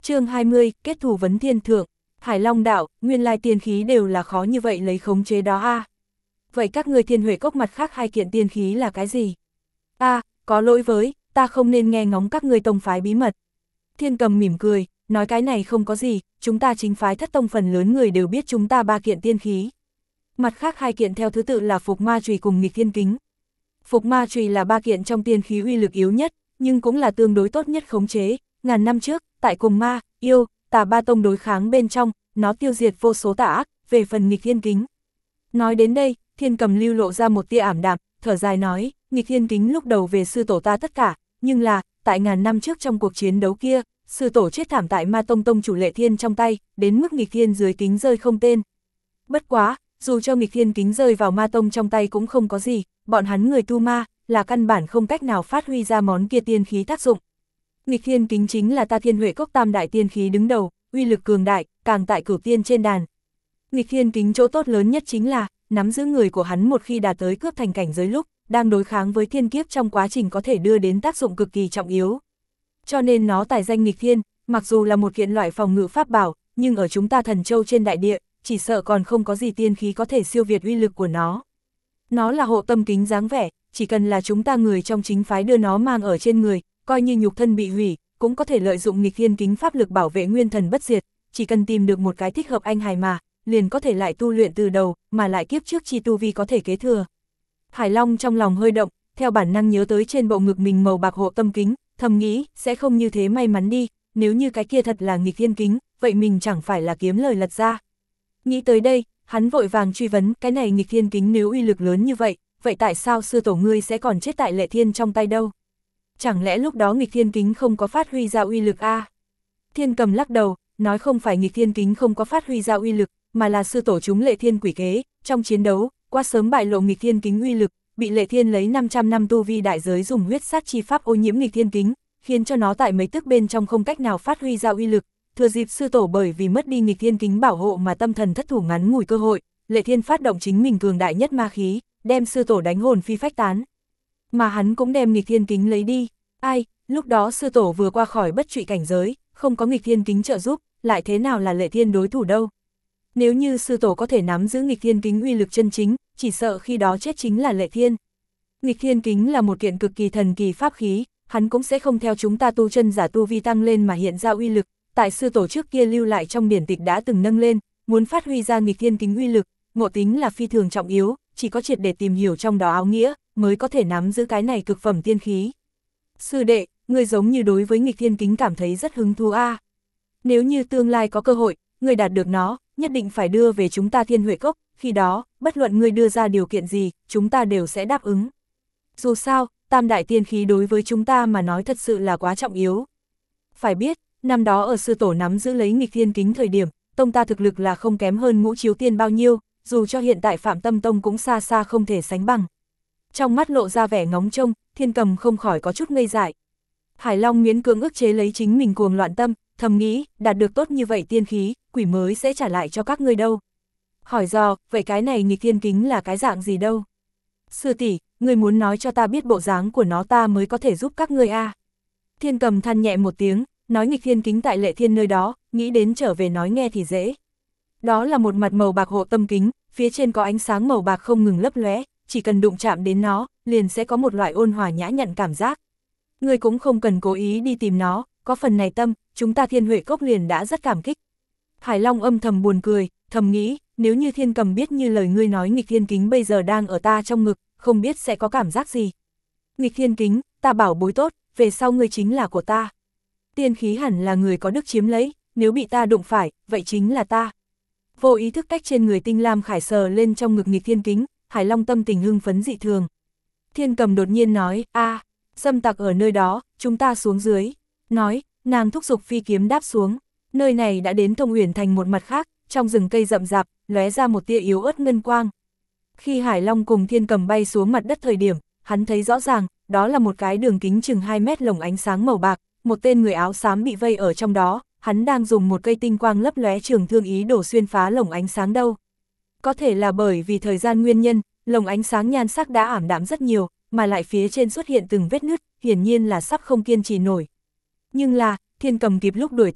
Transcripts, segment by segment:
Chương 20, kết thù vấn thiên thượng. Hải Long đạo, nguyên lai tiên khí đều là khó như vậy lấy khống chế đó a. Vậy các ngươi Thiên Huệ Cốc mặt khác hai kiện tiên khí là cái gì? Có lỗi với, ta không nên nghe ngóng các ngươi tông phái bí mật. Thiên Cầm mỉm cười, nói cái này không có gì, chúng ta chính phái Thất Tông phần lớn người đều biết chúng ta 3 kiện tiên khí. Mặt khác 2 kiện theo thứ tự là Phục Ma Chùy cùng Nghịch Thiên Kính. Phục Ma Chùy là 3 kiện trong tiên khí uy lực yếu nhất, nhưng cũng là tương đối tốt nhất khống chế. Ngàn năm trước, tại cùng ma, yêu, tà 3 tông đối kháng bên trong, nó tiêu diệt vô số tà ác. Về phần Nghịch Thiên Kính. Nói đến đây, Thiên Cầm lưu lộ ra một tia ảm đạm, thở dài nói, Nghịch Thiên Kính lúc đầu về sư tổ ta tất cả, nhưng là, tại ngàn năm trước trong cuộc chiến đấu kia, sư tổ chết thảm tại Ma Tông tông chủ Lệ Thiên trong tay, đến mức Nghịch Thiên dưới kính rơi không tên. Bất quá, dù cho Nghịch Thiên Kính rơi vào Ma Tông trong tay cũng không có gì, bọn hắn người tu ma, là căn bản không cách nào phát huy ra món kia tiên khí tác dụng. Nghịch Thiên Kính chính là ta Thiên Huệ Cốc tam đại tiên khí đứng đầu, uy lực cường đại, càng tại cửu tiên trên đàn. Nghịch Thiên Kính chỗ tốt lớn nhất chính là, nắm giữ người của hắn một khi đạt tới cướp thành cảnh giới lúc, đang đối kháng với thiên kiếp trong quá trình có thể đưa đến tác dụng cực kỳ trọng yếu. Cho nên nó tài danh nghịch thiên, mặc dù là một kiện loại phòng ngự pháp bảo, nhưng ở chúng ta Thần Châu trên đại địa, chỉ sợ còn không có gì tiên khí có thể siêu việt uy lực của nó. Nó là hộ tâm kính dáng vẻ, chỉ cần là chúng ta người trong chính phái đưa nó mang ở trên người, coi như nhục thân bị hủy, cũng có thể lợi dụng nghịch thiên kính pháp lực bảo vệ nguyên thần bất diệt, chỉ cần tìm được một cái thích hợp anh hài mà, liền có thể lại tu luyện từ đầu, mà lại kiếp trước chi tu vi có thể kế thừa. Hải Long trong lòng hơi động, theo bản năng nhớ tới trên bộ ngực mình màu bạc hộ tâm kính, thầm nghĩ, sẽ không như thế may mắn đi, nếu như cái kia thật là nghịch thiên kính, vậy mình chẳng phải là kiếm lời lật ra. Nghĩ tới đây, hắn vội vàng truy vấn, cái này nghịch thiên kính nếu uy lực lớn như vậy tại sao sư tổ ngươi sẽ còn chết tại Lệ Thiên trong tay đâu? Chẳng lẽ lúc đó nghịch thiên kính không có phát huy ra uy lực a? Thiên Cầm lắc đầu, nói không phải nghịch thiên kính không có phát huy ra uy lực, mà là sư tổ chúng Lệ Thiên quỷ kế, trong chiến đấu, quá sớm bại lộ nghịch thiên kính uy lực, bị Lệ Thiên lấy 500 năm tu vi đại giới dùng huyết sát chi pháp ô nhiễm nghịch thiên kính, khiến cho nó tại mấy tức bên trong không cách nào phát huy ra uy lực. Thừa dịp sư tổ bởi vì mất đi nghịch thiên kính bảo hộ mà tâm thần thất thủ ngắn ngủi cơ hội, Lệ Thiên phát động chính mình cường đại nhất ma khí, đem sư tổ đánh hồn phi phách tán. Mà hắn cũng đem nghịch thiên kính lấy đi. Ai, lúc đó sư tổ vừa qua khỏi bất trụy cảnh giới, không có nghịch thiên kính trợ giúp, lại thế nào là Lệ Thiên đối thủ đâu. Nếu như sư tổ có thể nắm giữ nghịch thiên kính uy lực chân chính, chỉ sợ khi đó chết chính là Lệ Thiên. Nghịch thiên kính là một kiện cực kỳ thần kỳ pháp khí, hắn cũng sẽ không theo chúng ta tu chân giả tu vi tăng lên mà hiện ra uy lực. Tại sư tổ trước kia lưu lại trong điển tịch đã từng nâng lên, muốn phát huy ra nghịch thiên kính uy lực, ngộ tính là phi thường trọng yếu, chỉ có triệt để tìm hiểu trong đó áo nghĩa, mới có thể nắm giữ cái này cực phẩm tiên khí. Sư đệ, người giống như đối với nghịch thiên kính cảm thấy rất hứng thú a. Nếu như tương lai có cơ hội, người đạt được nó, nhất định phải đưa về chúng ta Thiên Huệ Cốc, khi đó, bất luận người đưa ra điều kiện gì, chúng ta đều sẽ đáp ứng. Dù sao, tam đại tiên khí đối với chúng ta mà nói thật sự là quá trọng yếu. Phải biết, năm đó ở sư tổ nắm giữ lấy nghịch thiên kính thời điểm, tông ta thực lực là không kém hơn Ngũ Chiếu Tiên bao nhiêu, dù cho hiện tại Phạm Tâm Tông cũng xa xa không thể sánh bằng. Trong mắt lộ ra vẻ ngóng trông, Thiên Cầm không khỏi có chút ngây dại. Hải Long miễn cưỡng ức chế lấy chính mình cuồng loạn tâm, thầm nghĩ, đạt được tốt như vậy tiên khí, quỷ mới sẽ trả lại cho các ngươi đâu. Hỏi dò, vậy cái này nghịch thiên kính là cái dạng gì đâu? Sư tỷ, ngươi muốn nói cho ta biết bộ dáng của nó ta mới có thể giúp các ngươi a. Thiên Cầm than nhẹ một tiếng, nói nghịch thiên kính tại Lệ Thiên nơi đó, nghĩ đến trở về nói nghe thì dễ. Đó là một mặt màu bạc hộ tâm kính, phía trên có ánh sáng màu bạc không ngừng lấp lóe, chỉ cần đụng chạm đến nó, liền sẽ có một loại ôn hòa nhã nhặn cảm giác. Ngươi cũng không cần cố ý đi tìm nó, có phần này tâm, chúng ta Thiên Huệ Cốc liền đã rất cảm kích. Hải Long âm thầm buồn cười, thầm nghĩ, nếu như Thiên Cầm biết như lời ngươi nói nghịch thiên kính bây giờ đang ở ta trong ngực, không biết sẽ có cảm giác gì. Nghịch thiên kính, ta bảo bối tốt, về sau ngươi chính là của ta. Tiên khí hẳn là người có đức chiếm lấy, nếu bị ta đụng phải, vậy chính là ta. Vô ý thức cách trên người Tinh Lam Khải sờ lên trong ngực nghịch thiên kính, Hải Long tâm tình hưng phấn dị thường. Thiên Cầm đột nhiên nói, xâm tặc ở nơi đó, chúng ta xuống dưới. Nói, nàng thúc giục phi kiếm đáp xuống. Nơi này đã đến Thông Uyển Thành một mặt khác, trong rừng cây rậm rạp, lóe ra một tia yếu ớt ngân quang. Khi Hải Long cùng Thiên Cầm bay xuống mặt đất thời điểm, hắn thấy rõ ràng, đó là một cái đường kính chừng 2 mét lồng ánh sáng màu bạc, một tên người áo xám bị vây ở trong đó, hắn đang dùng một cây tinh quang lấp lóe trường thương ý đổ xuyên phá lồng ánh sáng đâu. Có thể là bởi vì thời gian nguyên nhân, lồng ánh sáng nhan sắc đã ảm đạm rất nhiều, mà lại phía trên xuất hiện từng vết nứt, hiển nhiên là sắp không kiên trì nổi. Nhưng là, Thiên Cầm kịp lúc đuổi tới,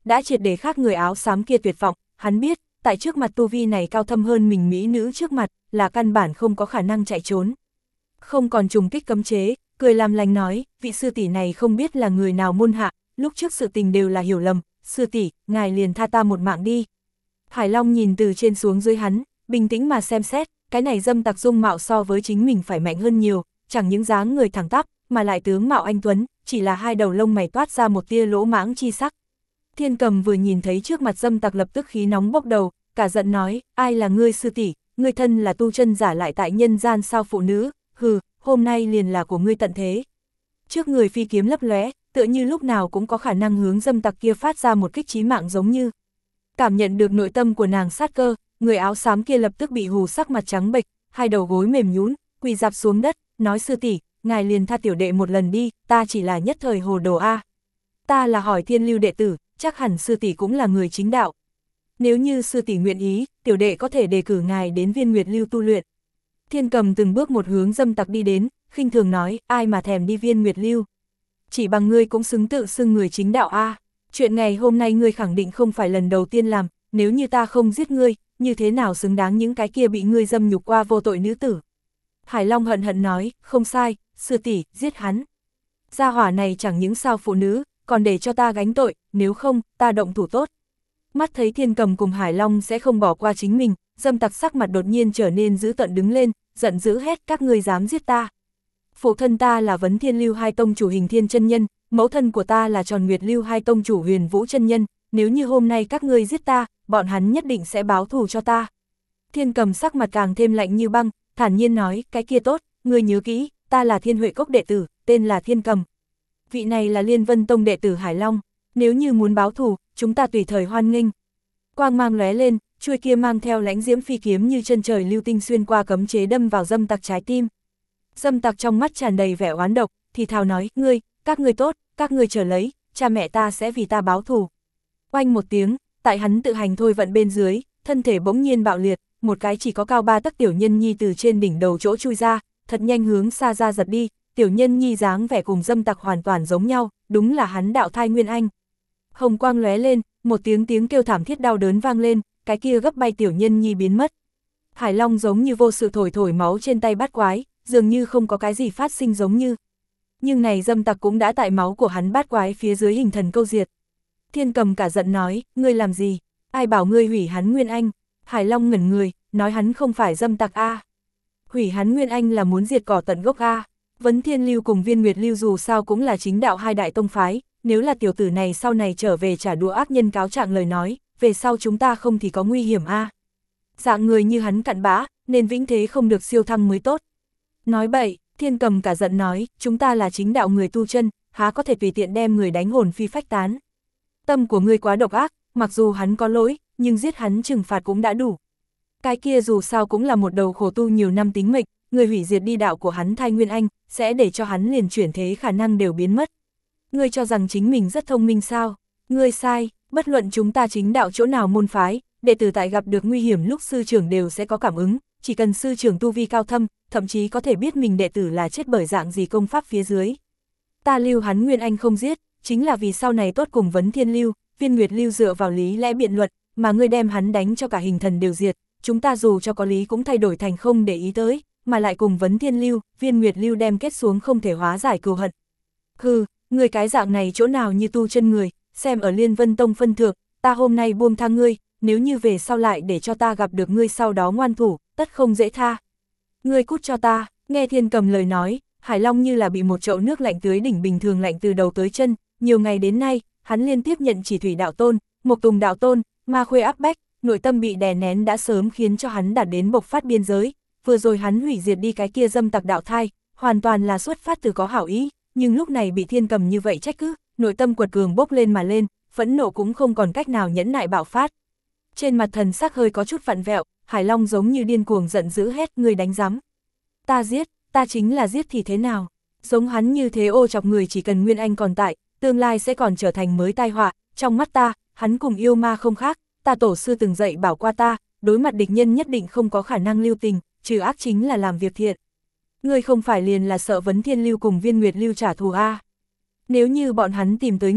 đã triệt để khác người áo xám kia tuyệt vọng, hắn biết, tại trước mặt tu vi này cao thâm hơn mình mỹ nữ trước mặt, là căn bản không có khả năng chạy trốn. Không còn trùng kích cấm chế, cười làm lành nói, vị sư tỷ này không biết là người nào môn hạ, lúc trước sự tình đều là hiểu lầm, sư tỷ, ngài liền tha ta một mạng đi. Hải Long nhìn từ trên xuống dưới hắn, bình tĩnh mà xem xét, cái này dâm tặc dung mạo so với chính mình phải mạnh hơn nhiều, chẳng những dáng người thẳng tắp, mà lại tướng mạo anh tuấn, chỉ là hai đầu lông mày toát ra một tia lỗ mãng chi sắc. Thiên Cầm vừa nhìn thấy trước mặt dâm tặc lập tức khí nóng bốc đầu, cả giận nói, ai là ngươi sư tỷ, ngươi thân là tu chân giả lại tại nhân gian sao phụ nữ, hừ, hôm nay liền là của ngươi tận thế. Trước người phi kiếm lấp lóe, tựa như lúc nào cũng có khả năng hướng dâm tặc kia phát ra một kích chí mạng giống như. Cảm nhận được nội tâm của nàng sát cơ, người áo xám kia lập tức bị hù sắc mặt trắng bệch, hai đầu gối mềm nhũn, quỳ rạp xuống đất, nói sư tỷ, ngài liền tha tiểu đệ một lần đi, ta chỉ là nhất thời hồ đồ a. Ta là Hỏi Thiên Lưu đệ tử, chắc hẳn sư tỷ cũng là người chính đạo. Nếu như sư tỷ nguyện ý, tiểu đệ có thể đề cử ngài đến Viên Nguyệt Lưu tu luyện. Thiên Cầm từng bước một hướng dâm tặc đi đến, khinh thường nói, ai mà thèm đi Viên Nguyệt Lưu. Chỉ bằng ngươi cũng xứng tự xưng người chính đạo a. Chuyện ngày hôm nay ngươi khẳng định không phải lần đầu tiên làm, nếu như ta không giết ngươi, như thế nào xứng đáng những cái kia bị ngươi dâm nhục qua vô tội nữ tử. Hải Long hận hận nói, không sai, sư tỷ, giết hắn. Gia hỏa này chẳng những sao phụ nữ, còn để cho ta gánh tội, nếu không, ta động thủ tốt. Mắt thấy Thiên Cầm cùng Hải Long sẽ không bỏ qua chính mình, dâm tặc sắc mặt đột nhiên trở nên dữ tợn đứng lên, giận dữ hét, các ngươi dám giết ta. Phụ thân ta là Vấn Thiên Lưu Hai tông chủ Hình Thiên chân nhân, mẫu thân của ta là Tròn Nguyệt Lưu Hai tông chủ Huyền Vũ chân nhân, nếu như hôm nay các ngươi giết ta, bọn hắn nhất định sẽ báo thù cho ta. Thiên Cầm sắc mặt càng thêm lạnh như băng, thản nhiên nói, cái kia tốt, ngươi nhớ kỹ, ta là Thiên Huệ Cốc đệ tử, tên là Thiên Cầm. Vị này là Liên Vân Tông đệ tử Hải Long, nếu như muốn báo thù, chúng ta tùy thời hoan nghênh. Quang mang lóe lên, chuôi kia mang theo lãnh diễm phi kiếm như chân trời lưu tinh xuyên qua cấm chế đâm vào dâm tặc trái tim. Dâm tặc trong mắt tràn đầy vẻ oán độc, thì thào nói, các ngươi tốt, các ngươi chờ lấy, cha mẹ ta sẽ vì ta báo thù. Oanh một tiếng, tại hắn tự hành thôi vận bên dưới, thân thể bỗng nhiên bạo liệt, một cái chỉ có cao 3 tấc tiểu nhân nhi từ trên đỉnh đầu chỗ chui ra, thật nhanh hướng xa ra giật đi, tiểu nhân nhi dáng vẻ cùng dâm tặc hoàn toàn giống nhau, đúng là hắn đạo thai Nguyên Anh. Hồng quang lóe lên, một tiếng kêu thảm thiết đau đớn vang lên, cái kia gấp bay tiểu nhân nhi biến mất. Hải Long giống như vô sự thổi máu trên tay bát quái, dường như không có cái gì phát sinh giống như. Nhưng này dâm tặc cũng đã tại máu của hắn bát quái phía dưới hình thần câu diệt. Thiên Cầm cả giận nói, ngươi làm gì? Ai bảo ngươi hủy hắn Nguyên Anh? Hải Long ngẩn người, nói hắn không phải dâm tặc a. Hủy hắn Nguyên Anh là muốn diệt cỏ tận gốc a. Vấn Thiên Lưu cùng Viên Nguyệt Lưu dù sao cũng là chính đạo hai đại tông phái, nếu là tiểu tử này sau này trở về trả đũa ác nhân cáo trạng lời nói, về sau chúng ta không thì có nguy hiểm a. Dạng người như hắn cặn bã, nên vĩnh thế không được siêu thăng mới tốt. Nói bậy, Thiên Cầm cả giận nói, chúng ta là chính đạo người tu chân, há có thể tùy tiện đem người đánh hồn phi phách tán. Tâm của ngươi quá độc ác, mặc dù hắn có lỗi, nhưng giết hắn trừng phạt cũng đã đủ. Cái kia dù sao cũng là một đầu khổ tu nhiều năm tính mệnh, người hủy diệt đi đạo của hắn thai Nguyên Anh, sẽ để cho hắn liền chuyển thế khả năng đều biến mất. Ngươi cho rằng chính mình rất thông minh sao? Ngươi sai, bất luận chúng ta chính đạo chỗ nào môn phái, đệ tử tại gặp được nguy hiểm lúc sư trưởng đều sẽ có cảm ứng, chỉ cần sư trưởng tu vi cao thâm, thậm chí có thể biết mình đệ tử là chết bởi dạng gì công pháp phía dưới. Ta lưu hắn Nguyên Anh không giết, chính là vì sau này tốt cùng Vấn Thiên Lưu, Viên Nguyệt Lưu dựa vào lý lẽ biện luật, mà ngươi đem hắn đánh cho cả hình thần đều diệt, chúng ta dù cho có lý cũng thay đổi thành không để ý tới, mà lại cùng Vấn Thiên Lưu, Viên Nguyệt Lưu đem kết xuống không thể hóa giải cừu hận. Hừ, ngươi cái dạng này chỗ nào như tu chân người, xem ở Liên Vân Tông phân thượng, ta hôm nay buông tha ngươi, nếu như về sau lại để cho ta gặp được ngươi sau đó ngoan thủ, tất không dễ tha. Ngươi cút cho ta, nghe Thiên Cầm lời nói, Hải Long như là bị một chậu nước lạnh tưới đỉnh bình thường lạnh từ đầu tới chân, nhiều ngày đến nay, hắn liên tiếp nhận chỉ thủy đạo tôn, mộc tùng đạo tôn, ma khuê áp bách, nội tâm bị đè nén đã sớm khiến cho hắn đạt đến bộc phát biên giới, vừa rồi hắn hủy diệt đi cái kia dâm tặc đạo thai, hoàn toàn là xuất phát từ có hảo ý, nhưng lúc này bị Thiên Cầm như vậy trách cứ, nội tâm quật cường bốc lên mà lên, phẫn nộ cũng không còn cách nào nhẫn nại bạo phát. Trên mặt thần sắc hơi có chút vặn vẹo, Hải Long giống như điên cuồng giận dữ hét, ngươi đánh rắm. Ta giết, ta chính là giết thì thế nào? Giống hắn như thế ô chọc người chỉ cần Nguyên Anh còn tại, tương lai sẽ còn trở thành mới tai họa, trong mắt ta, hắn cùng yêu ma không khác, ta tổ sư từng dạy bảo qua ta, đối mặt địch nhân nhất định không có khả năng lưu tình, trừ ác chính là làm việc thiện. Ngươi không phải liền là sợ Vấn Thiên Lưu cùng Viên Nguyệt Lưu trả thù a? Nếu như bọn hắn tìm tới ngươi,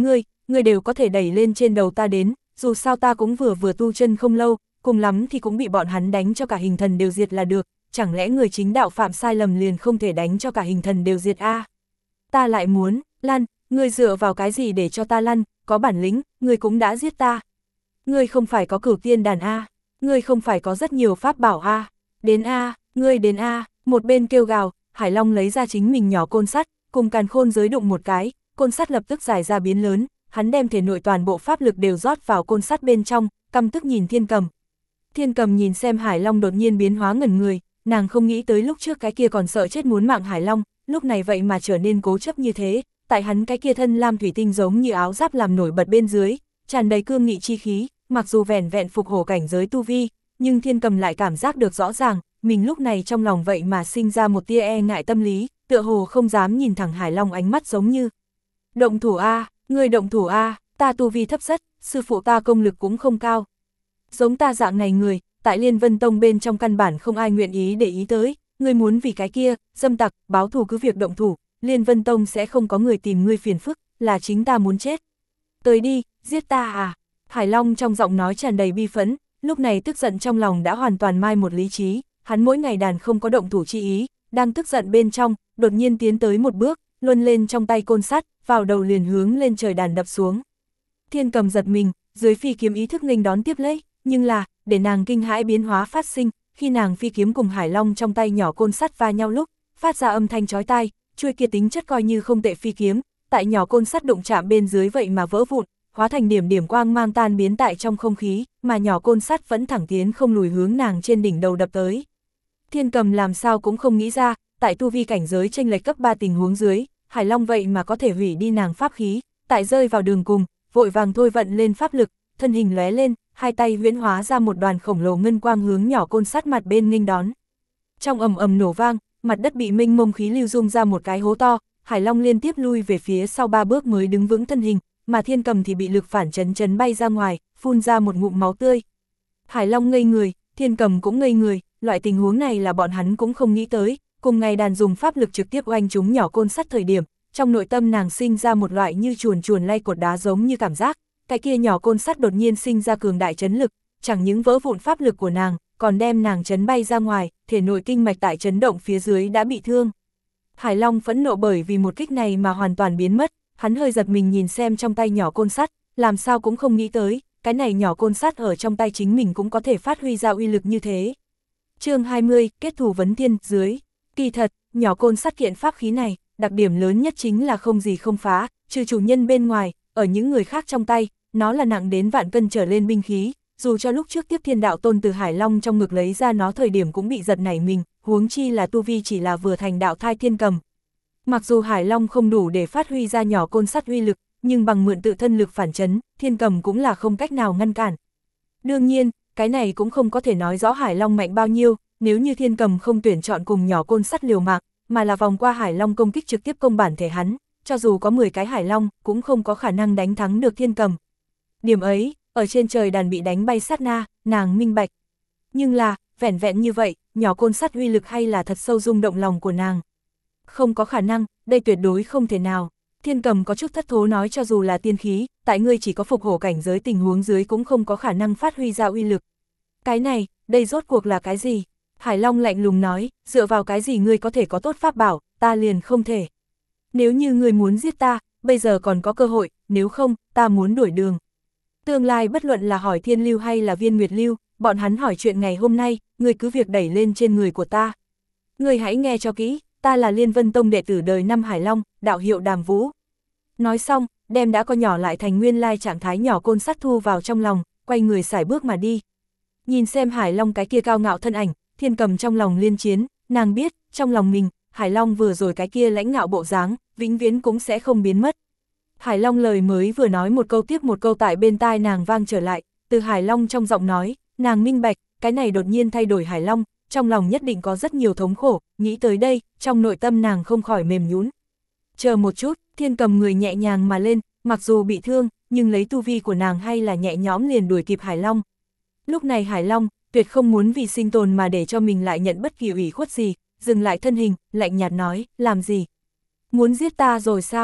ngươi đều có thể đẩy lên trên đầu ta đến, dù sao ta cũng vừa tu chân không lâu, cùng lắm thì cũng bị bọn hắn đánh cho cả hình thần đều diệt là được, chẳng lẽ người chính đạo phạm sai lầm liền không thể đánh cho cả hình thần đều diệt a? Ta lại muốn, lăn, ngươi dựa vào cái gì để cho ta lăn, có bản lĩnh, ngươi cũng đã giết ta. Ngươi không phải có cửu tiên đàn a, ngươi không phải có rất nhiều pháp bảo a, đến a, ngươi đến a, một bên kêu gào, Hải Long lấy ra chính mình nhỏ côn sắt, cùng Càn Khôn giới đụng một cái, côn sắt lập tức dài ra biến lớn, hắn đem thể nội toàn bộ pháp lực đều rót vào côn sắt bên trong, căm tức nhìn Thiên Cầm. Thiên Cầm nhìn xem Hải Long đột nhiên biến hóa ngẩn người, nàng không nghĩ tới lúc trước cái kia còn sợ chết muốn mạng Hải Long, lúc này vậy mà trở nên cố chấp như thế, tại hắn cái kia thân lam thủy tinh giống như áo giáp làm nổi bật bên dưới, tràn đầy cương nghị chi khí, mặc dù vẻn vẹn phục hổ cảnh giới tu vi, nhưng Thiên Cầm lại cảm giác được rõ ràng, mình lúc này trong lòng vậy mà sinh ra một tia e ngại tâm lý, tựa hồ không dám nhìn thẳng Hải Long ánh mắt giống như động thủ a, ngươi động thủ a, ta tu vi thấp rất, sư phụ ta công lực cũng không cao. Giống ta dạng này người, tại Liên Vân Tông bên trong căn bản không ai nguyện ý để ý tới, ngươi muốn vì cái kia, dâm tặc, báo thù cứ việc động thủ, Liên Vân Tông sẽ không có người tìm ngươi phiền phức, là chính ta muốn chết. Tới đi, giết ta à? Hải Long trong giọng nói tràn đầy bi phẫn, lúc này tức giận trong lòng đã hoàn toàn mai một lý trí, hắn mỗi ngày đàn không có động thủ chi ý, đang tức giận bên trong, đột nhiên tiến tới một bước, luân lên trong tay côn sắt, vào đầu liền hướng lên trời đàn đập xuống. Thiên Cầm giật mình, dưới phi kiếm ý thức nghênh đón tiếp lấy, nhưng là, để nàng kinh hãi biến hóa phát sinh, khi nàng phi kiếm cùng Hải Long trong tay nhỏ côn sắt va nhau lúc, phát ra âm thanh chói tai, chuôi kia tính chất coi như không tệ phi kiếm, tại nhỏ côn sắt đụng chạm bên dưới vậy mà vỡ vụn, hóa thành điểm điểm quang mang tan biến tại trong không khí, mà nhỏ côn sắt vẫn thẳng tiến không lùi hướng nàng trên đỉnh đầu đập tới. Thiên Cầm làm sao cũng không nghĩ ra, tại tu vi cảnh giới chênh lệch cấp 3 tình huống dưới, Hải Long vậy mà có thể hủy đi nàng pháp khí, tại rơi vào đường cùng, vội vàng thôi vận lên pháp lực, thân hình lóe lên, hai tay huyễn hóa ra một đoàn khổng lồ ngân quang hướng nhỏ côn sắt mặt bên nghênh đón. Trong ầm ầm nổ vang, mặt đất bị mênh mông khí lưu dung ra một cái hố to, Hải Long liên tiếp lui về phía sau 3 bước mới đứng vững thân hình, mà Thiên Cầm thì bị lực phản chấn bay ra ngoài, phun ra một ngụm máu tươi. Hải Long ngây người, Thiên Cầm cũng ngây người, loại tình huống này là bọn hắn cũng không nghĩ tới, cùng ngày đàn dùng pháp lực trực tiếp oanh trúng nhỏ côn sắt thời điểm, trong nội tâm nàng sinh ra một loại như chuồn chuồn lay cột đá giống như cảm giác, cái kia nhỏ côn sắt đột nhiên sinh ra cường đại chấn lực, chẳng những vỡ vụn pháp lực của nàng, còn đem nàng chấn bay ra ngoài, thể nội kinh mạch tại chấn động phía dưới đã bị thương. Hải Long phẫn nộ bởi vì một kích này mà hoàn toàn biến mất, hắn hơi giật mình nhìn xem trong tay nhỏ côn sắt, làm sao cũng không nghĩ tới, cái này nhỏ côn sắt ở trong tay chính mình cũng có thể phát huy ra uy lực như thế. Chương 20, kết thù vấn thiên, dưới. Kỳ thật, nhỏ côn sắt kiện pháp khí này, đặc điểm lớn nhất chính là không gì không phá, trừ chủ nhân bên ngoài, ở những người khác trong tay, nó là nặng đến vạn cân trở lên binh khí, dù cho lúc trước Tiếp Thiên Đạo Tôn từ Hải Long trong ngực lấy ra nó thời điểm cũng bị giật nảy mình, huống chi là tu vi chỉ là vừa thành đạo thai Thiên Cầm. Mặc dù Hải Long không đủ để phát huy ra nhỏ côn sắt uy lực, nhưng bằng mượn tự thân lực phản chấn, Thiên Cầm cũng là không cách nào ngăn cản. Đương nhiên, cái này cũng không có thể nói rõ Hải Long mạnh bao nhiêu, nếu như Thiên Cầm không tuyển chọn cùng nhỏ côn sắt liều mạng, mà là vòng qua Hải Long công kích trực tiếp công bản thể hắn, cho dù có 10 cái Hải Long, cũng không có khả năng đánh thắng được Thiên Cầm. Điểm ấy, ở trên trời đàn bị đánh bay sát na, nàng minh bạch. Nhưng là, vẻn vẹn như vậy, nhỏ côn sắt uy lực hay là thật sâu rung động lòng của nàng. Không có khả năng, đây tuyệt đối không thể nào. Thiên Cầm có chút thất thố nói cho dù là tiên khí, tại ngươi chỉ có phục hổ cảnh giới tình huống dưới cũng không có khả năng phát huy ra uy lực. Cái này, đây rốt cuộc là cái gì? Hải Long lạnh lùng nói, dựa vào cái gì ngươi có thể có tốt pháp bảo, ta liền không thể. Nếu như ngươi muốn giết ta, bây giờ còn có cơ hội, nếu không, ta muốn đuổi đường. Tương lai bất luận là hỏi Thiên Lưu hay là Viên Nguyệt Lưu, bọn hắn hỏi chuyện ngày hôm nay, ngươi cứ việc đẩy lên trên người của ta. Ngươi hãy nghe cho kỹ, ta là Liên Vân Tông đệ tử đời 5 Hải Long, đạo hiệu Đàm Vũ. Nói xong, đem đã co nhỏ lại thành nguyên lai trạng thái nhỏ côn sắt thu vào trong lòng, quay người sải bước mà đi. Nhìn xem Hải Long cái kia cao ngạo thân ảnh, Thiên Cầm trong lòng liên chiến, nàng biết, trong lòng mình, Hải Long vừa rồi cái kia lãnh ngạo bộ dáng, vĩnh viễn cũng sẽ không biến mất. Hải Long lời mới vừa nói một câu tiếp một câu tại bên tai nàng vang trở lại, từ Hải Long trong giọng nói, nàng minh bạch, cái này đột nhiên thay đổi Hải Long, trong lòng nhất định có rất nhiều thống khổ, nghĩ tới đây, trong nội tâm nàng không khỏi mềm nhũn. Chờ một chút, Thiên Cầm người nhẹ nhàng mà lên, mặc dù bị thương, nhưng lấy tu vi của nàng hay là nhẹ nhõm liền đuổi kịp Hải Long. Lúc này Hải Long, tuyệt không muốn vì sinh tồn mà để cho mình lại nhận bất kỳ ủy khuất gì, dừng lại thân hình, lạnh nhạt nói, làm gì? Muốn giết ta rồi sao?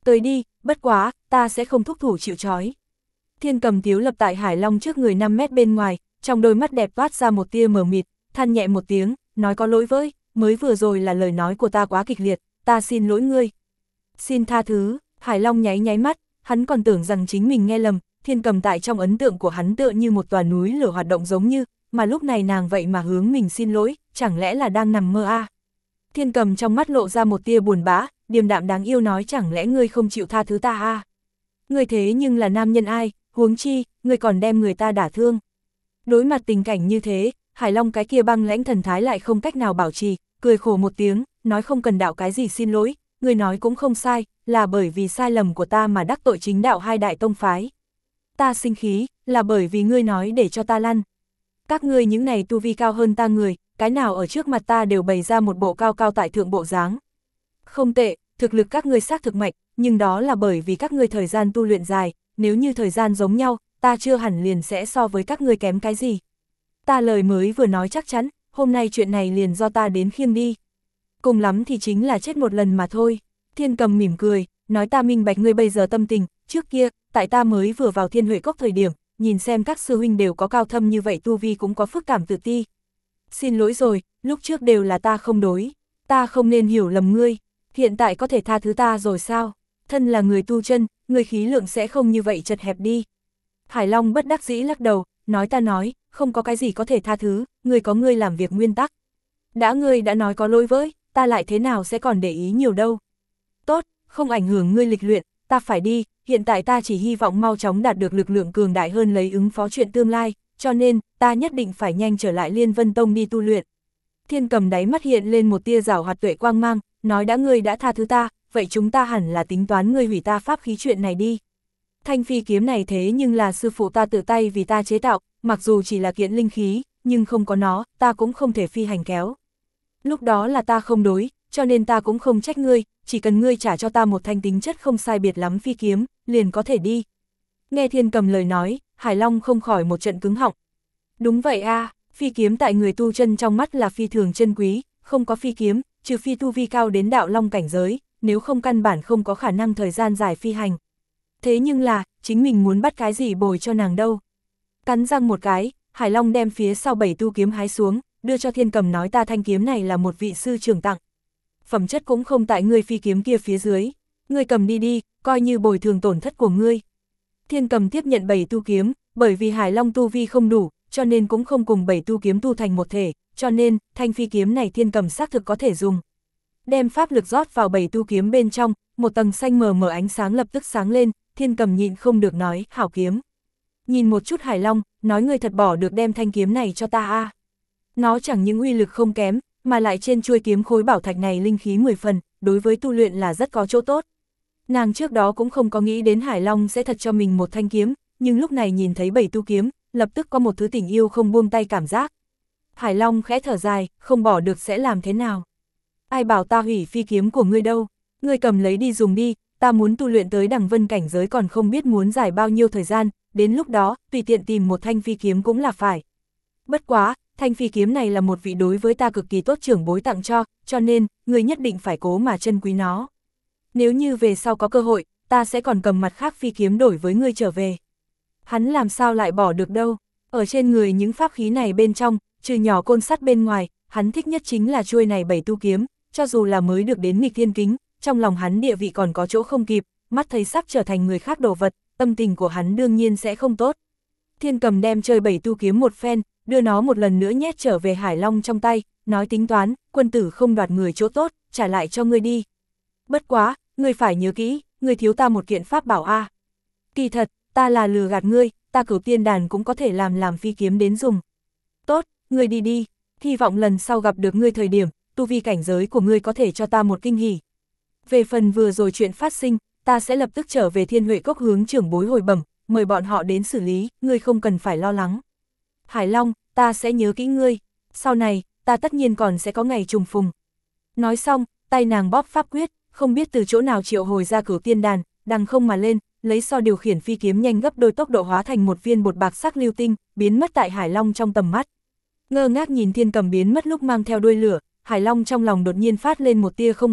Tới đi, bất quá, ta sẽ không thúc thủ chịu trói. Thiên Cầm tiếu lập tại Hải Long trước người 5 mét bên ngoài, trong đôi mắt đẹp toát ra một tia mờ mịt, than nhẹ một tiếng, nói có lỗi với, mới vừa rồi là lời nói của ta quá kịch liệt, ta xin lỗi ngươi. Xin tha thứ, Hải Long nháy nháy mắt, hắn còn tưởng rằng chính mình nghe lầm, Thiên Cầm tại trong ấn tượng của hắn tựa như một tòa núi lửa hoạt động giống như, mà lúc này nàng vậy mà hướng mình xin lỗi, chẳng lẽ là đang nằm mơ à? Thiên Cầm trong mắt lộ ra một tia buồn bã, điềm đạm đáng yêu nói chẳng lẽ ngươi không chịu tha thứ ta à? Ngươi thế nhưng là nam nhân ai, huống chi, ngươi còn đem người ta đả thương. Đối mặt tình cảnh như thế, Hải Long cái kia băng lãnh thần thái lại không cách nào bảo trì, cười khổ một tiếng, nói không cần đạo cái gì xin lỗi, ngươi nói cũng không sai, là bởi vì sai lầm của ta mà đắc tội chính đạo hai đại tông phái. Ta sinh khí, là bởi vì ngươi nói để cho ta lăn. Các ngươi những này tu vi cao hơn ta người, cái nào ở trước mặt ta đều bày ra một bộ cao cao tại thượng bộ dáng. Không tệ, thực lực các ngươi xác thực mạnh, nhưng đó là bởi vì các ngươi thời gian tu luyện dài, nếu như thời gian giống nhau, ta chưa hẳn liền sẽ so với các ngươi kém cái gì. Ta lời mới vừa nói chắc chắn, hôm nay chuyện này liền do ta đến khiêng đi. Cùng lắm thì chính là chết một lần mà thôi. Thiên Cầm mỉm cười, nói ta minh bạch ngươi bây giờ tâm tình, trước kia, tại ta mới vừa vào Thiên Huệ Cốc thời điểm, nhìn xem các sư huynh đều có cao thâm như vậy tu vi cũng có phức cảm tự ti. Xin lỗi rồi, lúc trước đều là ta không đối, ta không nên hiểu lầm ngươi, hiện tại có thể tha thứ ta rồi sao? Thân là người tu chân, người khí lượng sẽ không như vậy chật hẹp đi. Hải Long bất đắc dĩ lắc đầu, nói ta nói, không có cái gì có thể tha thứ, ngươi có ngươi làm việc nguyên tắc. Đã ngươi đã nói có lỗi với, ta lại thế nào sẽ còn để ý nhiều đâu. Tốt, không ảnh hưởng ngươi lịch luyện, ta phải đi, hiện tại ta chỉ hy vọng mau chóng đạt được lực lượng cường đại hơn lấy ứng phó chuyện tương lai, cho nên, ta nhất định phải nhanh trở lại Liên Vân Tông đi tu luyện. Thiên Cầm đáy mắt hiện lên một tia giảo hoạt tuệ quang mang, nói đã ngươi đã tha thứ ta, vậy chúng ta hẳn là tính toán ngươi hủy ta pháp khí chuyện này đi. Thanh phi kiếm này thế nhưng là sư phụ ta tự tay vì ta chế tạo, mặc dù chỉ là kiện linh khí, nhưng không có nó, ta cũng không thể phi hành kéo. Lúc đó là ta không đối, cho nên ta cũng không trách ngươi, chỉ cần ngươi trả cho ta một thanh tính chất không sai biệt lắm phi kiếm, liền có thể đi. Nghe Thiên Cầm lời nói, Hải Long không khỏi một trận cứng họng. Đúng vậy a, phi kiếm tại người tu chân trong mắt là phi thường chân quý, không có phi kiếm, trừ phi tu vi cao đến đạo long cảnh giới, nếu không căn bản không có khả năng thời gian dài phi hành. Thế nhưng là, chính mình muốn bắt cái gì bồi cho nàng đâu. Cắn răng một cái, Hải Long đem phía sau 7 tu kiếm hái xuống, đưa cho Thiên Cầm nói ta thanh kiếm này là một vị sư trưởng tặng. Phẩm chất cũng không tại ngươi phi kiếm kia phía dưới, ngươi cầm đi đi, coi như bồi thường tổn thất của ngươi. Thiên Cầm tiếp nhận 7 tu kiếm, bởi vì Hải Long tu vi không đủ, cho nên cũng không cùng 7 tu kiếm tu thành một thể, cho nên, thanh phi kiếm này Thiên Cầm xác thực có thể dùng. Đem pháp lực rót vào 7 tu kiếm bên trong, một tầng xanh mờ mờ ánh sáng lập tức sáng lên, Thiên Cầm nhịn không được nói, hảo kiếm. Nhìn một chút Hải Long, nói ngươi thật bỏ được đem thanh kiếm này cho ta a. Nó chẳng những uy lực không kém, mà lại trên chuôi kiếm khối bảo thạch này linh khí 10 phần, đối với tu luyện là rất có chỗ tốt. Nàng trước đó cũng không có nghĩ đến Hải Long sẽ thật cho mình một thanh kiếm, nhưng lúc này nhìn thấy 7 tu kiếm, lập tức có một thứ tình yêu không buông tay cảm giác. Hải Long khẽ thở dài, không bỏ được sẽ làm thế nào? Ai bảo ta hủy phi kiếm của ngươi đâu, ngươi cầm lấy đi dùng đi, ta muốn tu luyện tới đằng vân cảnh giới còn không biết muốn dài bao nhiêu thời gian, đến lúc đó, tùy tiện tìm một thanh phi kiếm cũng là phải. Bất quá, thanh phi kiếm này là một vị đối với ta cực kỳ tốt trưởng bối tặng cho nên, ngươi nhất định phải cố mà trân quý nó. Nếu như về sau có cơ hội, ta sẽ còn cầm mặt khác phi kiếm đổi với ngươi trở về. Hắn làm sao lại bỏ được đâu, ở trên người những pháp khí này bên trong, trừ nhỏ côn sắt bên ngoài, hắn thích nhất chính là chuôi này 7 tu kiếm, cho dù là mới được đến nghịch thiên kính, trong lòng hắn địa vị còn có chỗ không kịp, mắt thấy sắp trở thành người khác đồ vật, tâm tình của hắn đương nhiên sẽ không tốt. Thiên Cầm đem chơi 7 tu kiếm một phen, đưa nó một lần nữa nhét trở về Hải Long trong tay, nói tính toán, quân tử không đoạt người chỗ tốt, trả lại cho ngươi đi. Bất quá, ngươi phải nhớ kỹ, ngươi thiếu ta một kiện pháp bảo a. Kỳ thật, ta là lừa gạt ngươi, ta Cửu Tiên Đàn cũng có thể làm phi kiếm đến dùng. Tốt, ngươi đi đi, hy vọng lần sau gặp được ngươi thời điểm, tu vi cảnh giới của ngươi có thể cho ta một kinh hỉ. Về phần vừa rồi chuyện phát sinh, ta sẽ lập tức trở về Thiên Huệ Cốc hướng trưởng bối hồi bẩm, mời bọn họ đến xử lý, ngươi không cần phải lo lắng. Hải Long, ta sẽ nhớ kỹ ngươi, sau này, ta tất nhiên còn sẽ có ngày trùng phùng. Nói xong, tay nàng bóp pháp quyết, không biết từ chỗ nào triệu hồi ra Cửu Tiên Đàn, đằng không mà lên, lấy so điều khiển phi kiếm nhanh gấp đôi tốc độ hóa thành một viên bột bạc sắc lưu tinh, biến mất tại Hải Long trong tầm mắt. Ngơ ngác nhìn Thiên Cầm biến mất lúc mang theo đuôi lửa, Hải Long trong lòng đột nhiên phát lên một tia không bỏ,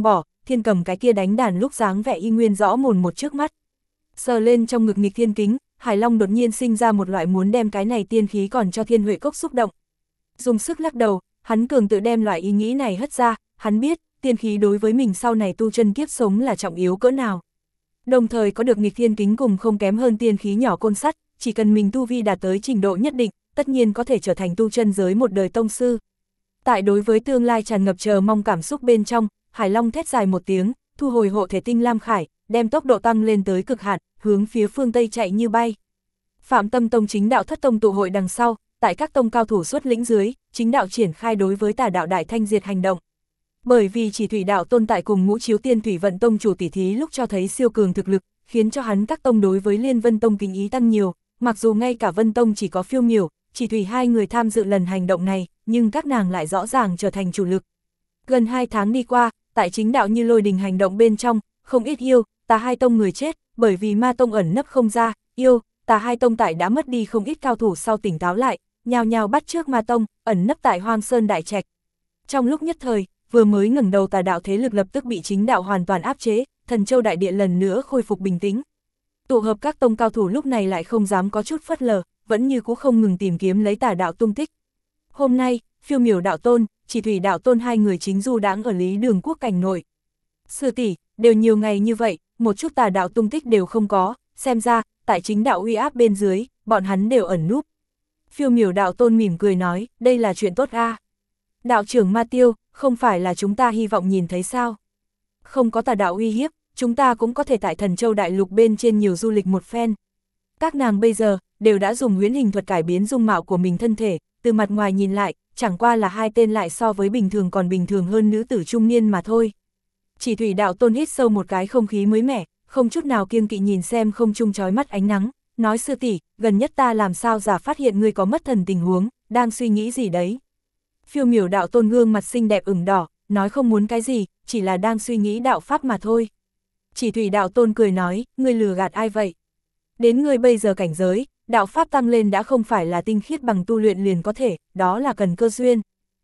Thiên Cầm cái kia đánh đàn lúc dáng vẻ y nguyên rõ mồn một trước mắt. Sờ lên trong ngực nghịch thiên kính, Hải Long đột nhiên sinh ra một loại muốn đem cái này tiên khí còn cho Thiên Huệ Cốc xúc động. Dùng sức lắc đầu, hắn cường tự đem loại ý nghĩ này hất ra, hắn biết, tiên khí đối với mình sau này tu chân kiếp sống là trọng yếu cỡ nào. Đồng thời có được nghịch thiên kính cùng không kém hơn tiên khí nhỏ côn sắt, chỉ cần mình tu vi đạt tới trình độ nhất định, tất nhiên có thể trở thành tu chân giới một đời tông sư. Tại đối với tương lai tràn ngập chờ mong cảm xúc bên trong, Hải Long thét dài một tiếng, thu hồi hộ thể tinh lam khải, đem tốc độ tăng lên tới cực hạn, hướng phía phương Tây chạy như bay. Phạm Tâm Tông chính đạo thất tông tụ hội đằng sau, tại các tông cao thủ xuất lĩnh dưới, chính đạo triển khai đối với Tà đạo đại thanh diệt hành động. Bởi vì chỉ thủy đạo tồn tại cùng Ngũ Chiếu Tiên Thủy Vận Tông chủ tỷ thí lúc cho thấy siêu cường thực lực, khiến cho hắn các tông đối với Liên Vân Tông kính ý tăng nhiều, mặc dù ngay cả Vân Tông chỉ có Phiêu Miểu, chỉ thủy hai người tham dự lần hành động này, nhưng các nàng lại rõ ràng trở thành chủ lực. Gần 2 tháng đi qua, tại chính đạo như lôi đình hành động bên trong, không ít yêu, Tà hai tông người chết, bởi vì Ma tông ẩn nấp không ra, yêu, Tà hai tông tại đã mất đi không ít cao thủ sau tỉnh táo lại, nhào nhào bắt trước Ma tông, ẩn nấp tại Hoang Sơn Đại Trạch. Trong lúc nhất thời, vừa mới ngẩng đầu Tà đạo thế lực lập tức bị chính đạo hoàn toàn áp chế, Thần Châu đại địa lần nữa khôi phục bình tĩnh. Tụ hợp các tông cao thủ lúc này lại không dám có chút phớt lờ, vẫn như cũ không ngừng tìm kiếm lấy Tà đạo tung tích. Hôm nay, Phiêu Miểu đạo tôn, chỉ thủy đạo tôn hai người chính du đãng ở Lý Đường quốc cảnh nội. Sư tỷ, đều nhiều ngày như vậy, một chút Tà đạo tung tích đều không có, xem ra, tại chính đạo uy áp bên dưới, bọn hắn đều ẩn núp. Phiêu Miểu đạo tôn mỉm cười nói, đây là chuyện tốt a. Đạo trưởng Ma Tiêu, không phải là chúng ta hy vọng nhìn thấy sao? Không có Tà đạo uy hiếp, chúng ta cũng có thể tại Thần Châu đại lục bên trên nhiều du lịch một phen. Các nàng bây giờ, đều đã dùng huyễn hình thuật cải biến dung mạo của mình thân thể, từ mặt ngoài nhìn lại, chẳng qua là hai tên lại so với bình thường còn bình thường hơn nữ tử trung niên mà thôi. Chỉ thủy đạo tôn hít sâu một cái không khí mới mẻ, không chút nào kiêng kỵ nhìn xem không trung chói mắt ánh nắng, nói sư tỷ, gần nhất ta làm sao giả phát hiện ngươi có mất thần tình huống, đang suy nghĩ gì đấy. Phiêu Miểu đạo tôn gương mặt xinh đẹp ửng đỏ, nói không muốn cái gì, chỉ là đang suy nghĩ đạo pháp mà thôi. Chỉ thủy đạo tôn cười nói, ngươi lừa gạt ai vậy? Đến ngươi bây giờ cảnh giới, đạo pháp tăng lên đã không phải là tinh khiết bằng tu luyện liền có thể, đó là cần cơ duyên.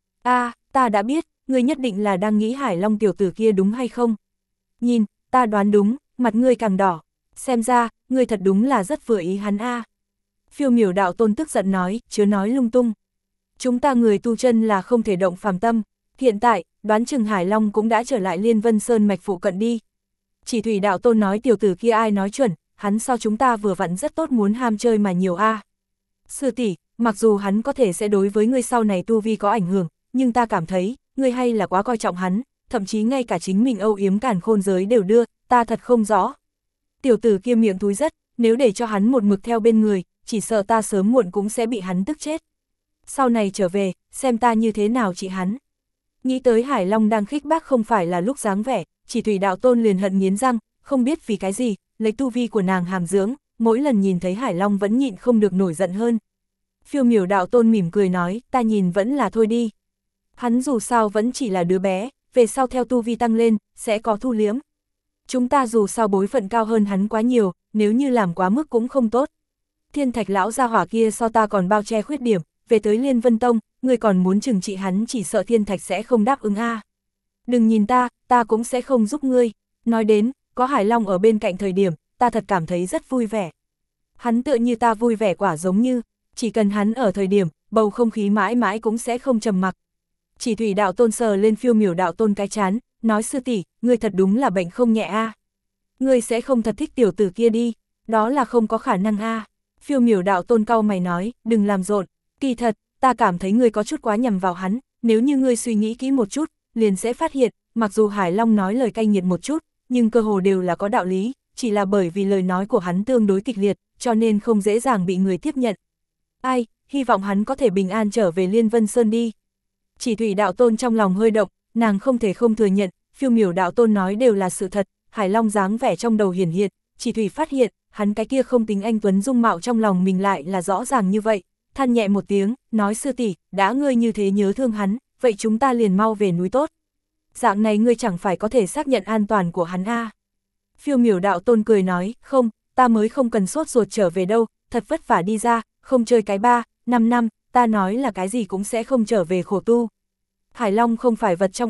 Ta đã biết, ngươi nhất định là đang nghĩ Hải Long tiểu tử kia đúng hay không? Nhìn, ta đoán đúng, mặt ngươi càng đỏ, xem ra, ngươi thật đúng là rất vừa ý hắn a. Phiêu Miểu đạo tôn tức giận nói, chớ nói lung tung. Chúng ta người tu chân là không thể động phàm tâm, hiện tại, đoán chừng Hải Long cũng đã trở lại Liên Vân Sơn mạch phụ cận đi. Chỉ thủy đạo tôn nói tiểu tử kia ai nói chuẩn, hắn so chúng ta vừa vặn rất tốt muốn ham chơi mà nhiều a. Sư tỷ, mặc dù hắn có thể sẽ đối với ngươi sau này tu vi có ảnh hưởng, nhưng ta cảm thấy, ngươi hay là quá coi trọng hắn, thậm chí ngay cả chính mình âu yếm càn khôn giới đều đưa, ta thật không rõ. Tiểu tử kia miệng thúi rất, nếu để cho hắn một mực theo bên người, chỉ sợ ta sớm muộn cũng sẽ bị hắn tức chết. Sau này trở về, xem ta như thế nào trị hắn. Nghĩ tới Hải Long đang khích bác không phải là lúc dáng vẻ, chỉ thủy đạo tôn liền hận nghiến răng, không biết vì cái gì, lấy tu vi của nàng hàm dưỡng, mỗi lần nhìn thấy Hải Long vẫn nhịn không được nổi giận hơn. Phiêu Miểu đạo tôn mỉm cười nói, ta nhìn vẫn là thôi đi. Hắn dù sao vẫn chỉ là đứa bé, về sau theo tu vi tăng lên, sẽ có thu liếm. Chúng ta dù sao bối phận cao hơn hắn quá nhiều, nếu như làm quá mức cũng không tốt. Thiên Thạch lão gia hỏa kia so ta còn bao che khuyết điểm, về tới Liên Vân Tông, người còn muốn trừng trị hắn chỉ sợ Thiên Thạch sẽ không đáp ứng a. Đừng nhìn ta cũng sẽ không giúp ngươi. Nói đến, có Hải Long ở bên cạnh thời điểm, ta thật cảm thấy rất vui vẻ. Hắn tựa như ta vui vẻ quả giống như, chỉ cần hắn ở thời điểm, bầu không khí mãi mãi cũng sẽ không trầm mặc. Chỉ thủy đạo tôn sờ lên Phiêu Miểu đạo tôn cái chán, nói sư tỷ, ngươi thật đúng là bệnh không nhẹ a. Ngươi sẽ không thật thích tiểu tử kia đi, đó là không có khả năng a. Phiêu Miểu đạo tôn cau mày nói, đừng làm rộn, kỳ thật, ta cảm thấy ngươi có chút quá nhầm vào hắn, nếu như ngươi suy nghĩ kỹ một chút, liền sẽ phát hiện, mặc dù Hải Long nói lời cay nghiệt một chút, nhưng cơ hồ đều là có đạo lý, chỉ là bởi vì lời nói của hắn tương đối kịch liệt, cho nên không dễ dàng bị người tiếp nhận. Ai, hy vọng hắn có thể bình an trở về Liên Vân Sơn đi. Chỉ thủy đạo tôn trong lòng hơi động, nàng không thể không thừa nhận, Phiêu Miểu đạo tôn nói đều là sự thật, Hải Long dáng vẻ trong đầu hiển hiện, chỉ thủy phát hiện, hắn cái kia không tính anh tuấn dung mạo trong lòng mình lại là rõ ràng như vậy, than nhẹ một tiếng, nói sư tỷ, đã ngươi như thế nhớ thương hắn, vậy chúng ta liền mau về núi tốt. Dạng này ngươi chẳng phải có thể xác nhận an toàn của hắn a. Phiêu Miểu đạo tôn cười nói, không, ta mới không cần sốt ruột trở về đâu, thật vất vả đi ra, không chơi cái 3-5 năm, ta nói là cái gì cũng sẽ không trở về khổ tu. Hải Long không phải vật trong ao,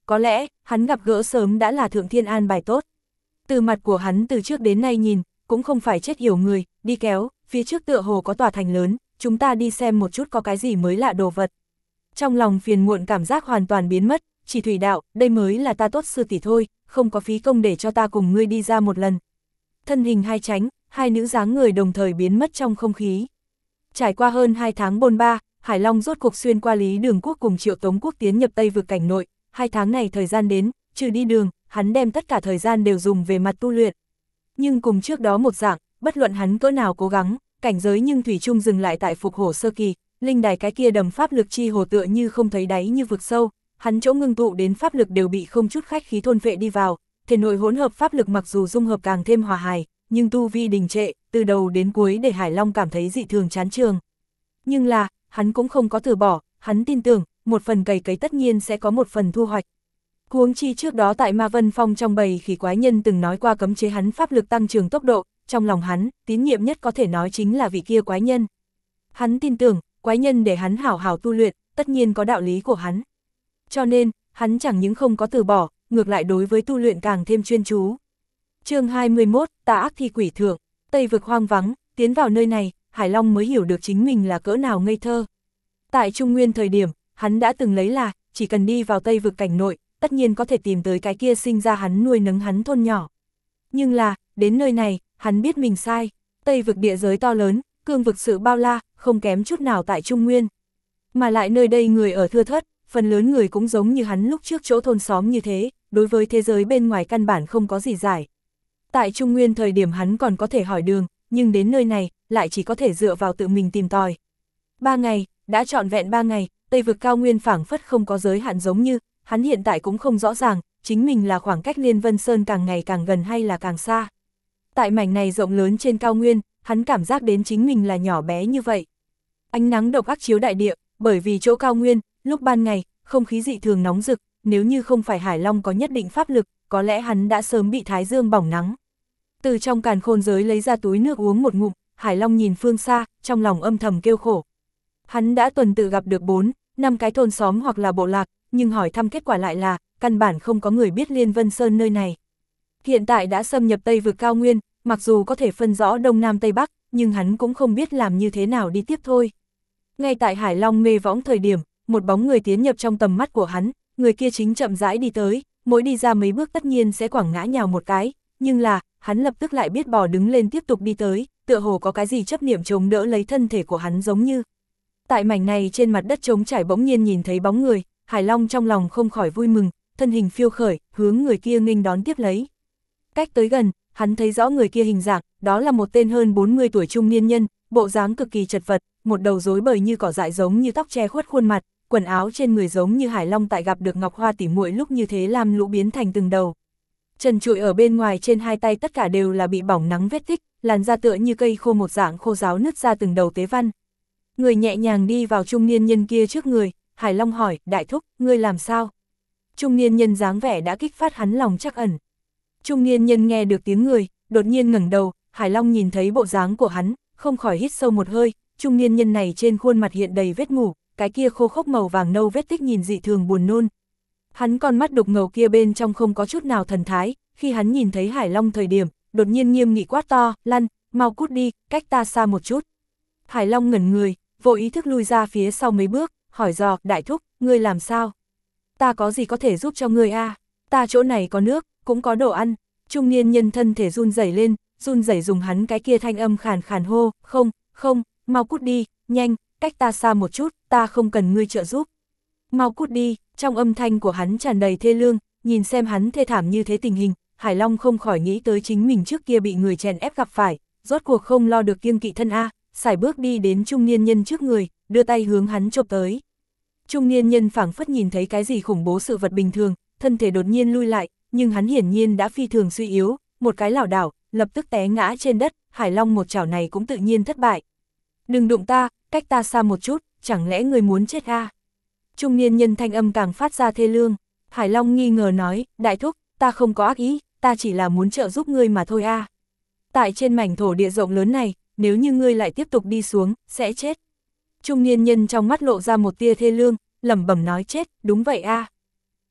có lẽ, hắn gặp gỡ sớm đã là thượng thiên an bài tốt. Từ mặt của hắn từ trước đến nay nhìn, cũng không phải chết yểu người, đi kéo, phía trước tựa hồ có tòa thành lớn, chúng ta đi xem một chút có cái gì mới lạ đồ vật. Trong lòng phiền muộn cảm giác hoàn toàn biến mất, chỉ Thủy đạo, đây mới là ta tốt sư tỷ thôi, không có phí công để cho ta cùng ngươi đi ra một lần. Thân hình hai tránh, hai nữ dáng người đồng thời biến mất trong không khí. Trải qua hơn 2 tháng bôn ba, Hải Long rốt cuộc xuyên qua Lý Đường Quốc cùng Triệu Tống Quốc tiến nhập Tây vực cảnh nội, 2 tháng này thời gian đến, trừ đi đường, hắn đem tất cả thời gian đều dùng về mặt tu luyện. Nhưng cùng trước đó một dạng, bất luận hắn cỡ nào cố gắng, cảnh giới nhưng thủy chung dừng lại tại phục hổ sơ kỳ, linh đài cái kia đầm pháp lực chi hồ tựa như không thấy đáy như vực sâu, hắn chỗ ngưng tụ đến pháp lực đều bị không chút khách khí thôn phệ đi vào, thể nội hỗn hợp pháp lực mặc dù dung hợp càng thêm hòa hài, nhưng tu vi đình trệ, từ đầu đến cuối để Hải Long cảm thấy dị thường chán trường. Nhưng là, hắn cũng không có từ bỏ, hắn tin tưởng, một phần cày cấy tất nhiên sẽ có một phần thu hoạch. Huống chi trước đó tại Ma Vân Phong trong bầy khỉ quái nhân từng nói qua cấm chế hắn pháp lực tăng trưởng tốc độ, trong lòng hắn, tín nhiệm nhất có thể nói chính là vị kia quái nhân. Hắn tin tưởng, quái nhân để hắn hảo hảo tu luyện, tất nhiên có đạo lý của hắn. Cho nên, hắn chẳng những không có từ bỏ, ngược lại đối với tu luyện càng thêm chuyên chú. Chương 21, Tà ác thi quỷ thượng, Tây vực hoang vắng, tiến vào nơi này, Hải Long mới hiểu được chính mình là cỡ nào ngây thơ. Tại Trung Nguyên thời điểm, hắn đã từng lấy là, chỉ cần đi vào Tây vực cảnh nội, tất nhiên có thể tìm tới cái kia sinh ra hắn nuôi nấng hắn thôn nhỏ. Nhưng là, đến nơi này, hắn biết mình sai, Tây vực địa giới to lớn, cương vực sự bao la, không kém chút nào tại Trung Nguyên. Mà lại nơi đây người ở thưa thớt, phần lớn người cũng giống như hắn lúc trước chỗ thôn xóm như thế, đối với thế giới bên ngoài căn bản không có gì giải. Tại Trung Nguyên thời điểm hắn còn có thể hỏi đường, nhưng đến nơi này, lại chỉ có thể dựa vào tự mình tìm tòi. 3 ngày, đã trọn vẹn 3 ngày, Tây vực cao nguyên phảng phất không có giới hạn giống như, hắn hiện tại cũng không rõ ràng, chính mình là khoảng cách Liên Vân Sơn càng ngày càng gần hay là càng xa. Tại mảnh này rộng lớn trên cao nguyên, hắn cảm giác đến chính mình là nhỏ bé như vậy. Ánh nắng độc ác chiếu đại địa, bởi vì chỗ cao nguyên, lúc ban ngày, không khí dị thường nóng rực, nếu như không phải Hải Long có nhất định pháp lực, có lẽ hắn đã sớm bị thái dương bỏng nắng. Từ trong càn khôn giới lấy ra túi nước uống một ngụm, Hải Long nhìn phương xa, trong lòng âm thầm kêu khổ. Hắn đã tuần tự gặp được 4, 5 cái thôn xóm hoặc là bộ lạc, nhưng hỏi thăm kết quả lại là, căn bản không có người biết Liên Vân Sơn nơi này. Hiện tại đã xâm nhập Tây vực cao nguyên, mặc dù có thể phân rõ Đông Nam Tây Bắc, nhưng hắn cũng không biết làm như thế nào đi tiếp thôi. Ngay tại Hải Long mê võng thời điểm, một bóng người tiến nhập trong tầm mắt của hắn, người kia chính chậm rãi đi tới, mỗi đi ra mấy bước tất nhiên sẽ quẳng ngã nhào một cái, nhưng là, hắn lập tức lại biết bò đứng lên tiếp tục đi tới, tựa hồ có cái gì chấp niệm chống đỡ lấy thân thể của hắn giống như. Tại mảnh này trên mặt đất trống trải bỗng nhiên nhìn thấy bóng người, Hải Long trong lòng không khỏi vui mừng, thân hình phiêu khởi, hướng người kia nghênh đón tiếp lấy. Cách tới gần, hắn thấy rõ người kia hình dạng, đó là một tên hơn 40 tuổi trung niên nhân, bộ dáng cực kỳ chật vật, một đầu rối bời như cỏ dại giống như tóc che khuất khuôn mặt, quần áo trên người giống như Hải Long tại gặp được Ngọc Hoa tỉ muội lúc như thế làm lũ biến thành từng đầu. Trần trụi ở bên ngoài trên hai tay tất cả đều là bị bỏng nắng vết tích, làn da tựa như cây khô một dạng khô ráo nứt ra từng đầu tế văn. Người nhẹ nhàng đi vào trung niên nhân kia trước người, Hải Long hỏi, đại thúc, ngươi làm sao? Trung niên nhân dáng vẻ đã kích phát hắn lòng trắc ẩn. Trung niên nhân nghe được tiếng người, đột nhiên ngẩng đầu, Hải Long nhìn thấy bộ dáng của hắn, không khỏi hít sâu một hơi, trung niên nhân này trên khuôn mặt hiện đầy vết ngủ, cái kia khô khốc màu vàng nâu vết tích nhìn dị thường buồn nôn. Hắn con mắt đục ngầu kia bên trong không có chút nào thần thái, khi hắn nhìn thấy Hải Long thời điểm, đột nhiên nghiêm nghị quát to, lăn, mau cút đi, cách ta xa một chút. Hải Long ngẩn người, vô ý thức lui ra phía sau mấy bước, hỏi dò, đại thúc, ngươi làm sao? Ta có gì có thể giúp cho ngươi a? Ta chỗ này có nước, cũng có đồ ăn. Trung niên nhân thân thể run rẩy lên, run rẩy dùng hắn cái kia thanh âm khàn khàn hô, không, mau cút đi, nhanh, cách ta xa một chút, ta không cần ngươi trợ giúp. Mau cút đi, trong âm thanh của hắn tràn đầy thê lương, nhìn xem hắn thê thảm như thế tình hình, Hải Long không khỏi nghĩ tới chính mình trước kia bị người chèn ép gặp phải, rốt cuộc không lo được kiêng kỵ thân a, sải bước đi đến trung niên nhân trước người, đưa tay hướng hắn chộp tới. Trung niên nhân phảng phất nhìn thấy cái gì khủng bố sự vật bình thường, thân thể đột nhiên lui lại, nhưng hắn hiển nhiên đã phi thường suy yếu, một cái lảo đảo, lập tức té ngã trên đất, Hải Long một chảo này cũng tự nhiên thất bại. Đừng đụng ta, cách ta xa một chút, chẳng lẽ người muốn chết a? Trung niên nhân thanh âm càng phát ra thê lương, Hải Long nghi ngờ nói, đại thúc, ta không có ác ý, ta chỉ là muốn trợ giúp ngươi mà thôi a. Tại trên mảnh thổ địa rộng lớn này, nếu như ngươi lại tiếp tục đi xuống, sẽ chết. Trung niên nhân trong mắt lộ ra một tia thê lương, lẩm bẩm nói chết, đúng vậy a. Chết,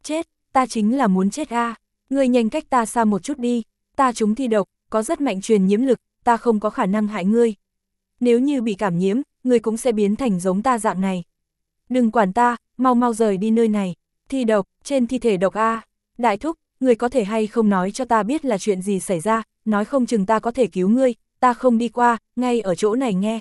ta chính là muốn chết a. Ngươi nhanh cách ta xa một chút đi, ta trúng thi độc, có rất mạnh truyền nhiễm lực, ta không có khả năng hại ngươi. Nếu như bị cảm nhiễm, ngươi cũng sẽ biến thành giống ta dạng này. Đừng quản ta, mau mau rời đi nơi này. Thi độc, trên thi thể độc a. Đại thúc, ngươi có thể hay không nói cho ta biết là chuyện gì xảy ra, nói không chừng ta có thể cứu ngươi, ta không đi qua, ngay ở chỗ này nghe.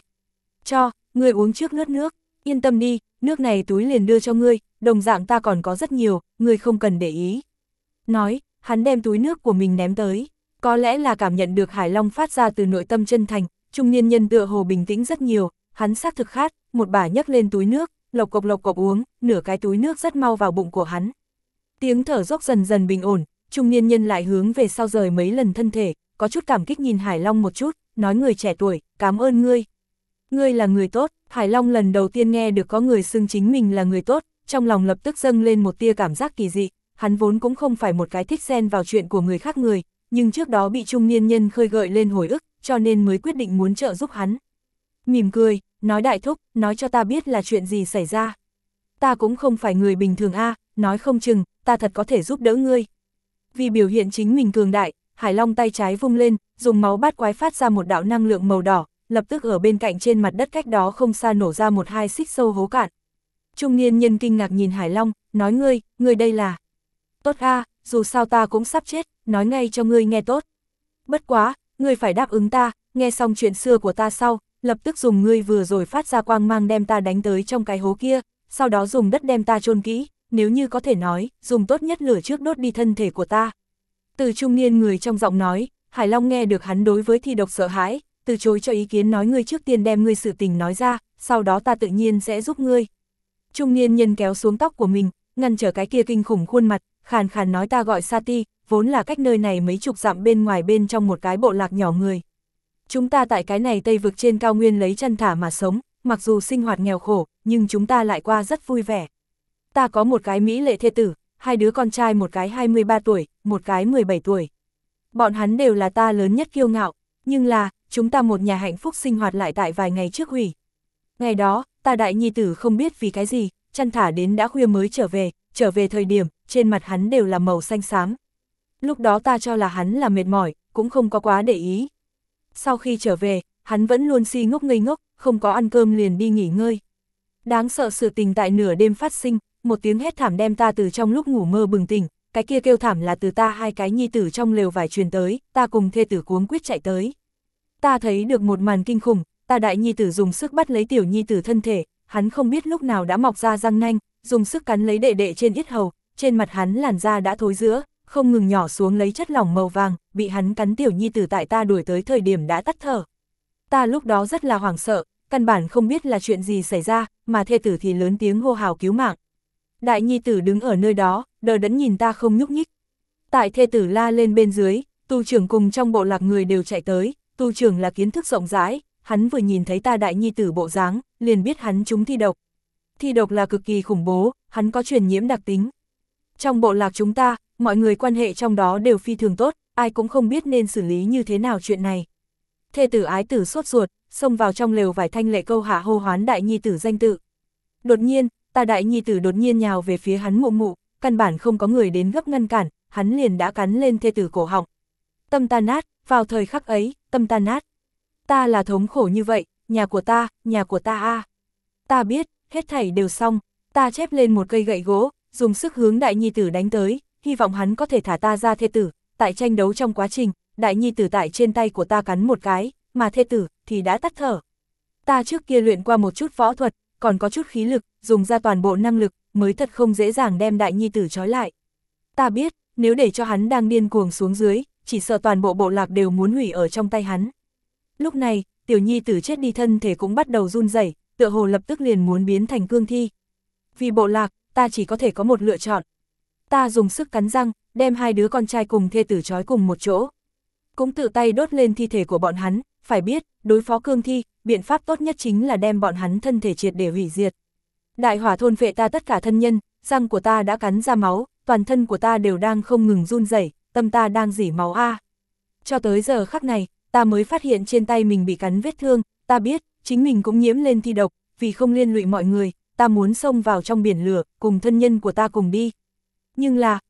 Ngươi uống trước nước, yên tâm đi, nước này túi liền đưa cho ngươi, đồng dạng ta còn có rất nhiều, ngươi không cần để ý. Nói, hắn đem túi nước của mình ném tới, có lẽ là cảm nhận được Hải Long phát ra từ nội tâm chân thành, trung niên nhân tựa hồ bình tĩnh rất nhiều, hắn xác thực khát, một bả nhấc lên túi nước, lộc cộc uống, nửa cái túi nước rất mau vào bụng của hắn. Tiếng thở dốc dần dần bình ổn, trung niên nhân lại hướng về sau rời mấy lần thân thể, có chút cảm kích nhìn Hải Long một chút, nói người trẻ tuổi, cảm ơn ngươi. Ngươi là người tốt, Hải Long lần đầu tiên nghe được có người xưng chính mình là người tốt, trong lòng lập tức dâng lên một tia cảm giác kỳ dị, hắn vốn cũng không phải một cái thích xen vào chuyện của người khác người, nhưng trước đó bị trung niên nhân khơi gợi lên hồi ức, cho nên mới quyết định muốn trợ giúp hắn. Mỉm cười, nói đại thúc, nói cho ta biết là chuyện gì xảy ra. Ta cũng không phải người bình thường a, nói không chừng, ta thật có thể giúp đỡ ngươi. Vì biểu hiện chính mình cường đại, Hải Long tay trái vung lên, dùng máu bát quái phát ra một đạo năng lượng màu đỏ, lập tức ở bên cạnh trên mặt đất cách đó không xa nổ ra một hai xích sâu hố cạn. Trung niên nhân kinh ngạc nhìn Hải Long, nói ngươi đây là... Tốt a, dù sao ta cũng sắp chết, nói ngay cho ngươi nghe tốt. Bất quá, ngươi phải đáp ứng ta, nghe xong chuyện xưa của ta sau, lập tức dùng ngươi vừa rồi phát ra quang mang đem ta đánh tới trong cái hố kia, sau đó dùng đất đem ta chôn kỹ, nếu như có thể nói, dùng tốt nhất lửa trước đốt đi thân thể của ta. Từ trung niên người trong giọng nói, Hải Long nghe được hắn đối với thi độc sợ hãi, từ chối cho ý kiến nói ngươi trước tiên đem ngươi sự tình nói ra, sau đó ta tự nhiên sẽ giúp ngươi. Trung niên nhân kéo xuống tóc của mình, ngăn trở cái kia kinh khủng khuôn mặt, khàn khàn nói ta gọi Sati, vốn là cách nơi này mấy chục dặm bên ngoài bên trong một cái bộ lạc nhỏ người. Chúng ta tại cái này Tây vực trên cao nguyên lấy chăn thả mà sống, mặc dù sinh hoạt nghèo khổ, nhưng chúng ta lại qua rất vui vẻ. Ta có một cái mỹ lệ thê tử, hai đứa con trai, một cái 23 tuổi, một cái 17 tuổi. Bọn hắn đều là ta lớn nhất kiêu ngạo, nhưng là, chúng ta một nhà hạnh phúc sinh hoạt lại tại vài ngày trước hủy. Ngày đó, ta đại nhi tử không biết vì cái gì, chăn thả đến đã khuya mới trở về thời điểm, trên mặt hắn đều là màu xanh xám. Lúc đó ta cho là hắn là mệt mỏi, cũng không có quá để ý. Sau khi trở về, hắn vẫn luôn si ngốc ngây ngốc, không có ăn cơm liền đi nghỉ ngơi. Đáng sợ sự tình tại nửa đêm phát sinh, một tiếng hét thảm đem ta từ trong lúc ngủ mơ bừng tỉnh, cái kia kêu thảm là từ ta hai cái nhi tử trong lều vải truyền tới, ta cùng thê tử cuống quýt chạy tới. Ta thấy được một màn kinh khủng, ta đại nhi tử dùng sức bắt lấy tiểu nhi tử thân thể, hắn không biết lúc nào đã mọc ra răng nanh, dùng sức cắn lấy đệ đệ trên yết hầu, trên mặt hắn làn da đã thối rữa, không ngừng nhỏ xuống lấy chất lỏng màu vàng, bị hắn cắn tiểu nhi tử tại ta đuổi tới thời điểm đã tắt thở. Ta lúc đó rất là hoảng sợ, căn bản không biết là chuyện gì xảy ra, mà thê tử thì lớn tiếng hô hào cứu mạng. Đại nhi tử đứng ở nơi đó, đờ đẫn nhìn ta không nhúc nhích. Tại thê tử la lên bên dưới, tu trưởng cùng trong bộ lạc người đều chạy tới, tu trưởng là kiến thức rộng rãi, hắn vừa nhìn thấy ta đại nhi tử bộ dáng, liền biết hắn trúng thi độc. Thi độc là cực kỳ khủng bố, hắn có truyền nhiễm đặc tính. Trong bộ lạc chúng ta, mọi người quan hệ trong đó đều phi thường tốt, ai cũng không biết nên xử lý như thế nào chuyện này. Thê tử ái tử sốt ruột, xông vào trong lều vải thanh lệ câu hạ hô hoán đại nhi tử danh tự. Đột nhiên, ta đại nhi tử đột nhiên nhào về phía hắn mụ mụ, căn bản không có người đến gấp ngăn cản, hắn liền đã cắn lên thê tử cổ họng. Tâm ta nát, vào thời khắc ấy, tâm ta nát. Ta là thống khổ như vậy, nhà của ta a. Ta biết, hết thảy đều xong, ta chép lên một cây gậy gỗ, dùng sức hướng đại nhi tử đánh tới, hy vọng hắn có thể thả ta ra thê tử. Tại tranh đấu trong quá trình, đại nhi tử tại trên tay của ta cắn một cái, mà thê tử thì đã tắt thở. Ta trước kia luyện qua một chút võ thuật, còn có chút khí lực, dùng ra toàn bộ năng lực, mới thật không dễ dàng đem đại nhi tử trói lại. Ta biết, nếu để cho hắn đang điên cuồng xuống dưới, chỉ sợ toàn bộ bộ lạc đều muốn hủy ở trong tay hắn. Lúc này, tiểu nhi tử chết đi thân thể cũng bắt đầu run rẩy, tựa hồ lập tức liền muốn biến thành cương thi. Vì bộ lạc, ta chỉ có thể có một lựa chọn. Ta dùng sức cắn răng, đem hai đứa con trai cùng thê tử trói cùng một chỗ. Cũng tự tay đốt lên thi thể của bọn hắn, phải biết, đối phó cương thi, biện pháp tốt nhất chính là đem bọn hắn thân thể triệt để hủy diệt. Đại hỏa thôn phệ ta tất cả thân nhân, răng của ta đã cắn ra máu, toàn thân của ta đều đang không ngừng run rẩy, tâm ta đang rỉ máu a. Cho tới giờ khắc này, ta mới phát hiện trên tay mình bị cắn vết thương, ta biết, chính mình cũng nhiễm lên thi độc, vì không liên lụy mọi người, ta muốn xông vào trong biển lửa, cùng thân nhân của ta cùng đi. Nhưng là,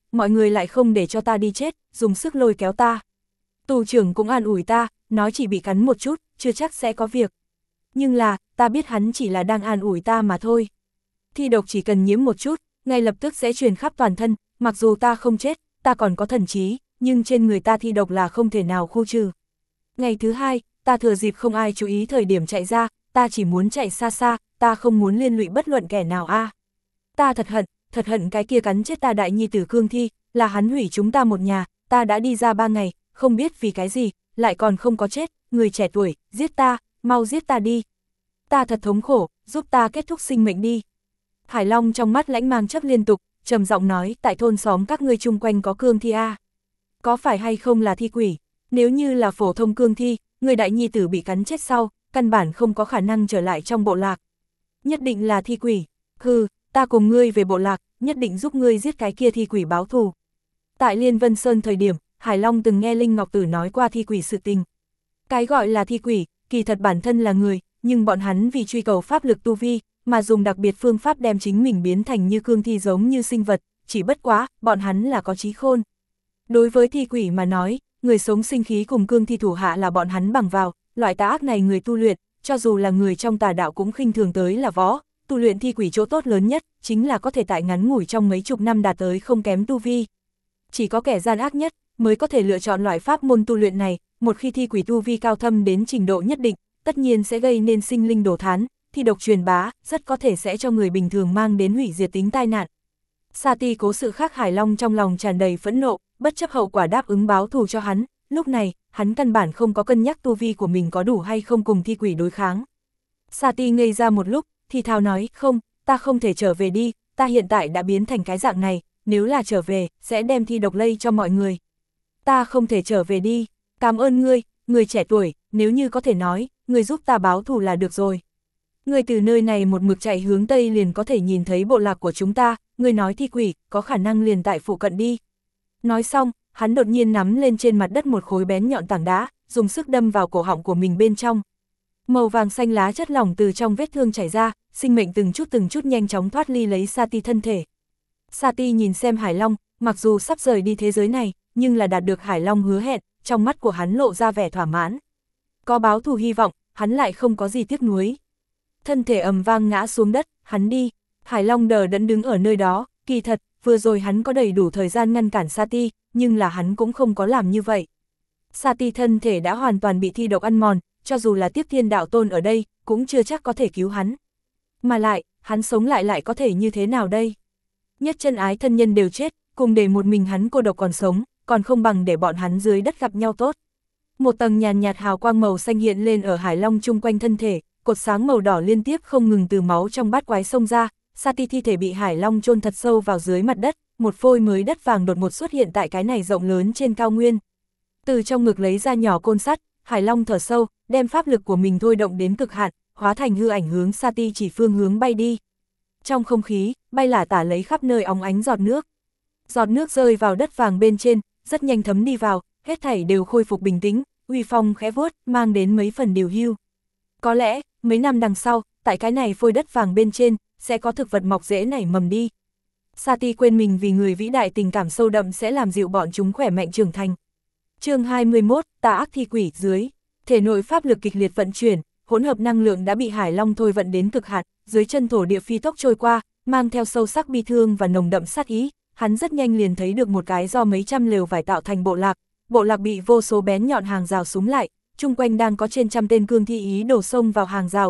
mọi người lại không để cho ta đi chết, dùng sức lôi kéo ta. Tù trưởng cũng an ủi ta, nói chỉ bị cắn một chút, chưa chắc sẽ có việc. Nhưng là, ta biết hắn chỉ là đang an ủi ta mà thôi. Thi độc chỉ cần nhiễm một chút, ngay lập tức sẽ truyền khắp toàn thân, mặc dù ta không chết, ta còn có thần trí, nhưng trên người ta thi độc là không thể nào khu trừ. Ngày thứ hai, ta thừa dịp không ai chú ý thời điểm chạy ra, ta chỉ muốn chạy xa xa, ta không muốn liên lụy bất luận kẻ nào a. Ta thật hận cái kia cắn chết ta đại nhi tử Cương Thi, là hắn hủy chúng ta một nhà, ta đã đi ra 3 ngày, không biết vì cái gì, lại còn không có chết, người trẻ tuổi, giết ta, mau giết ta đi. Ta thật thống khổ, giúp ta kết thúc sinh mệnh đi. Hải Long trong mắt lãnh mang chớp liên tục, trầm giọng nói, tại thôn xóm các ngươi chung quanh có Cương Thi a? Có phải hay không là thi quỷ? Nếu như là phổ thông Cương Thi, người đại nhi tử bị cắn chết sau, căn bản không có khả năng trở lại trong bộ lạc. Nhất định là thi quỷ. Hừ, ta cùng ngươi về bộ lạc, nhất định giúp ngươi giết cái kia thi quỷ báo thù. Tại Liên Vân Sơn thời điểm, Hải Long từng nghe Linh Ngọc Tử nói qua thi quỷ sự tình. Cái gọi là thi quỷ, kỳ thật bản thân là người, nhưng bọn hắn vì truy cầu pháp lực tu vi, mà dùng đặc biệt phương pháp đem chính mình biến thành như Cương Thi giống như sinh vật, chỉ bất quá, bọn hắn là có trí khôn. Đối với thi quỷ mà nói, người sống sinh khí cùng Cương Thi thủ hạ là bọn hắn bằng vào, loại tà ác này người tu luyện, cho dù là người trong tà đạo cũng khinh thường tới là võ, tu luyện thi quỷ chỗ tốt lớn nhất, chính là có thể tại ngắn ngủi trong mấy chục năm đạt tới không kém tu vi. Chỉ có kẻ gian ác nhất, mới có thể lựa chọn loại pháp môn tu luyện này, một khi thi quỷ tu vi cao thâm đến trình độ nhất định, tất nhiên sẽ gây nên sinh linh đổ thán, thi độc truyền bá, rất có thể sẽ cho người bình thường mang đến hủy diệt tính tai nạn. Sa Ti cố sự khác Hải Long trong lòng tràn đầy phẫn nộ, bất chấp hậu quả đáp ứng báo thù cho hắn, lúc này, hắn căn bản không có cân nhắc tu vi của mình có đủ hay không cùng thi quỷ đối kháng. Sa Ti ngây ra một lúc, thì thào nói, không, ta không thể trở về đi, ta hiện tại đã biến thành cái dạng này, nếu là trở về, sẽ đem thi độc lây cho mọi người. Ta không thể trở về đi, cảm ơn ngươi, người trẻ tuổi, nếu như có thể nói, ngươi giúp ta báo thù là được rồi. Ngươi từ nơi này một mực chạy hướng Tây liền có thể nhìn thấy bộ lạc của chúng ta, ngươi nói thi quỷ, có khả năng liền tại phụ cận đi. Nói xong, hắn đột nhiên nắm lên trên mặt đất một khối bén nhọn tảng đá, dùng sức đâm vào cổ họng của mình bên trong. Màu vàng xanh lá chất lỏng từ trong vết thương chảy ra, sinh mệnh từng chút nhanh chóng thoát ly lấy Sa Ti thân thể. Sa Ti nhìn xem Hải Long, mặc dù sắp rời đi thế giới này, nhưng là đạt được Hải Long hứa hẹn, trong mắt của hắn lộ ra vẻ thỏa mãn. Có báo thù hy vọng, hắn lại không có gì tiếc nuối. Thân thể ầm vang ngã xuống đất, hắn đi. Hải Long đờ đẫn đứng ở nơi đó, kỳ thật, vừa rồi hắn có đầy đủ thời gian ngăn cản Sa Ti, nhưng là hắn cũng không có làm như vậy. Sa Ti thân thể đã hoàn toàn bị thi độc ăn mòn, cho dù là Tiếp Thiên Đạo Tôn ở đây, cũng chưa chắc có thể cứu hắn. Mà lại, hắn sống lại có thể như thế nào đây? Nhất chân ái thân nhân đều chết, cùng để một mình hắn cô độc còn sống, còn không bằng để bọn hắn dưới đất gặp nhau tốt. Một tầng nhàn nhạt hào quang màu xanh hiện lên ở Hải Long chung quanh thân thể, cột sáng màu đỏ liên tiếp không ngừng từ máu trong bát quái xông ra, Sa Ti thi thể bị Hải Long chôn thật sâu vào dưới mặt đất, một phôi mới đất vàng đột ngột xuất hiện tại cái này rộng lớn trên cao nguyên. Từ trong ngực lấy ra nhỏ côn sắt, Hải Long thở sâu, đem pháp lực của mình thôi động đến cực hạn, hóa thành hư ảnh hướng Sa Ti chỉ phương hướng bay đi. Trong không khí, bay lả tả lấy khắp nơi óng ánh giọt nước. Giọt nước rơi vào đất vàng bên trên, rất nhanh thấm đi vào, hết thảy đều khôi phục bình tĩnh, uy phong khẽ vuốt, mang đến mấy phần điều hưu. Có lẽ, mấy năm đằng sau, tại cái này phôi đất vàng bên trên, sẽ có thực vật mọc rễ nảy mầm đi. Sa Ti quên mình vì người vĩ đại tình cảm sâu đậm sẽ làm dịu bọn chúng khỏe mạnh trưởng thành. Chương 21, tà ác thi quỷ dưới. Thể nội pháp lực kịch liệt vận chuyển, hỗn hợp năng lượng đã bị Hải Long thôi vận đến cực hạn, dưới chân thổ địa phi tốc trôi qua, mang theo sâu sắc bi thương và nồng đậm sát ý. Hắn rất nhanh liền thấy được một cái do mấy trăm lều vải tạo thành bộ lạc bị vô số bén nhọn hàng rào súng lại, chung quanh đang có trên trăm tên Cương Thi ý đổ xông vào hàng rào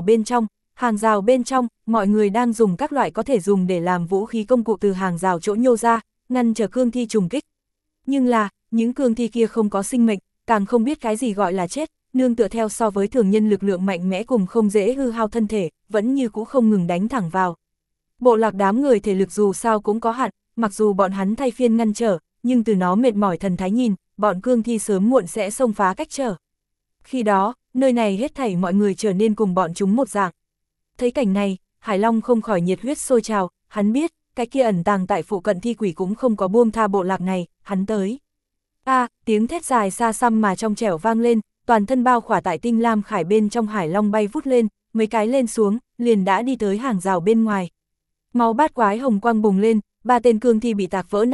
bên trong, mọi người đang dùng các loại có thể dùng để làm vũ khí công cụ từ hàng rào chỗ nhô ra, ngăn trở Cương Thi trùng kích. Nhưng là, những Cương Thi kia không có sinh mệnh, càng không biết cái gì gọi là chết, nương tựa theo so với thường nhân lực lượng mạnh mẽ cùng không dễ hư hao thân thể, vẫn như cũ không ngừng đánh thẳng vào. Bộ lạc đám người thể lực dù sao cũng có hạn, mặc dù bọn hắn thay phiên ngăn trở, nhưng từ nó mệt mỏi thần thái nhìn, bọn Cương Thi sớm muộn sẽ xông phá cách trở. Khi đó, nơi này hết thảy mọi người trở nên cùng bọn chúng một dạng. Thấy cảnh này, Hải Long không khỏi nhiệt huyết sôi trào, hắn biết, cái kia ẩn tàng tại phụ cận thi quỷ cũng không có buông tha bộ lạc này, hắn tới. Tiếng thét dài xa xăm mà trong trẻo vang lên, toàn thân bao khỏa tại tinh lam khải bên trong Hải Long bay vút lên, mấy cái lên xuống, liền đã đi tới hàng rào bên ngoài. Máu bát quái hồng quang bùng lên, 3 tên Cương Thi bị tạc vỡ nát,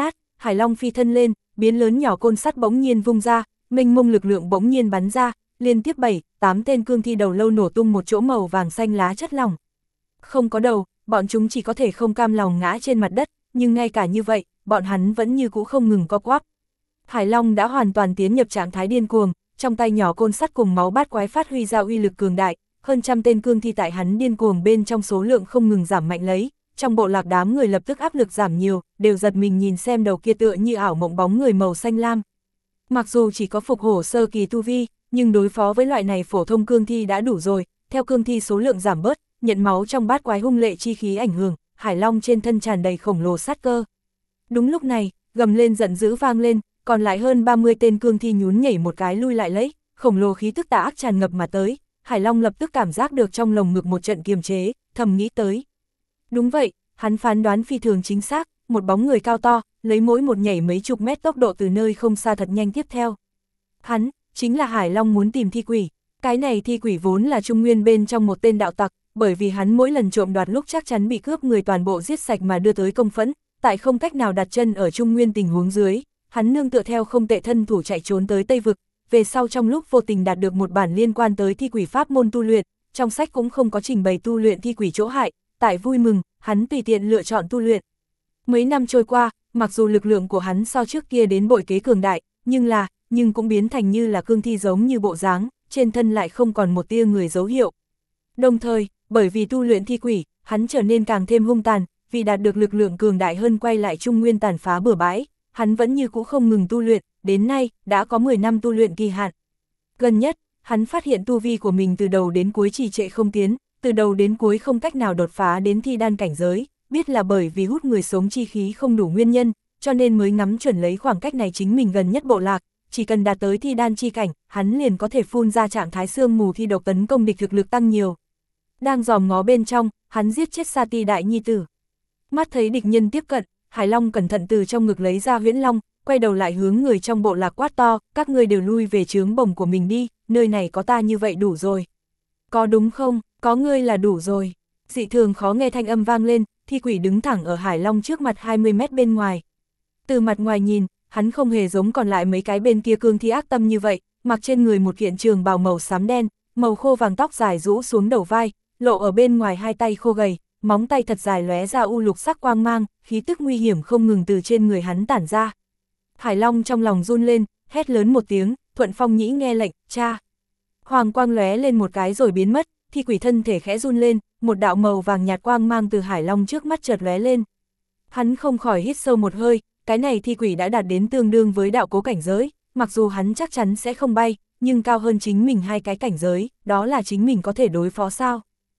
Hải Long phi thân lên, biến lớn nhỏ côn sắt bỗng nhiên vung ra, mênh mông lực lượng bỗng nhiên bắn ra, liên tiếp 7-8 tên cương thi đầu lâu nổ tung một chỗ màu vàng xanh lá chất lỏng. Không có đầu, bọn chúng chỉ có thể không cam lòng ngã trên mặt đất, nhưng ngay cả như vậy, bọn hắn vẫn như cũ không ngừng co quắp. Hải Long đã hoàn toàn tiến nhập trạng thái điên cuồng, trong tay nhỏ côn sắt cùng máu bát quái phát huy ra uy lực cường đại, hơn trăm tên cương thi tại hắn điên cuồng bên trong số lượng không ngừng giảm mạnh lấy. Trong bộ lạc đám người lập tức áp lực giảm nhiều, đều giật mình nhìn xem đầu kia tựa như ảo mộng bóng người màu xanh lam. Mặc dù chỉ có phục hổ sơ kỳ tu vi, nhưng đối phó với loại này phổ thông cương thi đã đủ rồi, theo cương thi số lượng giảm bớt, nhận máu trong bát quái hung lệ chi khí ảnh hưởng, Hải Long trên thân tràn đầy khổng lồ sát cơ. Đúng lúc này, gầm lên giận dữ vang lên, còn lại hơn 30 tên cương thi nhún nhảy một cái lui lại lấy, khổng lồ khí tức tà ác tràn ngập mà tới, Hải Long lập tức cảm giác được trong lồng ngực một trận kiềm chế, thầm nghĩ tới. Đúng vậy, hắn phán đoán phi thường chính xác, một bóng người cao to, lấy mỗi một nhảy mấy chục mét tốc độ từ nơi không xa thật nhanh tiếp theo. Hắn, chính là Hải Long muốn tìm thi quỷ, cái này thi quỷ vốn là Trung Nguyên bên trong một tên đạo tặc, bởi vì hắn mỗi lần trộm đoạt lúc chắc chắn bị cướp người toàn bộ giết sạch mà đưa tới công phẫn, tại không cách nào đặt chân ở Trung Nguyên tình huống dưới, hắn nương tựa theo không tệ thân thủ chạy trốn tới Tây Vực, về sau trong lúc vô tình đạt được một bản liên quan tới thi quỷ pháp môn tu luyện, trong sách cũng không có trình bày tu luyện thi quỷ chỗ hại, tại vui mừng, hắn tùy tiện lựa chọn tu luyện. Mấy năm trôi qua, mặc dù lực lượng của hắn so trước kia đến bội kế cường đại, nhưng cũng biến thành như là cương thi giống như bộ dáng, trên thân lại không còn một tia người dấu hiệu. Đồng thời, bởi vì tu luyện thi quỷ, hắn trở nên càng thêm hung tàn, vì đạt được lực lượng cường đại hơn quay lại Trung Nguyên tàn phá bừa bãi, hắn vẫn như cũ không ngừng tu luyện, đến nay, đã có 10 năm tu luyện kỳ hạn. Gần nhất, hắn phát hiện tu vi của mình từ đầu đến cuối trì trệ không tiến, từ đầu đến cuối không cách nào đột phá đến thi đan cảnh giới, biết là bởi vì hút người sống chi khí không đủ nguyên nhân, cho nên mới ngắm chuẩn lấy khoảng cách này chính mình gần nhất bộ lạc, chỉ cần đạt tới thi đan chi cảnh, hắn liền có thể phun ra trạng thái sương mù thi độc tấn công địch thực lực tăng nhiều. Đang dòm ngó bên trong, hắn giết chết Sa Ti đại nhi tử. Mắt thấy địch nhân tiếp cận, Hải Long cẩn thận từ trong ngực lấy ra huyễn long, quay đầu lại hướng người trong bộ lạc quát to, các ngươi đều lui về trướng bồng của mình đi, nơi này có ta như vậy đủ rồi. Có đúng không, có ngươi là đủ rồi. Dị thường khó nghe thanh âm vang lên, thi quỷ đứng thẳng ở Hải Long trước mặt 20 mét bên ngoài. Từ mặt ngoài nhìn, hắn không hề giống còn lại mấy cái bên kia cương thi ác tâm như vậy, mặc trên người một kiện trường bào màu xám đen, màu khô vàng tóc dài rũ xuống đầu vai, lộ ở bên ngoài hai tay khô gầy, móng tay thật dài lóe ra u lục sắc quang mang, khí tức nguy hiểm không ngừng từ trên người hắn tản ra. Hải Long trong lòng run lên, hét lớn một tiếng, Thuận Phong Nhĩ nghe lệnh, cha. Hoàng quang lóe lên một cái rồi biến mất, thi quỷ thân thể khẽ run lên, một đạo màu vàng nhạt quang mang từ Hải Long trước mắt chợt lóe lên. Hắn không khỏi hít sâu một hơi, cái này thi quỷ đã đạt đến tương đương với đạo cố cảnh giới, mặc dù hắn chắc chắn sẽ không bay, nhưng cao hơn chính mình hai cái cảnh giới, đó là chính mình có thể đối phó sao.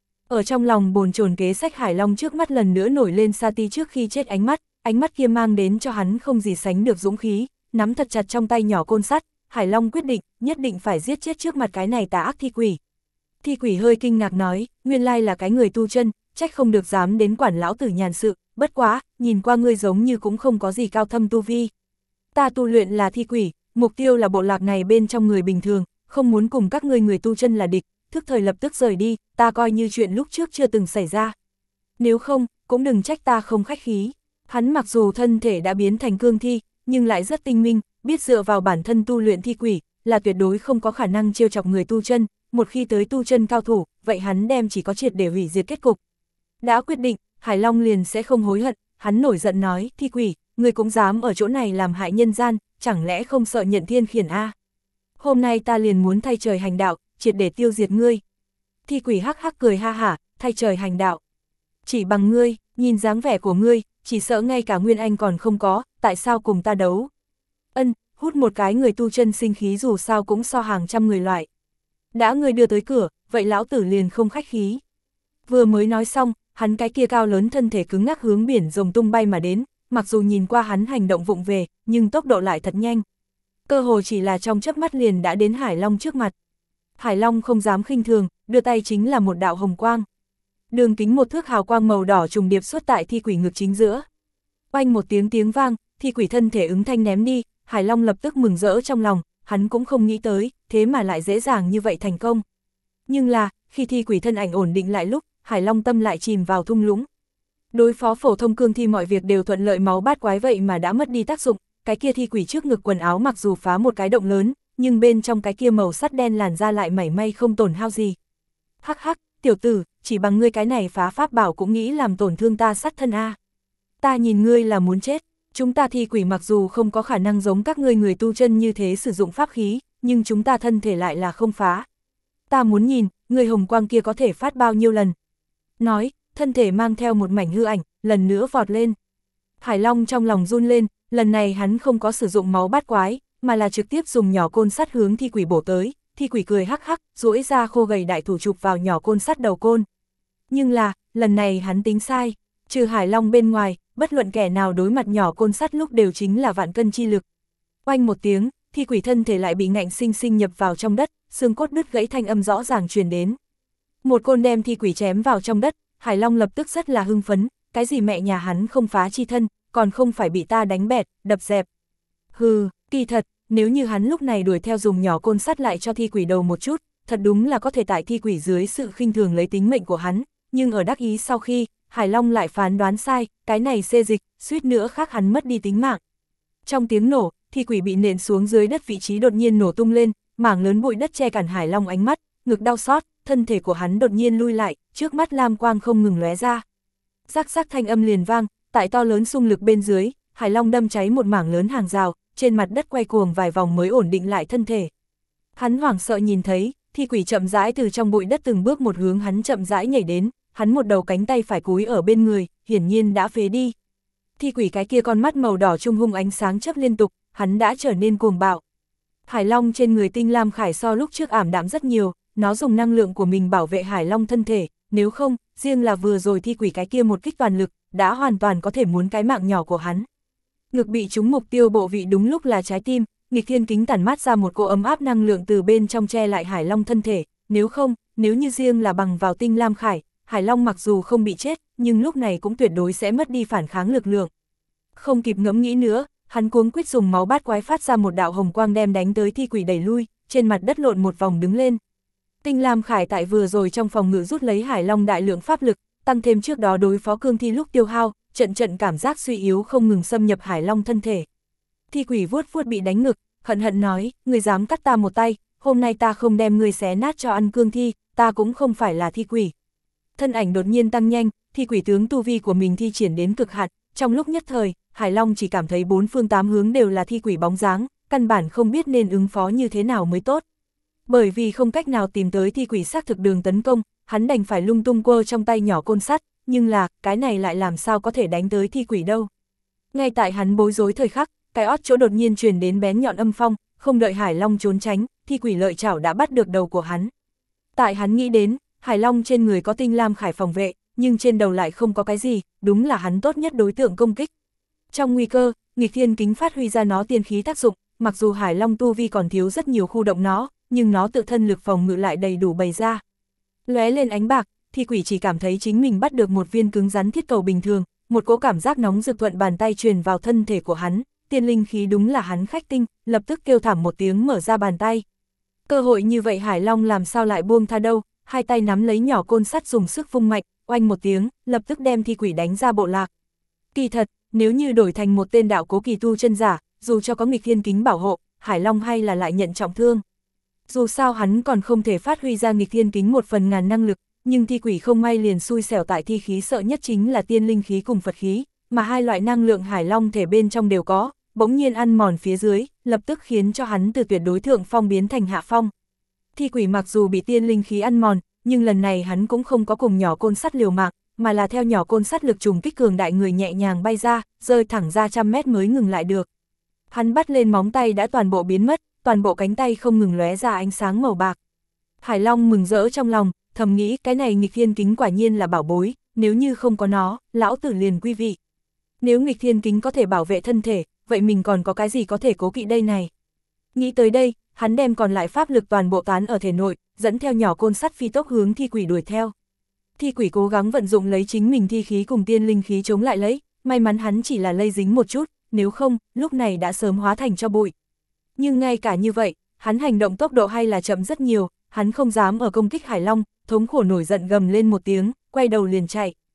Ở trong lòng bồn chồn kế sách Hải Long trước mắt lần nữa nổi lên Sa Ti trước khi chết ánh mắt kia mang đến cho hắn không gì sánh được dũng khí, nắm thật chặt trong tay nhỏ côn sắt, Hải Long quyết định, nhất định phải giết chết trước mặt cái này tà ác thi quỷ. Thi quỷ hơi kinh ngạc nói, nguyên lai là cái người tu chân, trách không được dám đến quản lão tử nhàn sự, bất quá, nhìn qua ngươi giống như cũng không có gì cao thâm tu vi. Ta tu luyện là thi quỷ, mục tiêu là bộ lạc này bên trong người bình thường, không muốn cùng các ngươi người tu chân là địch, thức thời lập tức rời đi, ta coi như chuyện lúc trước chưa từng xảy ra. Nếu không, cũng đừng trách ta không khách khí. Hắn mặc dù thân thể đã biến thành cương thi, nhưng lại rất tinh minh, biết dựa vào bản thân tu luyện thi quỷ, là tuyệt đối không có khả năng trêu chọc người tu chân, một khi tới tu chân cao thủ, vậy hắn đem chỉ có triệt để hủy diệt kết cục. Đã quyết định, Hải Long liền sẽ không hối hận, hắn nổi giận nói, thi quỷ, ngươi cũng dám ở chỗ này làm hại nhân gian, chẳng lẽ không sợ nhận thiên khiển a? Hôm nay ta liền muốn thay trời hành đạo, triệt để tiêu diệt ngươi. Thi quỷ hắc hắc cười ha hả, thay trời hành đạo. Chỉ bằng ngươi, nhìn dáng vẻ của ngươi, chỉ sợ ngay cả Nguyên Anh còn không có, tại sao cùng ta đấu? Hút một cái người tu chân sinh khí dù sao cũng so hàng trăm người loại. Đã ngươi đưa tới cửa, vậy lão tử liền không khách khí. Vừa mới nói xong, hắn cái kia cao lớn thân thể cứng ngắc hướng biển rồng tung bay mà đến, mặc dù nhìn qua hắn hành động vụng về, nhưng tốc độ lại thật nhanh. Cơ hồ chỉ là trong chớp mắt liền đã đến Hải Long trước mặt. Hải Long không dám khinh thường, đưa tay chính là một đạo hồng quang. Đường kính một thước hào quang màu đỏ trùng điệp xuất tại thi quỷ ngực chính giữa. Oanh một tiếng vang, thi quỷ thân thể ứng thanh ném đi, Hải Long lập tức mừng rỡ trong lòng, hắn cũng không nghĩ tới, thế mà lại dễ dàng như vậy thành công. Nhưng là, khi thi quỷ thân ảnh ổn định lại lúc, Hải Long tâm lại chìm vào thung lũng. Đối phó phổ thông cương thi mọi việc đều thuận lợi, máu bát quái vậy mà đã mất đi tác dụng, cái kia thi quỷ trước ngực quần áo mặc dù phá một cái động lớn, nhưng bên trong cái kia màu sắt đen làn da lại mảy may không tổn hao gì. Hắc hắc, tiểu tử, chỉ bằng ngươi cái này phá pháp bảo cũng nghĩ làm tổn thương ta sát thân a. Ta nhìn ngươi là muốn chết, chúng ta thi quỷ mặc dù không có khả năng giống các ngươi người tu chân như thế sử dụng pháp khí, nhưng chúng ta thân thể lại là không phá. Ta muốn nhìn, người hồng quang kia có thể phát bao nhiêu lần. Nói, thân thể mang theo một mảnh hư ảnh, lần nữa vọt lên. Hải Long trong lòng run lên, lần này hắn không có sử dụng máu bát quái, mà là trực tiếp dùng nhỏ côn sắt hướng thi quỷ bổ tới. Thi quỷ cười hắc hắc, duỗi ra khô gầy đại thủ chụp vào nhỏ côn sắt đầu côn. Nhưng là, lần này hắn tính sai, trừ Hải Long bên ngoài, bất luận kẻ nào đối mặt nhỏ côn sắt lúc đều chính là vạn cân chi lực. Oanh một tiếng, thi quỷ thân thể lại bị ngạnh sinh sinh nhập vào trong đất, xương cốt đứt gãy thanh âm rõ ràng truyền đến. Một côn đem thi quỷ chém vào trong đất, Hải Long lập tức rất là hưng phấn, cái gì mẹ nhà hắn không phá chi thân, còn không phải bị ta đánh bẹt, đập dẹp. Hừ, kỳ thật, nếu như hắn lúc này đuổi theo dùng nhỏ côn sắt lại cho thi quỷ đầu một chút, thật đúng là có thể tại thi quỷ dưới sự khinh thường lấy tính mệnh của hắn, nhưng ở đắc ý sau khi, Hải Long lại phán đoán sai, cái này xê dịch, suýt nữa khác hắn mất đi tính mạng. Trong tiếng nổ, thi quỷ bị nện xuống dưới đất, vị trí đột nhiên nổ tung lên, mảng lớn bụi đất che cản Hải Long ánh mắt, ngực đau xót, thân thể của hắn đột nhiên lui lại, trước mắt lam quang không ngừng lóe ra. Rắc rắc thanh âm liền vang, tại to lớn xung lực bên dưới, Hải Long đâm cháy một mảng lớn hàng rào, trên mặt đất quay cuồng vài vòng mới ổn định lại thân thể. Hắn hoảng sợ nhìn thấy, thi quỷ chậm rãi từ trong bụi đất từng bước một hướng hắn chậm rãi nhảy đến, hắn một đầu cánh tay phải cúi ở bên người, hiển nhiên đã phế đi. Thi quỷ cái kia con mắt màu đỏ trung hung ánh sáng chớp liên tục, hắn đã trở nên cuồng bạo. Hải Long trên người tinh lam khải so lúc trước ảm đạm rất nhiều, nó dùng năng lượng của mình bảo vệ Hải Long thân thể, nếu không, riêng là vừa rồi thi quỷ cái kia một kích toàn lực, đã hoàn toàn có thể muốn cái mạng nhỏ của hắn. Ngực bị trúng mục tiêu bộ vị đúng lúc là trái tim, nghịch thiên kính tản mát ra một cỗ ấm áp năng lượng từ bên trong che lại Hải Long thân thể, nếu không, nếu như riêng là bằng vào tinh lam khải, Hải Long mặc dù không bị chết, nhưng lúc này cũng tuyệt đối sẽ mất đi phản kháng lực lượng. Không kịp ngẫm nghĩ nữa, hắn cuống quýt dùng máu bát quái phát ra một đạo hồng quang đem đánh tới thi quỷ đẩy lui, trên mặt đất lộn một vòng đứng lên. Tinh lam khải tại vừa rồi trong phòng ngự rút lấy Hải Long đại lượng pháp lực, tăng thêm trước đó đối phó cương thi lúc tiêu hao, trận cảm giác suy yếu không ngừng xâm nhập Hải Long thân thể. Thi quỷ vuốt vuốt bị đánh ngực, hận hận nói, người dám cắt ta một tay, hôm nay ta không đem người xé nát cho ăn cương thi, ta cũng không phải là thi quỷ. Thân ảnh đột nhiên tăng nhanh, thi quỷ tướng tu vi của mình thi triển đến cực hạn, trong lúc nhất thời, Hải Long chỉ cảm thấy bốn phương tám hướng đều là thi quỷ bóng dáng, căn bản không biết nên ứng phó như thế nào mới tốt. Bởi vì không cách nào tìm tới thi quỷ xác thực đường tấn công, hắn đành phải lung tung quơ trong tay nhỏ côn sắt, nhưng là, cái này lại làm sao có thể đánh tới thi quỷ đâu. Ngay tại hắn bối rối thời khắc, cái ót chỗ đột nhiên truyền đến bén nhọn âm phong, không đợi Hải Long trốn tránh, thi quỷ lợi chảo đã bắt được đầu của hắn. Tại hắn nghĩ đến, Hải Long trên người có tinh lam khải phòng vệ, nhưng trên đầu lại không có cái gì, đúng là hắn tốt nhất đối tượng công kích. Trong nguy cơ, nghịch thiên kính phát huy ra nó tiên khí tác dụng, mặc dù Hải Long tu vi còn thiếu rất nhiều khu động nó, nhưng nó tự thân lực phòng ngự lại đầy đủ bày ra. Lóe lên ánh bạc, thi quỷ chỉ cảm thấy chính mình bắt được một viên cứng rắn thiết cầu bình thường, một cỗ cảm giác nóng rực thuận bàn tay truyền vào thân thể của hắn, tiên linh khí đúng là hắn khách tinh, lập tức kêu thảm một tiếng mở ra bàn tay. Cơ hội như vậy Hải Long làm sao lại buông tha đâu, hai tay nắm lấy nhỏ côn sắt dùng sức vung mạnh, oanh một tiếng, lập tức đem thi quỷ đánh ra bộ lạc. Kỳ thật, nếu như đổi thành một tên đạo cố kỳ tu chân giả, dù cho có nghịch thiên kính bảo hộ, Hải Long hay là lại nhận trọng thương. Dù sao hắn còn không thể phát huy ra nghịch thiên kính một phần ngàn năng lực, nhưng thi quỷ không may liền xui xẻo tại thi khí sợ nhất chính là tiên linh khí cùng Phật khí, mà hai loại năng lượng Hải Long thể bên trong đều có, bỗng nhiên ăn mòn phía dưới, lập tức khiến cho hắn từ tuyệt đối thượng phong biến thành hạ phong. Thi quỷ mặc dù bị tiên linh khí ăn mòn, nhưng lần này hắn cũng không có cùng nhỏ côn sắt liều mạng, mà là theo nhỏ côn sắt lực trùng kích cường đại người nhẹ nhàng bay ra, rơi thẳng ra trăm mét mới ngừng lại được. Hắn bắt lên móng tay đã toàn bộ biến mất, toàn bộ cánh tay không ngừng lóe ra ánh sáng màu bạc. Hải Long mừng rỡ trong lòng, thầm nghĩ cái này nghịch thiên kính quả nhiên là bảo bối, nếu như không có nó, lão tử liền quy vị. Nếu nghịch thiên kính có thể bảo vệ thân thể, vậy mình còn có cái gì có thể cố kỵ đây này. Nghĩ tới đây, hắn đem còn lại pháp lực toàn bộ tán ở thể nội, dẫn theo nhỏ côn sắt phi tốc hướng thi quỷ đuổi theo. Thi quỷ cố gắng vận dụng lấy chính mình thi khí cùng tiên linh khí chống lại lấy, may mắn hắn chỉ là lây dính một chút, nếu không, lúc này đã sớm hóa thành cho bụi. Nhưng ngay cả như vậy, hắn hành động tốc độ hay là chậm rất nhiều, hắn không dám ở công kích Hải Long, thống khổ nổi giận gầm lên một tiếng, quay đầu liền chạy.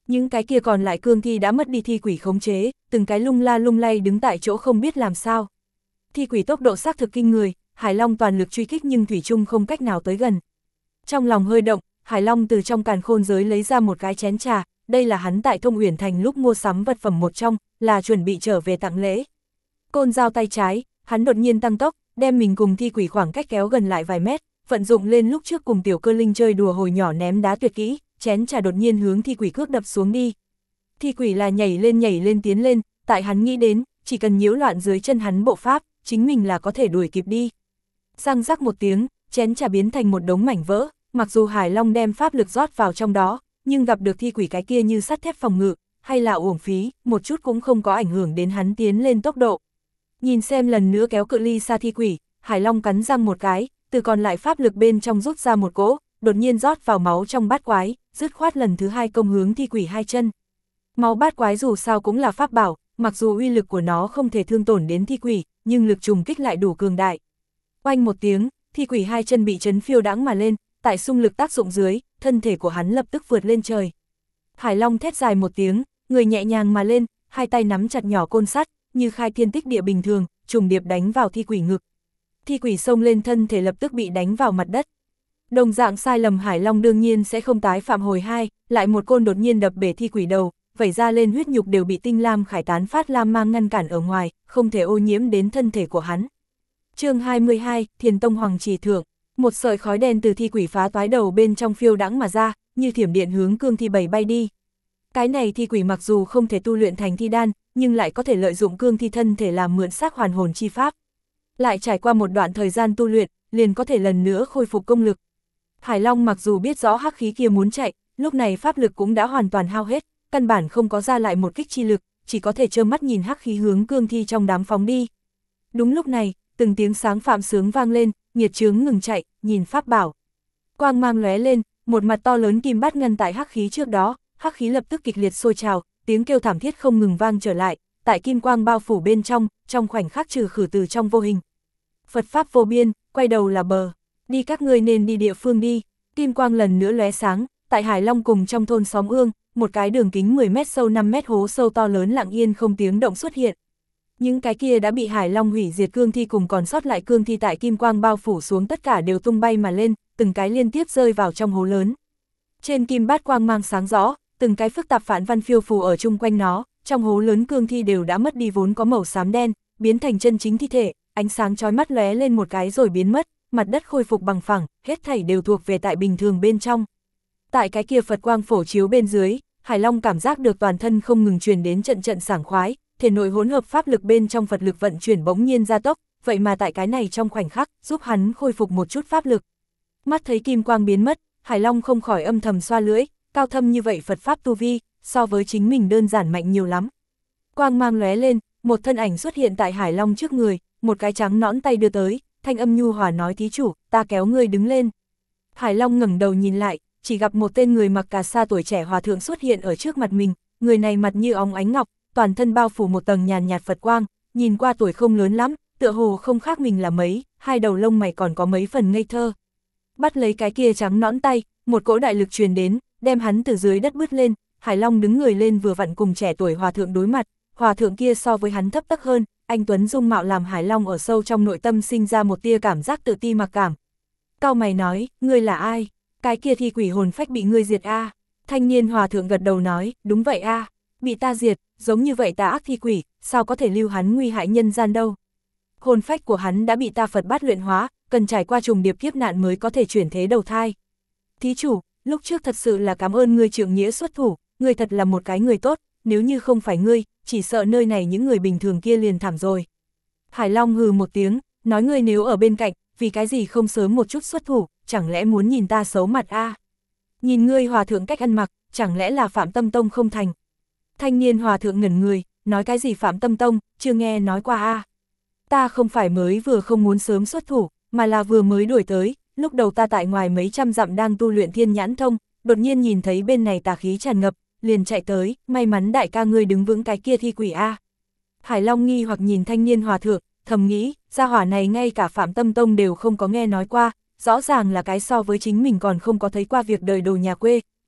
Những cái kia còn lại cương thi đã mất đi thi quỷ khống chế, từng cái lung la lung lay đứng tại chỗ không biết làm sao. Thi quỷ tốc độ xác thực kinh người, Hải Long toàn lực truy kích nhưng thủy chung không cách nào tới gần. Trong lòng hơi động, Hải Long từ trong càn khôn giới lấy ra một cái chén trà, đây là hắn tại Thông Uyển Thành lúc mua sắm vật phẩm một trong, là chuẩn bị trở về tặng lễ. Côn dao tay trái, hắn đột nhiên tăng tốc, đem mình cùng thi quỷ khoảng cách kéo gần lại vài mét, vận dụng lên lúc trước cùng tiểu cơ linh chơi đùa hồi nhỏ ném đá tuyệt kỹ, chén trà đột nhiên hướng thi quỷ cước đập xuống đi. Thi quỷ là nhảy lên tiến lên, tại hắn nghĩ đến, chỉ cần nhiễu loạn dưới chân hắn bộ pháp, chính mình là có thể đuổi kịp đi. Răng rắc một tiếng, chén trà biến thành một đống mảnh vỡ, mặc dù Hải Long đem pháp lực rót vào trong đó, nhưng gặp được thi quỷ cái kia như sắt thép phòng ngự, hay là uổng phí, một chút cũng không có ảnh hưởng đến hắn tiến lên tốc độ. Nhìn xem lần nữa kéo cự ly xa thi quỷ, Hải Long cắn răng một cái, từ còn lại pháp lực bên trong rút ra một cỗ, đột nhiên rót vào máu trong bát quái, dứt khoát lần thứ hai công hướng thi quỷ hai chân. Máu bát quái dù sao cũng là pháp bảo, mặc dù uy lực của nó không thể thương tổn đến thi quỷ, nhưng lực trùng kích lại đủ cường đại. Oanh một tiếng, thi quỷ hai chân bị chấn phiêu đãng mà lên, tại xung lực tác dụng dưới, thân thể của hắn lập tức vượt lên trời. Hải Long thét dài một tiếng, người nhẹ nhàng mà lên, hai tay nắm chặt nhỏ côn sắt, như khai thiên tích địa bình thường, trùng điệp đánh vào thi quỷ ngực. Thi quỷ xông lên thân thể lập tức bị đánh vào mặt đất. Đồng dạng sai lầm Hải Long đương nhiên sẽ không tái phạm hồi hai, lại một côn đột nhiên đập bể thi quỷ đầu, vẩy ra lên huyết nhục đều bị tinh lam khải tán phát lam mang ngăn cản ở ngoài, không thể ô nhiễm đến thân thể của hắn. Chương 22, Thiền Tông Hoàng Chỉ Thượng. Một sợi khói đen từ thi quỷ phá toái đầu bên trong phiêu đãng mà ra, như thiểm điện hướng cương thi bảy bay đi. Cái này thi quỷ mặc dù không thể tu luyện thành thi đan, nhưng lại có thể lợi dụng cương thi thân thể làm mượn xác hoàn hồn chi pháp. Lại trải qua một đoạn thời gian tu luyện, liền có thể lần nữa khôi phục công lực. Hải Long mặc dù biết rõ hắc khí kia muốn chạy, lúc này pháp lực cũng đã hoàn toàn hao hết, căn bản không có ra lại một kích chi lực, chỉ có thể trơ mắt nhìn hắc khí hướng cương thi trong đám phóng đi. Đúng lúc này, từng tiếng sáng phạm sướng vang lên, nghiệt chướng ngừng chạy, nhìn pháp bảo. Quang mang lóe lên, một mặt to lớn kim bát ngăn tại hắc khí trước đó, hắc khí lập tức kịch liệt sôi trào, tiếng kêu thảm thiết không ngừng vang trở lại, tại kim quang bao phủ bên trong khoảnh khắc trừ khử từ trong vô hình. Phật pháp vô biên, quay đầu là bờ, đi các ngươi nên đi địa phương đi. Kim quang lần nữa lóe sáng, tại Hải Long cùng trong thôn xóm ương, một cái đường kính 10 mét sâu 5 mét hố sâu to lớn lặng yên không tiếng động xuất hiện. Những cái kia đã bị Hải Long hủy diệt cương thi cùng còn sót lại cương thi tại kim quang bao phủ xuống tất cả đều tung bay mà lên, từng cái liên tiếp rơi vào trong hố lớn. Trên kim bát quang mang sáng rõ, từng cái phức tạp phản văn phiêu phù ở chung quanh nó, trong hố lớn cương thi đều đã mất đi vốn có màu xám đen, biến thành chân chính thi thể, ánh sáng chói mắt lóe lên một cái rồi biến mất, mặt đất khôi phục bằng phẳng, hết thảy đều thuộc về tại bình thường bên trong. Tại cái kia Phật quang phổ chiếu bên dưới, Hải Long cảm giác được toàn thân không ngừng truyền đến trận trận sảng khoái, thể nội hỗn hợp pháp lực bên trong Phật lực vận chuyển bỗng nhiên gia tốc, vậy mà tại cái này trong khoảnh khắc, giúp hắn khôi phục một chút pháp lực. Mắt thấy kim quang biến mất, Hải Long không khỏi âm thầm xoa lưỡi, cao thâm như vậy Phật pháp tu vi, so với chính mình đơn giản mạnh nhiều lắm. Quang mang lóe lên, một thân ảnh xuất hiện tại Hải Long trước người, một cái trắng nõn tay đưa tới, thanh âm nhu hòa nói thí chủ, ta kéo ngươi đứng lên. Hải Long ngẩng đầu nhìn lại, chỉ gặp một tên người mặc cà sa tuổi trẻ hòa thượng xuất hiện ở trước mặt mình, người này mặt như óng ánh ngọc, toàn thân bao phủ một tầng nhàn nhạt Phật quang, nhìn qua tuổi không lớn lắm, tựa hồ không khác mình là mấy, hai đầu lông mày còn có mấy phần ngây thơ. Bắt lấy cái kia trắng nõn tay, một cỗ đại lực truyền đến, đem hắn từ dưới đất bứt lên, Hải Long đứng người lên vừa vặn cùng trẻ tuổi hòa thượng đối mặt, hòa thượng kia so với hắn thấp tắc hơn, anh tuấn dung mạo làm Hải Long ở sâu trong nội tâm sinh ra một tia cảm giác tự ti mặc cảm. Cao mày nói, ngươi là ai? Cái kia thi quỷ hồn phách bị ngươi diệt a? Thanh niên hòa thượng gật đầu nói, đúng vậy a, bị ta diệt, giống như vậy tà ác thi quỷ, sao có thể lưu hắn nguy hại nhân gian đâu? Hồn phách của hắn đã bị ta Phật bát luyện hóa, cần trải qua trùng điệp kiếp nạn mới có thể chuyển thế đầu thai. Thí chủ, lúc trước thật sự là cảm ơn ngươi trượng nghĩa xuất thủ, ngươi thật là một cái người tốt, nếu như không phải ngươi, chỉ sợ nơi này những người bình thường kia liền thảm rồi. Hải Long hừ một tiếng, nói ngươi nếu ở bên cạnh, vì cái gì không sớm một chút xuất thủ, chẳng lẽ muốn nhìn ta xấu mặt a? Nhìn ngươi hòa thượng cách ăn mặc, chẳng lẽ là Phạm Tâm Tông không thành? Thanh niên hòa thượng ngẩn người, nói cái gì Phạm Tâm Tông, chưa nghe nói qua a. Ta không phải mới vừa không muốn sớm xuất thủ, mà là vừa mới đuổi tới, lúc đầu ta tại ngoài mấy trăm dặm đang tu luyện Thiên Nhãn Thông, đột nhiên nhìn thấy bên này tà khí tràn ngập, liền chạy tới, may mắn đại ca ngươi đứng vững cái kia thi quỷ a. Hải Long nghi hoặc nhìn thanh niên hòa thượng, thầm nghĩ, gia hỏa này ngay cả Phạm Tâm Tông đều không có nghe nói qua, rõ ràng là cái so với chính mình còn không có thấy qua việc đời đồ nhà quê,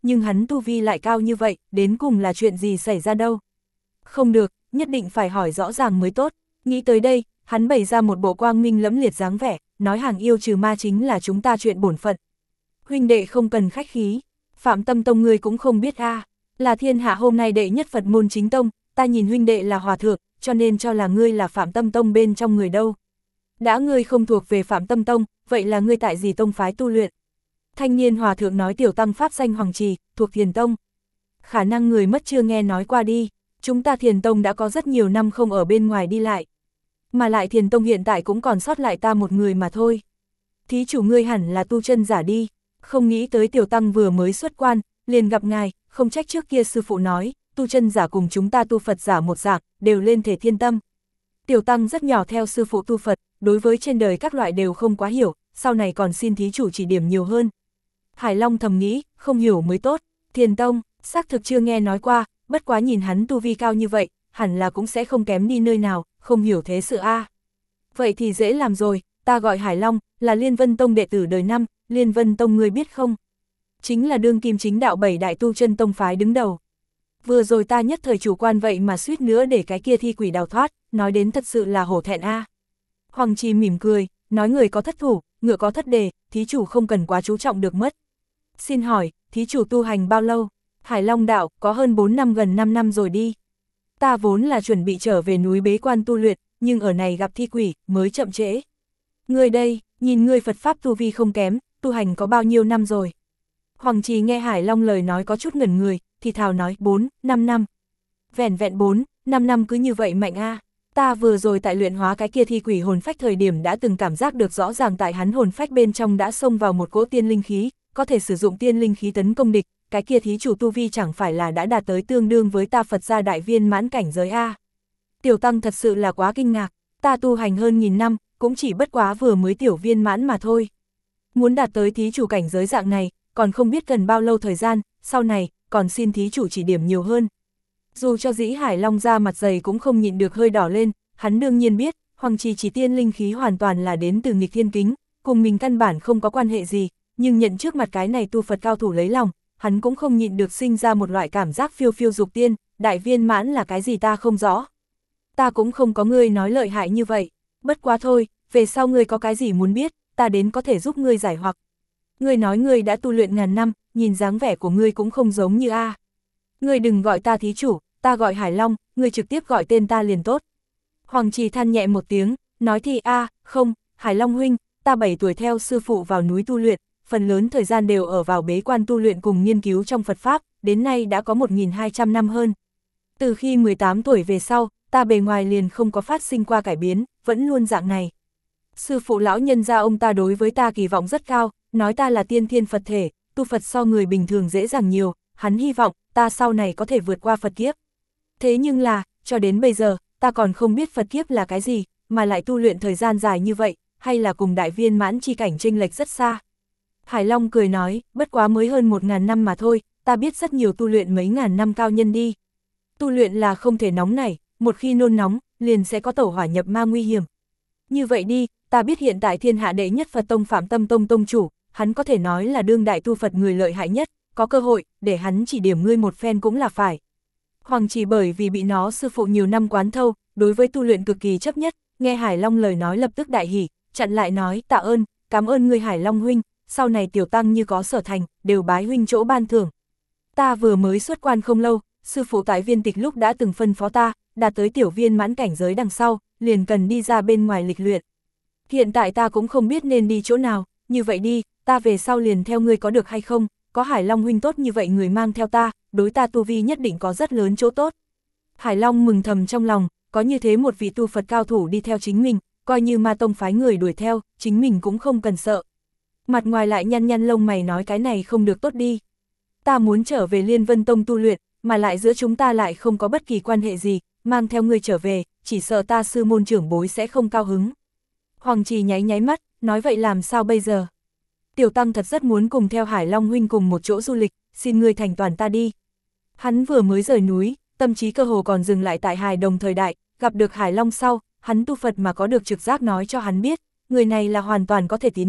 nhưng hắn tu vi lại cao như vậy, đến cùng là chuyện gì xảy ra đâu. Không được, nhất định phải hỏi rõ ràng mới tốt. Nghĩ tới đây, hắn bày ra một bộ quang minh lẫm liệt dáng vẻ, nói hàng yêu trừ ma chính là chúng ta chuyện bổn phận. Huynh đệ không cần khách khí, Phạm Tâm Tông ngươi cũng không biết a, là thiên hạ hôm nay đệ nhất Phật môn chính tông, ta nhìn huynh đệ là hòa thượng, cho nên cho là ngươi là Phạm Tâm Tông bên trong người đâu. Đã ngươi không thuộc về Phạm Tâm Tông, vậy là ngươi tại gì tông phái tu luyện? Thanh niên hòa thượng nói tiểu tăng pháp danh Hoàng Trì, thuộc Thiền Tông. Khả năng người mất chưa nghe nói qua đi, chúng ta Thiền Tông đã có rất nhiều năm không ở bên ngoài đi lại. Mà lại Thiền Tông hiện tại cũng còn sót lại ta một người mà thôi. Thí chủ ngươi hẳn là tu chân giả đi, không nghĩ tới tiểu tăng vừa mới xuất quan, liền gặp ngài, không trách trước kia sư phụ nói, tu chân giả cùng chúng ta tu Phật giả một dạng, đều lên thể thiên tâm. Tiểu tăng rất nhỏ theo sư phụ tu Phật, đối với trên đời các loại đều không quá hiểu, sau này còn xin thí chủ chỉ điểm nhiều hơn. Hải Long thầm nghĩ, không hiểu mới tốt, Thiền Tông, xác thực chưa nghe nói qua, bất quá nhìn hắn tu vi cao như vậy, hẳn là cũng sẽ không kém đi nơi nào, không hiểu thế sự a. Vậy thì dễ làm rồi, ta gọi Hải Long, là Liên Vân Tông đệ tử đời 5, Liên Vân Tông ngươi biết không? Chính là đương kim chính đạo 7 đại tu chân tông phái đứng đầu. Vừa rồi ta nhất thời chủ quan vậy mà suýt nữa để cái kia thi quỷ đào thoát, nói đến thật sự là hổ thẹn a. Hoàng Trì mỉm cười, nói người có thất thủ, ngựa có thất đề, thí chủ không cần quá chú trọng được mất. Xin hỏi, thí chủ tu hành bao lâu? Hải Long đạo, có hơn 4 năm gần 5 năm rồi đi. Ta vốn là chuẩn bị trở về núi bế quan tu luyện, nhưng ở này gặp thi quỷ, mới chậm trễ. Ngươi đây, nhìn ngươi Phật Pháp tu vi không kém, tu hành có bao nhiêu năm rồi? Hoàng Trì nghe Hải Long lời nói có chút ngẩn người, thì thào nói 4, 5 năm. Vẻn vẹn 4, 5 năm cứ như vậy mạnh a. Ta vừa rồi tại luyện hóa cái kia thi quỷ hồn phách thời điểm đã từng cảm giác được rõ ràng tại hắn hồn phách bên trong đã xông vào một cỗ tiên linh khí, có thể sử dụng tiên linh khí tấn công địch, cái kia thí chủ tu vi chẳng phải là đã đạt tới tương đương với ta Phật gia đại viên mãn cảnh giới a. Tiểu tăng thật sự là quá kinh ngạc, ta tu hành hơn 1000 năm, cũng chỉ bất quá vừa mới tiểu viên mãn mà thôi. Muốn đạt tới thí chủ cảnh giới dạng này, còn không biết cần bao lâu thời gian, sau này, còn xin thí chủ chỉ điểm nhiều hơn. Dù cho dĩ Hải Long ra mặt dày cũng không nhịn được hơi đỏ lên, hắn đương nhiên biết, Hoàng Trì chỉ tiên linh khí hoàn toàn là đến từ nghịch thiên kính, cùng mình căn bản không có quan hệ gì, nhưng nhận trước mặt cái này tu Phật cao thủ lấy lòng, hắn cũng không nhịn được sinh ra một loại cảm giác phiêu phiêu dục tiên, đại viên mãn là cái gì ta không rõ. Ta cũng không có ngươi nói lợi hại như vậy, bất quá thôi, về sau ngươi có cái gì muốn biết, ta đến có thể giúp ngươi giải hoặc. Ngươi nói ngươi đã tu luyện ngàn năm, nhìn dáng vẻ của ngươi cũng không giống như a. Ngươi đừng gọi ta thí chủ, ta gọi Hải Long, ngươi trực tiếp gọi tên ta liền tốt. Hoàng Trì than nhẹ một tiếng, nói thì không, Hải Long huynh, ta 7 tuổi theo sư phụ vào núi tu luyện, phần lớn thời gian đều ở vào bế quan tu luyện cùng nghiên cứu trong Phật Pháp, đến nay đã có 1200 năm hơn. Từ khi 18 tuổi về sau, ta bề ngoài liền không có phát sinh qua cải biến, vẫn luôn dạng này. Sư phụ lão nhân gia ông ta đối với ta kỳ vọng rất cao, nói ta là tiên thiên Phật thể, tu Phật so người bình thường dễ dàng nhiều, hắn hy vọng ta sau này có thể vượt qua Phật kiếp. Thế nhưng là, cho đến bây giờ, ta còn không biết Phật kiếp là cái gì, mà lại tu luyện thời gian dài như vậy, hay là cùng đại viên mãn chi cảnh chênh lệch rất xa. Hải Long cười nói, bất quá mới hơn 1000 năm mà thôi, ta biết rất nhiều tu luyện mấy ngàn năm cao nhân đi. Tu luyện là không thể nóng nảy, một khi nôn nóng, liền sẽ có tẩu hỏa nhập ma nguy hiểm. Như vậy đi, ta biết hiện tại thiên hạ đệ nhất Phật Tông Phạm Tâm Tông Tông chủ, hắn có thể nói là đương đại tu Phật người lợi hại nhất, có cơ hội, để hắn chỉ điểm ngươi một phen cũng là phải. Hoàng Trì bởi vì bị nó sư phụ nhiều năm quán thâu, đối với tu luyện cực kỳ chấp nhất, nghe Hải Long lời nói lập tức đại hỉ, chặn lại nói tạ ơn, cảm ơn ngươi Hải Long huynh, sau này tiểu tăng như có sở thành, đều bái huynh chỗ ban thưởng. Ta vừa mới xuất quan không lâu, sư phụ tại viên tịch lúc đã từng phân phó ta, đạt tới tiểu viên mãn cảnh giới đằng sau, liền cần đi ra bên ngoài lịch luyện. Hiện tại ta cũng không biết nên đi chỗ nào, như vậy đi, ta về sau liền theo ngươi có được hay không, có Hải Long huynh tốt như vậy người mang theo ta, đối ta tu vi nhất định có rất lớn chỗ tốt. Hải Long mừng thầm trong lòng, có như thế một vị tu Phật cao thủ đi theo chính mình, coi như ma tông phái người đuổi theo, chính mình cũng không cần sợ. Mặt ngoài lại nhăn nhăn lông mày nói cái này không được tốt đi. Ta muốn trở về Liên Vân Tông tu luyện, mà lại giữa chúng ta lại không có bất kỳ quan hệ gì, mang theo ngươi trở về, chỉ sợ ta sư môn trưởng bối sẽ không cao hứng. Hoàng Trì nháy nháy mắt, nói vậy làm sao bây giờ? Tiểu tăng thật rất muốn cùng theo Hải Long huynh cùng một chỗ du lịch, xin ngươi thành toàn ta đi. Hắn vừa mới rời núi, tâm trí cơ hồ còn dừng lại tại hài đồng thời đại, gặp được Hải Long sau, hắn tu Phật mà có được trực giác nói cho hắn biết, người này là hoàn toàn có thể tín nhiệm,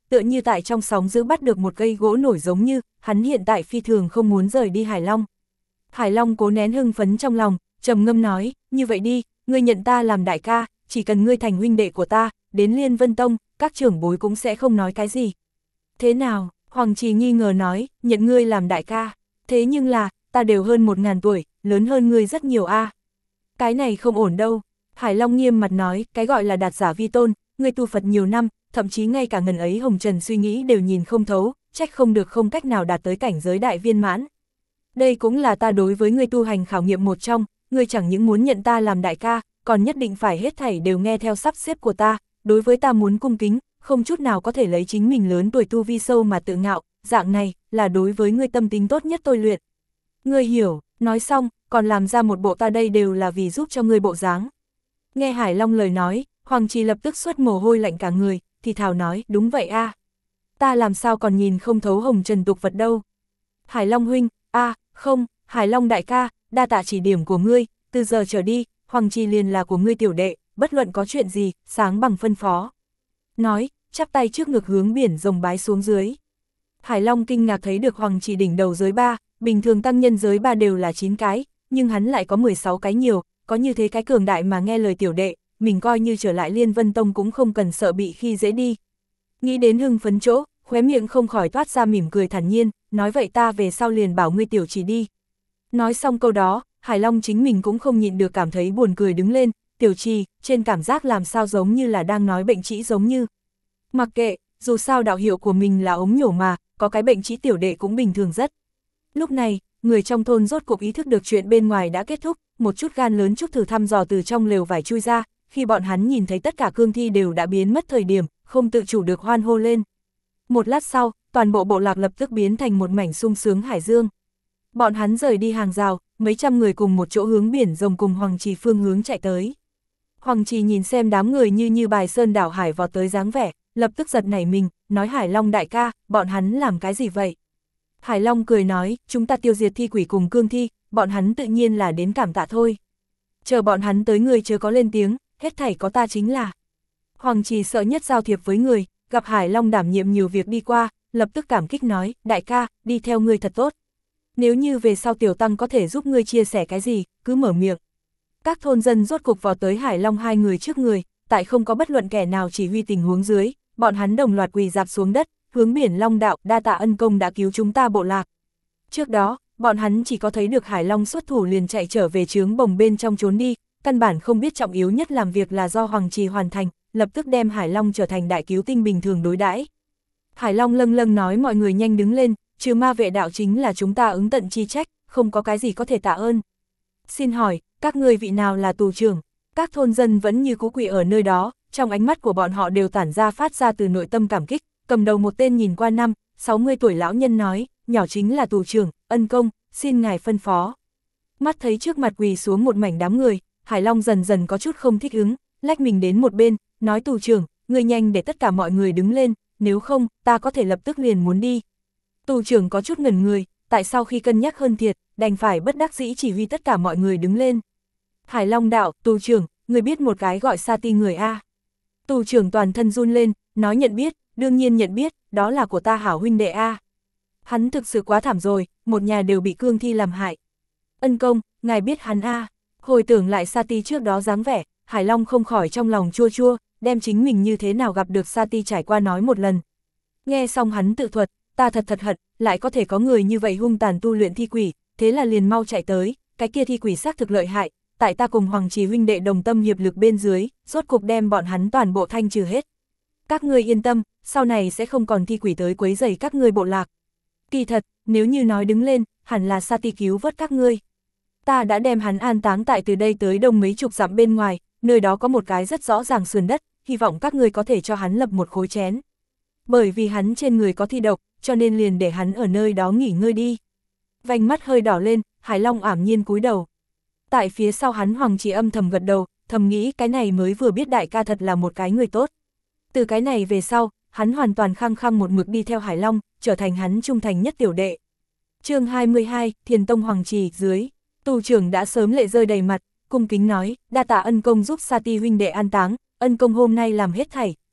tựa như tại trong sóng giữ bắt được một cây gỗ nổi giống như, hắn hiện tại phi thường không muốn rời đi Hải Long. Hải Long cố nén hưng phấn trong lòng, trầm ngâm nói, như vậy đi, ngươi nhận ta làm đại ca, chỉ cần ngươi thành huynh đệ của ta, đến Liên Vân Tông, các trưởng bối cũng sẽ không nói cái gì. Thế nào? Hoàng Trì nghi ngờ nói, nhận ngươi làm đại ca, thế nhưng là, ta đều hơn 1000 tuổi, lớn hơn ngươi rất nhiều a. Cái này không ổn đâu. Hải Long nghiêm mặt nói, cái gọi là đạt giả vi tôn, ngươi tu Phật nhiều năm, thậm chí ngay cả ngần ấy hồng trần suy nghĩ đều nhìn không thấu, trách không được không cách nào đạt tới cảnh giới đại viên mãn. Đây cũng là ta đối với ngươi tu hành khảo nghiệm một trong, ngươi chẳng những muốn nhận ta làm đại ca, còn nhất định phải hết thảy đều nghe theo sắp xếp của ta, đối với ta muốn cung kính, không chút nào có thể lấy chính mình lớn tuổi tu vi sâu mà tự ngạo, dạng này, là đối với ngươi tâm tính tốt nhất tôi luyện. Ngươi hiểu, nói xong, còn làm ra một bộ ta đây đều là vì giúp cho ngươi bộ dáng. Nghe Hải Long lời nói, Hoàng Trì lập tức xuất mồ hôi lạnh cả người, thì thào nói, đúng vậy a, ta làm sao còn nhìn không thấu hồng trần tục vật đâu. Hải Long huynh, không, Hải Long đại ca, đa tạ chỉ điểm của ngươi, từ giờ trở đi, Hoàng Trì liền là của ngươi tiểu đệ, bất luận có chuyện gì, sáng bằng phân phó. Nói, chắp tay trước ngực hướng biển rồng bái xuống dưới. Hải Long kinh ngạc thấy được Hoàng Trì đỉnh đầu giới 3, bình thường tăng nhân giới 3 đều là 9 cái, nhưng hắn lại có 16 cái nhiều, có như thế cái cường đại mà nghe lời tiểu đệ, mình coi như trở lại Liên Vân Tông cũng không cần sợ bị khi dễ đi. Nghĩ đến hưng phấn chỗ, khóe miệng không khỏi toát ra mỉm cười thản nhiên, nói vậy ta về sau liền bảo ngươi tiểu chỉ đi. Nói xong câu đó, Hải Long chính mình cũng không nhịn được cảm thấy buồn cười đứng lên, tiểu trì, trên cảm giác làm sao giống như là đang nói bệnh trĩ giống như. Mặc kệ, dù sao đạo hiệu của mình là ống nhổ mà, có cái bệnh trĩ tiểu đệ cũng bình thường rất. Lúc này, người trong thôn rốt cuộc ý thức được chuyện bên ngoài đã kết thúc, một chút gan lớn chút thử thăm dò từ trong lều vải chui ra, khi bọn hắn nhìn thấy tất cả cương thi đều đã biến mất thời điểm, không tự chủ được hoan hô lên. Một lát sau, toàn bộ bộ lạc lập tức biến thành một mảnh sung sướng hải dương. Bọn hắn rời đi hàng rào, mấy trăm người cùng một chỗ hướng biển rồng cùng Hoàng Trì phương hướng chạy tới. Hoàng Trì nhìn xem đám người như bài sơn đảo hải vọt tới dáng vẻ, lập tức giật nảy mình, nói Hải Long đại ca, bọn hắn làm cái gì vậy? Hải Long cười nói, chúng ta tiêu diệt thi quỷ cùng cương thi, bọn hắn tự nhiên là đến cảm tạ thôi. Chờ bọn hắn tới người chớ có lên tiếng, hết thảy có ta chính là. Hoàng Trì sợ nhất giao thiệp với người, gặp Hải Long đảm nhiệm nhiều việc đi qua, lập tức cảm kích nói, đại ca, đi theo ngươi thật tốt. Nếu như về sau tiểu tăng có thể giúp ngươi chia sẻ cái gì, cứ mở miệng. Các thôn dân rốt cục vào tới Hải Long hai người trước người, tại không có bất luận kẻ nào chỉ huy tình huống dưới, bọn hắn đồng loạt quỳ rạp xuống đất, hướng biển Long đạo, đa tạ ân công đã cứu chúng ta bộ lạc. Trước đó, bọn hắn chỉ có thấy được Hải Long xuất thủ liền chạy trở về trướng bồng bên trong trốn đi, căn bản không biết trọng yếu nhất làm việc là do Hoàng Trì hoàn thành, lập tức đem Hải Long trở thành đại cứu tinh bình thường đối đãi. Hải Long lâng lâng nói mọi người nhanh đứng lên, trừ ma vệ đạo chính là chúng ta ứng tận chi trách, không có cái gì có thể tạ ơn. Xin hỏi, các người vị nào là tù trưởng? Các thôn dân vẫn như cũ quỳ ở nơi đó, trong ánh mắt của bọn họ đều tản ra phát ra từ nội tâm cảm kích, cầm đầu một tên nhìn qua 60 tuổi lão nhân nói, nhỏ chính là tù trưởng, ân công, xin ngài phân phó. Mắt thấy trước mặt quỳ xuống một mảnh đám người, Hải Long dần dần có chút không thích ứng, lách mình đến một bên, nói tù trưởng, ngươi nhanh để tất cả mọi người đứng lên, nếu không, ta có thể lập tức liền muốn đi. Tù trưởng có chút ngẩn người, tại sao khi cân nhắc hơn thiệt, đành phải bất đắc dĩ chỉ huy tất cả mọi người đứng lên. Hải Long đạo, tù trưởng, người biết một cái gọi Sa Ti người a? Tù trưởng toàn thân run lên, nói nhận biết, đương nhiên nhận biết, đó là của ta hảo huynh đệ a. Hắn thực sự quá thảm rồi, một nhà đều bị cương thi làm hại. Ân công, ngài biết hắn a? Hồi tưởng lại Sa Ti trước đó dáng vẻ, Hải Long không khỏi trong lòng chua chua, đem chính mình như thế nào gặp được Sa Ti trải qua nói một lần. Nghe xong hắn tự thuật, ta thật hận, lại có thể có người như vậy hung tàn tu luyện thi quỷ, thế là liền mau chạy tới, cái kia thi quỷ xác thực lợi hại, tại ta cùng Hoàng Trì huynh đệ đồng tâm hiệp lực bên dưới, rốt cục đem bọn hắn toàn bộ thanh trừ hết. Các ngươi yên tâm, sau này sẽ không còn thi quỷ tới quấy rầy các ngươi bộ lạc. Kỳ thật, nếu như nói đứng lên, hẳn là Sa Ti cứu vớt các ngươi. Ta đã đem hắn an táng tại từ đây tới đông mấy chục dặm bên ngoài, nơi đó có một cái rất rõ ràng sườn đất, hy vọng các ngươi có thể cho hắn lập một khối chén. Bởi vì hắn trên người có thi độc, cho nên liền để hắn ở nơi đó nghỉ ngơi đi. Vành mắt hơi đỏ lên, Hải Long ảm nhiên cúi đầu. Tại phía sau hắn Hoàng Trì âm thầm gật đầu, thầm nghĩ cái này mới vừa biết đại ca thật là một cái người tốt. Từ cái này về sau, hắn hoàn toàn khăng khăng một mực đi theo Hải Long, trở thành hắn trung thành nhất tiểu đệ. Chương 22, Thiền Tông Hoàng Trì dưới, tù trưởng đã sớm lệ rơi đầy mặt, cung kính nói, đa tạ ân công giúp Sa Ti huynh đệ an táng, ân công hôm nay làm hết thảy,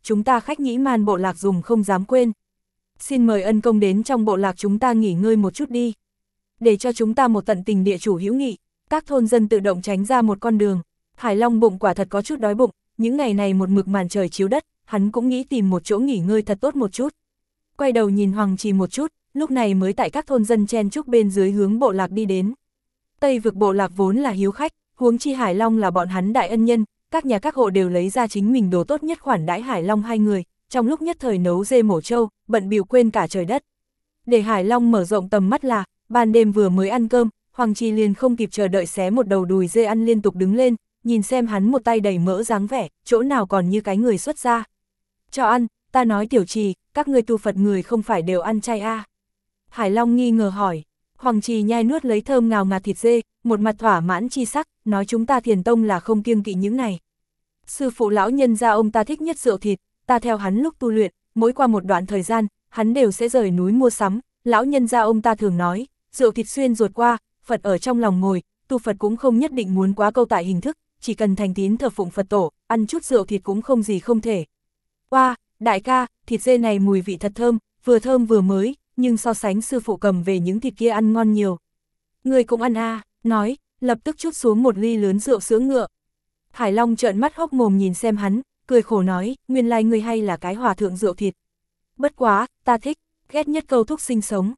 chúng ta khách nhĩ man bộ lạc dùng không dám quên. Xin mời ân công đến trong bộ lạc chúng ta nghỉ ngơi một chút đi. Để cho chúng ta một tận tình địa chủ hữu nghị, các thôn dân tự động tránh ra một con đường. Hải Long bụng quả thật có chút đói bụng, những ngày này một mực màn trời chiếu đất, hắn cũng nghĩ tìm một chỗ nghỉ ngơi thật tốt một chút. Quay đầu nhìn Hoàng Trì một chút, lúc này mới tại các thôn dân chen chúc bên dưới hướng bộ lạc đi đến. Tây vực bộ lạc vốn là hiếu khách, huống chi Hải Long là bọn hắn đại ân nhân, các nhà các hộ đều lấy ra chính mình đồ tốt nhất khoản đãi Hải Long hai người, trong lúc nhất thời nấu dê mổ trâu, bận bịu quên cả trời đất. Để Hải Long mở rộng tầm mắt là, ban đêm vừa mới ăn cơm, Hoàng Trì liền không kịp chờ đợi xé một đầu đùi dê ăn liên tục đứng lên, nhìn xem hắn một tay đầy mỡ dáng vẻ, chỗ nào còn như cái người xuất gia. Cho ăn, ta nói Tiểu Trì, các ngươi tu Phật người không phải đều ăn chay à? Hải Long nghi ngờ hỏi. Hoàng Trì nhai nuốt lấy thơm ngào ngạt thịt dê, một mặt thỏa mãn chi sắc, nói chúng ta Thiền Tông là không kiêng kỵ những này. Sư phụ lão nhân gia ông ta thích nhất rượu thịt, ta theo hắn lúc tu luyện, mỗi qua một đoạn thời gian, hắn đều sẽ rời núi mua sắm, lão nhân gia ông ta thường nói, rượu thịt xuyên ruột qua, Phật ở trong lòng ngồi, tu Phật cũng không nhất định muốn quá câu tại hình thức, chỉ cần thành tín thờ phụng Phật tổ, ăn chút rượu thịt cũng không gì không thể. Oa, đại ca, thịt dê này mùi vị thật thơm vừa mới, nhưng so sánh sư phụ cầm về những thịt kia ăn ngon nhiều. Người cũng ăn à, nói, lập tức chút xuống một ly lớn rượu sữa ngựa. Hải Long trợn mắt hốc mồm nhìn xem hắn, cười khổ nói, nguyên lai ngươi hay là cái hòa thượng rượu thịt. Bất quá, ta thích, ghét nhất câu thúc sinh sống,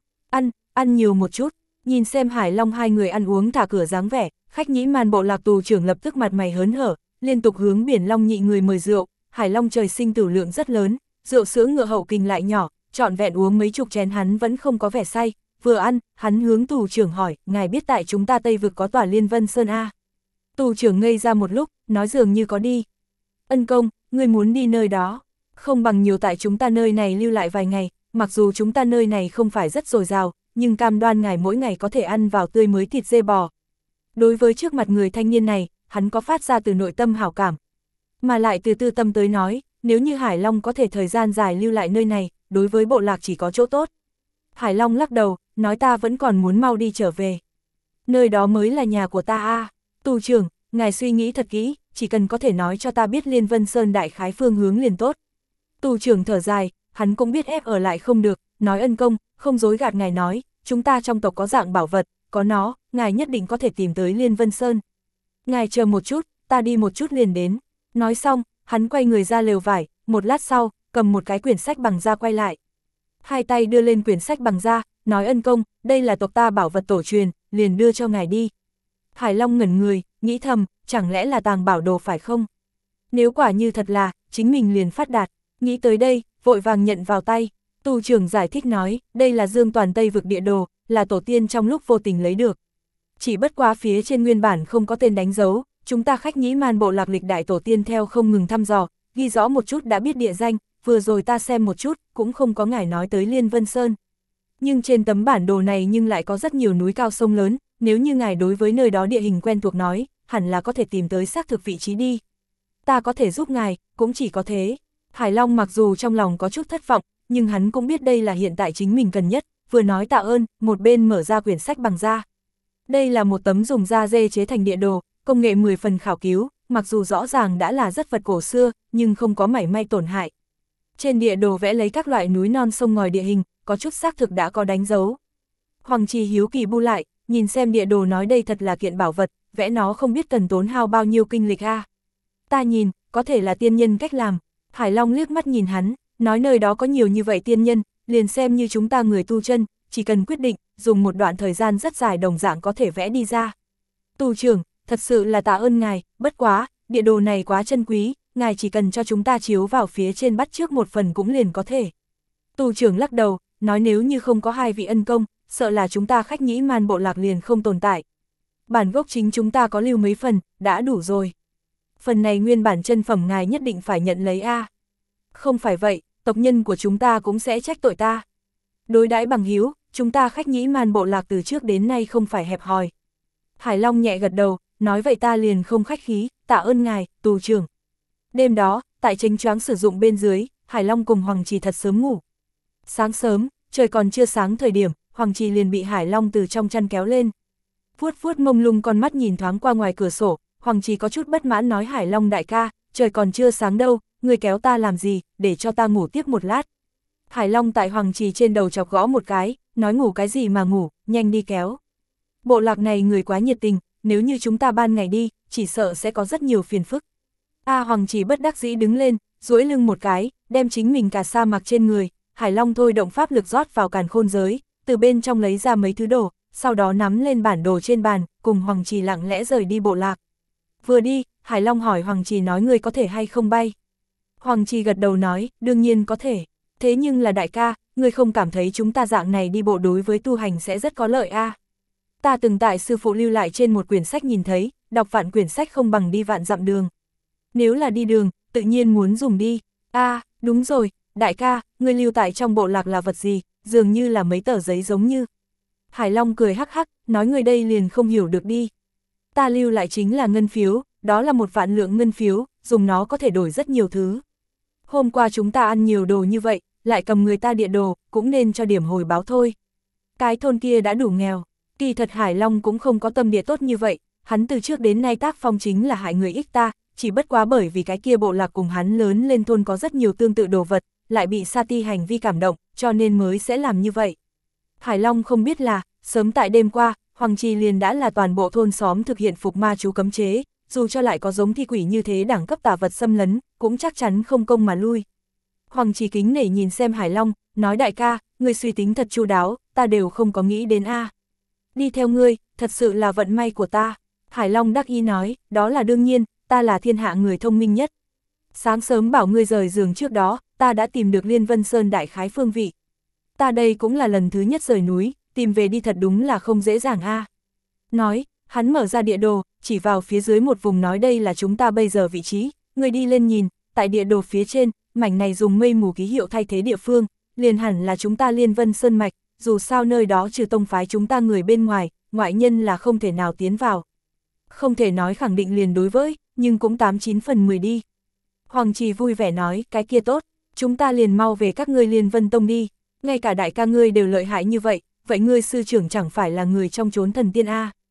ăn nhiều một chút. Nhìn xem Hải Long hai người ăn uống thả cửa dáng vẻ, khách nhĩ man bộ lạc tù trưởng lập tức mặt mày hớn hở, liên tục hướng Biển Long nhị người mời rượu. Hải Long trời sinh tử lượng rất lớn, rượu sữa ngựa hậu kinh lại nhỏ, trọn vẹn uống mấy chục chén hắn vẫn không có vẻ say. Vừa ăn, hắn hướng tù trưởng hỏi, ngài biết tại chúng ta Tây vực có tòa Liên Vân Sơn a? Tù trưởng ngây ra một lúc, nói dường như có đi. Ân công, ngươi muốn đi nơi đó, không bằng nhiều tại chúng ta nơi này lưu lại vài ngày, mặc dù chúng ta nơi này không phải rất dồi dào, nhưng cam đoan ngài mỗi ngày có thể ăn vào tươi mới thịt dê bò. Đối với trước mặt người thanh niên này, hắn có phát ra từ nội tâm hảo cảm. Mà lại từ tư tâm tới nói, nếu như Hải Long có thể thời gian dài lưu lại nơi này, đối với bộ lạc chỉ có chỗ tốt. Hải Long lắc đầu, nói ta vẫn còn muốn mau đi trở về. Nơi đó mới là nhà của ta a. Tù trưởng, ngài suy nghĩ thật kỹ, chỉ cần có thể nói cho ta biết Liên Vân Sơn đại khái phương hướng liền tốt. Tù trưởng thở dài, hắn cũng biết ép ở lại không được, nói ân công, không dối gạt ngài nói, chúng ta trong tộc có dạng bảo vật, có nó, ngài nhất định có thể tìm tới Liên Vân Sơn. Ngài chờ một chút, ta đi một chút liền đến. Nói xong, hắn quay người ra lều vải, một lát sau, cầm một cái quyển sách bằng da quay lại. Hai tay đưa lên quyển sách bằng da, nói ân công, đây là tộc ta bảo vật tổ truyền, liền đưa cho ngài đi. Hải Long ngẩn người, nghĩ thầm, chẳng lẽ là tàng bảo đồ phải không? Nếu quả như thật là, chính mình liền phát đạt, nghĩ tới đây, vội vàng nhận vào tay. Tù trưởng giải thích nói, đây là Dương Toàn Tây vực địa đồ, là tổ tiên trong lúc vô tình lấy được. Chỉ bất quá phía trên nguyên bản không có tên đánh dấu, chúng ta khách nhĩ man bộ lạc lịch đại tổ tiên theo không ngừng thăm dò, ghi rõ một chút đã biết địa danh, vừa rồi ta xem một chút, cũng không có ngài nói tới Liên Vân Sơn. Nhưng trên tấm bản đồ này nhưng lại có rất nhiều núi cao sông lớn, nếu như ngài đối với nơi đó địa hình quen thuộc nói, hẳn là có thể tìm tới xác thực vị trí đi. Ta có thể giúp ngài, cũng chỉ có thế. Hải Long mặc dù trong lòng có chút thất vọng, nhưng hắn cũng biết đây là hiện tại chính mình cần nhất, vừa nói tạ ơn, một bên mở ra quyển sách bằng da. Đây là một tấm dùng da dê chế thành địa đồ, công nghệ 10 phần khảo cứu, mặc dù rõ ràng đã là rất vật cổ xưa, nhưng không có mảy may tổn hại. Trên địa đồ vẽ lấy các loại núi non sông ngòi địa hình, có chút xác thực đã có đánh dấu. Hoàng Trì hiếu kỳ bu lại, nhìn xem địa đồ nói đây thật là kiện bảo vật, vẽ nó không biết cần tốn hao bao nhiêu kinh lịch a. Ta nhìn, có thể là tiên nhân cách làm. Hải Long liếc mắt nhìn hắn, nói nơi đó có nhiều như vậy tiên nhân, liền xem như chúng ta người tu chân, chỉ cần quyết định, dùng một đoạn thời gian rất dài đồng dạng có thể vẽ đi ra. Tù trưởng, thật sự là tạ ơn ngài, bất quá, địa đồ này quá chân quý, ngài chỉ cần cho chúng ta chiếu vào phía trên bắt trước một phần cũng liền có thể. Tù trưởng lắc đầu, nói nếu như không có hai vị ân công, sợ là chúng ta khách nhĩ man bộ lạc liền không tồn tại. Bản gốc chính chúng ta có lưu mấy phần, đã đủ rồi. Phần này nguyên bản chân phẩm ngài nhất định phải nhận lấy a. Không phải vậy, tộc nhân của chúng ta cũng sẽ trách tội ta. Đối đãi bằng hiếu, chúng ta khách nhĩ man bộ lạc từ trước đến nay không phải hẹp hòi. Hải Long nhẹ gật đầu, nói vậy ta liền không khách khí, tạ ơn ngài, tù trưởng. Đêm đó, tại chênh choáng sử dụng bên dưới, Hải Long cùng Hoàng Trì thật sớm ngủ. Sáng sớm, trời còn chưa sáng thời điểm, Hoàng Trì liền bị Hải Long từ trong chăn kéo lên. Vuốt vuốt mông lung con mắt nhìn thoáng qua ngoài cửa sổ, Hoàng Trì có chút bất mãn nói Hải Long đại ca, trời còn chưa sáng đâu, người kéo ta làm gì, để cho ta ngủ tiếp một lát. Hải Long tại Hoàng Trì trên đầu chọc gõ một cái, nói ngủ cái gì mà ngủ, nhanh đi kéo. Bộ lạc này người quá nhiệt tình, nếu như chúng ta ban ngày đi, chỉ sợ sẽ có rất nhiều phiền phức. Hoàng Trì bất đắc dĩ đứng lên, duỗi lưng một cái, đem chính mình cả sa mặc trên người, Hải Long thôi động pháp lực rót vào càn khôn giới, từ bên trong lấy ra mấy thứ đồ, sau đó nắm lên bản đồ trên bàn, cùng Hoàng Trì lặng lẽ rời đi bộ lạc. Vừa đi, Hải Long hỏi Hoàng Trì nói ngươi có thể hay không bay. Hoàng Trì gật đầu nói, đương nhiên có thể. Thế nhưng là đại ca, ngươi không cảm thấy chúng ta dạng này đi bộ đối với tu hành sẽ rất có lợi Ta từng tại sư phụ lưu lại trên một quyển sách nhìn thấy, đọc vạn quyển sách không bằng đi vạn dặm đường. Nếu là đi đường, tự nhiên muốn dùng đi. Đúng rồi, đại ca, ngươi lưu tại trong bộ lạc là vật gì, dường như là mấy tờ giấy giống như. Hải Long cười hắc hắc, nói người đây liền không hiểu được đi. Ta lưu lại chính là ngân phiếu, đó là 1.000 lượng ngân phiếu, dùng nó có thể đổi rất nhiều thứ. Hôm qua chúng ta ăn nhiều đồ như vậy, lại cầm người ta địa đồ, cũng nên cho điểm hồi báo thôi. Cái thôn kia đã đủ nghèo, kỳ thật Hải Long cũng không có tâm địa tốt như vậy, hắn từ trước đến nay tác phong chính là hại người ích ta, chỉ bất quá bởi vì cái kia bộ lạc cùng hắn lớn lên thôn có rất nhiều tương tự đồ vật, lại bị Sati hành vi cảm động, cho nên mới sẽ làm như vậy. Hải Long không biết là, sớm tại đêm qua, Hoàng Trì liền đã là toàn bộ thôn xóm thực hiện phục ma chú cấm chế, dù cho lại có giống thi quỷ như thế đẳng cấp tà vật xâm lấn, cũng chắc chắn không công mà lui. Hoàng Trì kính nể nhìn xem Hải Long, nói đại ca, ngươi suy tính thật chu đáo, ta đều không có nghĩ đến Đi theo ngươi, thật sự là vận may của ta. Hải Long đắc ý nói, đó là đương nhiên, ta là thiên hạ người thông minh nhất. Sáng sớm bảo ngươi rời giường trước đó, ta đã tìm được Liên Vân Sơn đại khái phương vị. Ta đây cũng là lần thứ nhất rời núi, tìm về đi thật đúng là không dễ dàng Nói, hắn mở ra địa đồ, chỉ vào phía dưới một vùng nói đây là chúng ta bây giờ vị trí, ngươi đi lên nhìn, tại địa đồ phía trên, mảnh này dùng mây mù ký hiệu thay thế địa phương, liền hẳn là chúng ta Liên Vân Sơn mạch, dù sao nơi đó trừ tông phái chúng ta người bên ngoài, ngoại nhân là không thể nào tiến vào. Không thể nói khẳng định liền đối với, nhưng cũng 89 phần 10 đi. Hoàng Trì vui vẻ nói, cái kia tốt, chúng ta liền mau về các ngươi Liên Vân Tông đi, ngay cả đại ca ngươi đều lợi hại như vậy, vậy ngươi sư trưởng chẳng phải là người trong chốn thần tiên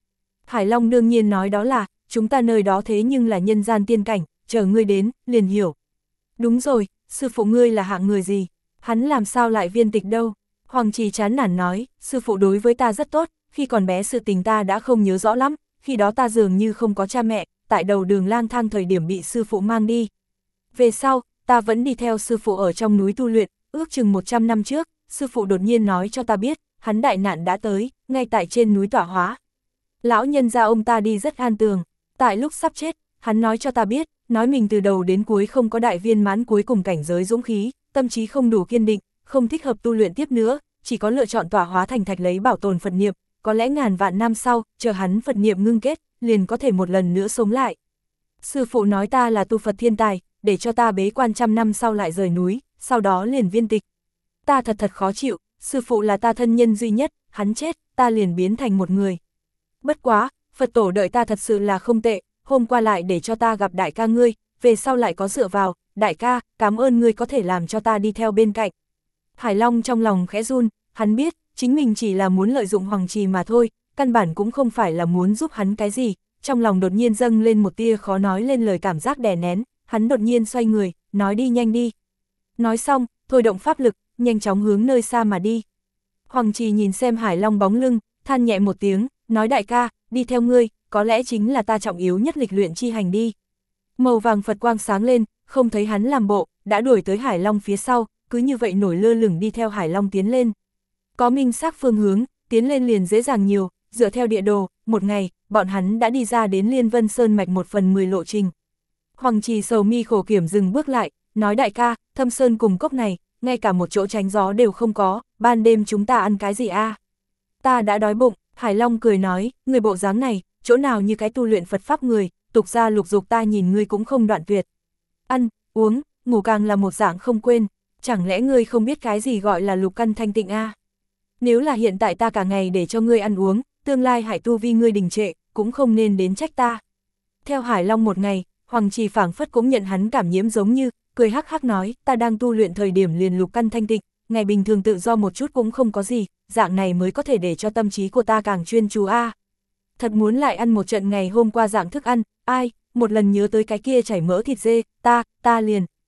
Hải Long đương nhiên nói đó là, chúng ta nơi đó thế nhưng là nhân gian tiên cảnh, chờ ngươi đến, liền hiểu. Đúng rồi, sư phụ ngươi là hạng người gì? Hắn làm sao lại viên tịch đâu? Hoàng Trì chán nản nói, sư phụ đối với ta rất tốt, khi còn bé sự tình ta đã không nhớ rõ lắm, khi đó ta dường như không có cha mẹ, tại đầu đường lang thang thời điểm bị sư phụ mang đi. Về sau, ta vẫn đi theo sư phụ ở trong núi tu luyện, ước chừng 100 năm trước, sư phụ đột nhiên nói cho ta biết, hắn đại nạn đã tới, ngay tại trên núi tọa hóa. Lão nhân gia ông ta đi rất an tường, tại lúc sắp chết, hắn nói cho ta biết, nói mình từ đầu đến cuối không có đại viên mãn cuối cùng cảnh giới dũng khí, tâm trí không đủ kiên định, không thích hợp tu luyện tiếp nữa, chỉ có lựa chọn tọa hóa thành thạch lấy bảo tồn Phật niệm, có lẽ ngàn vạn năm sau, chờ hắn Phật niệm ngưng kết, liền có thể một lần nữa sống lại. Sư phụ nói ta là tu Phật thiên tài, để cho ta bế quan 100 năm sau lại rời núi, sau đó liền viên tịch. Ta thật khó chịu, sư phụ là ta thân nhân duy nhất, hắn chết, ta liền biến thành một người. Bất quá, Phật tổ đợi ta thật sự là không tệ, hôm qua lại để cho ta gặp đại ca ngươi, về sau lại có dựa vào, đại ca, cảm ơn ngươi có thể làm cho ta đi theo bên cạnh. Hải Long trong lòng khẽ run, hắn biết, chính mình chỉ là muốn lợi dụng Hoàng Trì mà thôi, căn bản cũng không phải là muốn giúp hắn cái gì, trong lòng đột nhiên dâng lên một tia khó nói lên lời cảm giác đè nén, hắn đột nhiên xoay người, nói đi nhanh đi. Nói xong, thôi động pháp lực, nhanh chóng hướng nơi xa mà đi. Hoàng Trì nhìn xem Hải Long bóng lưng, than nhẹ một tiếng, nói đại ca, đi theo ngươi, có lẽ chính là ta trọng yếu nhất lịch luyện chi hành đi. Màu vàng Phật quang sáng lên, không thấy hắn làm bộ, đã đuổi tới Hải Long phía sau, cứ như vậy nổi lơ lửng đi theo Hải Long tiến lên. Có minh xác phương hướng, tiến lên liền dễ dàng nhiều, dựa theo địa đồ, một ngày, bọn hắn đã đi ra đến Liên Vân Sơn mạch 1/10 lộ trình. Hoàng Trì sầu mi khổ kiểm dừng bước lại, nói đại ca, Thâm Sơn cùng cốc này, ngay cả một chỗ tránh gió đều không có, ban đêm chúng ta ăn cái gì Ta đã đói bụng. Hải Long cười nói, người bộ dáng này, chỗ nào như cái tu luyện Phật Pháp người, tục ra lục dục ta nhìn ngươi cũng không đoạn tuyệt. Ăn, uống, ngủ càng là một dạng không quên, chẳng lẽ ngươi không biết cái gì gọi là lục căn thanh tịnh Nếu là hiện tại ta cả ngày để cho ngươi ăn uống, tương lai hải tu vi ngươi đình trệ, cũng không nên đến trách ta. Theo Hải Long một ngày, Hoàng Trì phảng phất cũng nhận hắn cảm nhiễm giống như, cười hắc hắc nói, ta đang tu luyện thời điểm liền lục căn thanh tịnh, ngày bình thường tự do một chút cũng không có gì, dạng này mới có thể để cho tâm trí của ta càng chuyên chú Thật muốn lại ăn một trận ngày hôm qua dạng thức ăn, một lần nhớ tới cái kia chảy mỡ thịt dê, ta liền.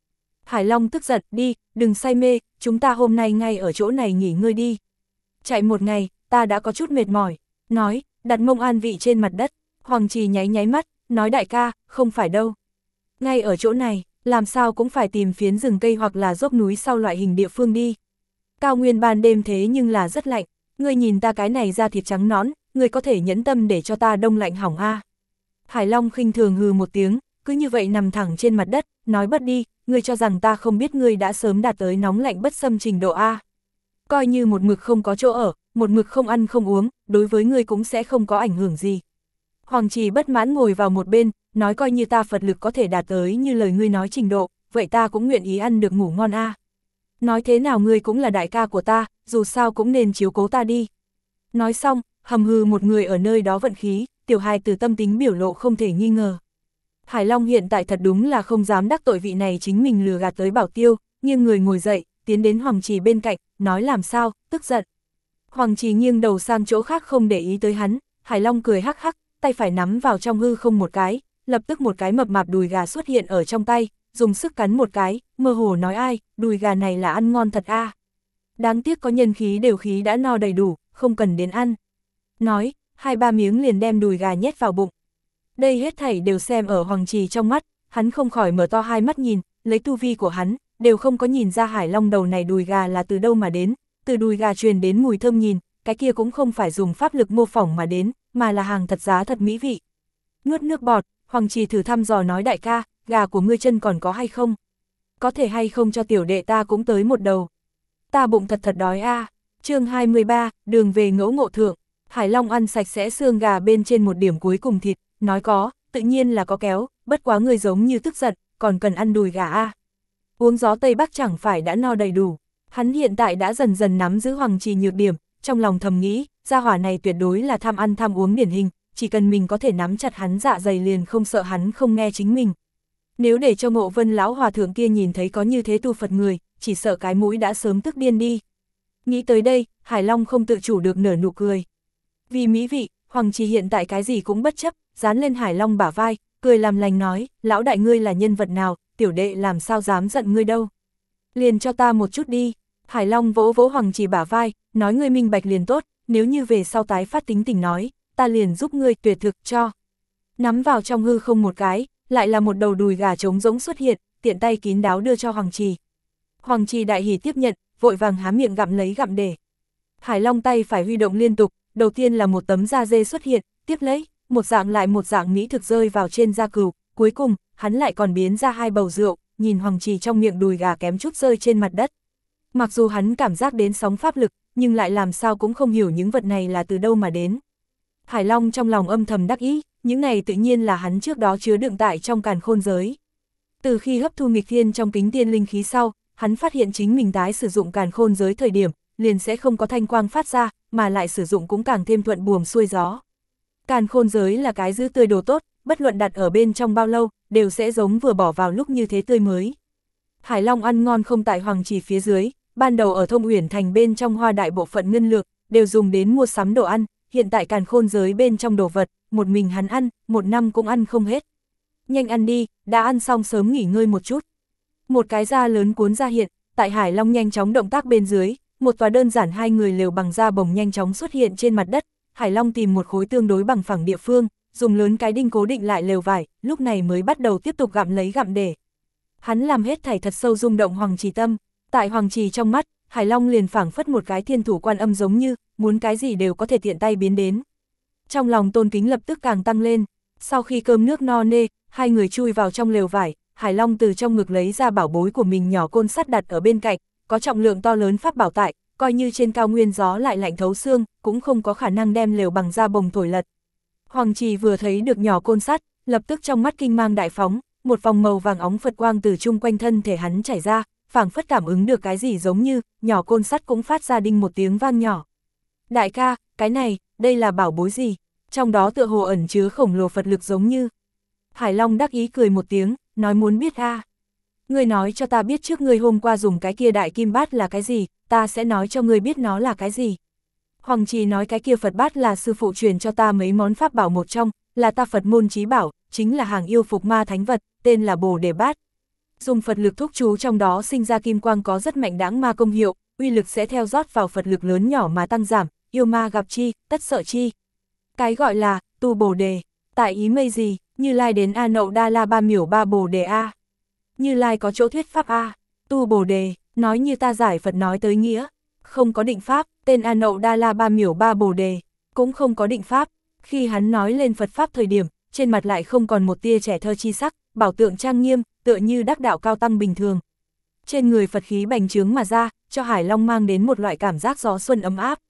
Hải Long tức giận, đi, đừng say mê, chúng ta hôm nay ngay ở chỗ này nghỉ ngơi đi. Chạy một ngày, ta đã có chút mệt mỏi, nói, đặt mông an vị trên mặt đất. Hoàng Trì nháy nháy mắt, nói đại ca, không phải đâu. Ngay ở chỗ này, làm sao cũng phải tìm phiến rừng cây hoặc là dốc núi sau loại hình địa phương đi. Cao nguyên ban đêm thế nhưng là rất lạnh, ngươi nhìn ta cái này da thịt trắng nõn, ngươi có thể nhẫn tâm để cho ta đông lạnh hỏng a. Hải Long khinh thường hừ một tiếng, cứ như vậy nằm thẳng trên mặt đất, nói bất đi, ngươi cho rằng ta không biết ngươi đã sớm đạt tới nóng lạnh bất xâm trình độ a. Coi như một mực không có chỗ ở, một mực không ăn không uống, đối với ngươi cũng sẽ không có ảnh hưởng gì. Hoàng Trì bất mãn ngồi vào một bên, nói coi như ta Phật lực có thể đạt tới như lời ngươi nói trình độ, vậy ta cũng nguyện ý ăn được ngủ ngon a. Nói thế nào ngươi cũng là đại ca của ta, dù sao cũng nên chiếu cố ta đi. Nói xong, hầm hừ một người ở nơi đó vận khí, tiểu hài từ tâm tính biểu lộ không thể nghi ngờ. Hải Long hiện tại thật đúng là không dám đắc tội vị này chính mình lừa gạt tới Bảo Tiêu, nghiêng người ngồi dậy, tiến đến Hoàng Trì bên cạnh, nói làm sao, tức giận. Hoàng Trì nghiêng đầu sang chỗ khác không để ý tới hắn, Hải Long cười hắc hắc, tay phải nắm vào trong hư không một cái, lập tức một cái mập mạp đùi gà xuất hiện ở trong tay, dùng sức cắn một cái, mơ hồ nói ai, đùi gà này là ăn ngon thật a. Đáng tiếc có nhân khí đều khí đã no đầy đủ, không cần đến ăn. Nói, 2-3 miếng liền đem đùi gà nhét vào bụng. Đây hết thảy đều xem ở Hoàng Trì trong mắt, hắn không khỏi mở to hai mắt nhìn, lấy tu vi của hắn, đều không có nhìn ra Hải Long đầu này đùi gà là từ đâu mà đến, từ đùi gà truyền đến mùi thơm nhìn, cái kia cũng không phải dùng pháp lực mô phỏng mà đến, mà là hàng thật giá thật mỹ vị. Nuốt nước bọt, Hoàng Trì thử thăm dò nói đại ca, gà của ngươi chân còn có hay không? Có thể hay không cho tiểu đệ ta cũng tới một đầu? Ta bụng thật thật đói a. Chương 23, đường về ngẫu ngộ thượng. Hải Long ăn sạch sẽ xương gà bên trên một điểm cuối cùng thịt, nói có, tự nhiên là có kéo, bất quá người giống như tức giận, còn cần ăn đùi gà a. Uống gió Tây Bắc chẳng phải đã no đầy đủ. Hắn hiện tại đã dần dần nắm giữ Hoàng Trì nhược điểm, trong lòng thầm nghĩ, gia hỏa này tuyệt đối là tham ăn tham uống điển hình, chỉ cần mình có thể nắm chặt hắn dạ dày liền không sợ hắn không nghe chính mình. Nếu để cho Ngộ Vân lão hòa thượng kia nhìn thấy có như thế tu Phật người, chỉ sợ cái mũi đã sớm tức điên đi. Nghĩ tới đây, Hải Long không tự chủ được nở nụ cười. Vì mỹ vị, Hoàng Trì hiện tại cái gì cũng bất chấp, dán lên Hải Long bả vai, cười làm lành nói, lão đại ngươi là nhân vật nào, tiểu đệ làm sao dám giận ngươi đâu. Liền cho ta một chút đi. Hải Long vỗ vỗ Hoàng Trì bả vai, nói ngươi minh bạch liền tốt, nếu như về sau tái phát tính tình nói, ta liền giúp ngươi tuyệt thực cho. Nắm vào trong hư không một cái, lại là một đầu đùi gà trống rỗng xuất hiện, tiện tay kín đáo đưa cho Hoàng Trì. Hoàng Trì đại hỉ tiếp nhận, vội vàng há miệng gặm lấy gặm để. Hải Long tay phải huy động liên tục, đầu tiên là một tấm da dê xuất hiện, tiếp lấy, một dạng lại một dạng mỹ thực rơi vào trên da cừu, cuối cùng, hắn lại còn biến ra 2 bầu rượu, nhìn Hoàng Trì trong miệng đùi gà kém chút rơi trên mặt đất. Mặc dù hắn cảm giác đến sóng pháp lực, nhưng lại làm sao cũng không hiểu những vật này là từ đâu mà đến. Hải Long trong lòng âm thầm đắc ý, những này tự nhiên là hắn trước đó chứa đựng tại trong càn khôn giới. Từ khi hấp thu nghịch thiên trong kính tiên linh khí sau, hắn phát hiện chính mình tái sử dụng càn khôn giới thời điểm, liền sẽ không có thanh quang phát ra, mà lại sử dụng cũng càng thêm thuận buồm xuôi gió. Càn khôn giới là cái giữ tươi đồ tốt, bất luận đặt ở bên trong bao lâu, đều sẽ giống vừa bỏ vào lúc như thế tươi mới. Hải Long ăn ngon không tại Hoàng Trì phía dưới, ban đầu ở Thông Uyển Thành bên trong Hoa đại bộ phận ngân lược, đều dùng đến mua sắm đồ ăn, hiện tại càn khôn giới bên trong đồ vật, một mình hắn ăn, một năm cũng ăn không hết. Nhanh ăn đi, đã ăn xong sớm nghỉ ngơi một chút. Một cái da lớn cuốn ra hiện, tại Hải Long nhanh chóng động tác bên dưới, một tòa đơn giản 2 người lều bằng da bồng nhanh chóng xuất hiện trên mặt đất, Hải Long tìm một khối tương đối bằng phẳng địa phương, dùng lớn cái đinh cố định lại lều vải, lúc này mới bắt đầu tiếp tục gặm lấy gặm để. Hắn làm hết thảy thật sâu rung động Hoàng Trì tâm, tại Hoàng Trì trong mắt, Hải Long liền phảng phất một cái thiên thủ quan âm giống như, muốn cái gì đều có thể tiện tay biến đến. Trong lòng tôn kính lập tức càng tăng lên, sau khi cơm nước no nê, 2 người chui vào trong lều vải, Hải Long từ trong ngực lấy ra bảo bối của mình nhỏ côn sắt đặt ở bên cạnh, có trọng lượng to lớn pháp bảo tại, coi như trên cao nguyên gió lại lạnh thấu xương, cũng không có khả năng đem lều bằng da bồng thổi lật. Hoàng Trì vừa thấy được nhỏ côn sắt, lập tức trong mắt kinh mang đại phóng, một vòng màu vàng óng Phật quang từ chung quanh thân thể hắn chảy ra, phảng phất cảm ứng được cái gì giống như, nhỏ côn sắt cũng phát ra đinh một tiếng vang nhỏ. Đại ca, cái này, đây là bảo bối gì? Trong đó tựa hồ ẩn chứa khổng lồ Phật lực giống như. Hải Long đắc ý cười một tiếng, nói muốn biết a. Ngươi nói cho ta biết trước ngươi hôm qua dùng cái kia đại kim bát là cái gì, ta sẽ nói cho ngươi biết nó là cái gì. Hoàng Trì nói cái kia Phật bát là sư phụ truyền cho ta mấy món pháp bảo một trong, là ta Phật môn chí bảo, chính là hàng yêu phục ma thánh vật, tên là Bồ Đề Bát. Dùng Phật lực thúc chú trong đó sinh ra kim quang có rất mạnh đãng ma công hiệu, uy lực sẽ theo rót vào Phật lực lớn nhỏ mà tăng giảm, yêu ma gặp chi, tất sợ chi. Cái gọi là tu Bồ đề, tại ý mây gì, Như Lai đến A Nậu Đa La Ba Miểu Ba Bồ đề a. Như Lai có chỗ thuyết pháp a, tu Bồ đề, nói như ta giải Phật nói tới nghĩa, không có định pháp, tên A Nậu Đa La Ba Miểu Ba Bồ đề, cũng không có định pháp. Khi hắn nói lên Phật pháp thời điểm, trên mặt lại không còn một tia trẻ thơ chi sắc, bảo tượng trang nghiêm, tựa như đắc đạo cao tăng bình thường. Trên người Phật khí bành trướng mà ra, cho Hải Long mang đến một loại cảm giác gió xuân ấm áp.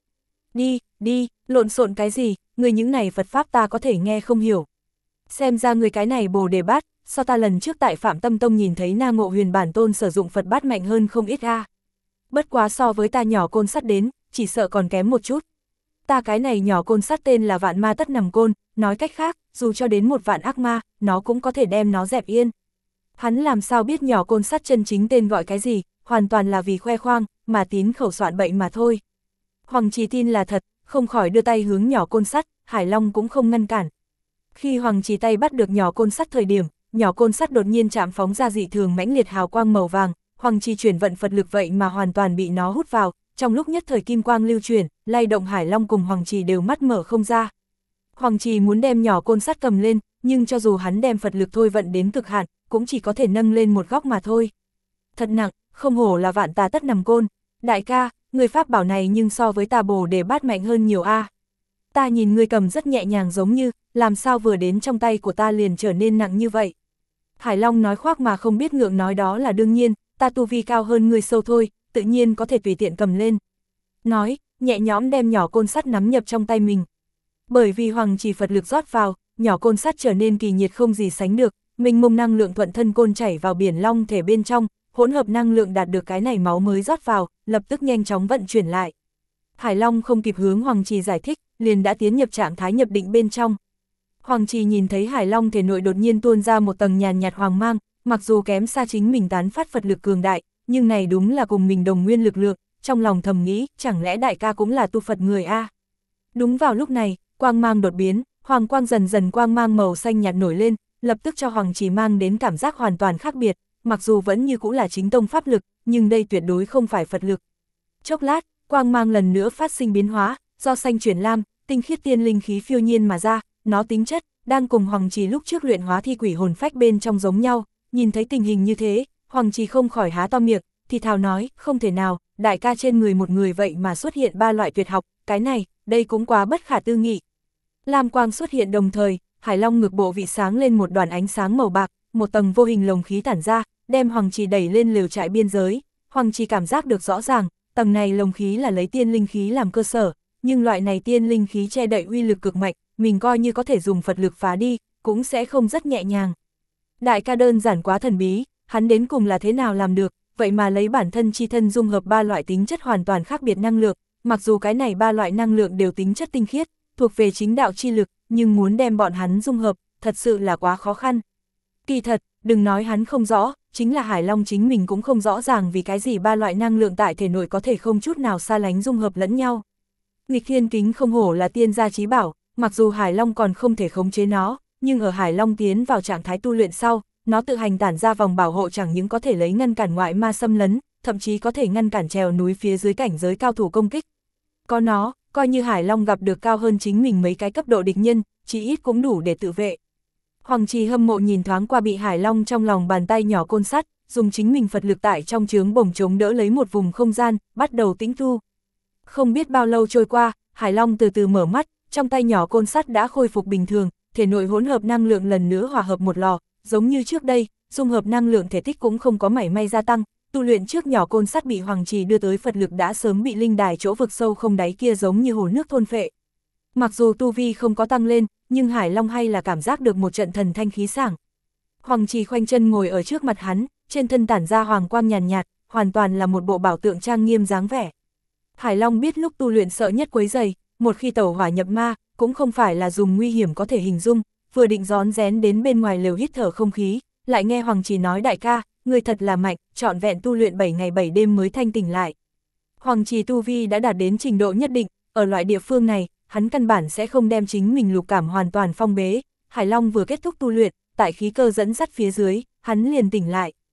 Đi, lộn xộn cái gì, người những này Phật pháp ta có thể nghe không hiểu. Xem ra người cái này Bồ đề bát, so ta lần trước tại Phạm Tâm Tông nhìn thấy Na Ngộ Huyền bản tôn sử dụng Phật bát mạnh hơn không ít a. Bất quá so với ta nhỏ côn sắt đến, chỉ sợ còn kém một chút. Ta cái này nhỏ côn sắt tên là Vạn Ma Tất Nằm Côn, nói cách khác, dù cho đến một vạn ác ma, nó cũng có thể đem nó dẹp yên. Hắn làm sao biết nhỏ côn sắt chân chính tên gọi cái gì, hoàn toàn là vì khoe khoang, mà tín khẩu soạn bậy mà thôi. Hoàng Trì tin là thật, không khỏi đưa tay hướng nhỏ côn sắt, Hải Long cũng không ngăn cản. Khi Hoàng Trì tay bắt được nhỏ côn sắt thời điểm, nhỏ côn sắt đột nhiên chạm phóng ra dị thường mãnh liệt hào quang màu vàng, Hoàng Trì chuyển vận Phật lực vậy mà hoàn toàn bị nó hút vào, trong lúc nhất thời kim quang lưu chuyển, lay động Hải Long cùng Hoàng Trì đều mắt mở không ra. Hoàng Trì muốn đem nhỏ côn sắt cầm lên, nhưng cho dù hắn đem Phật lực thôi vận đến cực hạn, cũng chỉ có thể nâng lên một góc mà thôi. Thật nặng, không hổ là Vạn Tà Tất Nằm Côn. Đại ca, người pháp bảo này nhưng so với ta Bồ đề bát mạnh hơn nhiều a. Ta nhìn ngươi cầm rất nhẹ nhàng giống như, làm sao vừa đến trong tay của ta liền trở nên nặng như vậy. Hải Long nói khoác mà không biết ngượng, nói đó là đương nhiên, ta tu vi cao hơn ngươi sâu thôi, tự nhiên có thể tùy tiện cầm lên. Nói, nhẹ nhõm đem nhỏ côn sắt nắm nhập trong tay mình. Bởi vì Hoàng Trì Phật lực rót vào, nhỏ côn sắt trở nên kỳ nhiệt không gì sánh được, mình mông năng lượng thuận thân côn chảy vào biển long thể bên trong, hỗn hợp năng lượng đạt được cái này máu mới rót vào, lập tức nhanh chóng vận chuyển lại. Hải Long không kịp hướng Hoàng Trì giải thích, liền đã tiến nhập trạng thái nhập định bên trong. Hoàng Trì nhìn thấy Hải Long thể nội đột nhiên tuôn ra một tầng nhàn nhạt hoàng mang, mặc dù kém xa chính mình tán phát Phật lực cường đại, nhưng này đúng là cùng mình đồng nguyên lực lượng, trong lòng thầm nghĩ, chẳng lẽ đại ca cũng là tu Phật người a? Đúng vào lúc này, quang mang đột biến, hoàng quang dần dần quang mang màu xanh nhạt nổi lên, lập tức cho Hoàng Trì mang đến cảm giác hoàn toàn khác biệt, mặc dù vẫn như cũ là chính tông pháp lực, nhưng đây tuyệt đối không phải Phật lực. Chốc lát, quang mang lần nữa phát sinh biến hóa, do xanh chuyển lam, tinh khiết tiên linh khí phiêu nhiên mà ra, nó tính chất đang cùng Hoàng Trì lúc trước luyện hóa thi quỷ hồn phách bên trong giống nhau. Nhìn thấy tình hình như thế, Hoàng Trì không khỏi há to miệng, thì thào nói, không thể nào, đại ca trên người một người vậy mà xuất hiện 3 loại tuyệt học, cái này, đây cũng quá bất khả tư nghị. Lam quang xuất hiện đồng thời, Hải Long ngực bộ vị sáng lên một đoàn ánh sáng màu bạc, một tầng vô hình lồng khí tản ra, đem Hoàng Trì đẩy lên lều trại biên giới. Hoàng Trì cảm giác được rõ ràng, tầng này lồng khí là lấy tiên linh khí làm cơ sở, nhưng loại này tiên linh khí che đậy uy lực cực mạnh, mình coi như có thể dùng Phật lực phá đi, cũng sẽ không rất nhẹ nhàng. Đại ca đơn giản quá thần bí, hắn đến cùng là thế nào làm được, vậy mà lấy bản thân chi thân dung hợp 3 loại tính chất hoàn toàn khác biệt năng lượng, mặc dù cái này 3 loại năng lượng đều tính chất tinh khiết, thuộc về chính đạo chi lực, nhưng muốn đem bọn hắn dung hợp, thật sự là quá khó khăn. Kỳ thật, đừng nói hắn không rõ, chính là Hải Long chính mình cũng không rõ ràng vì cái gì 3 loại năng lượng tại thể nội có thể không chút nào xa lánh dung hợp lẫn nhau. Nghịch Thiên Kính không hổ là tiên gia chí bảo, mặc dù Hải Long còn không thể khống chế nó, nhưng ở Hải Long tiến vào trạng thái tu luyện sau, nó tự hành tản ra vòng bảo hộ chẳng những có thể lấy ngăn cản ngoại ma xâm lấn, thậm chí có thể ngăn cản trèo núi phía dưới cảnh giới cao thủ công kích. Có nó, coi như Hải Long gặp được cao hơn chính mình mấy cái cấp độ địch nhân, chí ít cũng đủ để tự vệ. Hoàng Trì hâm mộ nhìn thoáng qua bị Hải Long trong lòng bàn tay nhỏ côn sắt, dùng chính mình Phật lực tại trong chướng bổng chống đỡ lấy một vùng không gian, bắt đầu tĩnh tu. Không biết bao lâu trôi qua, Hải Long từ từ mở mắt, trong tay nhỏ côn sắt đã khôi phục bình thường, thể nội hỗn hợp năng lượng lần nữa hòa hợp một lò, giống như trước đây, dung hợp năng lượng thể tích cũng không có mảy may gia tăng. Tu luyện trước nhỏ côn sắt bị Hoàng Trì đưa tới Phật lực đã sớm bị linh đài chỗ vực sâu không đáy kia giống như hồ nước thôn phệ. Mặc dù tu vi không có tăng lên, nhưng Hải Long hay là cảm giác được một trận thần thanh khí sảng. Hoàng Trì khoanh chân ngồi ở trước mặt hắn, trên thân tản ra hoàng quang nhàn nhạt, hoàn toàn là một bộ bảo tượng trang nghiêm dáng vẻ. Hải Long biết lúc tu luyện sợ nhất quấy rầy, một khi tẩu hỏa nhập ma, cũng không phải là dùng nguy hiểm có thể hình dung, vừa định rón rén đến bên ngoài lều hít thở không khí, lại nghe Hoàng Trì nói đại ca, người thật là mạnh, trọn vẹn tu luyện 7 ngày 7 đêm mới thanh tỉnh lại. Hoàng Trì tu vi đã đạt đến trình độ nhất định, ở loại địa phương này, hắn căn bản sẽ không đem chính mình lục cảm hoàn toàn phong bế. Hải Long vừa kết thúc tu luyện, tại khí cơ dẫn dắt phía dưới, hắn liền tỉnh lại.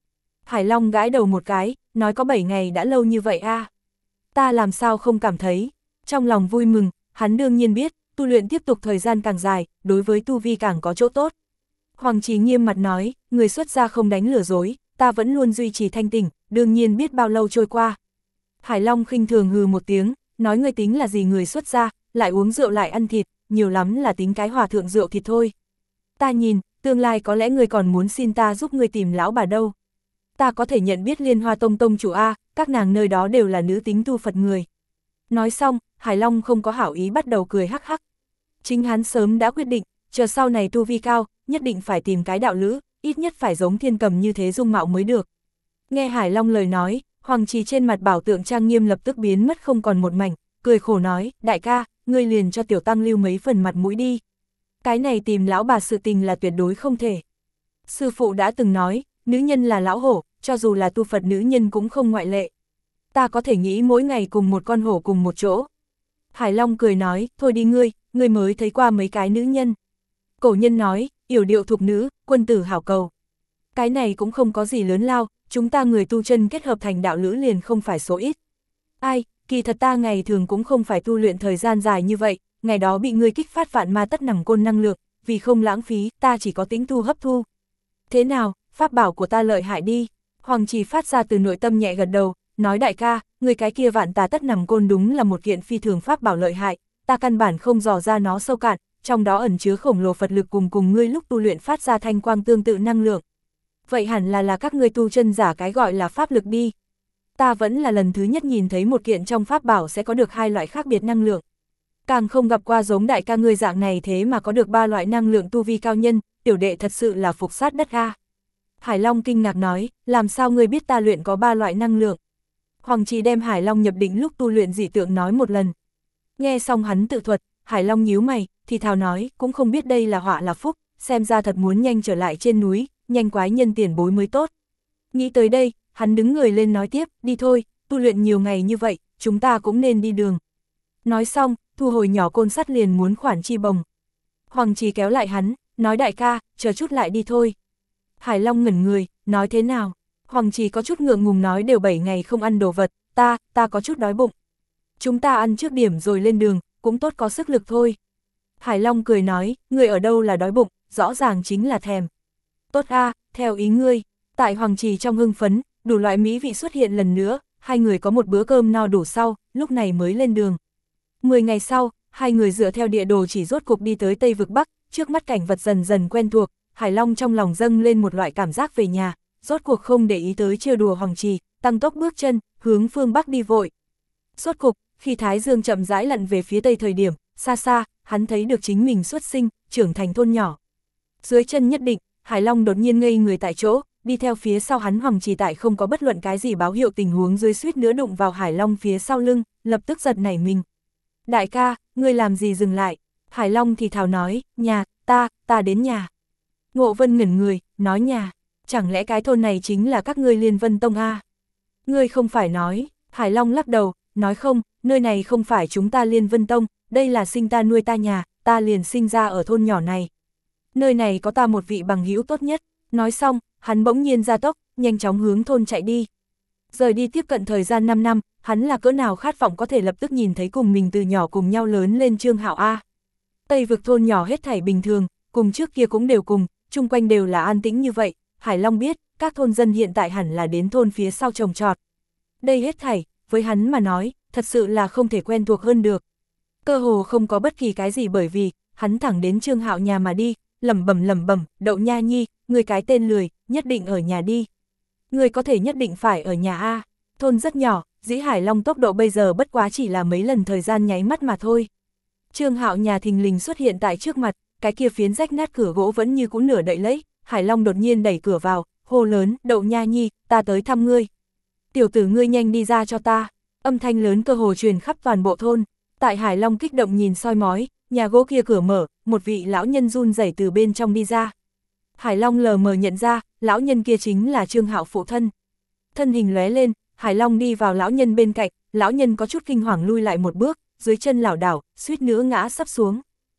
Hải Long gãi đầu một cái, nói có 7 ngày đã lâu như vậy a. Ta làm sao không cảm thấy. Trong lòng vui mừng, hắn đương nhiên biết, tu luyện tiếp tục thời gian càng dài, đối với tu vi càng có chỗ tốt. Hoàng Chí nghiêm mặt nói, người xuất gia không đánh lừa dối, ta vẫn luôn duy trì thanh tỉnh, đương nhiên biết bao lâu trôi qua. Hải Long khinh thường hừ một tiếng, nói ngươi tính là gì người xuất gia, lại uống rượu lại ăn thịt, nhiều lắm là tính cái hòa thượng rượu thịt thôi. Ta nhìn, tương lai có lẽ ngươi còn muốn xin ta giúp ngươi tìm lão bà đâu. Ta có thể nhận biết Liên Hoa Tông tông chủ A, các nàng nơi đó đều là nữ tính tu Phật người. Nói xong, Hải Long không có hảo ý bắt đầu cười hắc hắc. Chính hắn sớm đã quyết định, chờ sau này tu vi cao, nhất định phải tìm cái đạo lữ, ít nhất phải giống Thiên Cầm như thế dung mạo mới được. Nghe Hải Long lời nói, Hoàng Trì trên mặt bảo tượng trang nghiêm lập tức biến mất không còn một mảnh, cười khổ nói, đại ca, ngươi liền cho tiểu tăng lưu mấy phần mặt mũi đi. Cái này tìm lão bà sự tình là tuyệt đối không thể. Sư phụ đã từng nói, nữ nhân là lão hổ, cho dù là tu Phật nữ nhân cũng không ngoại lệ. Ta có thể nghĩ mỗi ngày cùng một con hổ cùng một chỗ. Hải Long cười nói, thôi đi ngươi mới thấy qua mấy cái nữ nhân. Cổ nhân nói, yểu điệu thục nữ, quân tử hảo cầu. Cái này cũng không có gì lớn lao, chúng ta người tu chân kết hợp thành đạo lữ liền không phải số ít. Ai, kỳ thật ta ngày thường cũng không phải tu luyện thời gian dài như vậy, ngày đó bị ngươi kích phát vạn ma tất nằm côn năng lượng, vì không lãng phí, ta chỉ có tính tu hấp thu. Thế nào, pháp bảo của ta lợi hại đi. Hoàng Trì phát ra từ nội tâm nhẹ gật đầu, nói đại ca, người cái kia vạn tà tất nằm côn đúng là một kiện phi thường pháp bảo lợi hại, ta căn bản không dò ra nó sâu cạn, trong đó ẩn chứa khổng lồ Phật lực cùng ngươi lúc tu luyện phát ra thanh quang tương tự năng lượng. Vậy hẳn là các ngươi tu chân giả cái gọi là pháp lực đi. Ta vẫn là lần thứ nhất nhìn thấy một kiện trong pháp bảo sẽ có được hai loại khác biệt năng lượng. Càng không gặp qua giống đại ca ngươi dạng này thế mà có được 3 loại năng lượng tu vi cao nhân, tiểu đệ thật sự là phục sát đất a. Hải Long kinh ngạc nói, làm sao ngươi biết ta luyện có 3 loại năng lượng? Hoàng Trì đem Hải Long nhập định lúc tu luyện dị tượng nói một lần. Nghe xong hắn tự thuật, Hải Long nhíu mày, thì thào nói, cũng không biết đây là họa là phúc, xem ra thật muốn nhanh trở lại trên núi, nhanh quái nhân tiền bối mới tốt. Nghĩ tới đây, hắn đứng người lên nói tiếp, đi thôi, tu luyện nhiều ngày như vậy, chúng ta cũng nên đi đường. Nói xong, thu hồi nhỏ côn sắt liền muốn khoản chi bồng. Hoàng Trì kéo lại hắn, nói đại ca, chờ chút lại đi thôi. Hải Long ngẩn người, nói thế nào? Hoàng Trì có chút ngượng ngùng nói đều 7 ngày không ăn đồ vật, ta có chút đói bụng. Chúng ta ăn trước điểm rồi lên đường, cũng tốt có sức lực thôi. Hải Long cười nói, người ở đâu là đói bụng, rõ ràng chính là thèm. Tốt a, theo ý ngươi. Tại Hoàng Trì trong hưng phấn, đủ loại mỹ vị xuất hiện lần nữa, hai người có một bữa cơm no đủ sau, lúc này mới lên đường. 10 ngày sau, hai người dựa theo địa đồ chỉ rốt cục đi tới Tây Vực Bắc, trước mắt cảnh vật dần dần quen thuộc, Hải Long trong lòng dâng lên một loại cảm giác về nhà, rốt cuộc không để ý tới trêu đùa Hoàng Trì, tăng tốc bước chân, hướng phương Bắc đi vội. Rốt cục, khi Thái Dương chậm rãi lặn về phía Tây thời điểm, xa xa, hắn thấy được chính mình xuất sinh, trưởng thành thôn nhỏ. Dưới chân nhất định, Hải Long đột nhiên ngây người tại chỗ, đi theo phía sau hắn Hoàng Trì tại không có bất luận cái gì báo hiệu tình huống dưới suýt nữa đụng vào Hải Long phía sau lưng, lập tức giật nảy mình. Đại ca, ngươi làm gì dừng lại? Hải Long thì thào nói, nhà, ta đến nhà. Ngộ Vân ngẩn người, nói nhà, chẳng lẽ cái thôn này chính là các ngươi Liên Vân Tông a? Ngươi không phải nói, Hải Long lắc đầu, nói không, nơi này không phải chúng ta Liên Vân Tông, đây là sinh ta nuôi ta nhà, ta liền sinh ra ở thôn nhỏ này. Nơi này có ta một vị bằng hữu tốt nhất, nói xong, hắn bỗng nhiên ra tốc, nhanh chóng hướng thôn chạy đi. Rời đi tiếp cận thời gian 5 năm, hắn là cỡ nào khát vọng có thể lập tức nhìn thấy cùng mình từ nhỏ cùng nhau lớn lên Trương Hạo A. Tây Vực thôn nhỏ hết thảy bình thường, cùng trước kia cũng đều cùng, chung quanh đều là an tĩnh như vậy, Hải Long biết, các thôn dân hiện tại hẳn là đến thôn phía sau trồng trọt. Đây hết thảy, với hắn mà nói, thật sự là không thể quen thuộc hơn được. Cơ hồ không có bất kỳ cái gì bởi vì, hắn thẳng đến Trương Hạo nhà mà đi, lẩm bẩm, Đậu Nha Nhi, người cái tên lười, nhất định ở nhà đi. Người có thể nhất định phải ở nhà A, thôn rất nhỏ, dĩ Hải Long tốc độ bây giờ bất quá chỉ là mấy lần thời gian nháy mắt mà thôi. Trương Hạo nhà thình lình xuất hiện tại trước mặt, cái kia phiến rách nát cửa gỗ vẫn như cũ nửa đậy lấy, Hải Long đột nhiên đẩy cửa vào, hô lớn, Đậu Nha Nhi, ta tới thăm ngươi. Tiểu tử ngươi nhanh đi ra cho ta, âm thanh lớn cơ hồ truyền khắp toàn bộ thôn, tại Hải Long kích động nhìn soi mói, nhà gỗ kia cửa mở, một vị lão nhân run rẩy từ bên trong đi ra. Hải Long lờ mờ nhận ra, lão nhân kia chính là Trương Hạo phụ thân. Thân hình lóe lên, Hải Long đi vào lão nhân bên cạnh, lão nhân có chút kinh hoàng lui lại một bước, dưới chân lảo đảo, suýt nữa ngã sắp xuống.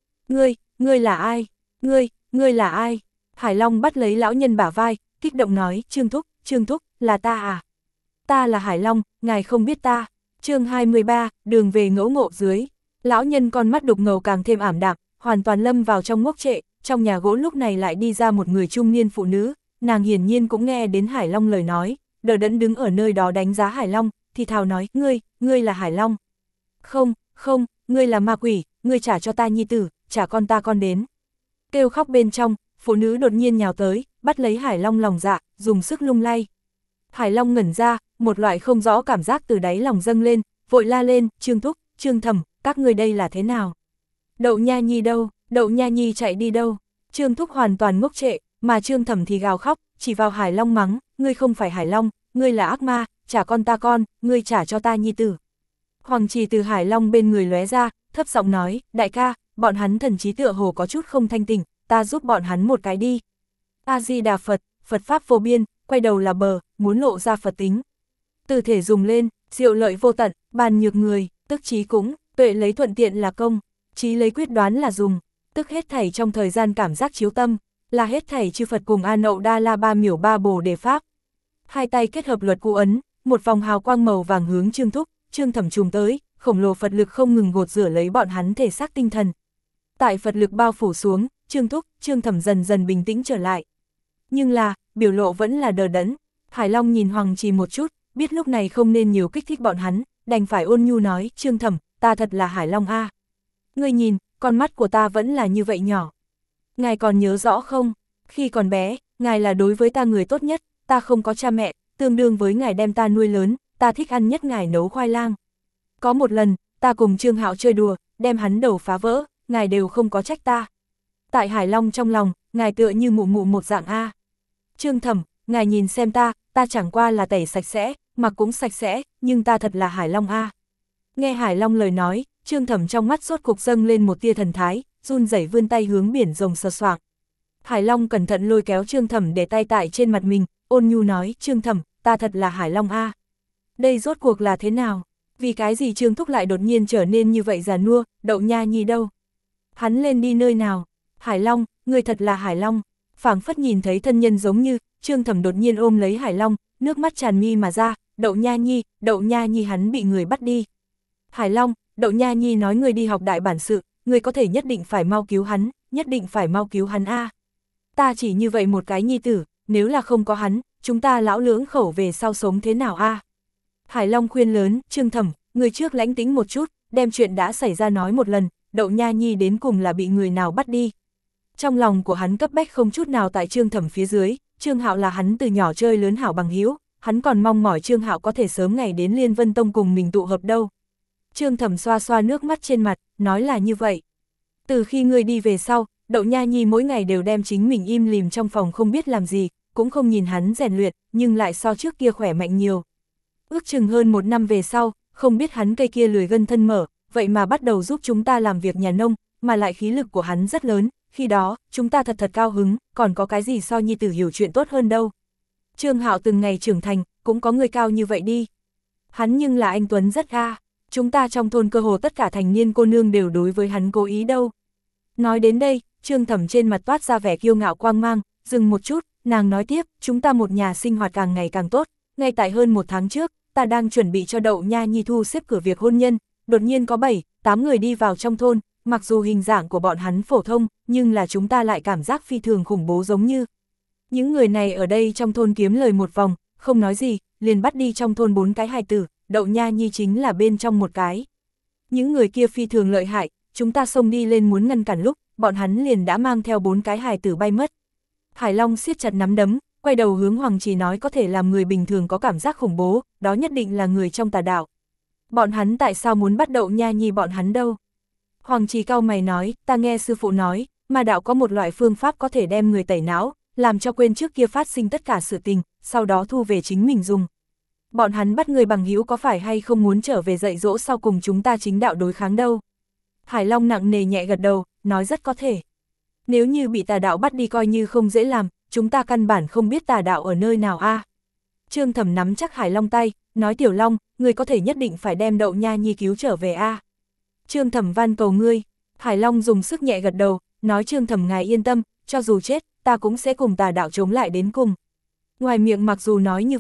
Ngươi là ai? Ngươi là ai? Hải Long bắt lấy lão nhân bả vai, kích động nói, Trương Thúc, là ta à? Ta là Hải Long, ngài không biết ta. Chương 23, đường về ngẫu ngộ dưới. Lão nhân con mắt đục ngầu càng thêm ảm đạm, hoàn toàn lâm vào trong ngốc trệ, trong nhà gỗ lúc này lại đi ra một người trung niên phụ nữ, nàng hiển nhiên cũng nghe đến Hải Long lời nói, đờ đẫn đứng ở nơi đó đánh giá Hải Long, thì thào nói, ngươi là Hải Long. Không, ngươi là ma quỷ, ngươi trả cho ta nhi tử, trả con ta con đến. Kêu khóc bên trong, phụ nữ đột nhiên nhào tới, bắt lấy Hải Long lòng dạ, dùng sức lung lay. Hải Long ngẩn ra, một loại không rõ cảm giác từ đáy lòng dâng lên, vội la lên, Trương Thúc, Trương Thẩm, các ngươi đây là thế nào? Đậu Nha Nhi đâu, Đậu Nha Nhi chạy đi đâu? Trương Thúc hoàn toàn ngốc trệ, mà Trương Thẩm thì gào khóc, chỉ vào Hải Long mắng, ngươi không phải Hải Long, ngươi là ác ma, trả con ta con, ngươi trả cho ta nhi tử. Hoàng Trì từ Hải Long bên người lóe ra, thấp giọng nói, đại ca, bọn hắn thần trí tựa hồ có chút không thanh tỉnh, ta giúp bọn hắn một cái đi. A-di-đà Phật, Phật Pháp vô biên, quay đầu là bờ, muốn lộ ra Phật tính. Từ thể dùng lên, diệu lợi vô tận, bàn nhược người, tức trí cũng, tuệ lấy thuận tiện là công, trí lấy quyết đoán là dùng, tức hết thảy trong thời gian cảm giác chiếu tâm, là hết thảy chư Phật cùng A Nậu Đa La Ba Miểu Ba Bồ Đề Pháp. Hai tay kết hợp luật cụ ấn, một vòng hào quang màu vàng hướng Trương Thúc, Trương Thẩm trùng tới, khổng lồ Phật lực không ngừng gột rửa lấy bọn hắn thể xác tinh thần. Tại Phật lực bao phủ xuống, Trương Thúc, Trương Thẩm dần dần bình tĩnh trở lại. Nhưng là, biểu lộ vẫn là đờ đẫn. Hải Long nhìn Hoàng Trì một chút, biết lúc này không nên nhiều kích thích bọn hắn, đành phải ôn nhu nói, Trương Thẩm, ta thật là Hải Long a. Ngươi nhìn, con mắt của ta vẫn là như vậy nhỏ. Ngài còn nhớ rõ không? Khi còn bé, ngài là đối với ta người tốt nhất, ta không có cha mẹ, tương đương với ngài đem ta nuôi lớn, ta thích ăn nhất ngài nấu khoai lang. Có một lần, ta cùng Trương Hạo chơi đùa, đem hắn đầu phá vỡ, ngài đều không có trách ta. Tại Hải Long trong lòng, ngài tựa như mụ mụ một dạng a. Trương Thẩm, ngài nhìn xem ta chẳng qua là tẩy sạch sẽ, mặc cũng sạch sẽ, nhưng ta thật là Hải Long a. Nghe Hải Long lời nói, Trương Thẩm trong mắt rốt cục dâng lên một tia thần thái, run rẩy vươn tay hướng biển rồng sờ soạng. Hải Long cẩn thận lôi kéo Trương Thẩm để tay tại trên mặt mình, ôn nhu nói, Trương Thẩm, ta thật là Hải Long a. Đây rốt cuộc là thế nào? Vì cái gì Trương Thúc lại đột nhiên trở nên như vậy già nua, Đậu Nha Nhi đâu? Hắn lên đi nơi nào? Hải Long, người thật là Hải Long. Phảng phất nhìn thấy thân nhân giống như, Trương Thẩm đột nhiên ôm lấy Hải Long, nước mắt tràn mi mà ra, Đậu Nha Nhi hắn bị người bắt đi. Hải Long, Đậu Nha Nhi nói người đi học đại bản sự, người có thể nhất định phải mau cứu hắn, nhất định phải mau cứu hắn a. Ta chỉ như vậy một cái nhi tử, nếu là không có hắn, chúng ta lão lưỡng khẩu về sau sống thế nào a? Hải Long khuyên lớn, Trương Thẩm, người trước lãnh tĩnh một chút, đem chuyện đã xảy ra nói một lần, Đậu Nha Nhi đến cùng là bị người nào bắt đi. Trong lòng của hắn cấp bách không chút nào tại Trương Thẩm phía dưới, Trương Hạo là hắn từ nhỏ chơi lớn hảo bằng hữu, hắn còn mong mỏi Trương Hạo có thể sớm ngày đến Liên Vân Tông cùng mình tụ hợp đâu. Trương Thẩm xoa xoa nước mắt trên mặt, nói là như vậy. Từ khi ngươi đi về sau, Đậu Nha Nhi mỗi ngày đều đem chính mình im lìm trong phòng không biết làm gì, cũng không nhìn hắn rèn luyện, nhưng lại so trước kia khỏe mạnh nhiều. Ước chừng hơn 1 năm về sau, không biết hắn cây kia lười gân thân mở, vậy mà bắt đầu giúp chúng ta làm việc nhà nông, mà lại khí lực của hắn rất lớn, khi đó, chúng ta thật cao hứng, còn có cái gì so nhi tử hiểu chuyện tốt hơn đâu. Trương Hạo từng ngày trưởng thành, cũng có người cao như vậy đi. Hắn nhưng là anh Tuấn rất ga, chúng ta trong thôn cơ hồ tất cả thành niên cô nương đều đối với hắn cố ý đâu. Nói đến đây, Trương Thẩm trên mặt toát ra vẻ kiêu ngạo quang mang, dừng một chút, nàng nói tiếp, chúng ta một nhà sinh hoạt càng ngày càng tốt, ngay tại hơn 1 tháng trước, ta đang chuẩn bị cho Đậu Nha Nhi thu xếp cửa việc hôn nhân, đột nhiên có 7-8 người đi vào trong thôn, mặc dù hình dạng của bọn hắn phổ thông, nhưng là chúng ta lại cảm giác phi thường khủng bố giống như. Những người này ở đây trong thôn kiếm lời một vòng, không nói gì, liền bắt đi trong thôn 4 cái hài tử, Đậu Nha Nhi chính là bên trong một cái. Những người kia phi thường lợi hại, chúng ta xông đi lên muốn ngăn cản lúc, bọn hắn liền đã mang theo 4 cái hài tử bay mất. Hải Long siết chặt nắm đấm, quay đầu hướng Hoàng Trì nói có thể làm người bình thường có cảm giác khủng bố, đó nhất định là người trong tà đạo. Bọn hắn tại sao muốn bắt Đậu Nha Nhi bọn hắn đâu? Hoàng Trì cau mày nói, ta nghe sư phụ nói, ma đạo có một loại phương pháp có thể đem người tẩy não, làm cho quên trước kia phát sinh tất cả sự tình, sau đó thu về chính mình dùng. Bọn hắn bắt người bằng hữu có phải hay không muốn trở về dạy dỗ sau cùng chúng ta chính đạo đối kháng đâu? Hải Long nặng nề nhẹ gật đầu, nói rất có thể. Nếu như bị tà đạo bắt đi coi như không dễ làm, chúng ta căn bản không biết tà đạo ở nơi nào a. Trương Thẩm nắm chắc Hải Long tay, nói Tiểu Long, người có thể nhất định phải đem Đậu Nha Nhi cứu trở về a. Trương Thẩm van cầu ngươi. Hải Long dùng sức nhẹ gật đầu, nói Trương Thẩm ngài yên tâm, cho dù chết, ta cũng sẽ cùng tà đạo chống lại đến cùng. Ngoài miệng mặc dù nói như vậy,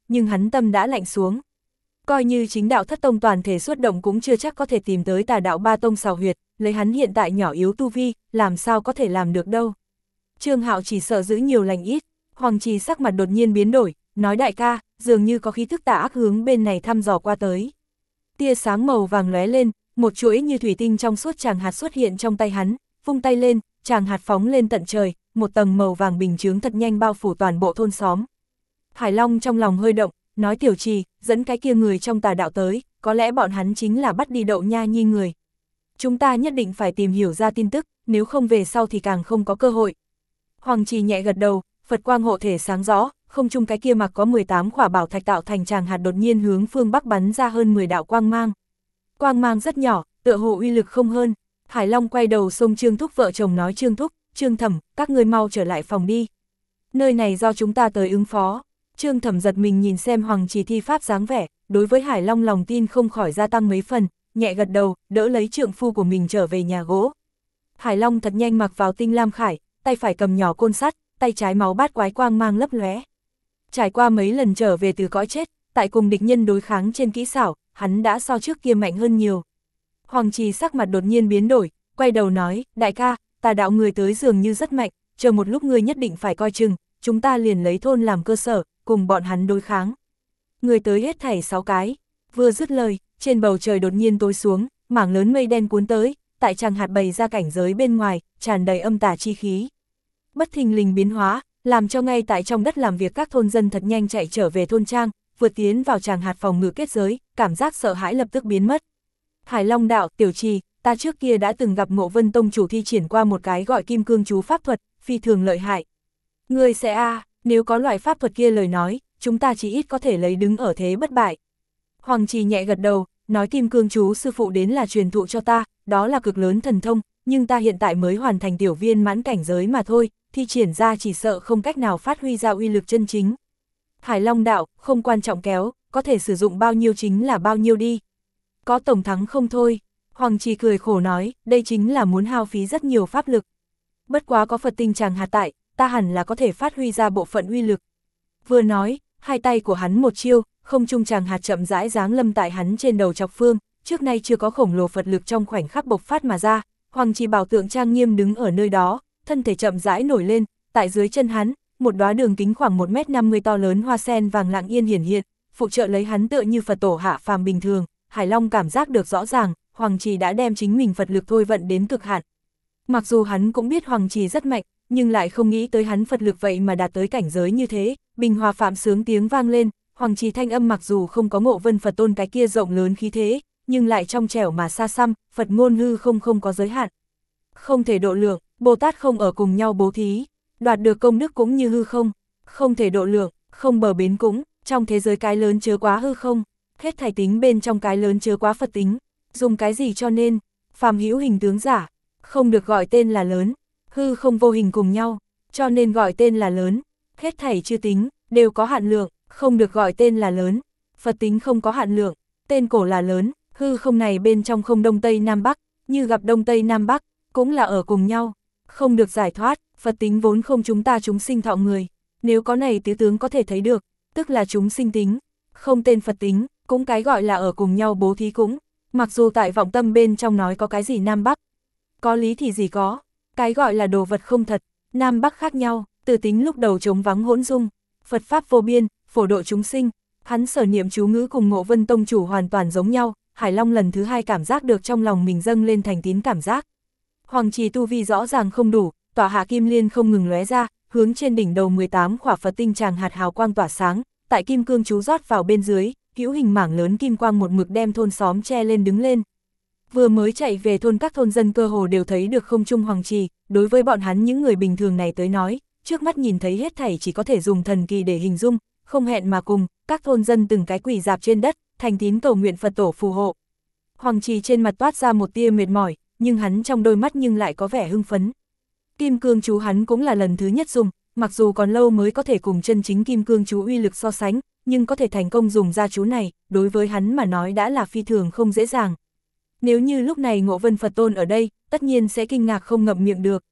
nhưng hắn tâm đã lạnh xuống. Coi như chính đạo thất tông toàn thể xuất động cũng chưa chắc có thể tìm tới tà đạo ba tông xào huyệt, lấy hắn hiện tại nhỏ yếu tu vi, làm sao có thể làm được đâu. Trương Hạo chỉ sợ giữ nhiều lành ít, Hoàng Trì sắc mặt đột nhiên biến đổi, nói đại ca, dường như có khí thức tà ác hướng bên này thăm dò qua tới. Tia sáng màu vàng lóe lên, một chuỗi như thủy tinh trong suốt tràng hạt xuất hiện trong tay hắn, vung tay lên, tràng hạt phóng lên tận trời, một tầng màu vàng bình chướng thật nhanh bao phủ toàn bộ thôn xóm. Hải Long trong lòng hơi động, nói Tiểu Trì, dẫn cái kia người trong tà đạo tới, có lẽ bọn hắn chính là bắt đi Đậu Nha Nhi người. Chúng ta nhất định phải tìm hiểu ra tin tức, nếu không về sau thì càng không có cơ hội. Hoàng Trì nhẹ gật đầu, Phật quang hộ thể sáng rõ, không chung cái kia mặc có 18 khỏa bảo thạch tạo thành tràng hạt đột nhiên hướng phương bắc bắn ra hơn 10 đạo quang mang. Quang mang rất nhỏ, tựa hồ uy lực không hơn. Hải Long quay đầu xông Trương Thúc vợ chồng nói Trương Thúc, Trương Thẩm, các ngươi mau trở lại phòng đi. Nơi này do chúng ta tới ứng phó. Trương Thẩm giật mình nhìn xem Hoàng Trì thi pháp dáng vẻ, đối với Hải Long lòng tin không khỏi gia tăng mấy phần, nhẹ gật đầu, đỡ lấy trượng phu của mình trở về nhà gỗ. Hải Long thật nhanh mặc vào tinh lam khải, tay phải cầm nhỏ côn sắt, tay trái máu bát quái quang mang lấp lóe. Trải qua mấy lần trở về từ cõi chết, tại cùng địch nhân đối kháng trên kỹ xảo, hắn đã so trước kia mạnh hơn nhiều. Hoàng Trì sắc mặt đột nhiên biến đổi, quay đầu nói, đại ca, tà đạo người tới dường như rất mạnh, chờ một lúc ngươi nhất định phải coi chừng, chúng ta liền lấy thôn làm cơ sở, cùng bọn hắn đối kháng. Người tới hết thảy 6 cái, vừa dứt lời, trên bầu trời đột nhiên tối xuống, mảng lớn mây đen cuốn tới, tại tràng hạt bày ra cảnh giới bên ngoài, tràn đầy âm tà chi khí. Bất thình lình biến hóa, làm cho ngay tại trong đất làm việc các thôn dân thật nhanh chạy trở về thôn trang, vượt tiến vào tràng hạt phòng ngự kết giới, cảm giác sợ hãi lập tức biến mất. Hải Long đạo, Tiểu Trì, ta trước kia đã từng gặp Ngộ Vân Tông chủ thi triển qua một cái gọi kim cương chú pháp thuật, phi thường lợi hại. Ngươi sẽ nếu có loại pháp thuật kia lời nói, chúng ta chỉ ít có thể lấy đứng ở thế bất bại. Hoàng Trì nhẹ gật đầu, nói kim cương chú sư phụ đến là truyền thụ cho ta, đó là cực lớn thần thông, nhưng ta hiện tại mới hoàn thành tiểu viên mãn cảnh giới mà thôi, thi triển ra chỉ sợ không cách nào phát huy ra uy lực chân chính. Hải Long đạo, không quan trọng kéo, có thể sử dụng bao nhiêu chính là bao nhiêu đi. Có tổng thắng không thôi. Hoàng Trì cười khổ nói, đây chính là muốn hao phí rất nhiều pháp lực. Bất quá có Phật tinh tràng hạt tại, ta hẳn là có thể phát huy ra bộ phận uy lực. Vừa nói, hai tay của hắn một chiêu, không trung tràng hạt chậm rãi giáng lâm tại hắn trên đầu chọc phương, trước nay chưa có khổng lồ Phật lực trong khoảnh khắc bộc phát mà ra. Hoàng Trì bảo tượng trang nghiêm đứng ở nơi đó, thân thể chậm rãi nổi lên, tại dưới chân hắn, một đóa đường kính khoảng 1m50 to lớn hoa sen vàng lặng yên hiển hiện, phụ trợ lấy hắn tựa như Phật tổ hạ phàm bình thường. Hải Long cảm giác được rõ ràng, Hoàng Trì đã đem chính mình Phật lực thôi vận đến cực hạn. Mặc dù hắn cũng biết Hoàng Trì rất mạnh, nhưng lại không nghĩ tới hắn Phật lực vậy mà đạt tới cảnh giới như thế. Bình hòa phạm sướng tiếng vang lên, Hoàng Trì thanh âm mặc dù không có Ngộ Vân Phật Tôn cái kia rộng lớn khí thế, nhưng lại trong trẻo mà xa xăm, Phật ngôn hư không có giới hạn. Không thể độ lượng, Bồ Tát không ở cùng nhau bố thí, đoạt được công đức cũng như hư không, không thể độ lượng, không bờ bến cũng, trong thế giới cái lớn chứa quá hư không, hết thảy tính bên trong cái lớn chứa quá Phật tính, dùng cái gì cho nên, phàm hữu hình tướng giả, không được gọi tên là lớn, hư không vô hình cùng nhau, cho nên gọi tên là lớn, hết thảy chư tính, đều có hạn lượng, không được gọi tên là lớn, Phật tính không có hạn lượng, tên cổ là lớn, hư không này bên trong không Đông Tây Nam Bắc, như gặp Đông Tây Nam Bắc, cũng là ở cùng nhau, không được giải thoát, Phật tính vốn không chúng ta chúng sinh thọ người, nếu có này tứ tướng có thể thấy được, tức là chúng sinh tính, không tên Phật tính, cũng cái gọi là ở cùng nhau bố thí cũng, mặc dù tại vọng tâm bên trong nói có cái gì Nam Bắc, có lý thì gì có, cái gọi là đồ vật không thật, Nam Bắc khác nhau, từ tính lúc đầu trống vắng hỗn dung, Phật Pháp vô biên, phổ độ chúng sinh, hắn sở niệm chú ngữ cùng Ngộ Vân Tông chủ hoàn toàn giống nhau, Hải Long lần thứ hai cảm giác được trong lòng mình dâng lên thành tín cảm giác. Hoàng Trì tu vi rõ ràng không đủ, tỏa hạ kim liên không ngừng lóe ra, hướng trên đỉnh đầu 18 khỏa Phật tinh tràng hạt hào quang tỏa sáng, tại kim cương chú rót vào bên dưới, hữu hình mảng lớn kim quang một mực đem thôn xóm che lên đứng lên. Vừa mới chạy về thôn các thôn dân cơ hồ đều thấy được không trung Hoàng Trì, đối với bọn hắn những người bình thường này tới nói, trước mắt nhìn thấy hết thảy chỉ có thể dùng thần kỳ để hình dung, không hẹn mà cùng, các thôn dân từng cái quỳ dạp trên đất, thành tín cầu nguyện Phật tổ phù hộ. Hoàng Trì trên mặt toát ra một tia mệt mỏi, nhưng hắn trong đôi mắt nhưng lại có vẻ hưng phấn. Kim cương chú hắn cũng là lần thứ nhất dùng, mặc dù còn lâu mới có thể cùng chân chính kim cương chú uy lực so sánh, nhưng có thể thành công dùng ra chú này, đối với hắn mà nói đã là phi thường không dễ dàng. Nếu như lúc này Ngộ Vân Phật Tôn ở đây, tất nhiên sẽ kinh ngạc không ngậm miệng được.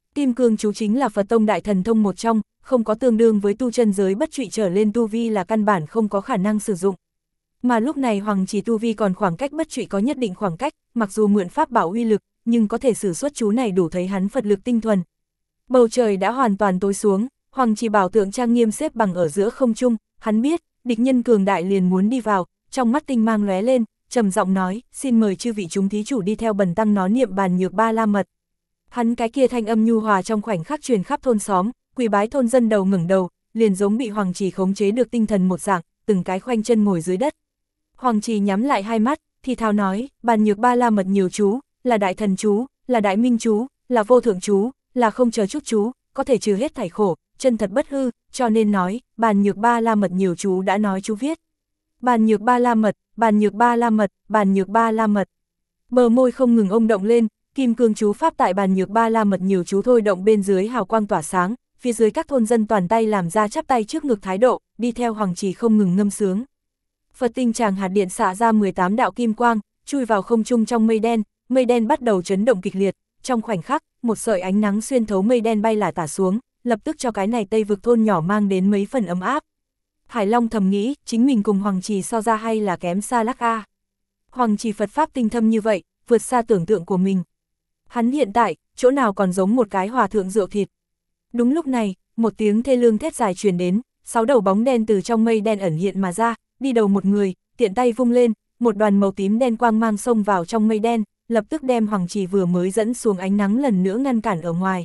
Kim cương chú chính là Phật tông đại thần thông một trong, không có tương đương với tu chân giới bất trụy trở lên tu vi là căn bản không có khả năng sử dụng. Mà lúc này Hoàng Chỉ tu vi còn khoảng cách bất trụy có nhất định khoảng cách, mặc dù mượn pháp bảo uy lực, nhưng có thể sử xuất chú này đủ thấy hắn Phật lực tinh thuần. Bầu trời đã hoàn toàn tối xuống, Hoàng Chỉ bảo tượng trang nghiêm xếp bằng ở giữa không trung, hắn biết, địch nhân cường đại liền muốn đi vào, trong mắt tinh mang lóe lên, trầm giọng nói, xin mời chư vị chúng thí chủ đi theo bần tăng nó niệm bàn nhược ba la mật. Hắn cái kia thanh âm nhu hòa trong khoảnh khắc truyền khắp thôn xóm, quỳ bái thôn dân đầu ngẩng đầu, liền giống bị Hoàng Chỉ khống chế được tinh thần một dạng, từng cái khoanh chân ngồi dưới đất. Hoàng Chỉ nhắm lại hai mắt, thì thào nói, bàn nhược ba la mật nhiều chú, là đại thần chú, là đại minh chú, là vô thượng chú, là không chờ chút chú, có thể trừ hết thảy khổ, chân thật bất hư, cho nên nói, bàn nhược ba la mật nhiều chú đã nói chú viết. Bàn nhược ba la mật, bàn nhược ba la mật, bàn nhược ba la mật. Bờ môi không ngừng ông động lên, kim cương chú pháp tại bàn nhược ba la mật nhiều chú thôi động bên dưới hào quang tỏa sáng, phía dưới các thôn dân toàn tay làm ra chắp tay trước ngực thái độ, đi theo Hoàng Chỉ không ngừng ngâm sướng. Phật tinh tràng hạt điện xạ ra 18 đạo kim quang, chui vào không trung trong mây đen bắt đầu chấn động kịch liệt, trong khoảnh khắc, một sợi ánh nắng xuyên thấu mây đen bay lả tả xuống, lập tức cho cái này Tây vực thôn nhỏ mang đến mấy phần ấm áp. Hải Long thầm nghĩ, chính mình cùng Hoàng Chỉ so ra hay là kém xa lắc a. Hoàng Chỉ Phật pháp tinh thâm như vậy, vượt xa tưởng tượng của mình. Hắn hiện tại, chỗ nào còn giống một cái hòa thượng rượu thịt. Đúng lúc này, một tiếng thê lương thét dài truyền đến, 6 đầu bóng đen từ trong mây đen ẩn hiện mà ra, đi đầu một người, tiện tay vung lên, một đoàn màu tím đen quang mang xông vào trong mây đen, lập tức đem Hoàng Chỉ vừa mới dẫn xuống ánh nắng lần nữa ngăn cản ở ngoài.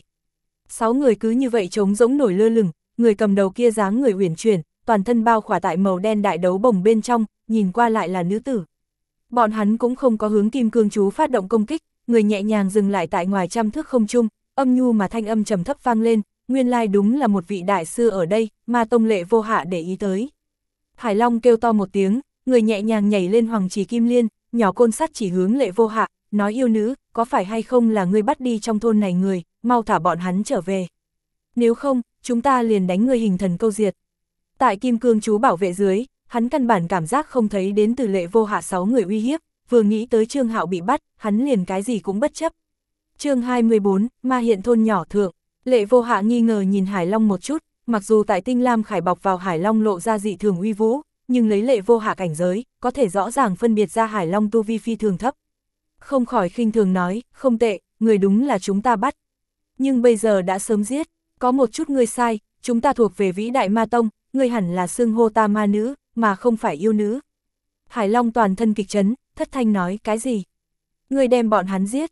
6 người cứ như vậy trống rỗng nổi lơ lửng, người cầm đầu kia dáng người uyển chuyển, toàn thân bao khỏa tại màu đen đại đấu bồng bên trong, nhìn qua lại là nữ tử. Bọn hắn cũng không có hướng kim cương chú phát động công kích, người nhẹ nhàng dừng lại tại ngoài trăm thước không trung, âm nhu mà thanh âm trầm thấp vang lên, nguyên lai đúng là một vị đại sư ở đây, mà tông Lệ Vô Hạ để ý tới. Hải Long kêu to một tiếng, người nhẹ nhàng nhảy lên Hoàng Chỉ kim liên, nhỏ côn sắt chỉ hướng Lệ Vô Hạ, nói yêu nữ, có phải hay không là ngươi bắt đi trong thôn này người, mau thả bọn hắn trở về. Nếu không, chúng ta liền đánh ngươi hình thần câu diệt. Tại kim cương chú bảo vệ dưới, hắn căn bản cảm giác không thấy đến từ Lệ Vô Hạ 6 người uy hiếp, vừa nghĩ tới Trương Hạo bị bắt, hắn liền cái gì cũng bất chấp. Chương 24, Ma hiện thôn nhỏ thượng, Lệ Vô Hạ nghi ngờ nhìn Hải Long một chút, mặc dù tại tinh lam khải bọc vào Hải Long lộ ra dị thường uy vũ, nhưng lấy Lệ Vô Hạ cảnh giới, có thể rõ ràng phân biệt ra Hải Long tu vi phi thường thấp. Không khỏi khinh thường nói, không tệ, người đúng là chúng ta bắt. Nhưng bây giờ đã sớm giết, có một chút ngươi sai, chúng ta thuộc về vĩ đại ma tông, ngươi hẳn là xưng hô ta ma nữ, mà không phải yêu nữ. Hải Long toàn thân kịch chấn, thất thanh nói, cái gì? Ngươi đem bọn hắn giết,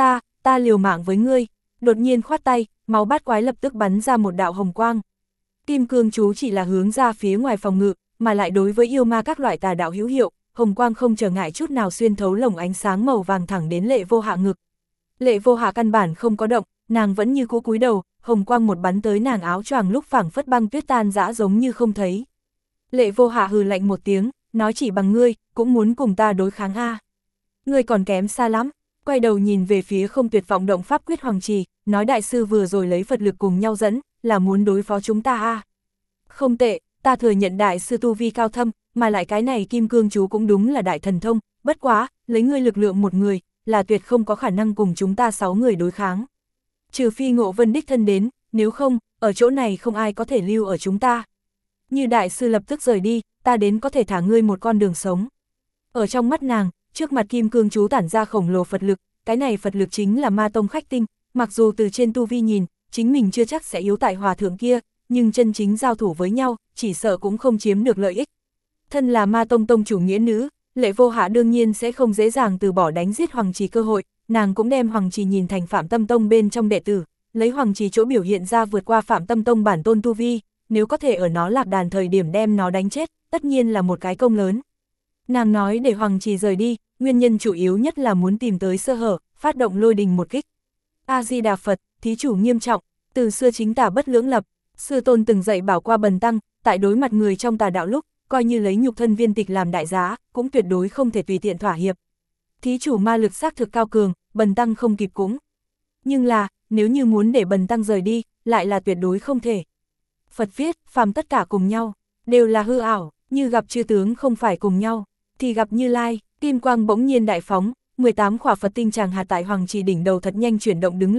ta liều mạng với ngươi, đột nhiên khoát tay, máu bát quái lập tức bắn ra một đạo hồng quang. Kim cương chú chỉ là hướng ra phía ngoài phòng ngự, mà lại đối với yêu ma các loại tà đạo hữu hiệu, hồng quang không trở ngại chút nào xuyên thấu lồng ánh sáng màu vàng thẳng đến Lệ Vô Hạ ngực. Lệ Vô Hạ căn bản không có động, nàng vẫn như cũ cúi đầu, hồng quang một bắn tới nàng áo choàng lúc phảng phất băng tuyết tan rã giống như không thấy. Lệ Vô Hạ hừ lạnh một tiếng, nói chỉ bằng ngươi, cũng muốn cùng ta đối kháng a. Ngươi còn kém xa lắm, quay đầu nhìn về phía không tuyệt vọng động pháp quyết Hoàng Trì, nói đại sư vừa rồi lấy Phật lực cùng nhau dẫn, là muốn đối phó chúng ta a. Không tệ, ta thừa nhận đại sư tu vi cao thâm, mà lại cái này kim cương chú cũng đúng là đại thần thông, bất quá, lấy ngươi lực lượng một người, là tuyệt không có khả năng cùng chúng ta 6 người đối kháng. Trừ phi Ngộ Vân đích thân đến, nếu không, ở chỗ này không ai có thể lưu ở chúng ta. Như đại sư lập tức rời đi, ta đến có thể thả ngươi một con đường sống. Ở trong mắt nàng, trước mặt kim cương chú tản ra khổng lồ Phật lực, cái này Phật lực chính là ma tông khách tinh, mặc dù từ trên tu vi nhìn, chính mình chưa chắc sẽ yếu tại hòa thượng kia, nhưng chân chính giao thủ với nhau, chỉ sợ cũng không chiếm được lợi ích. Thân là ma tông tông chủ nghĩa nữ, Lệ Vô Hạ đương nhiên sẽ không dễ dàng từ bỏ đánh giết Hoàng Trì cơ hội, nàng cũng đem Hoàng Trì nhìn thành Phạm Tâm Tông bên trong đệ tử, lấy Hoàng Trì chỗ biểu hiện ra vượt qua Phạm Tâm Tông bản tôn tu vi, nếu có thể ở nó lạc đàn thời điểm đem nó đánh chết, tất nhiên là một cái công lớn. Nàng nói để Hoàng Trì rời đi, nguyên nhân chủ yếu nhất là muốn tìm tới sơ hở, phát động lôi đình một kích. A-di-đà Phật, thí chủ nghiêm trọng, từ xưa chính tà bất lưỡng lập, sư tôn từng dạy bảo qua bần tăng, tại đối mặt người trong tà đạo lúc, coi như lấy nhục thân viên tịch làm đại giá, cũng tuyệt đối không thể tùy tiện thỏa hiệp. Thí chủ ma lực xác thực cao cường, bần tăng không kịp cũng. Nhưng là, nếu như muốn để bần tăng rời đi, lại là tuyệt đối không thể. Phật viết, phàm tất cả cùng nhau, đều là hư ảo, như gặp chư tướng không phải cùng nhau, thì gặp Như Lai. Kim quang bỗng nhiên đại phóng, 18 khỏa Phật tinh tràng hạt tại Hoàng Trì đỉnh đầu thật nhanh chuyển động đứng lên,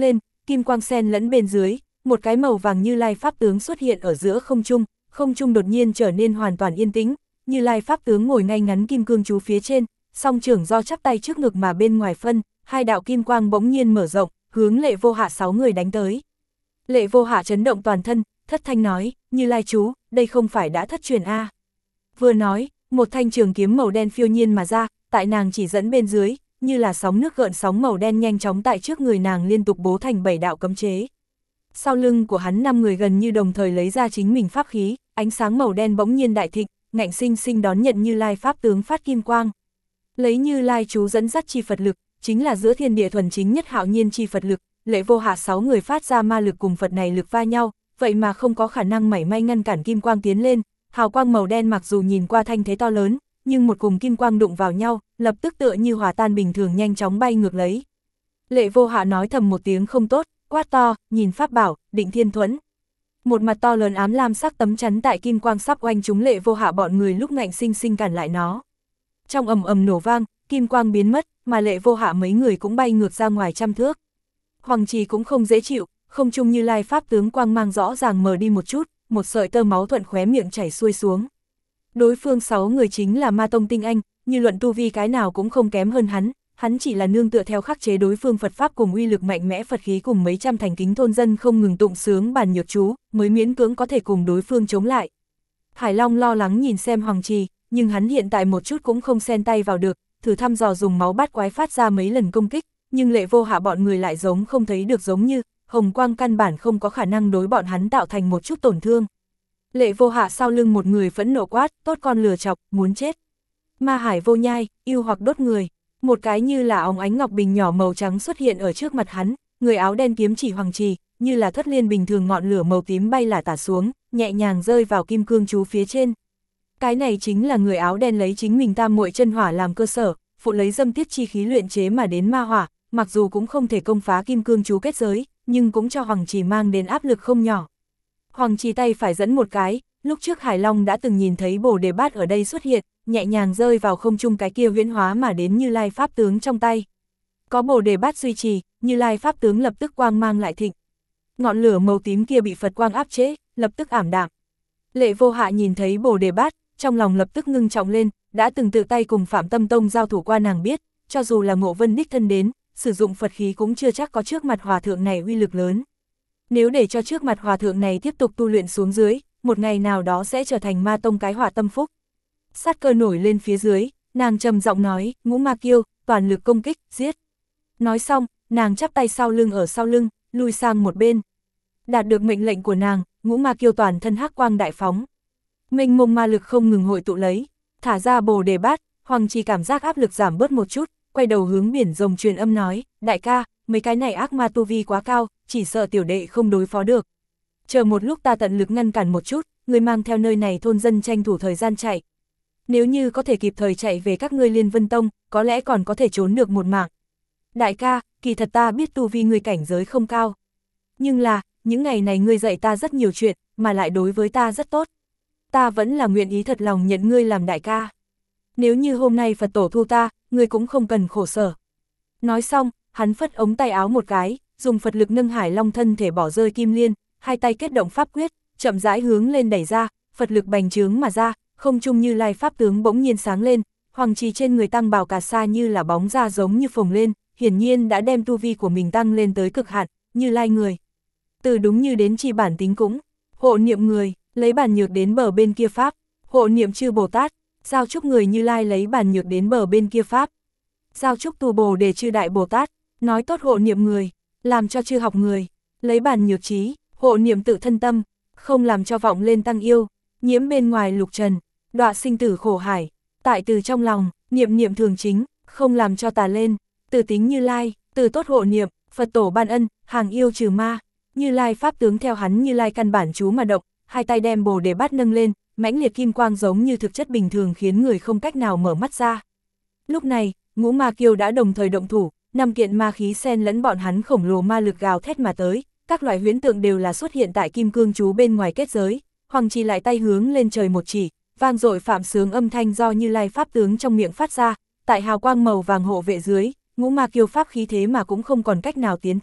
kim quang xen lẫn bên dưới, một cái màu vàng Như Lai Pháp tướng xuất hiện ở giữa không trung đột nhiên trở nên hoàn toàn yên tĩnh, Như Lai Pháp tướng ngồi ngay ngắn kim cương chú phía trên, song trưởng do chắp tay trước ngực mà bên ngoài phân, hai đạo kim quang bỗng nhiên mở rộng, hướng Lệ Vô Hạ 6 người đánh tới. Lệ Vô Hạ chấn động toàn thân, thất thanh nói, Như Lai chú, đây không phải đã thất truyền a? Vừa nói, một thanh trường kiếm màu đen phiêu nhiên mà ra, tại nàng chỉ dẫn bên dưới, như là sóng nước gợn sóng màu đen nhanh chóng tại trước người nàng liên tục bố thành 7 đạo cấm chế. Sau lưng của hắn 5 người gần như đồng thời lấy ra chính mình pháp khí, ánh sáng màu đen bỗng nhiên đại thịnh, ngạnh sinh sinh đón nhận Như Lai Pháp tướng phát kim quang. Lấy Như Lai chú dẫn dắt chi Phật lực, chính là giữa thiên địa thuần chính nhất hạo nhiên chi Phật lực, Lệ Vô Hạ 6 người phát ra ma lực cùng Phật này lực va nhau, vậy mà không có khả năng mảy may ngăn cản kim quang tiến lên, hào quang màu đen mặc dù nhìn qua thanh thế to lớn, nhưng một cùng kim quang đụng vào nhau, lập tức tựa như hòa tan bình thường nhanh chóng bay ngược lấy. Lệ Vô Hạ nói thầm một tiếng không tốt, quát to, nhìn pháp bảo, Định Thiên Thuẫn. Một mặt to lớn ám lam sắc tấm chắn tại kim quang sắp oanh chúng Lệ Vô Hạ bọn người lúc ngạnh sinh sinh cản lại nó. Trong ầm ầm nổ vang, kim quang biến mất, mà Lệ Vô Hạ mấy người cũng bay ngược ra ngoài trăm thước. Hoàng Trì cũng không dễ chịu, không trung Như Lai Pháp tướng quang mang rõ ràng mờ đi một chút, một sợi tơ máu thuận khóe miệng chảy xuôi xuống. Đối phương 6 người chính là Ma Tông tinh anh, như luận tu vi cái nào cũng không kém hơn hắn chỉ là nương tựa theo khắc chế đối phương Phật Pháp cùng uy lực mạnh mẽ Phật khí cùng mấy trăm thành kính thôn dân không ngừng tụng sướng bản nhược chú, mới miễn cưỡng có thể cùng đối phương chống lại. Hải Long lo lắng nhìn xem Hoàng Trì, nhưng hắn hiện tại một chút cũng không xen tay vào được, thử thăm dò dùng máu bát quái phát ra mấy lần công kích, nhưng Lệ Vô Hạ bọn người lại giống không thấy được, giống như hồng quang căn bản không có khả năng đối bọn hắn tạo thành một chút tổn thương. Lệ Vô Hạ sau lưng một người phẫn nộ quát, tốt con lừa chọc, muốn chết. Ma hải vô nhai, yêu hoặc đốt người. Một cái như là óng ánh ngọc bình nhỏ màu trắng xuất hiện ở trước mặt hắn, người áo đen kiếm chỉ Hoàng Trì, như là thất liên bình thường ngọn lửa màu tím bay lả tả xuống, nhẹ nhàng rơi vào kim cương chú phía trên. Cái này chính là người áo đen lấy chính mình tam muội chân hỏa làm cơ sở, phụ lấy dâm tiết chi khí luyện chế mà đến ma hỏa, mặc dù cũng không thể công phá kim cương chú kết giới, nhưng cũng cho Hoàng Trì mang đến áp lực không nhỏ. Hoàng Trì tay phải dẫn một cái, lúc trước Hải Long đã từng nhìn thấy Bồ Đề Bát ở đây xuất hiện, nhẹ nhàng rơi vào không trung cái kia huyễn hóa mà đến Như Lai Pháp tướng trong tay. Có Bồ Đề Bát duy trì, Như Lai Pháp tướng lập tức quang mang lại thịnh. Ngọn lửa màu tím kia bị Phật quang áp chế, lập tức ảm đạm. Lệ Vô Hạ nhìn thấy Bồ Đề Bát, trong lòng lập tức ngưng trọng lên, đã từng tự tay cùng Phạm Tâm Tông giao thủ qua nàng biết, cho dù là Ngộ Vân đích thân đến, sử dụng Phật khí cũng chưa chắc có trước mặt hòa thượng này uy lực lớn. Nếu để cho trước mặt hòa thượng này tiếp tục tu luyện xuống dưới, một ngày nào đó sẽ trở thành Ma Tông cái hỏa tâm phúc. Sát cơ nổi lên phía dưới, nàng trầm giọng nói, Ngũ Ma Kiêu, toàn lực công kích, giết. Nói xong, nàng chắp tay sau lưng, lui sang một bên. Đạt được mệnh lệnh của nàng, Ngũ Ma Kiêu toàn thân hắc quang đại phóng. Mênh mông ma lực không ngừng hội tụ lấy, thả ra Bồ Đề Bát, Hoàng Trì cảm giác áp lực giảm bớt một chút, quay đầu hướng biển rồng truyền âm nói, đại ca, mấy cái này ác ma tu vi quá cao, chỉ sợ tiểu đệ không đối phó được. Chờ một lúc ta tận lực ngăn cản một chút, người mang theo nơi này thôn dân tranh thủ thời gian chạy. Nếu như có thể kịp thời chạy về các ngươi Liên Vân Tông, có lẽ còn có thể trốn được một mạng. Đại ca, kỳ thật ta biết tu vi ngươi cảnh giới không cao. Nhưng là, những ngày này ngươi dạy ta rất nhiều chuyện, mà lại đối với ta rất tốt. Ta vẫn là nguyện ý thật lòng nhận ngươi làm đại ca. Nếu như hôm nay Phật tổ thu ta, ngươi cũng không cần khổ sở. Nói xong, hắn phất ống tay áo một cái, dùng Phật lực nâng Hải Long thân thể bỏ rơi kim liên, hai tay kết động pháp quyết, chậm rãi hướng lên đẩy ra, Phật lực bành trướng mà ra, không trung Như Lai Pháp tướng bỗng nhiên sáng lên, Hoàng Trì trên người tăng bào cà sa như là bóng ra giống như phồng lên, hiển nhiên đã đem tu vi của mình tăng lên tới cực hạn, Như Lai người. Từ đúng như đến chi bản tính cũng, hộ niệm người, lấy bản nhược đến bờ bên kia pháp, hộ niệm chư Bồ Tát, giao chúc người Như Lai lấy bản nhược đến bờ bên kia pháp. Giao chúc tu Bồ Đề chư Đại Bồ Tát, nói tốt hộ niệm người, làm cho chư học người, lấy bản nhược trí, hộ niệm tự thân tâm, không làm cho vọng lên tăng yêu, nhiễm bên ngoài lục trần, đọa sinh tử khổ hải, tại từ trong lòng, niệm niệm thường chính, không làm cho tà lên, từ tính Như Lai, từ tốt hộ niệm, Phật tổ ban ân, hàng yêu trừ ma. Như Lai Pháp tướng theo hắn Như Lai căn bản chú mà động, hai tay đem Bồ Đề Bát nâng lên, mãnh liệt kim quang giống như thực chất bình thường khiến người không cách nào mở mắt ra. Lúc này, Ngũ Ma Kiêu đã đồng thời động thủ, 5 kiện ma khí xen lẫn bọn hắn khổng lồ ma lực gào thét mà tới, các loại huyễn tượng đều là xuất hiện tại kim cương chú bên ngoài kết giới. Hoàng Trì lại tay hướng lên trời một chỉ, vang dội phạm sướng âm thanh do Như Lai Pháp tướng trong miệng phát ra, tại hào quang màu vàng hộ vệ dưới, Ngũ Ma Kiêu pháp khí thế mà cũng không còn cách nào tiến thêm,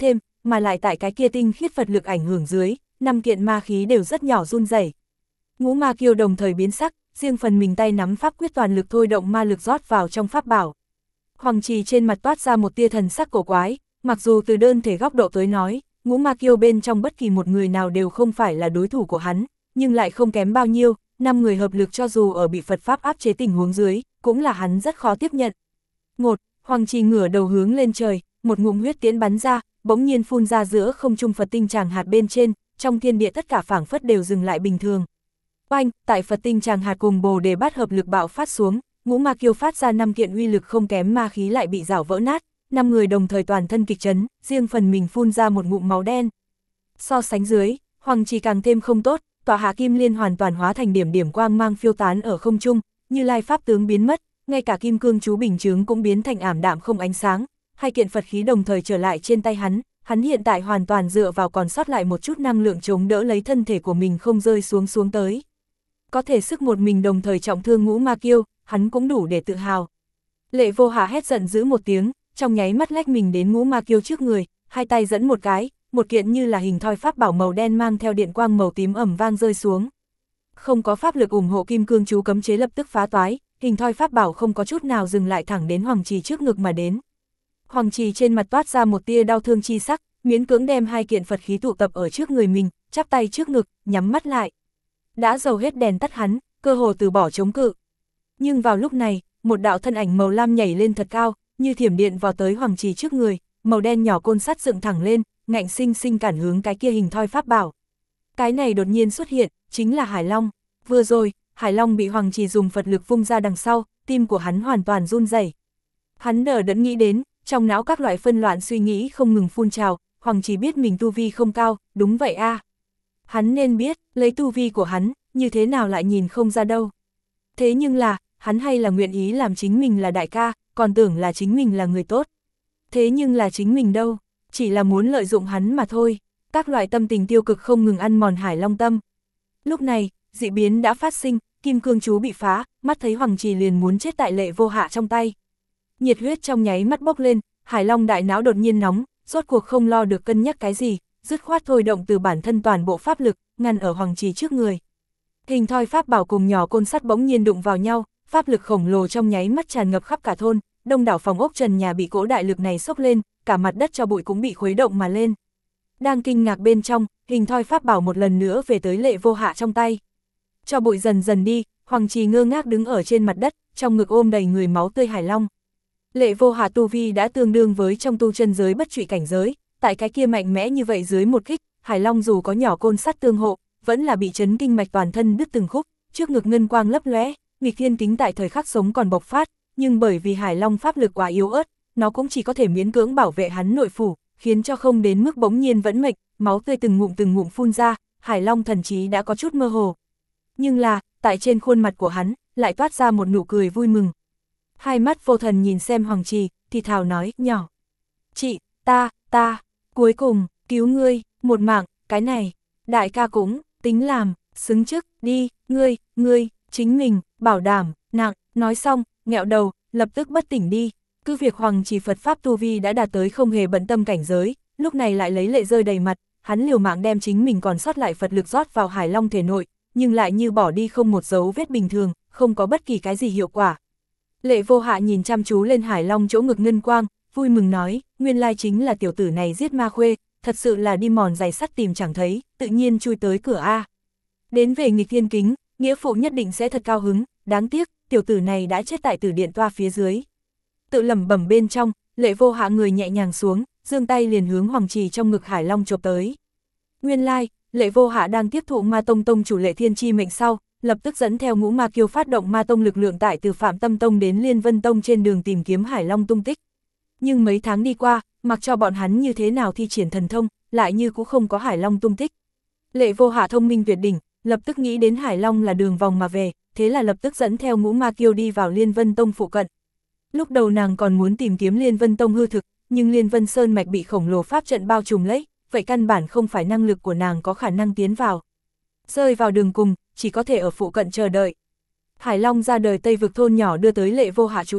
mà lại tại cái kia tinh khiết Phật lực ảnh hưởng dưới, 5 kiện ma khí đều rất nhỏ run rẩy. Ngũ ma kiêu đồng thời biến sắc, riêng phần mình tay nắm pháp quyết toàn lực thôi động ma lực rót vào trong pháp bảo. Hoàng Trì trên mặt toát ra một tia thần sắc cổ quái, mặc dù từ đơn thể góc độ tới nói, ngũ ma kiêu bên trong bất kỳ một người nào đều không phải là đối thủ của hắn, nhưng lại không kém bao nhiêu, 5 người hợp lực cho dù ở bị Phật Pháp áp chế tình huống dưới, cũng là hắn rất khó tiếp nhận. Hoàng Trì ngửa đầu hướng lên trời, một ngụm huyết tiễn bắn ra, bỗng nhiên phun ra giữa không trung Phật tinh tràng hạt bên trên, trong thiên địa tất cả phảng phất đều dừng lại bình thường. Oanh, tại Phật tinh tràng hạt cùng Bồ Đề Bát hợp lực bạo phát xuống, ngũ ma kiêu phát ra 5 kiện uy lực không kém ma khí lại bị rảo vỡ nát, 5 người đồng thời toàn thân kịch chấn, riêng phần mình phun ra một ngụm máu đen. So sánh dưới, Hoàng Trì càng thêm không tốt, tọa hạ kim liên hoàn toàn hóa thành điểm điểm quang mang phiêu tán ở không trung, Như Lai pháp tướng biến mất, ngay cả kim cương chú bình chướng cũng biến thành ảm đạm không ánh sáng, hai kiện Phật khí đồng thời trở lại trên tay hắn hiện tại hoàn toàn dựa vào còn sót lại một chút năng lượng chống đỡ lấy thân thể của mình không rơi xuống tới. Có thể sức một mình đồng thời trọng thương ngũ ma kiêu, hắn cũng đủ để tự hào. Lệ Vô Hà hét giận dữ một tiếng, trong nháy mắt lách mình đến ngũ ma kiêu trước người, hai tay dẫn một cái, một kiện như là hình thoi pháp bảo màu đen mang theo điện quang màu tím ầm vang rơi xuống. Không có pháp lực ủng hộ kim cương chú cấm chế lập tức phá toái, hình thoi pháp bảo không có chút nào dừng lại thẳng đến Hoàng Trì trước ngực mà đến. Hoàng Trì trên mặt toát ra một tia đau thương chi sắc, miễn cưỡng đem hai kiện Phật khí tụ tập ở trước người mình, chắp tay trước ngực, nhắm mắt lại. Đã dầu hết đèn tắt hắn, cơ hồ từ bỏ chống cự. Nhưng vào lúc này, một đạo thân ảnh màu lam nhảy lên thật cao, như thiểm điện vào tới Hoàng Trì trước người, màu đen nhỏ côn sắt dựng thẳng lên, ngạnh sinh sinh cản hướng cái kia hình thoi pháp bảo. Cái này đột nhiên xuất hiện, chính là Hải Long. Vừa rồi, Hải Long bị Hoàng Trì dùng Phật lực vung ra đằng sau, tim của hắn hoàn toàn run rẩy. Hắn đờ đẫn nghĩ đến, trong não các loại phân loạn suy nghĩ không ngừng phun trào, Hoàng Trì biết mình tu vi không cao, đúng vậy a. Hắn nên biết, lấy tu vi của hắn, như thế nào lại nhìn không ra đâu. Thế nhưng là, hắn hay là nguyện ý làm chính mình là đại ca, còn tưởng là chính mình là người tốt. Thế nhưng là chính mình đâu, chỉ là muốn lợi dụng hắn mà thôi. Các loại tâm tình tiêu cực không ngừng ăn mòn Hải Long tâm. Lúc này, dị biến đã phát sinh, kim cương chú bị phá, mắt thấy Hoàng Trì liền muốn chết tại Lệ Vô Hạ trong tay. Nhiệt huyết trong nháy mắt bốc lên, Hải Long đại não đột nhiên nóng, rốt cuộc không lo được cân nhắc cái gì, dứt khoát thôi động từ bản thân toàn bộ pháp lực, ngăn ở Hoàng Trì trước người. Hình thoi pháp bảo cùng nhỏ côn sắt bỗng nhiên đụng vào nhau, pháp lực khổng lồ trong nháy mắt tràn ngập khắp cả thôn, đông đảo phòng ốc trần nhà bị cỗ đại lực này xốc lên, cả mặt đất cho bụi cũng bị khuấy động mà lên. Đang kinh ngạc bên trong, hình thoi pháp bảo một lần nữa về tới Lệ Vô Hạ trong tay. Cho bụi dần dần đi, Hoàng Trì ngơ ngác đứng ở trên mặt đất, trong ngực ôm đầy người máu tươi Hải Long. Lệ Vô Hạ tu vi đã tương đương với trong tu chân giới bất trụy cảnh giới, tại cái kia mạnh mẽ như vậy dưới một kích, Hải Long dù có nhỏ côn sắt tương hộ, vẫn là bị chấn kinh mạch toàn thân đứt từng khúc, trước ngực ngân quang lấp lóe, nghịch thiên kính tại thời khắc sống còn bộc phát, nhưng bởi vì Hải Long pháp lực quá yếu ớt, nó cũng chỉ có thể miễn cưỡng bảo vệ hắn nội phủ, khiến cho không đến mức bỗng nhiên vẫn mệnh, máu tươi từng ngụm phun ra, Hải Long thần trí đã có chút mơ hồ. Nhưng là, tại trên khuôn mặt của hắn, lại toát ra một nụ cười vui mừng. Hai mắt vô thần nhìn xem Hoàng Trì, thì thào nói, nhỏ. Chị, ta, cuối cùng, cứu ngươi, một mạng, cái này, đại ca cũng, tính làm, xứng chức, đi, ngươi, chính mình, bảo đảm, nặng, nói xong, nghẹo đầu, lập tức bất tỉnh đi. Cứ việc Hoàng Trì Phật Pháp tu vi đã đạt tới không hề bận tâm cảnh giới, lúc này lại lấy lệ rơi đầy mặt, hắn liều mạng đem chính mình còn sót lại Phật lực rót vào Hải Long thể nội, nhưng lại như bỏ đi không một dấu vết bình thường, không có bất kỳ cái gì hiệu quả. Lệ Vô Hạ nhìn chăm chú lên Hải Long chỗ ngực ngân quang, vui mừng nói, nguyên lai chính là tiểu tử này giết ma khuê, thật sự là đi mòn giày sắt tìm chẳng thấy, tự nhiên chui tới cửa A. Đến về nghịch thiên kính, nghĩa phụ nhất định sẽ thật cao hứng, đáng tiếc, tiểu tử này đã chết tại tử điện toa phía dưới. Tự lẩm bẩm bên trong, Lệ Vô Hạ người nhẹ nhàng xuống, giương tay liền hướng Hoàng Trì trong ngực Hải Long chộp tới. Nguyên lai, Lệ Vô Hạ đang tiếp thụ Ma Tông tông chủ Lệ Thiên Chi mệnh sau, lập tức dẫn theo ngũ ma kiêu phát động Ma Tông lực lượng tại từ Phạm Tâm Tông đến Liên Vân Tông trên đường tìm kiếm Hải Long tung tích. Nhưng mấy tháng đi qua, mặc cho bọn hắn như thế nào thi triển thần thông, lại như cũng không có Hải Long tung tích. Lệ Vô Hạ thông minh tuyệt đỉnh, lập tức nghĩ đến Hải Long là đường vòng mà về, thế là lập tức dẫn theo ngũ ma kiêu đi vào Liên Vân Tông phụ cận. Lúc đầu nàng còn muốn tìm kiếm Liên Vân Tông hư thực, nhưng Liên Vân Sơn mạch bị khổng lồ pháp trận bao trùm lấy, vậy căn bản không phải năng lực của nàng có khả năng tiến vào. Rơi vào đường cùng, chỉ có thể ở phụ cận chờ đợi. Hải Long ra đời Tây vực thôn nhỏ đưa tới Lệ Vô Hạ chú ý,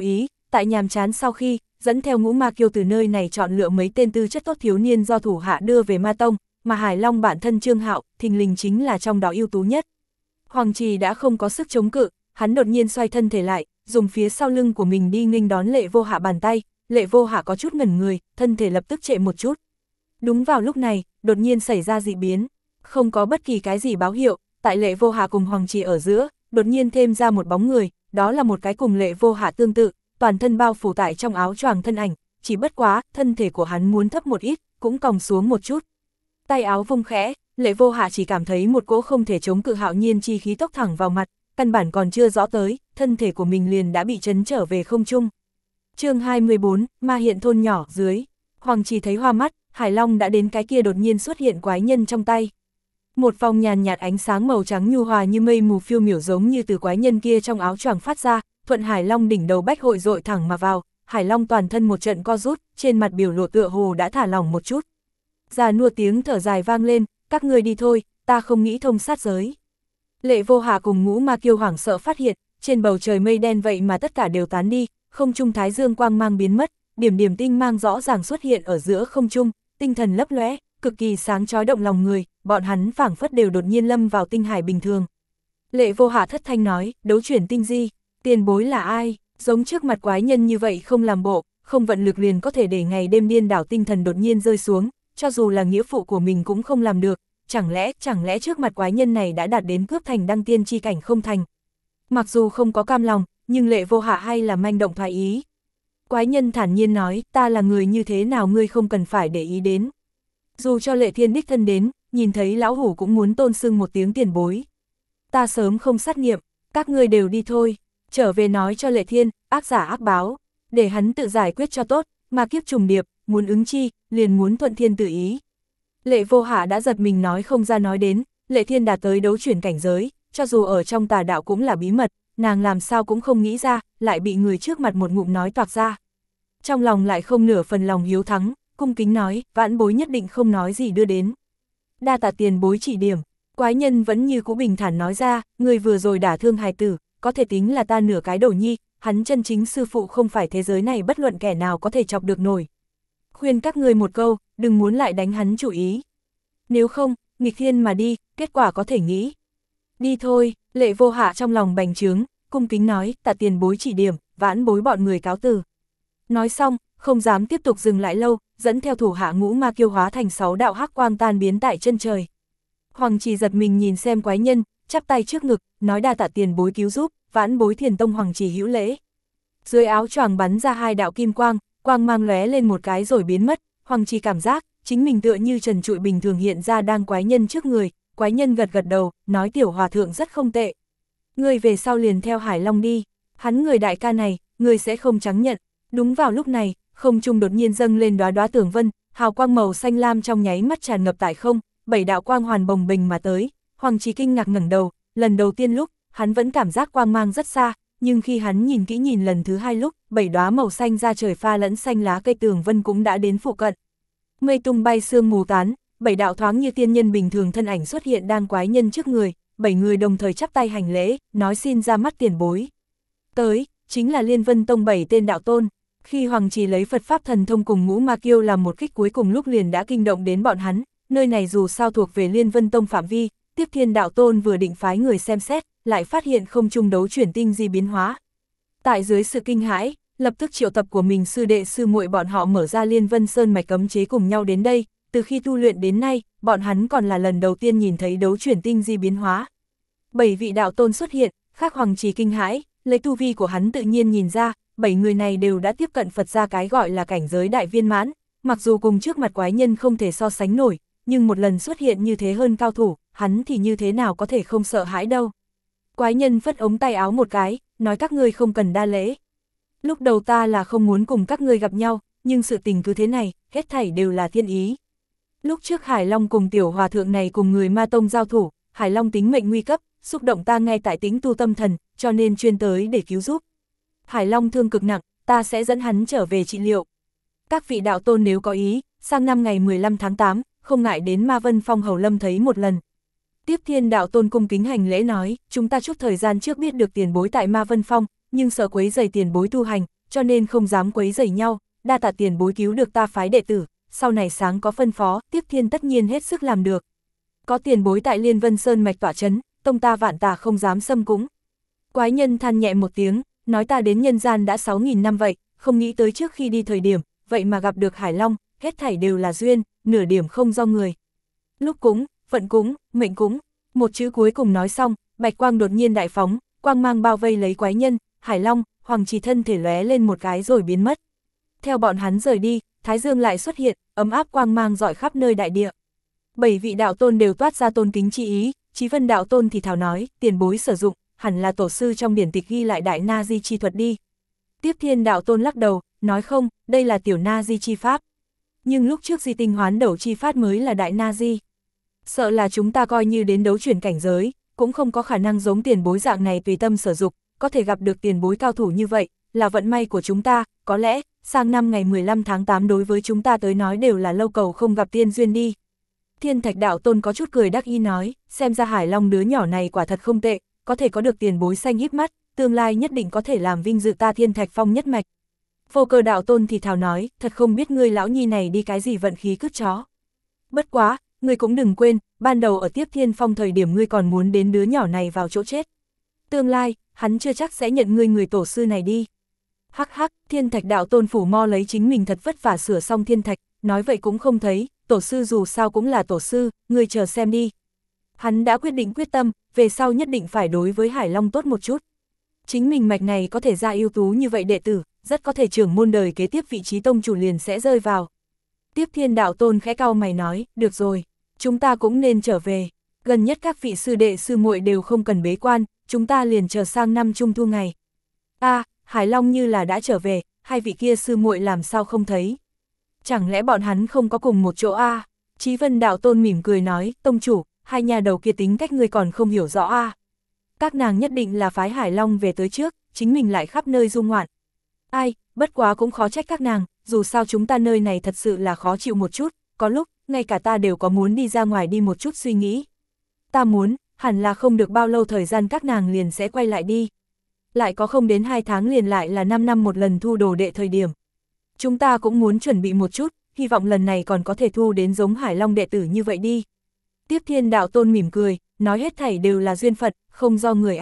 tại nhàm chán sau khi, dẫn theo Ngũ Ma Kiêu từ nơi này chọn lựa mấy tên tư chất tốt thiếu niên do thủ hạ đưa về Ma Tông, mà Hải Long bản thân Trương Hạo, thình lình chính là trong đó ưu tú nhất. Hoàng Trì đã không có sức chống cự, hắn đột nhiên xoay thân thể lại, dùng phía sau lưng của mình đi nghênh đón Lệ Vô Hạ bàn tay, Lệ Vô Hạ có chút ngẩn người, thân thể lập tức trệ một chút. Đúng vào lúc này, đột nhiên xảy ra dị biến, không có bất kỳ cái gì báo hiệu, tại Lệ Vô Hạ cùng Hoàng Trì ở giữa, đột nhiên thêm ra một bóng người, đó là một cái cùng Lệ Vô Hạ tương tự, toàn thân bao phủ tại trong áo choàng thân ảnh, chỉ bất quá, thân thể của hắn muốn thấp một ít, cũng còng xuống một chút. Tay áo vung khẽ, Lệ Vô Hạ chỉ cảm thấy một cỗ không thể chống cự hạo nhiên chi khí tốc thẳng vào mặt, căn bản còn chưa rõ tới, thân thể của mình liền đã bị chấn trở về không trung. Chương 24, Ma Hiện thôn nhỏ dưới. Hoàng Trì thấy hoa mắt, Hải Long đã đến cái kia đột nhiên xuất hiện quái nhân trong tay. Một vòng nhàn nhạt ánh sáng màu trắng nhu hòa như mây mù phiêu miểu giống như từ quái nhân kia trong áo choàng phát ra, thuận Hải Long đỉnh đầu bách hội dội thẳng mà vào, Hải Long toàn thân một trận co rút, trên mặt biểu lộ tựa hồ đã thả lỏng một chút. Già nua tiếng thở dài vang lên, các ngươi đi thôi, ta không nghĩ thông sát giới. Lệ Vô Hạ cùng Ngũ Ma Kiêu hoảng sợ phát hiện, trên bầu trời mây đen vậy mà tất cả đều tán đi, không trung thái dương quang mang biến mất, điểm điểm tinh mang rõ ràng xuất hiện ở giữa không trung, tinh thần lấp lóe, cực kỳ sáng chói động lòng người, bọn hắn phảng phất đều đột nhiên lâm vào tinh hải bình thường. Lệ Vô Hạ thất thanh nói, đấu chuyển tinh di, tiền bối là ai, giống trước mặt quái nhân như vậy không làm bộ, không vận lực liền có thể để ngày đêm điên đảo tinh thần đột nhiên rơi xuống, cho dù là nghĩa phụ của mình cũng không làm được, chẳng lẽ trước mặt quái nhân này đã đạt đến cướp thành đăng tiên chi cảnh không thành. Mặc dù không có cam lòng, nhưng Lệ Vô Hạ hay là manh động thoái ý. Quái nhân thản nhiên nói, ta là người như thế nào ngươi không cần phải để ý đến. Dù cho Lệ Thiên đích thân đến, nhìn thấy lão hủ cũng muốn tôn xưng một tiếng tiền bối. Ta sớm không sát nghiệm, các ngươi đều đi thôi, trở về nói cho Lệ Thiên, ác giả ác báo, để hắn tự giải quyết cho tốt, mà kiếp trùng điệp, muốn ứng chi, liền muốn thuận thiên tự ý. Lệ Vô Hạ đã giật mình nói không ra nói đến, Lệ Thiên đạt tới đấu chuyển cảnh giới, cho dù ở trong tà đạo cũng là bí mật, nàng làm sao cũng không nghĩ ra, lại bị người trước mặt một ngụm nói toạc ra. Trong lòng lại không nửa phần lòng hiếu thắng, cung kính nói, vãn bối nhất định không nói gì đưa đến. Đa tạ tiền bối chỉ điểm, quái nhân vẫn như cũ bình thản nói ra, người vừa rồi đả thương hài tử, có thể tính là ta nửa cái đầu nhi, hắn chân chính sư phụ không phải thế giới này bất luận kẻ nào có thể chọc được nổi. Khuyên các ngươi một câu, đừng muốn lại đánh hắn chủ ý. Nếu không, nghịch thiên mà đi, kết quả có thể nghĩ. Đi thôi, Lệ Vô Hạ trong lòng bành trướng, cung kính nói, tạ tiền bối chỉ điểm, vãn bối bọn người cáo từ. Nói xong, không dám tiếp tục dừng lại lâu, dẫn theo thủ hạ Ngũ Ma Kiêu hóa thành 6 đạo hắc quang tan biến tại chân trời. Hoàng Trì giật mình nhìn xem quái nhân, chắp tay trước ngực, nói đa tạ tiền bối cứu giúp, vãn bối Thiền Tông Hoàng Trì hữu lễ. Dưới áo choàng bắn ra 2 đạo kim quang, quang mang lóe lên một cái rồi biến mất, Hoàng Trì cảm giác, chính mình tựa như trần trụi bình thường hiện ra đang quái nhân trước người, quái nhân gật gật đầu, nói tiểu hòa thượng rất không tệ. Người về sau liền theo Hải Long đi, hắn người đại ca này, người sẽ không trắng nhận. Đúng vào lúc này, không trung đột nhiên dâng lên đóa đóa tường vân, hào quang màu xanh lam trong nháy mắt tràn ngập tại không, 7 đạo quang hoàn bồng bềnh mà tới, Hoàng Trì kinh ngạc ngẩng đầu, lần đầu tiên lúc, hắn vẫn cảm giác quang mang rất xa, nhưng khi hắn nhìn kỹ nhìn lần thứ 2 lúc, 7 đóa màu xanh ra trời pha lẫn xanh lá cây tường vân cũng đã đến phụ cận. Mây tung bay sương mù tán, 7 đạo thoáng như tiên nhân bình thường thân ảnh xuất hiện đang quái nhân trước người, 7 người đồng thời chắp tay hành lễ, nói xin ra mắt tiền bối. Tới, chính là Liên Vân Tông 7 tên đạo tôn. Khi Hoàng Trì lấy Phật Pháp thần thông cùng Ngũ Ma Kiêu làm một kích cuối cùng lúc liền đã kinh động đến bọn hắn, nơi này dù sao thuộc về Liên Vân Tông phạm vi, Tiếp Thiên đạo tôn vừa định phái người xem xét, lại phát hiện không trung đấu chuyển tinh di biến hóa. Tại dưới sự kinh hãi, lập tức triệu tập của mình sư đệ sư muội bọn họ mở ra Liên Vân Sơn mạch cấm chế cùng nhau đến đây, từ khi tu luyện đến nay, bọn hắn còn là lần đầu tiên nhìn thấy đấu chuyển tinh di biến hóa. 7 vị đạo tôn xuất hiện, khác Hoàng Trì kinh hãi, lấy tu vi của hắn tự nhiên nhìn ra, 7 người này đều đã tiếp cận Phật gia cái gọi là cảnh giới đại viên mãn, mặc dù cùng trước mặt quái nhân không thể so sánh nổi, nhưng một lần xuất hiện như thế hơn cao thủ, hắn thì như thế nào có thể không sợ hãi đâu. Quái nhân phất ống tay áo một cái, nói các ngươi không cần đa lễ. Lúc đầu ta là không muốn cùng các ngươi gặp nhau, nhưng sự tình cứ thế này, hết thảy đều là thiên ý. Lúc trước Hải Long cùng tiểu hòa thượng này cùng người Ma Tông giao thủ, Hải Long tính mệnh nguy cấp, xúc động ta ngay tại Tĩnh Tu tâm thần, cho nên chuyên tới để cứu giúp. Hải Long thương cực nặng, ta sẽ dẫn hắn trở về trị liệu. Các vị đạo tôn nếu có ý, sang năm ngày 15 tháng 8, không ngại đến Ma Vân Phong Hầu Lâm thấy một lần. Tiếp Thiên đạo tôn cung kính hành lễ nói, chúng ta chút thời gian trước biết được tiền bối tại Ma Vân Phong, nhưng sợ quấy rầy tiền bối tu hành, cho nên không dám quấy rầy nhau, đa tạ tiền bối cứu được ta phái đệ tử, sau này sáng có phân phó, Tiếp Thiên tất nhiên hết sức làm được. Có tiền bối tại Liên Vân Sơn mạch tỏa chấn, tông ta vạn tà không dám xâm cúng. Quái nhân than nhẹ một tiếng, nói ta đến nhân gian đã 6.000 năm vậy, không nghĩ tới trước khi đi thời điểm, vậy mà gặp được Hải Long, hết thảy đều là duyên, nửa điểm không do người. Lúc cúng, vận cúng, mệnh cúng, một chữ cuối cùng nói xong, bạch quang đột nhiên đại phóng, quang mang bao vây lấy quái nhân, Hải Long, Hoàng Trì thân thể lóe lên một cái rồi biến mất. Theo bọn hắn rời đi, Thái Dương lại xuất hiện, ấm áp quang mang rọi khắp nơi đại địa. 7 vị đạo tôn đều toát ra tôn kính chi ý, Chí Vân đạo tôn thì thào nói, tiền bối sử dụng, hẳn là tổ sư trong điển tịch ghi lại đại na di chi thuật đi. Tiếp Thiên đạo tôn lắc đầu, nói không, đây là tiểu na di chi pháp. Nhưng lúc trước di tinh hoán đầu chi pháp mới là đại na di. Sợ là chúng ta coi như đến đấu chuyển cảnh giới, cũng không có khả năng giống tiền bối dạng này tùy tâm sử dụng, có thể gặp được tiền bối cao thủ như vậy, là vận may của chúng ta, có lẽ, sang năm ngày 15 tháng 8 đối với chúng ta tới nói đều là lâu cầu không gặp tiên duyên đi. Thiên Thạch đạo tôn có chút cười đắc ý nói, xem ra Hải Long đứa nhỏ này quả thật không tệ, có thể có được tiền bối xanh híp mắt, tương lai nhất định có thể làm vinh dự ta Thiên Thạch Phong nhất mạch. Vô Cơ đạo tôn thì thào nói, thật không biết ngươi lão nhi này đi cái gì vận khí cứt chó. Bất quá, ngươi cũng đừng quên, ban đầu ở Tiếp Thiên Phong thời điểm ngươi còn muốn đến đứa nhỏ này vào chỗ chết. Tương lai, hắn chưa chắc sẽ nhận ngươi người tổ sư này đi. Hắc hắc, Thiên Thạch đạo tôn phủ mo lấy chính mình thật vất vả sửa xong thiên thạch, nói vậy cũng không thấy, tổ sư dù sao cũng là tổ sư, ngươi chờ xem đi. Hắn đã quyết định quyết tâm, về sau nhất định phải đối với Hải Long tốt một chút. Chính mình mạch này có thể ra ưu tú như vậy đệ tử, rất có thể trưởng môn đời kế tiếp vị trí tông chủ liền sẽ rơi vào. Tiếp Thiên đạo tôn khẽ cau mày nói, được rồi, chúng ta cũng nên trở về. Gần nhất các vị sư đệ sư muội đều không cần bế quan, chúng ta liền chờ sang năm trung thu ngày. Hải Long như là đã trở về, hai vị kia sư muội làm sao không thấy. Chẳng lẽ bọn hắn không có cùng một chỗ Chí Vân đạo tôn mỉm cười nói, tông chủ, hai nhà đầu kia tính cách người còn không hiểu rõ Các nàng nhất định là phái Hải Long về tới trước, chính mình lại khắp nơi du ngoạn. Ai, bất quá cũng khó trách các nàng, dù sao chúng ta nơi này thật sự là khó chịu một chút, có lúc, ngay cả ta đều có muốn đi ra ngoài đi một chút suy nghĩ. Ta muốn, hẳn là không được bao lâu thời gian các nàng liền sẽ quay lại đi. Lại có không đến 2 tháng liền lại là 5 năm một lần thu đồ đệ thời điểm. Chúng ta cũng muốn chuẩn bị một chút, hy vọng lần này còn có thể thu đến giống Hải Long đệ tử như vậy đi. Tiếp Thiên đạo tôn mỉm cười, nói hết thảy đều là duyên phận, không do người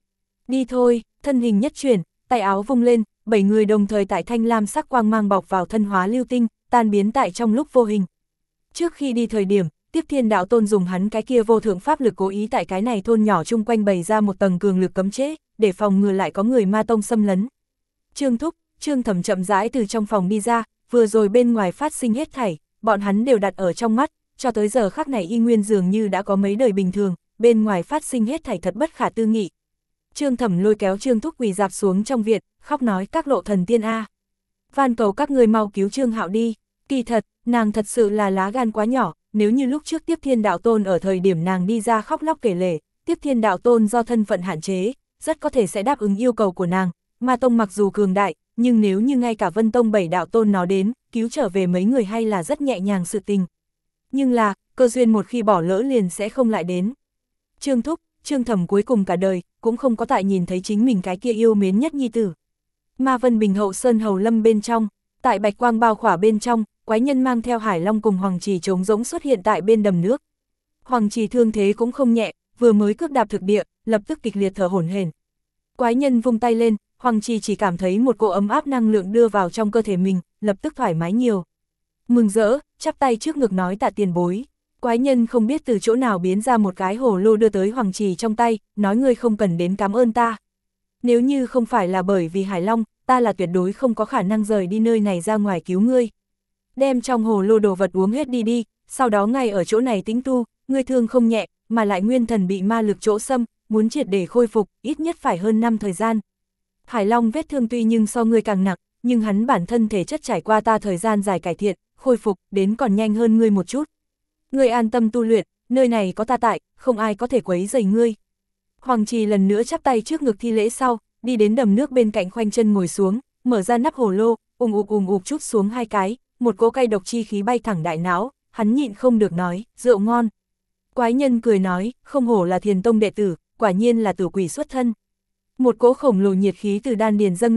Đi thôi, thân hình nhất chuyển, tay áo vung lên, 7 người đồng thời tại thanh lam sắc quang mang bọc vào thân hóa lưu tinh, tan biến tại trong lúc vô hình. Trước khi đi thời điểm, Tiếp Thiên đạo tôn dùng hắn cái kia vô thượng pháp lực cố ý tại cái này thôn nhỏ chung quanh bày ra một tầng cường lực cấm chế, để phòng ngừa lại có người ma tông xâm lấn. Trương Thúc, Trương Thẩm chậm rãi từ trong phòng đi ra, vừa rồi bên ngoài phát sinh hết thảy, bọn hắn đều đặt ở trong mắt, cho tới giờ khắc này y nguyên dường như đã có mấy đời bình thường, bên ngoài phát sinh hết thảy thật bất khả tư nghị. Trương Thẩm lôi kéo Trương Thúc quỳ dạp xuống trong viện, khóc nói các lộ thần tiên van cầu các người mau cứu Trương Hạo đi. Kỳ thật, nàng thật sự là lá gan quá nhỏ, nếu như lúc trước Tiếp Thiên đạo tôn ở thời điểm nàng đi ra khóc lóc kể lể, Tiếp Thiên đạo tôn do thân phận hạn chế, rất có thể sẽ đáp ứng yêu cầu của nàng. Ma tông mặc dù cường đại, nhưng nếu như ngay cả Vân tông 7 đạo tôn nó đến, cứu trở về mấy người hay là rất nhẹ nhàng sự tình. Nhưng là, cơ duyên một khi bỏ lỡ liền sẽ không lại đến. Trương Thúc, Trương Thẩm cuối cùng cả đời, cũng không có tại nhìn thấy chính mình cái kia yêu mến nhất nhi tử. Ma Vân Bình hậu sơn hầu lâm bên trong, tại bạch quang bao khỏa bên trong, quái nhân mang theo Hải Long cùng Hoàng Trì trống rỗng xuất hiện tại bên đầm nước. Hoàng Trì thương thế cũng không nhẹ, vừa mới cước đạp thực địa, lập tức kịch liệt thở hổn hển. Quái nhân vung tay lên, Hoàng Trì chỉ cảm thấy một cỗ ấm áp năng lượng đưa vào trong cơ thể mình, lập tức thoải mái nhiều. Mừng rỡ, chắp tay trước ngực nói tạ tiền bối. Quái nhân không biết từ chỗ nào biến ra một cái hồ lô đưa tới Hoàng Trì trong tay, nói ngươi không cần đến cảm ơn ta. Nếu như không phải là bởi vì Hải Long, ta là tuyệt đối không có khả năng rời đi nơi này ra ngoài cứu ngươi. Đem trong hồ lô đồ vật uống hết đi, sau đó ngay ở chỗ này tĩnh tu, ngươi thương không nhẹ, mà lại nguyên thần bị ma lực chỗ xâm, muốn triệt để khôi phục, ít nhất phải hơn 5 thời gian. Hải Long vết thương tuy nhưng so ngươi càng nặng, nhưng hắn bản thân thể chất trải qua ta thời gian dài cải thiện, khôi phục, đến còn nhanh hơn ngươi một chút. Ngươi an tâm tu luyện, nơi này có ta tại, không ai có thể quấy rầy ngươi. Hoàng Trì lần nữa chắp tay trước ngực thi lễ sau, đi đến đầm nước bên cạnh khoanh chân ngồi xuống, mở ra nắp hồ lô, ùm ụp chút xuống 2 cái, một cỗ cay độc chi khí bay thẳng đại não, hắn nhịn không được nói, rượu ngon. Quái nhân cười nói, không hổ là Thiền tông đệ tử, quả nhiên là tử quỷ xuất thân. Một cỗ khổng lồ nhiệt khí từ đan điền dâng lên,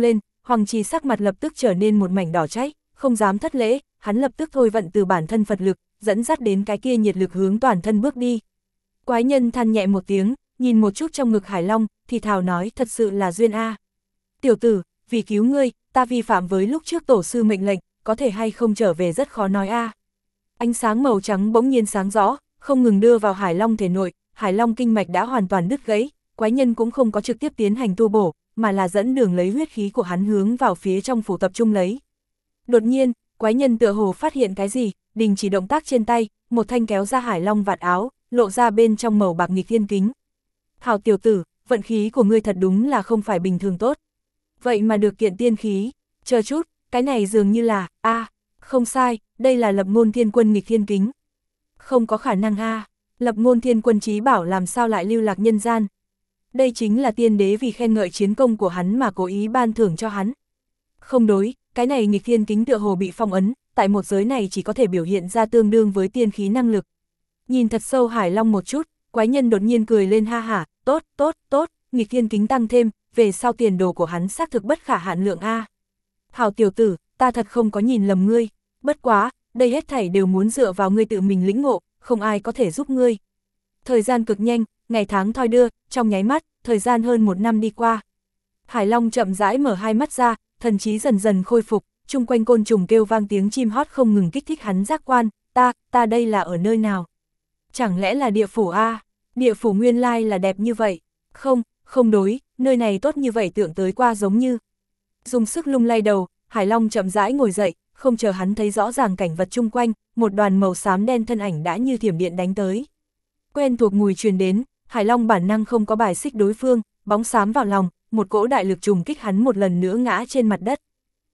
Hoàng Trì sắc mặt lập tức trở nên một mảnh đỏ cháy, không dám thất lễ, hắn lập tức thôi vận từ bản thân Phật lực, dẫn dắt đến cái kia nhiệt lực hướng toàn thân bước đi. Quái nhân than nhẹ một tiếng, nhìn một chút trong ngực Hải Long, thì thào nói thật sự là duyên a. Tiểu tử, vì cứu ngươi, ta vi phạm với lúc trước tổ sư mệnh lệnh, có thể hay không trở về rất khó nói a. Ánh sáng màu trắng bỗng nhiên sáng rõ, không ngừng đưa vào Hải Long thể nội, Hải Long kinh mạch đã hoàn toàn đứt gãy, quái nhân cũng không có trực tiếp tiến hành tu bổ, mà là dẫn đường lấy huyết khí của hắn hướng vào phía trong phủ tập trung lấy. Đột nhiên, quái nhân tựa hồ phát hiện cái gì, đình chỉ động tác trên tay, một thanh kéo ra Hải Long vạt áo, lộ ra bên trong màu bạc nghịch thiên kính. Hảo tiểu tử, vận khí của ngươi thật đúng là không phải bình thường tốt. Vậy mà được kiện tiên khí, chờ chút, cái này dường như là, không sai, đây là Lập Ngôn Thiên Quân nghịch thiên kính. Không có khả năng Lập Ngôn Thiên Quân chí bảo làm sao lại lưu lạc nhân gian. Đây chính là tiên đế vì khen ngợi chiến công của hắn mà cố ý ban thưởng cho hắn. Không đối, cái này nghịch thiên kính tựa hồ bị phong ấn, tại một giới này chỉ có thể biểu hiện ra tương đương với tiên khí năng lực. Nhìn thật sâu Hải Long một chút, quái nhân đột nhiên cười lên ha hả, tốt, nghịch thiên kính tăng thêm, về sau tiền đồ của hắn xác thực bất khả hạn lượng a. Hảo tiểu tử, ta thật không có nhìn lầm ngươi, bất quá, đây hết thảy đều muốn dựa vào ngươi tự mình lĩnh ngộ, không ai có thể giúp ngươi. Thời gian cực nhanh, ngày tháng thoi đưa, trong nháy mắt, thời gian hơn 1 năm đi qua. Hải Long chậm rãi mở hai mắt ra, thần trí dần dần khôi phục, chung quanh côn trùng kêu vang tiếng chim hót không ngừng kích thích hắn giác quan, ta đây là ở nơi nào? Chẳng lẽ là địa phủ a? Địa phủ nguyên lai là đẹp như vậy? Không đối, nơi này tốt như vậy tưởng tới qua giống như. Dùng sức lung lay đầu, Hải Long chậm rãi ngồi dậy, không chờ hắn thấy rõ ràng cảnh vật chung quanh, một đoàn màu xám đen thân ảnh đã như thiểm điện đánh tới. Quen thuộc mùi truyền đến, Hải Long bản năng không có bài xích đối phương, bóng xám vào lòng, một cỗ đại lực trùng kích hắn một lần nữa ngã trên mặt đất.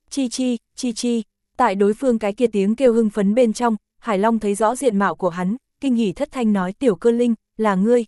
Chi, tại đối phương cái kia tiếng kêu hưng phấn bên trong, Hải Long thấy rõ diện mạo của hắn, kinh hỉ thất thanh nói Tiểu Cơ Linh, là ngươi.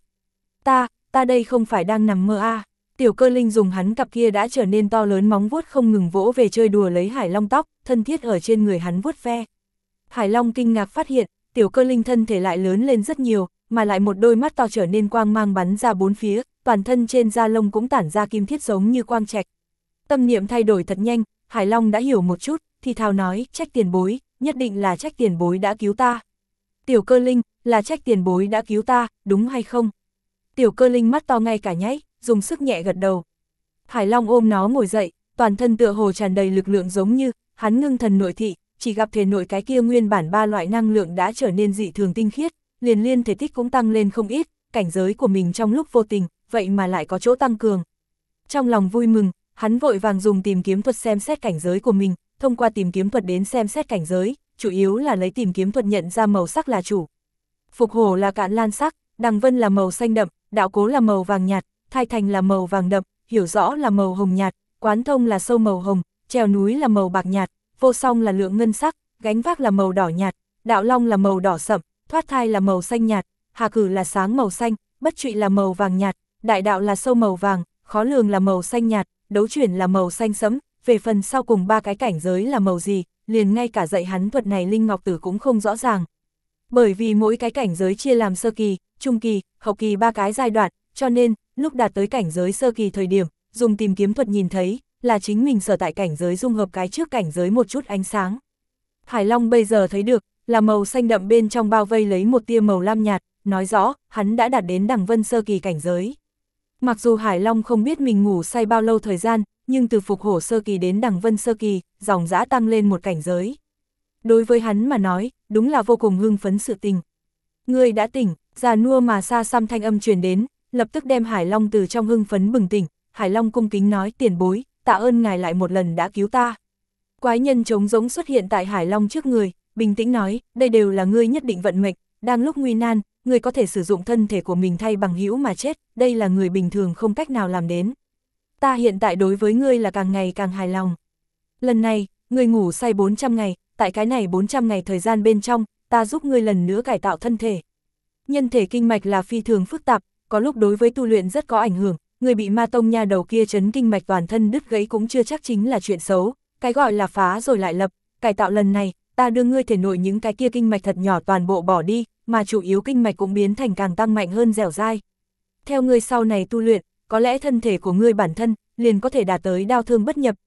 Ta đây không phải đang nằm mơ a. Tiểu Cơ Linh dùng hắn cặp kia đã trở nên to lớn móng vuốt không ngừng vỗ về chơi đùa lấy Hải Long tóc, thân thiết ở trên người hắn vuốt ve. Hải Long kinh ngạc phát hiện, Tiểu Cơ Linh thân thể lại lớn lên rất nhiều, mà lại một đôi mắt to trở nên quang mang bắn ra bốn phía, toàn thân trên da lông cũng tản ra kim thiết giống như quang trạch. Tâm niệm thay đổi thật nhanh, Hải Long đã hiểu một chút, thì thào nói, trách tiền bối, nhất định là trách tiền bối đã cứu ta. Tiểu Cơ Linh, là trách tiền bối đã cứu ta, đúng hay không? Tiểu Cơ Linh mắt to ngay cả nháy, dùng sức nhẹ gật đầu. Hải Long ôm nó ngồi dậy, toàn thân tựa hồ tràn đầy lực lượng giống như, hắn ngưng thần nội thị, chỉ gặp thể nội cái kia nguyên bản 3 loại năng lượng đã trở nên dị thường tinh khiết, liền liên thể tích cũng tăng lên không ít, cảnh giới của mình trong lúc vô tình, vậy mà lại có chỗ tăng cường. Trong lòng vui mừng, hắn vội vàng dùng tìm kiếm thuật xem xét cảnh giới của mình, thông qua tìm kiếm thuật đến xem xét cảnh giới, chủ yếu là lấy tìm kiếm thuật nhận ra màu sắc là chủ. Phục hổ là cạn lan sắc, đằng vân là màu xanh đậm, đạo cố là màu vàng nhạt, thai thành là màu vàng đậm, hiểu rõ là màu hồng nhạt, quán thông là sâu màu hồng, trèo núi là màu bạc nhạt, vô song là lượng ngân sắc, gánh vác là màu đỏ nhạt, đạo long là màu đỏ sậm, thoát thai là màu xanh nhạt, hà cử là sáng màu xanh, bất trụy là màu vàng nhạt, đại đạo là sâu màu vàng, khó lường là màu xanh nhạt, đấu chuyển là màu xanh sẫm. Về phần sau cùng 3 cái cảnh giới là màu gì, liền ngay cả dạy hắn thuật này Linh Ngọc Tử cũng không rõ ràng. Bởi vì mỗi cái cảnh giới chia làm sơ kỳ, trung kỳ, hậu kỳ 3 cái giai đoạn, cho nên, lúc đạt tới cảnh giới sơ kỳ thời điểm, dùng tìm kiếm thuật nhìn thấy, là chính mình sở tại cảnh giới dung hợp cái trước cảnh giới một chút ánh sáng. Hải Long bây giờ thấy được, là màu xanh đậm bên trong bao vây lấy một tia màu lam nhạt, nói rõ, hắn đã đạt đến đằng vân sơ kỳ cảnh giới. Mặc dù Hải Long không biết mình ngủ say bao lâu thời gian, nhưng từ phục hổ sơ kỳ đến đằng vân sơ kỳ, dòng dã tăng lên một cảnh giới. Đối với hắn mà nói, đúng là vô cùng hưng phấn sự tình. Ngươi đã tỉnh, già nua mà xa xăm thanh âm truyền đến, lập tức đem Hải Long từ trong hưng phấn bừng tỉnh. Hải Long cung kính nói tiền bối, tạ ơn ngài lại một lần đã cứu ta. Quái nhân trống rỗng xuất hiện tại Hải Long trước người, bình tĩnh nói, đây đều là ngươi nhất định vận mệnh, đang lúc nguy nan, ngươi có thể sử dụng thân thể của mình thay bằng hữu mà chết, đây là người bình thường không cách nào làm đến. Ta hiện tại đối với ngươi là càng ngày càng hài lòng. Lần này, ngươi ngủ say 400 ngày, tại cái này 400 ngày thời gian bên trong, ta giúp ngươi lần nữa cải tạo thân thể. Nhân thể kinh mạch là phi thường phức tạp, có lúc đối với tu luyện rất có ảnh hưởng, người bị ma tông nha đầu kia chấn kinh mạch toàn thân đứt gãy cũng chưa chắc chính là chuyện xấu, cái gọi là phá rồi lại lập, cải tạo lần này, ta đưa ngươi thể nội những cái kia kinh mạch thật nhỏ toàn bộ bỏ đi, mà chủ yếu kinh mạch cũng biến thành càng tăng mạnh hơn dẻo dai. Theo ngươi sau này tu luyện, có lẽ thân thể của ngươi bản thân liền có thể đạt tới đao thương bất nhập,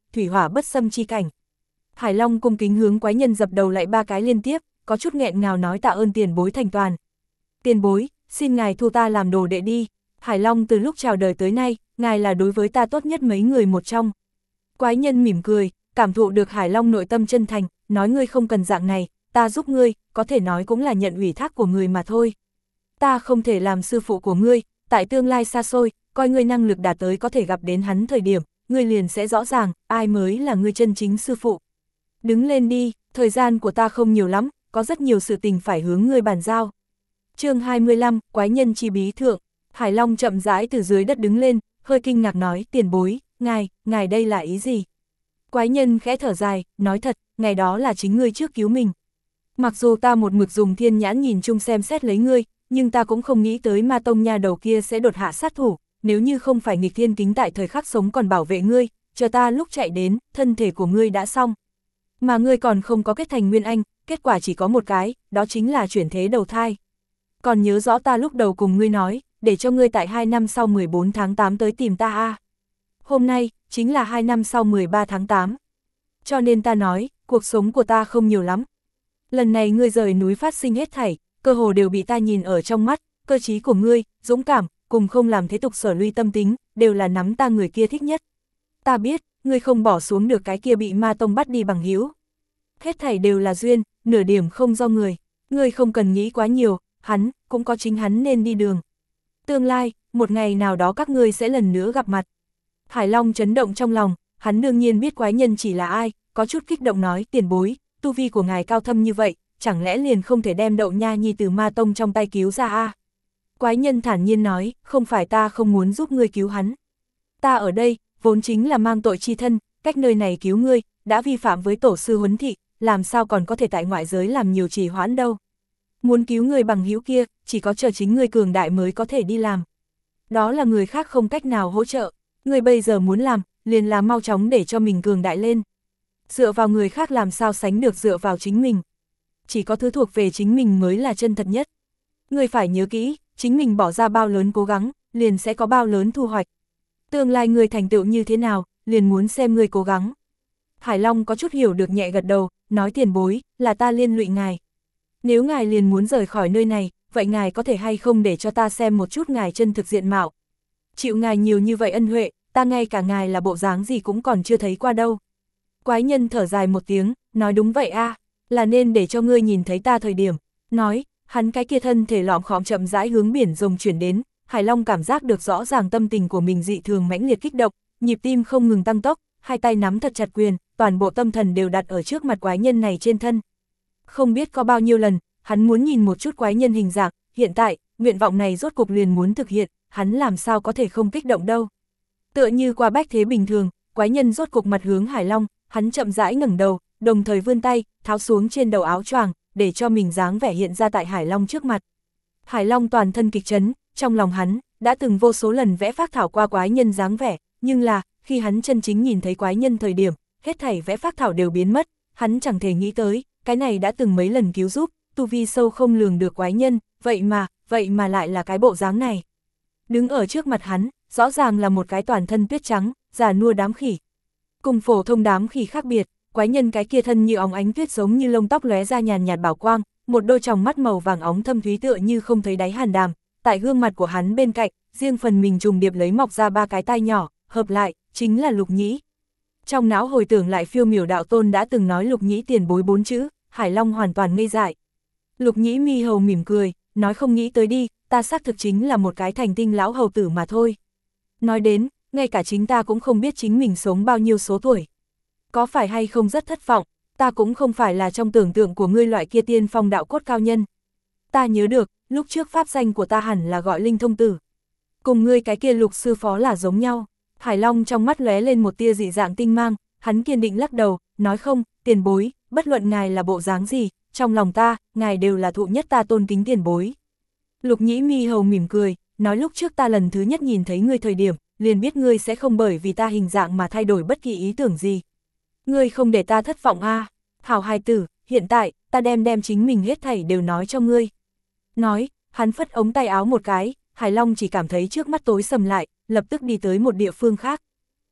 thủy hỏa bất xâm chi cảnh. Hải Long cung kính hướng quái nhân dập đầu lại 3 cái liên tiếp, có chút nghẹn ngào nói tạ ơn tiền bối thành toàn. Tiền bối, xin ngài thu ta làm đồ đệ đi. Hải Long từ lúc chào đời tới nay, ngài là đối với ta tốt nhất mấy người một trong. Quái nhân mỉm cười, cảm thụ được Hải Long nội tâm chân thành, nói ngươi không cần dạng này, ta giúp ngươi, có thể nói cũng là nhận ủy thác của người mà thôi. Ta không thể làm sư phụ của ngươi, tại tương lai xa xôi, coi ngươi năng lực đạt tới có thể gặp đến hắn thời điểm, ngươi liền sẽ rõ ràng, ai mới là ngươi chân chính sư phụ. Đứng lên đi, thời gian của ta không nhiều lắm, có rất nhiều sự tình phải hướng ngươi bàn giao. Chương 25, quái nhân chi bí thượng. Hải Long chậm rãi từ dưới đất đứng lên, hơi kinh ngạc nói, tiền bối, ngài đây là ý gì? Quái nhân khẽ thở dài, nói thật, ngày đó là chính ngươi trước cứu mình. Mặc dù ta một mực dùng thiên nhãn nhìn chung xem xét lấy ngươi, nhưng ta cũng không nghĩ tới ma tông nha đầu kia sẽ đột hạ sát thủ, nếu như không phải nghịch thiên kính tại thời khắc sống còn bảo vệ ngươi, chờ ta lúc chạy đến, thân thể của ngươi đã xong. Mà ngươi còn không có kết thành nguyên anh, kết quả chỉ có một cái, đó chính là chuyển thế đầu thai. Còn nhớ rõ ta lúc đầu cùng ngươi nói, để cho ngươi tại 2 năm sau 14 tháng 8 tới tìm ta a. Hôm nay, chính là 2 năm sau 13 tháng 8. Cho nên ta nói, cuộc sống của ta không nhiều lắm. Lần này ngươi rời núi phát sinh hết thảy, cơ hồ đều bị ta nhìn ở trong mắt, cơ trí của ngươi, dũng cảm, cùng không làm thế tục sở luy tâm tính, đều là nắm ta người kia thích nhất. Ta biết, ngươi không bỏ xuống được cái kia bị ma tông bắt đi bằng hữu. Hết thảy đều là duyên, nửa điểm không do người, ngươi không cần nghĩ quá nhiều, hắn, cũng có chính hắn nên đi đường. Tương lai, một ngày nào đó các ngươi sẽ lần nữa gặp mặt. Hải Long chấn động trong lòng, hắn đương nhiên biết quái nhân chỉ là ai, có chút kích động nói, tiền bối, tu vi của ngài cao thâm như vậy, chẳng lẽ liền không thể đem Đậu Nha Nhi từ ma tông trong tay cứu ra a? Quái nhân thản nhiên nói, không phải ta không muốn giúp ngươi cứu hắn. Ta ở đây, vốn chính là mang tội chi thân, cách nơi này cứu ngươi, đã vi phạm với tổ sư huấn thị, làm sao còn có thể tại ngoại giới làm nhiều trì hoãn đâu. Muốn cứu người bằng hữu kia, chỉ có chờ chính người cường đại mới có thể đi làm. Đó là người khác không cách nào hỗ trợ, người bây giờ muốn làm, liền làm mau chóng để cho mình cường đại lên. Dựa vào người khác làm sao sánh được dựa vào chính mình. Chỉ có thứ thuộc về chính mình mới là chân thật nhất. Người phải nhớ kỹ, chính mình bỏ ra bao lớn cố gắng, liền sẽ có bao lớn thu hoạch. Tương lai người thành tựu như thế nào, liền muốn xem người cố gắng. Hải Long có chút hiểu được nhẹ gật đầu, nói tiền bối, là ta liên lụy ngài. Nếu ngài liền muốn rời khỏi nơi này, vậy ngài có thể hay không để cho ta xem một chút ngài chân thực diện mạo. Chịu ngài nhiều như vậy ân huệ, ta ngay cả ngài là bộ dáng gì cũng còn chưa thấy qua đâu. Quái nhân thở dài một tiếng, nói đúng vậy a, là nên để cho ngươi nhìn thấy ta thời điểm. Nói, hắn cái kia thân thể lọm khọm chậm rãi hướng biển rồng chuyển đến, Hải Long cảm giác được rõ ràng tâm tình của mình dị thường mãnh liệt kích động, nhịp tim không ngừng tăng tốc, hai tay nắm thật chặt quyền, toàn bộ tâm thần đều đặt ở trước mặt quái nhân này trên thân. Không biết có bao nhiêu lần, hắn muốn nhìn một chút quái nhân hình dạng, hiện tại, nguyện vọng này rốt cục liền muốn thực hiện, hắn làm sao có thể không kích động đâu. Tựa như qua bách thế bình thường, quái nhân rốt cục mặt hướng Hải Long, hắn chậm rãi ngẩng đầu, đồng thời vươn tay, tháo xuống trên đầu áo choàng, để cho mình dáng vẻ hiện ra tại Hải Long trước mặt. Hải Long toàn thân kịch chấn, trong lòng hắn, đã từng vô số lần vẽ phác thảo qua quái nhân dáng vẻ, nhưng là, khi hắn chân chính nhìn thấy quái nhân thời điểm, hết thảy vẽ phác thảo đều biến mất, hắn chẳng thể nghĩ tới, cái này đã từng mấy lần cứu giúp, tu vi sâu không lường được quái nhân, vậy mà lại là cái bộ dáng này. Đứng ở trước mặt hắn, rõ ràng là một cái toàn thân tuyết trắng, già nua đám khỉ. Cùng phổ thông đám khỉ khác biệt, quái nhân cái kia thân như óng ánh tuyết giống như lông tóc lóe ra nhàn nhạt bảo quang, một đôi tròng mắt màu vàng óng thâm thúy tựa như không thấy đáy hàn đàm, tại gương mặt của hắn bên cạnh, riêng phần mình trùng điệp lấy mọc ra 3 cái tai nhỏ, hợp lại, chính là Lục Nhĩ. Trong não hồi tưởng lại phiêu miểu đạo tôn đã từng nói Lục Nhĩ tiền bối 4 chữ, Hải Long hoàn toàn ngây dại. Lục Nhĩ mi hầu mỉm cười, nói không nghĩ tới đi, ta xác thực chính là một cái thành tinh lão hầu tử mà thôi. Nói đến, ngay cả chính ta cũng không biết chính mình sống bao nhiêu số tuổi. Có phải hay không rất thất vọng, ta cũng không phải là trong tưởng tượng của ngươi loại kia tiên phong đạo cốt cao nhân. Ta nhớ được, lúc trước pháp danh của ta hẳn là gọi Linh Thông Tử. Cùng ngươi cái kia Lục sư phó là giống nhau. Hải Long trong mắt lóe lên một tia dị dạng tinh mang, hắn kiên định lắc đầu, nói không, tiền bối, bất luận ngài là bộ dáng gì, trong lòng ta, ngài đều là thụ nhất ta tôn kính tiền bối. Lục Nhĩ mi hầu mỉm cười, nói lúc trước ta lần thứ nhất nhìn thấy ngươi thời điểm, liền biết ngươi sẽ không bởi vì ta hình dạng mà thay đổi bất kỳ ý tưởng gì. Ngươi không để ta thất vọng a, hảo hài tử, hiện tại, ta đem chính mình hết thảy đều nói cho ngươi. Nói, hắn phất ống tay áo một cái, Hải Long chỉ cảm thấy trước mắt tối sầm lại, lập tức đi tới một địa phương khác.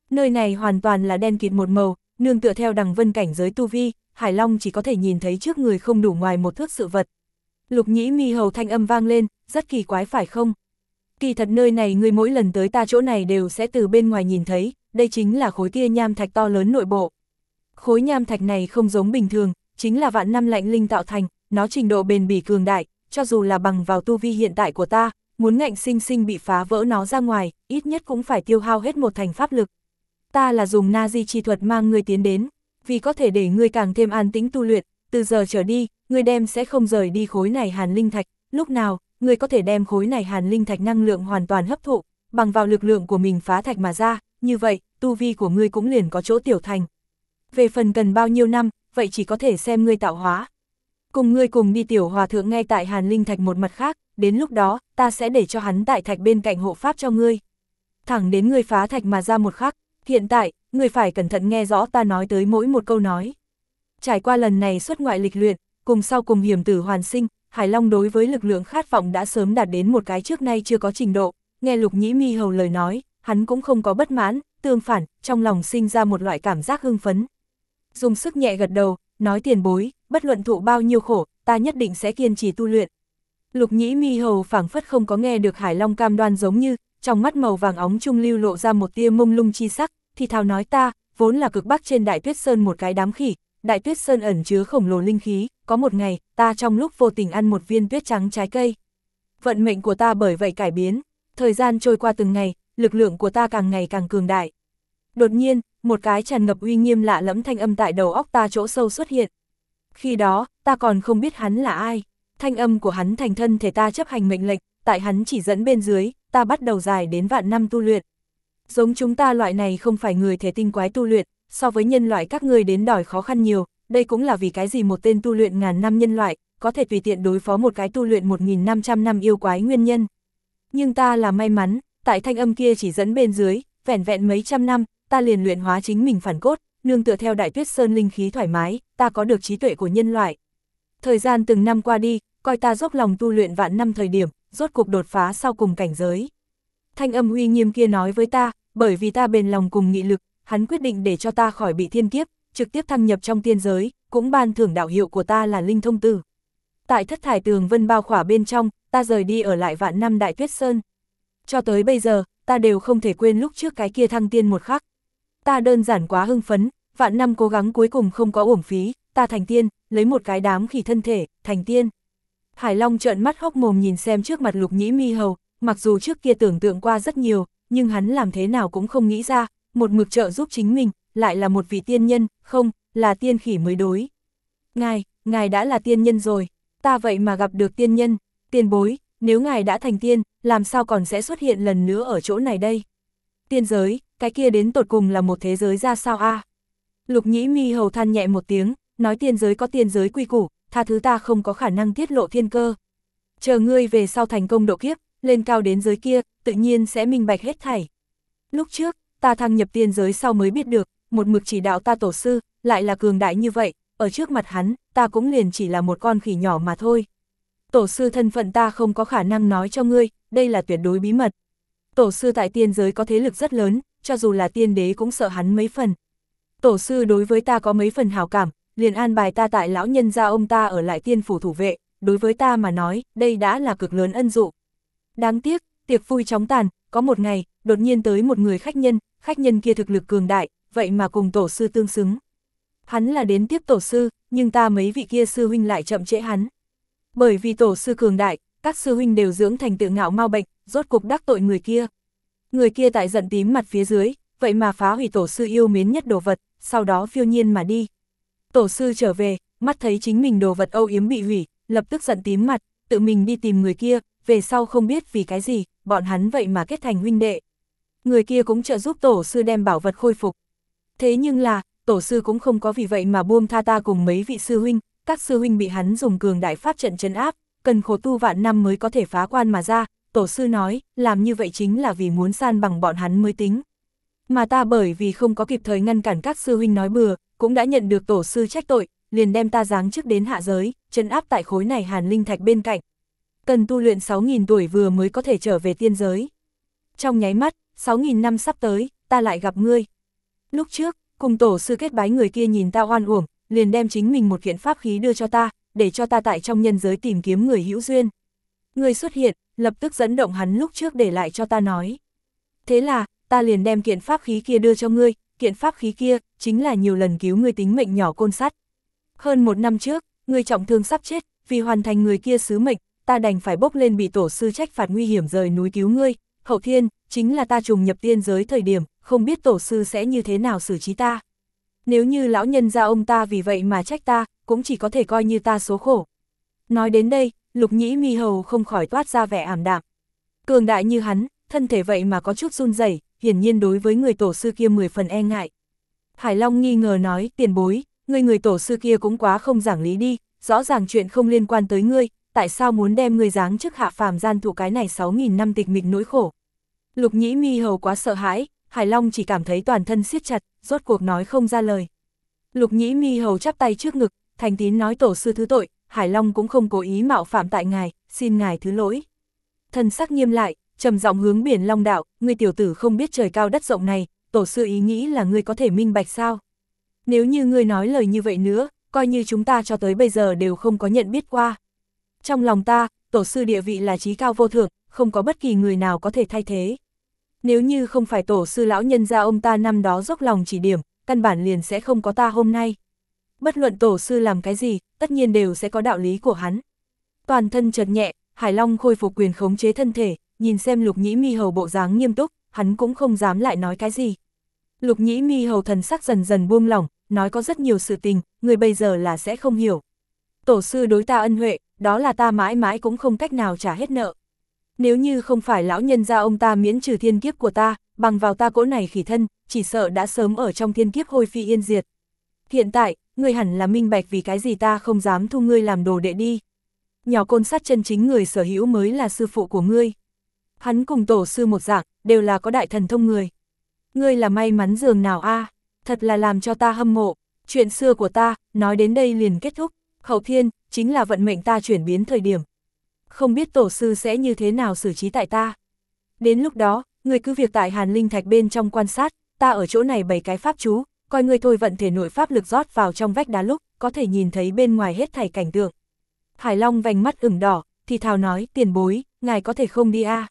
Nơi này hoàn toàn là đen kịt một màu, nương tựa theo đằng vân cảnh giới tu vi, Hải Long chỉ có thể nhìn thấy trước người không đủ ngoài một thước sự vật. Lục Nhĩ Mi hầu thanh âm vang lên, rất kỳ quái phải không? Kỳ thật nơi này ngươi mỗi lần tới ta chỗ này đều sẽ từ bên ngoài nhìn thấy, đây chính là khối kia nham thạch to lớn nội bộ. Khối nham thạch này không giống bình thường, chính là vạn năm lạnh linh tạo thành, nó trình độ bền bỉ cường đại, cho dù là bằng vào tu vi hiện tại của ta, muốn ngạnh sinh sinh bị phá vỡ nó ra ngoài, ít nhất cũng phải tiêu hao hết một thành pháp lực. Ta là dùng Na-di chi thuật mang ngươi tiến đến, vì có thể để ngươi càng thêm an tĩnh tu luyện, từ giờ trở đi, ngươi đem sẽ không rời đi khối này hàn linh thạch, lúc nào, ngươi có thể đem khối này hàn linh thạch năng lượng hoàn toàn hấp thụ, bằng vào lực lượng của mình phá thạch mà ra, như vậy, tu vi của ngươi cũng liền có chỗ tiểu thành. Về phần cần bao nhiêu năm, vậy chỉ có thể xem ngươi tạo hóa. Cùng ngươi cùng đi tiểu hòa thượng ngay tại hàn linh thạch một mặt khác, đến lúc đó, ta sẽ để cho hắn tại thạch bên cạnh hộ pháp cho ngươi. Thẳng đến ngươi phá thạch mà ra một khắc, hiện tại, ngươi phải cẩn thận nghe rõ ta nói tới mỗi một câu nói. Trải qua lần này xuất ngoại lịch luyện, cùng sau cùng hiểm tử hoàn sinh, Hải Long đối với lực lượng khát vọng đã sớm đạt đến một cái trước nay chưa có trình độ, nghe Lục Nhĩ Mi hầu lời nói, hắn cũng không có bất mãn, tương phản, trong lòng sinh ra một loại cảm giác hưng phấn. Dùng sức nhẹ gật đầu, nói tiền bối, bất luận thụ bao nhiêu khổ, ta nhất định sẽ kiên trì tu luyện. Lục Nhĩ Mi hầu phảng phất không có nghe được Hải Long cam đoan giống như, trong mắt màu vàng óng trung lưu lộ ra một tia mông lung chi sắc, thì thào nói ta, vốn là cực bắc trên Đại Tuyết Sơn một cái đám khỉ, Đại Tuyết Sơn ẩn chứa khổng lồ linh khí, có một ngày, ta trong lúc vô tình ăn một viên tuyết trắng trái cây. Vận mệnh của ta bởi vậy cải biến, thời gian trôi qua từng ngày, lực lượng của ta càng ngày càng cường đại. Đột nhiên, một cái tràn ngập uy nghiêm lạ lẫm thanh âm tại đầu óc ta chỗ sâu xuất hiện. Khi đó, ta còn không biết hắn là ai. Thanh âm của hắn thành thân thể ta chấp hành mệnh lệnh, tại hắn chỉ dẫn bên dưới, ta bắt đầu dài đến vạn năm tu luyện. Giống chúng ta loại này không phải người thể tinh quái tu luyện, so với nhân loại các ngươi đến đòi khó khăn nhiều, đây cũng là vì cái gì một tên tu luyện ngàn năm nhân loại, có thể tùy tiện đối phó một cái tu luyện 1500 năm yêu quái nguyên nhân. Nhưng ta là may mắn, tại thanh âm kia chỉ dẫn bên dưới, vẻn vẹn mấy trăm năm, ta liền luyện hóa chính mình phản cốt, nương tựa theo Đại Tuyết Sơn linh khí thoải mái, ta có được trí tuệ của nhân loại. Thời gian từng năm qua đi, coi ta dốc lòng tu luyện vạn năm thời điểm, rốt cuộc đột phá sau cùng cảnh giới. Thanh âm uy nghiêm kia nói với ta, bởi vì ta bền lòng cùng nghị lực, hắn quyết định để cho ta khỏi bị thiên kiếp, trực tiếp thăng nhập trong tiên giới, cũng ban thưởng đạo hiệu của ta là Linh Thông Tử. Tại thất thải tường vân bao khỏa bên trong, ta rời đi ở lại vạn năm Đại Tuyết Sơn. Cho tới bây giờ, ta đều không thể quên lúc trước cái kia thăng tiên một khắc. Ta đơn giản quá hưng phấn, vạn năm cố gắng cuối cùng không có uổng phí, ta thành tiên, lấy một cái đám khỉ thân thể, thành tiên. Hải Long trợn mắt hốc mồm nhìn xem trước mặt Lục Nhĩ Mi hầu, mặc dù trước kia tưởng tượng qua rất nhiều, nhưng hắn làm thế nào cũng không nghĩ ra, một mực trợ giúp chính mình, lại là một vị tiên nhân, không, là tiên khỉ mới đối. Ngài đã là tiên nhân rồi, ta vậy mà gặp được tiên nhân, tiền bối, nếu ngài đã thành tiên, làm sao còn sẽ xuất hiện lần nữa ở chỗ này đây? Tiên giới, cái kia đến tột cùng là một thế giới ra sao a? Lục Nhĩ Mi hầu than nhẹ một tiếng, nói tiên giới có tiên giới quy củ, tha thứ ta không có khả năng tiết lộ thiên cơ. Chờ ngươi về sau thành công độ kiếp, lên cao đến giới kia, tự nhiên sẽ minh bạch hết thảy. Lúc trước, ta thăng nhập tiên giới sau mới biết được, một mực chỉ đạo ta tổ sư, lại là cường đại như vậy, ở trước mặt hắn, ta cũng liền chỉ là một con khỉ nhỏ mà thôi. Tổ sư thân phận ta không có khả năng nói cho ngươi, đây là tuyệt đối bí mật. Tổ sư tại tiên giới có thế lực rất lớn, cho dù là tiên đế cũng sợ hắn mấy phần. Tổ sư đối với ta có mấy phần hảo cảm, liền an bài ta tại lão nhân gia ông ta ở lại tiên phủ thủ vệ, đối với ta mà nói, đây đã là cực lớn ân dụ. Đáng tiếc, tiệc vui chóng tàn, có một ngày, đột nhiên tới một người khách nhân kia thực lực cường đại, vậy mà cùng tổ sư tương xứng. Hắn là đến tiếp tổ sư, nhưng ta mấy vị kia sư huynh lại chậm trễ hắn. Bởi vì tổ sư cường đại, các sư huynh đều dưỡng thành tự ngạo mau bệnh, rốt cục đắc tội người kia. Người kia tại giận tím mặt phía dưới, vậy mà phá hủy tổ sư yêu mến nhất đồ vật, sau đó phiêu nhiên mà đi. Tổ sư trở về, mắt thấy chính mình đồ vật âu yếm bị hủy, lập tức giận tím mặt, tự mình đi tìm người kia, về sau không biết vì cái gì, bọn hắn vậy mà kết thành huynh đệ. Người kia cũng trợ giúp tổ sư đem bảo vật khôi phục. Thế nhưng là, tổ sư cũng không có vì vậy mà buông tha ta cùng mấy vị sư huynh, các sư huynh bị hắn dùng cường đại pháp trận trấn áp, cần khổ tu vạn năm mới có thể phá quan mà ra, tổ sư nói, làm như vậy chính là vì muốn san bằng bọn hắn mới tính. Mà ta bởi vì không có kịp thời ngăn cản các sư huynh nói bừa, cũng đã nhận được tổ sư trách tội, liền đem ta giáng chức đến hạ giới, trấn áp tại khối này hàn linh thạch bên cạnh. Cần tu luyện 6.000 tuổi vừa mới có thể trở về tiên giới. Trong nháy mắt, 6.000 năm sắp tới, ta lại gặp ngươi, Lúc trước, cùng tổ sư kết bái người kia nhìn ta oan uổng, liền đem chính mình một kiện pháp khí đưa cho ta, để cho ta tại trong nhân giới tìm kiếm người hữu duyên. Người xuất hiện, lập tức dẫn động hắn lúc trước để lại cho ta nói. Thế là, ta liền đem kiện pháp khí kia đưa cho ngươi, kiện pháp khí kia, chính là nhiều lần cứu ngươi tính mệnh nhỏ côn sắt. Hơn 1 năm trước, ngươi trọng thương sắp chết, vì hoàn thành người kia sứ mệnh, ta đành phải bốc lên bị tổ sư trách phạt nguy hiểm rời núi cứu ngươi. Hậu thiên, chính là ta trùng nhập tiên giới thời điểm, không biết tổ sư sẽ như thế nào xử trí ta. Nếu như lão nhân gia ông ta vì vậy mà trách ta, cũng chỉ có thể coi như ta số khổ. Nói đến đây, Lục Nhĩ Mi hầu không khỏi toát ra vẻ ảm đạm. Cường đại như hắn, thân thể vậy mà có chút run rẩy, hiển nhiên đối với người tổ sư kia 10 phần e ngại. Hải Long nghi ngờ nói, tiền bối, người tổ sư kia cũng quá không giảng lý đi, rõ ràng chuyện không liên quan tới ngươi, tại sao muốn đem ngươi giáng chức hạ phàm gian thụ cái này 6.000 năm tịch mịch nỗi khổ. Lục Nhĩ Mi hầu quá sợ hãi, Hải Long chỉ cảm thấy toàn thân siết chặt, rốt cuộc nói không ra lời. Lục Nhĩ Mi hầu chắp tay trước ngực, thành tín nói tổ sư thứ tội, Hải Long cũng không cố ý mạo phạm tại ngài, xin ngài thứ lỗi. Thần sắc nghiêm lại, trầm giọng hướng Biển Long đạo, ngươi tiểu tử không biết trời cao đất rộng này, tổ sư ý nghĩ là ngươi có thể minh bạch sao? Nếu như ngươi nói lời như vậy nữa, coi như chúng ta cho tới bây giờ đều không có nhận biết qua. Trong lòng ta, tổ sư địa vị là chí cao vô thượng, không có bất kỳ người nào có thể thay thế. Nếu như không phải tổ sư lão nhân gia ông ta năm đó dốc lòng chỉ điểm, căn bản liền sẽ không có ta hôm nay. Bất luận tổ sư làm cái gì, tất nhiên đều sẽ có đạo lý của hắn. Toàn thân chợt nhẹ, Hải Long khôi phục quyền khống chế thân thể, nhìn xem Lục Nhĩ Mi hầu bộ dáng nghiêm túc, hắn cũng không dám lại nói cái gì. Lục Nhĩ Mi hầu thần sắc dần dần buông lỏng, nói có rất nhiều sự tình, người bây giờ là sẽ không hiểu. Tổ sư đối ta ân huệ, đó là ta mãi mãi cũng không cách nào trả hết nợ. Nếu như không phải lão nhân gia ông ta miễn trừ thiên kiếp của ta, bằng vào ta cỗ này khỉ thân, chỉ sợ đã sớm ở trong thiên kiếp hôi phi yên diệt. Hiện tại, ngươi hẳn là minh bạch vì cái gì ta không dám thu ngươi làm đồ đệ đi. Nhỏ côn sắt chân chính người sở hữu mới là sư phụ của ngươi. Hắn cùng tổ sư một dạng, đều là có đại thần thông người. Ngươi là may mắn dường nào a, thật là làm cho ta hâm mộ. Chuyện xưa của ta, nói đến đây liền kết thúc. Hậu thiên, chính là vận mệnh ta chuyển biến thời điểm. Không biết tổ sư sẽ như thế nào xử trí tại ta. Đến lúc đó, ngươi cứ việc tại Hàn Linh Thạch bên trong quan sát, ta ở chỗ này bày cái pháp chú, coi ngươi thôi vận thể nội pháp lực rót vào trong vách đá lúc, có thể nhìn thấy bên ngoài hết thảy cảnh tượng. Hải Long vành mắt ửng đỏ, thì thào nói, tiền bối, ngài có thể không đi a?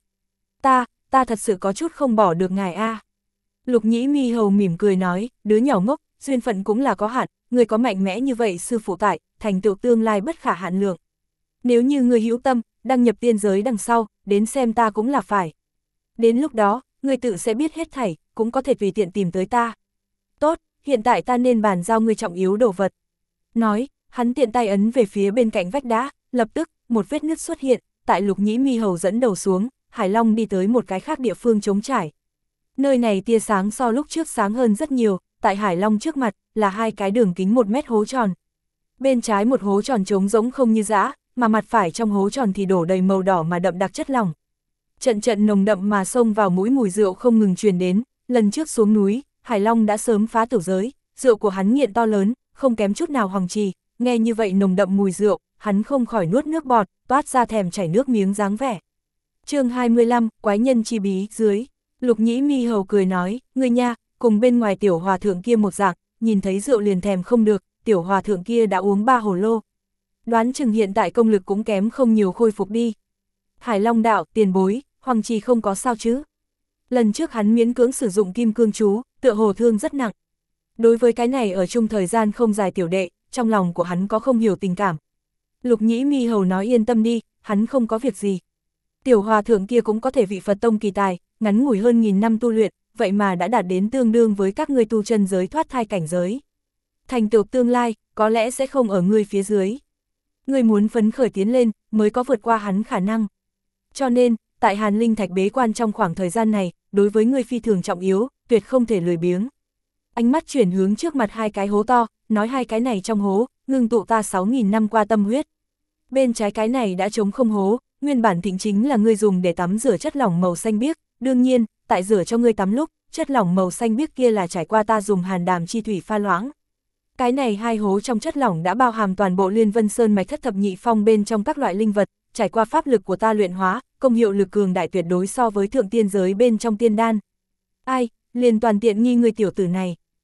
Ta thật sự có chút không bỏ được ngài a. Lục Nhĩ Mi hầu mỉm cười nói, đứa nhỏ ngốc, duyên phận cũng là có hạn, người có mạnh mẽ như vậy sư phụ tại, thành tựu tương lai bất khả hạn lượng. Nếu như người hữu tâm, đăng nhập tiên giới đằng sau, đến xem ta cũng là phải. Đến lúc đó, người tự sẽ biết hết thảy, cũng có thể tùy tiện tìm tới ta. Tốt, hiện tại ta nên bàn giao người trọng yếu đồ vật. Nói, hắn tiện tay ấn về phía bên cạnh vách đá, lập tức, một vết nứt xuất hiện, tại Lục Nhĩ Mi hầu dẫn đầu xuống, Hải Long đi tới một cái khác địa phương trống trải. Nơi này tia sáng so lúc trước sáng hơn rất nhiều, tại Hải Long trước mặt, là 2 cái đường kính 1 mét hố tròn. Bên trái một hố tròn trống rỗng không như dã, mà mặt phải trong hố tròn thì đổ đầy màu đỏ mà đậm đặc chất lỏng. Trận trận nồng đậm mà xông vào mũi mùi rượu không ngừng truyền đến, lần trước xuống núi, Hải Long đã sớm phá tử giới, rượu của hắn nghiện to lớn, không kém chút nào Hoàng Trì, nghe như vậy nồng đậm mùi rượu, hắn không khỏi nuốt nước bọt, toát ra thèm chảy nước miếng dáng vẻ. Chương 25, Quái nhân chi bí, dưới. Lục Nhĩ Mi hầu cười nói, ngươi nha, cùng bên ngoài tiểu hòa thượng kia một dạng, nhìn thấy rượu liền thèm không được, tiểu hòa thượng kia đã uống 3 hồ lô. Đoán chừng hiện tại công lực cũng kém không nhiều khôi phục đi. Hải Long đạo, tiền bối, Hoàng Trì không có sao chứ. Lần trước hắn miễn cưỡng sử dụng kim cương chú, tựa hồ thương rất nặng. Đối với cái này ở chung thời gian không dài tiểu đệ, trong lòng của hắn có không hiểu tình cảm. Lục Nhĩ Mi hầu nói yên tâm đi, hắn không có việc gì. Tiểu hòa thượng kia cũng có thể vị Phật tông kỳ tài, ngắn ngủi hơn 1000 năm tu luyện, vậy mà đã đạt đến tương đương với các ngươi tu chân giới thoát thai cảnh giới. Thành tựu tương lai, có lẽ sẽ không ở ngươi phía dưới. Ngươi muốn phấn khởi tiến lên, mới có vượt qua hắn khả năng. Cho nên, tại Hàn Linh Thạch bế quan trong khoảng thời gian này, đối với ngươi phi thường trọng yếu, tuyệt không thể lười biếng. Ánh mắt chuyển hướng trước mặt 2 cái hố to, nói 2 cái này trong hố, ngưng tụ ta 6.000 năm qua tâm huyết. Bên trái cái này đã trống không hố, nguyên bản thịnh chính là ngươi dùng để tắm rửa chất lỏng màu xanh biếc, đương nhiên, tại rửa cho ngươi tắm lúc, chất lỏng màu xanh biếc kia là trải qua ta dùng hàn đàm chi thủy pha loãng. Cái này 2 hố trong chất lỏng đã bao hàm toàn bộ Liên Vân Sơn mạch thất thập nhị phong bên trong các loại linh vật, trải qua pháp lực của ta luyện hóa, công hiệu lực cường đại tuyệt đối so với thượng tiên giới bên trong tiên đan. Ai, liền toàn tiện nghi người tiểu tử này,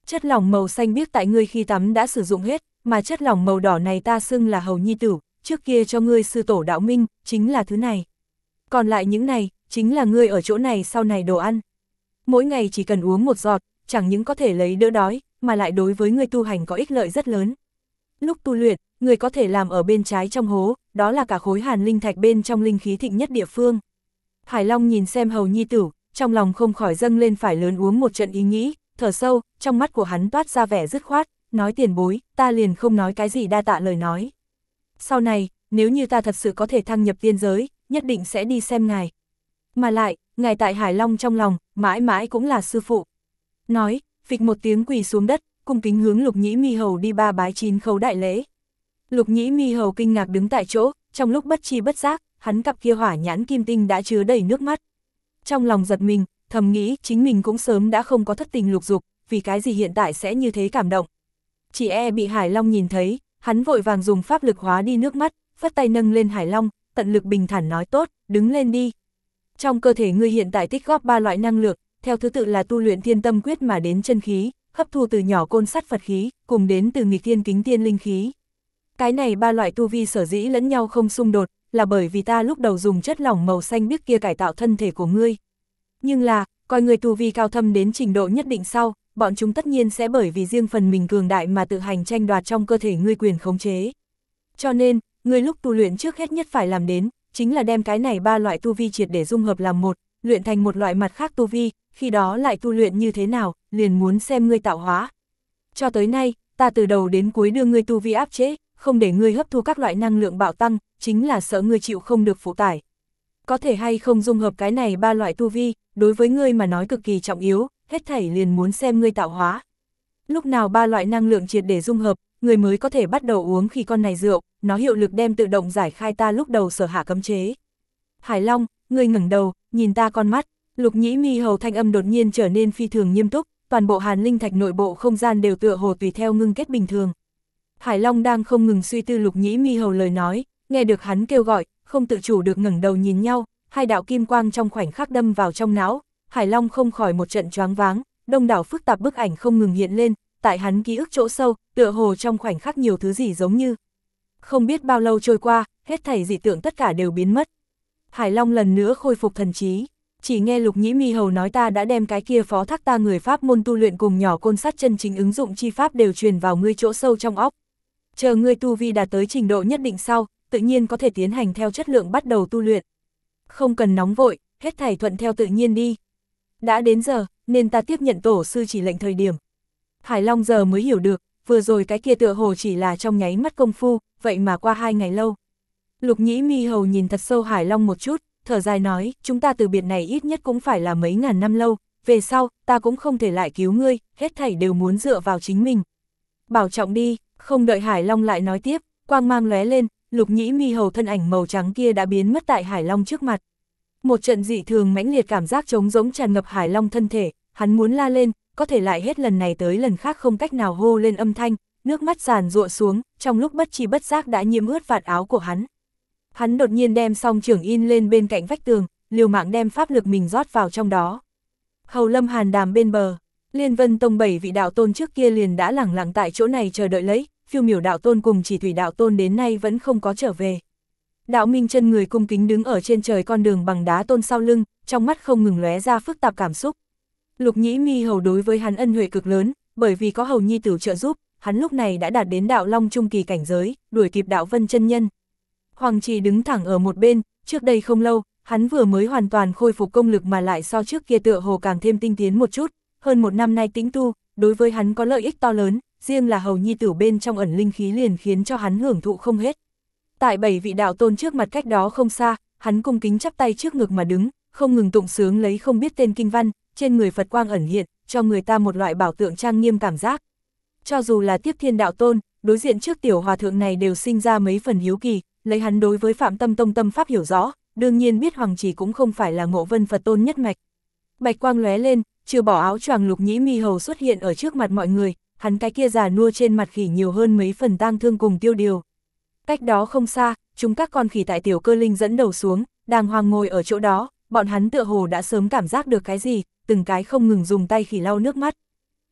Chất lỏng màu xanh biếc tại ngươi khi tắm đã sử dụng hết, mà chất lỏng màu đỏ này ta xưng là hầu nhi tử, trước kia cho ngươi sư tổ đạo minh, chính là thứ này. Còn lại những này, chính là ngươi ở chỗ này sau này đồ ăn. Mỗi ngày chỉ cần uống một giọt, chẳng những có thể lấy đỡ đói, mà lại đối với ngươi tu hành có ích lợi rất lớn. Lúc tu luyện, ngươi có thể làm ở bên trái trong hố, đó là cả khối hàn linh thạch bên trong linh khí thịnh nhất địa phương. Hải Long nhìn xem hầu nhi tử, trong lòng không khỏi dâng lên phải lớn uống một trận ý nghĩ, thở sâu, trong mắt của hắn toát ra vẻ dứt khoát, nói tiền bối, ta liền không nói cái gì đa tạ lời nói. Sau này, nếu như ta thật sự có thể thăng nhập tiên giới, nhất định sẽ đi xem ngài. Mà lại, ngài tại Hải Long trong lòng, mãi mãi cũng là sư phụ. Nói, phịch một tiếng quỳ xuống đất, cung kính hướng Lục Nhĩ Mi Hầu đi ba bái 9 khấu đại lễ. Lục Nhĩ Mi Hầu kinh ngạc đứng tại chỗ, trong lúc bất chi bất giác, hắn cặp kia hỏa nhãn kim tinh đã chứa đầy nước mắt. Trong lòng giật mình, thầm nghĩ chính mình cũng sớm đã không có thất tình lục dục, vì cái gì hiện tại sẽ như thế cảm động. Chỉ bị Hải Long nhìn thấy, hắn vội vàng dùng pháp lực hóa đi nước mắt, phất tay nâng lên Hải Long, tận lực bình thản nói tốt, đứng lên đi. Trong cơ thể ngươi hiện tại tích góp 3 loại năng lượng, theo thứ tự là tu luyện thiên tâm quyết mà đến chân khí, hấp thu từ nhỏ côn sắt Phật khí, cùng đến từ nghịch thiên kính tiên linh khí. Cái này 3 loại tu vi sở dĩ lẫn nhau không xung đột, là bởi vì ta lúc đầu dùng chất lỏng màu xanh biếc kia cải tạo thân thể của ngươi. Nhưng là, coi người tu vi cao thâm đến trình độ nhất định sau, bọn chúng tất nhiên sẽ bởi vì riêng phần mình cường đại mà tự hành tranh đoạt trong cơ thể ngươi quyền khống chế. Cho nên, ngươi lúc tu luyện trước hết nhất phải làm đến, chính là đem cái này 3 loại tu vi triệt để dung hợp làm một, luyện thành một loại mặt khác tu vi, khi đó lại tu luyện như thế nào, liền muốn xem ngươi tạo hóa. Cho tới nay, ta từ đầu đến cuối đưa ngươi tu vi áp chế, không để ngươi hấp thu các loại năng lượng bạo tăng, chính là sợ ngươi chịu không được phụ tải. Có thể hay không dung hợp cái này 3 loại tu vi, đối với ngươi mà nói cực kỳ trọng yếu, hết thảy liền muốn xem ngươi tạo hóa. Lúc nào 3 loại năng lượng triệt để dung hợp, ngươi mới có thể bắt đầu uống khi con này rượu, nó hiệu lực đem tự động giải khai ta lúc đầu sở hạ cấm chế. Hải Long, ngươi ngẩng đầu, nhìn ta con mắt. Lục Nhĩ Mi Hầu thanh âm đột nhiên trở nên phi thường nghiêm túc, toàn bộ hàn linh thạch nội bộ không gian đều tựa hồ tùy theo ngưng kết bình thường. Hải Long đang không ngừng suy tư Lục Nhĩ Mi Hầu lời nói, nghe được hắn kêu gọi, không tự chủ được ngẩng đầu nhìn nhau, hai đạo kim quang trong khoảnh khắc đâm vào trong não, Hải Long không khỏi một trận choáng váng, đông đảo phức tạp bức ảnh không ngừng hiện lên, tại hắn ký ức chỗ sâu, tựa hồ trong khoảnh khắc nhiều thứ gì giống như. Không biết bao lâu trôi qua, hết thảy dị tượng tất cả đều biến mất. Hải Long lần nữa khôi phục thần trí, chỉ nghe Lục Nhĩ Mi Hầu nói ta đã đem cái kia phó thác ta người pháp môn tu luyện cùng nhỏ côn sắt chân chính ứng dụng chi pháp đều truyền vào ngươi chỗ sâu trong óc. Chờ ngươi tu vi đạt tới trình độ nhất định sau, tự nhiên có thể tiến hành theo chất lượng bắt đầu tu luyện. Không cần nóng vội, hết thảy thuận theo tự nhiên đi. Đã đến giờ, nên ta tiếp nhận tổ sư chỉ lệnh thời điểm. Hải Long giờ mới hiểu được, vừa rồi cái kia tựa hồ chỉ là trong nháy mắt công phu, vậy mà qua 2 ngày lâu. Lục Nhĩ Mi Hầu nhìn thật sâu Hải Long một chút, thở dài nói, chúng ta từ biệt này ít nhất cũng phải là mấy ngàn năm lâu, về sau, ta cũng không thể lại cứu ngươi, hết thảy đều muốn dựa vào chính mình. Bảo trọng đi, không đợi Hải Long lại nói tiếp, quang mang lóe lên, Lục Nhĩ Mi Hầu thân ảnh màu trắng kia đã biến mất tại Hải Long trước mặt. Một trận dị thường mãnh liệt cảm giác trống rỗng tràn ngập Hải Long thân thể, hắn muốn la lên, có thể lại hết lần này tới lần khác không cách nào hô lên âm thanh, nước mắt giàn giụa xuống, trong lúc bất chi bất giác đã nhiễm ướt vạt áo của hắn. Hắn đột nhiên đem song trưởng in lên bên cạnh vách tường, liều mạng đem pháp lực mình rót vào trong đó. Hầu Lâm Hàn Đàm bên bờ, Liên Vân Tông 7 vị đạo tôn trước kia liền đã lẳng lặng tại chỗ này chờ đợi lấy, Phiêu Miểu đạo tôn cùng Chỉ Thủy đạo tôn đến nay vẫn không có trở về. Đạo Minh chân người cung kính đứng ở trên trời con đường bằng đá tôn sau lưng, trong mắt không ngừng lóe ra phức tạp cảm xúc. Lục Nhĩ Mi Hầu đối với hắn ân huệ cực lớn, bởi vì có Hầu nhi tử trợ giúp, hắn lúc này đã đạt đến đạo long trung kỳ cảnh giới, đuổi kịp đạo Vân chân nhân. Hoàng Trì đứng thẳng ở một bên, trước đây không lâu, hắn vừa mới hoàn toàn khôi phục công lực mà lại so trước kia tựa hồ càng thêm tinh tiến một chút, hơn 1 năm nay tĩnh tu, đối với hắn có lợi ích to lớn, riêng là Hầu nhi tử bên trong ẩn linh khí liền khiến cho hắn hưởng thụ không hết. Tại 7 vị đạo tôn trước mặt cách đó không xa, hắn cung kính chắp tay trước ngực mà đứng, không ngừng tụng sướng lấy không biết tên kinh văn, trên người Phật quang ẩn hiện, cho người ta một loại bảo tượng trang nghiêm cảm giác. Cho dù là Tiếp Thiên đạo tôn, đối diện trước tiểu hòa thượng này đều sinh ra mấy phần hiếu kỳ, lấy hắn đối với Phạm Tâm Tông tâm pháp hiểu rõ, đương nhiên biết Hoàng Chỉ cũng không phải là Ngộ Vân Phật tôn nhất mạch. Bạch quang lóe lên, trừ bỏ áo choàng Lục Nhĩ Mi Hầu xuất hiện ở trước mặt mọi người, hắn cái kia già nua trên mặt khỉ nhiều hơn mấy phần tang thương cùng tiêu điều. Cách đó không xa, chúng các con khỉ tại Tiểu Cơ Linh dẫn đầu xuống, đàng hoàng ngồi ở chỗ đó, bọn hắn tựa hồ đã sớm cảm giác được cái gì, từng cái không ngừng dùng tay khỉ lau nước mắt.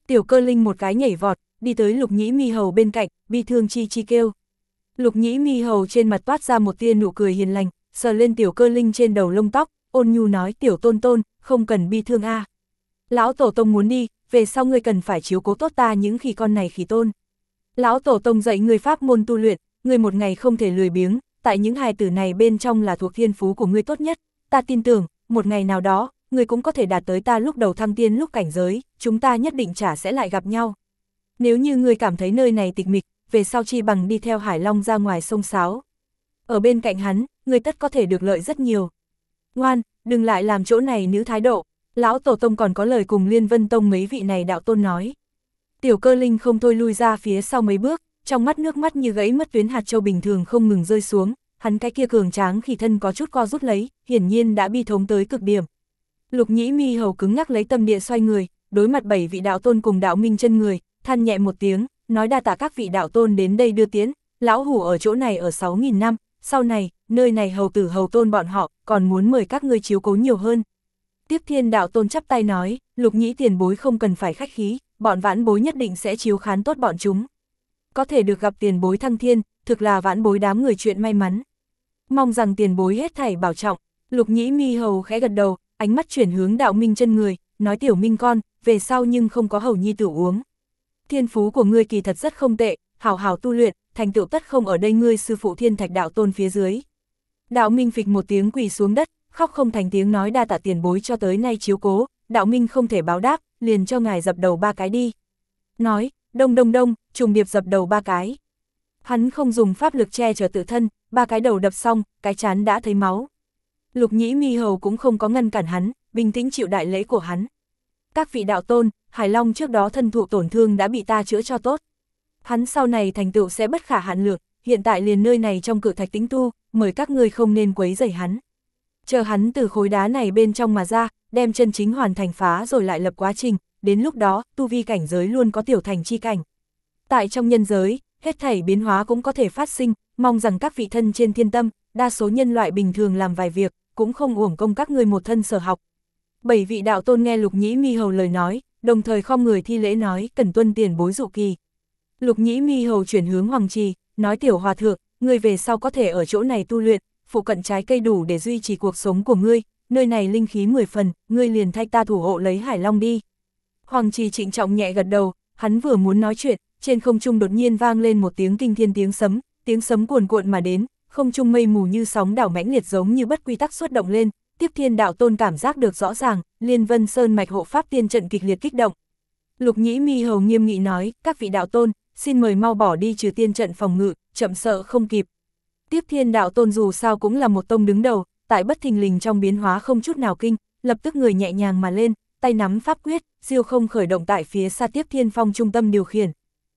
Tiểu Cơ Linh một cái nhảy vọt, đi tới Lục Nhĩ Mi Hầu bên cạnh, bi thương chi chi kêu. Lục Nhĩ Mi Hầu trên mặt toát ra một tia nụ cười hiền lành, sờ lên Tiểu Cơ Linh trên đầu lông tóc, ôn nhu nói Tiểu Tôn Tôn, không cần bi thương a. Lão Tổ Tông muốn đi, về sau ngươi cần phải chiếu cố tốt ta những khỉ con này khỉ tôn. Lão Tổ Tông dạy ngươi pháp môn tu luyện, ngươi một ngày không thể lười biếng, tại những hài tử này bên trong là thuộc thiên phú của ngươi tốt nhất, ta tin tưởng, một ngày nào đó, ngươi cũng có thể đạt tới ta lúc đầu thăng tiên lúc cảnh giới, chúng ta nhất định chả sẽ lại gặp nhau. Nếu như ngươi cảm thấy nơi này tịch mịch, về sau chi bằng đi theo Hải Long ra ngoài sông Sáo. Ở bên cạnh hắn, ngươi tất có thể được lợi rất nhiều. Ngoan, đừng lại làm chỗ này nữ thái độ, Lão Tổ Tông còn có lời cùng Liên Vân Tông mấy vị này đạo tôn nói. Tiểu Cơ Linh không thôi lui ra phía sau mấy bước, trong mắt nước mắt như gãy mất tuyến hạt châu bình thường không ngừng rơi xuống, hắn cái kia cường tráng khỉ thân có chút co rút lấy, hiển nhiên đã bi thống tới cực điểm. Lục Nhĩ Mi Hầu cứng ngắc lấy tâm địa xoay người, đối mặt 7 vị đạo tôn cùng đạo minh chân người, than nhẹ một tiếng, nói đa tạ các vị đạo tôn đến đây đưa tiễn, lão hủ ở chỗ này ở 6.000 năm, sau này, nơi này hầu tử hầu tôn bọn họ, còn muốn mời các ngươi chiếu cố nhiều hơn. Tiếp Thiên đạo tôn chắp tay nói, Lục Nhĩ tiền bối không cần phải khách khí, bọn vãn bối nhất định sẽ chiếu khán tốt bọn chúng. Có thể được gặp tiền bối thăng thiên, thực là vãn bối đám người chuyện may mắn. Mong rằng tiền bối hết thảy bảo trọng. Lục Nhĩ Mi Hầu khẽ gật đầu, ánh mắt chuyển hướng đạo minh chân người, nói Tiểu Minh con, về sau nhưng không có hầu nhi tử uống. Thiên phú của ngươi kỳ thật rất không tệ, hảo hảo tu luyện, thành tựu tất không ở đây ngươi sư phụ Thiên Thạch đạo tôn phía dưới. Đạo Minh phịch một tiếng quỳ xuống đất, khóc không thành tiếng nói đa tạ tiền bối cho tới nay chiếu cố, đạo Minh không thể báo đáp, liền cho ngài dập đầu 3 cái đi. Nói, đông đông đông, trùng điệp dập đầu 3 cái. Hắn không dùng pháp lực che chở tự thân, 3 cái đầu đập xong, cái chán đã thấy máu. Lục Nhĩ Mi Hầu cũng không có ngăn cản hắn, bình tĩnh chịu đại lễ của hắn. Các vị đạo tôn, Hải Long trước đó thân thụ tổn thương đã bị ta chữa cho tốt. Hắn sau này thành tựu sẽ bất khả hạn lượng, hiện tại liền nơi này trong cự thạch tĩnh tu, mời các ngươi không nên quấy rầy hắn. Chờ hắn từ khối đá này bên trong mà ra, đem chân chính hoàn thành phá rồi lại lập quá trình, đến lúc đó, tu vi cảnh giới luôn có tiểu thành chi cảnh. Tại trong nhân giới, hết thảy biến hóa cũng có thể phát sinh, mong rằng các vị thân trên thiên tâm, đa số nhân loại bình thường làm vài việc, cũng không uổng công các ngươi một thân sở học. 7 vị đạo tôn nghe Lục Nhĩ Mi Hầu lời nói, đồng thời khom người thi lễ nói, cần tuân tiền bối dụ kỳ. Lục Nhĩ Mi Hầu chuyển hướng Hoàng Trì, nói Tiểu Hòa Thượng, ngươi về sau có thể ở chỗ này tu luyện, phụ cận trái cây đủ để duy trì cuộc sống của ngươi, nơi này linh khí 10 phần, ngươi liền thay ta thủ hộ lấy Hải Long đi. Hoàng Trì trịnh trọng nhẹ gật đầu, hắn vừa muốn nói chuyện, trên không trung đột nhiên vang lên một tiếng kinh thiên tiếng sấm cuồn cuộn mà đến, không trung mây mù như sóng đảo mãnh liệt giống như bất quy tắc xuất động lên, Tiếp Thiên đạo tôn cảm giác được rõ ràng, Liên Vân Sơn mạch hộ pháp tiên trận kịch liệt kích động. Lục Nhĩ Mi Hầu nghiêm nghị nói, các vị đạo tôn, xin mời mau bỏ đi trừ tiên trận phòng ngự, chậm sợ không kịp. Tiếp Thiên đạo tôn dù sao cũng là một tông đứng đầu, tại bất thình lình trong biến hóa không chút nào kinh, lập tức người nhẹ nhàng mà lên, tay nắm pháp quyết, diêu không khởi động tại phía xa Tiếp Thiên phong trung tâm điều khiển.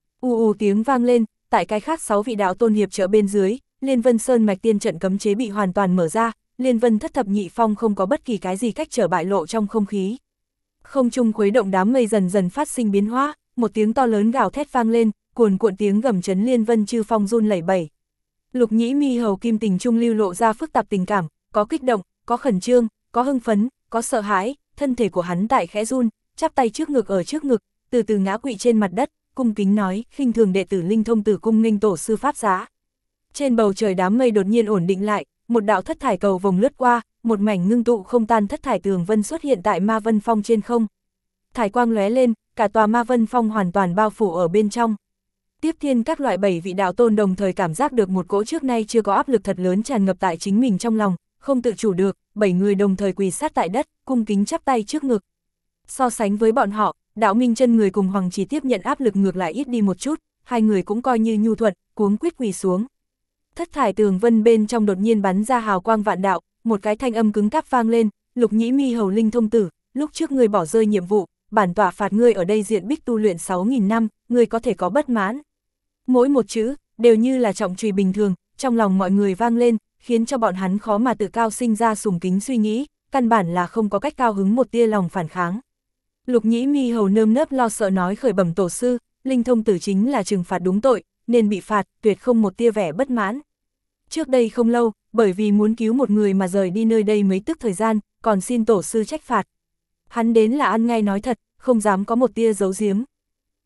Tiếng vang lên, tại cái khác 6 vị đạo tôn hiệp trợ bên dưới, Liên Vân Sơn mạch tiên trận cấm chế bị hoàn toàn mở ra, Liên Vân thất thập nhị phong không có bất kỳ cái gì cách trở bại lộ trong không khí. Không trung khuấy động đám mây dần dần phát sinh biến hóa, một tiếng to lớn gào thét vang lên, cuồn cuộn tiếng gầm chấn Liên Vân chư phong run lẩy bẩy. Lục Nhĩ Mi Hầu kim tình trung lưu lộ ra phức tạp tình cảm, có kích động, có khẩn trương, có hưng phấn, có sợ hãi, thân thể của hắn tại khẽ run, chắp tay trước ngực ở trước ngực, từ từ ngã quỵ trên mặt đất, cung kính nói, khinh thường đệ tử Linh Thông Tử cung nghênh tổ sư pháp giá. Trên bầu trời đám mây đột nhiên ổn định lại, một đạo thất thải cầu vồng lướt qua, một mảnh ngưng tụ không tan thất thải tường vân xuất hiện tại Ma Vân Phong trên không. Thải quang lóe lên, cả tòa Ma Vân Phong hoàn toàn bao phủ ở bên trong. Tiếp Thiên các loại 7 vị đạo tôn đồng thời cảm giác được một cỗ trước nay chưa có áp lực thật lớn tràn ngập tại chính mình trong lòng, không tự chủ được, 7 người đồng thời quỳ sát tại đất, cung kính chắp tay trước ngực. So sánh với bọn họ, đạo minh chân người cùng Hoàng Trì tiếp nhận áp lực ngược lại ít đi một chút, hai người cũng coi như nhu thuận, cuống quýt quỳ xuống. Thất thải tường vân bên trong đột nhiên bắn ra hào quang vạn đạo, một cái thanh âm cứng cáp vang lên, Lục Nhĩ Mi Hầu Linh Thông Tử, lúc trước ngươi bỏ rơi nhiệm vụ, bản tọa phạt ngươi ở đây diện bích tu luyện 6.000 năm, ngươi có thể có bất mãn. Mỗi một chữ, đều như là trọng chùy bình thường, trong lòng mọi người vang lên, khiến cho bọn hắn khó mà tự cao sinh ra sùng kính suy nghĩ, căn bản là không có cách cao hứng một tia lòng phản kháng. Lục Nhĩ Mi Hầu nơm nớp lo sợ nói khởi bẩm tổ sư, Linh Thông Tử chính là trừng phạt đúng tội, nên bị phạt, tuyệt không một tia vẻ bất mãn. Trước đây không lâu, bởi vì muốn cứu một người mà rời đi nơi đây mấy tức thời gian, còn xin tổ sư trách phạt. Hắn đến là ăn ngay nói thật, không dám có một tia giấu giếm.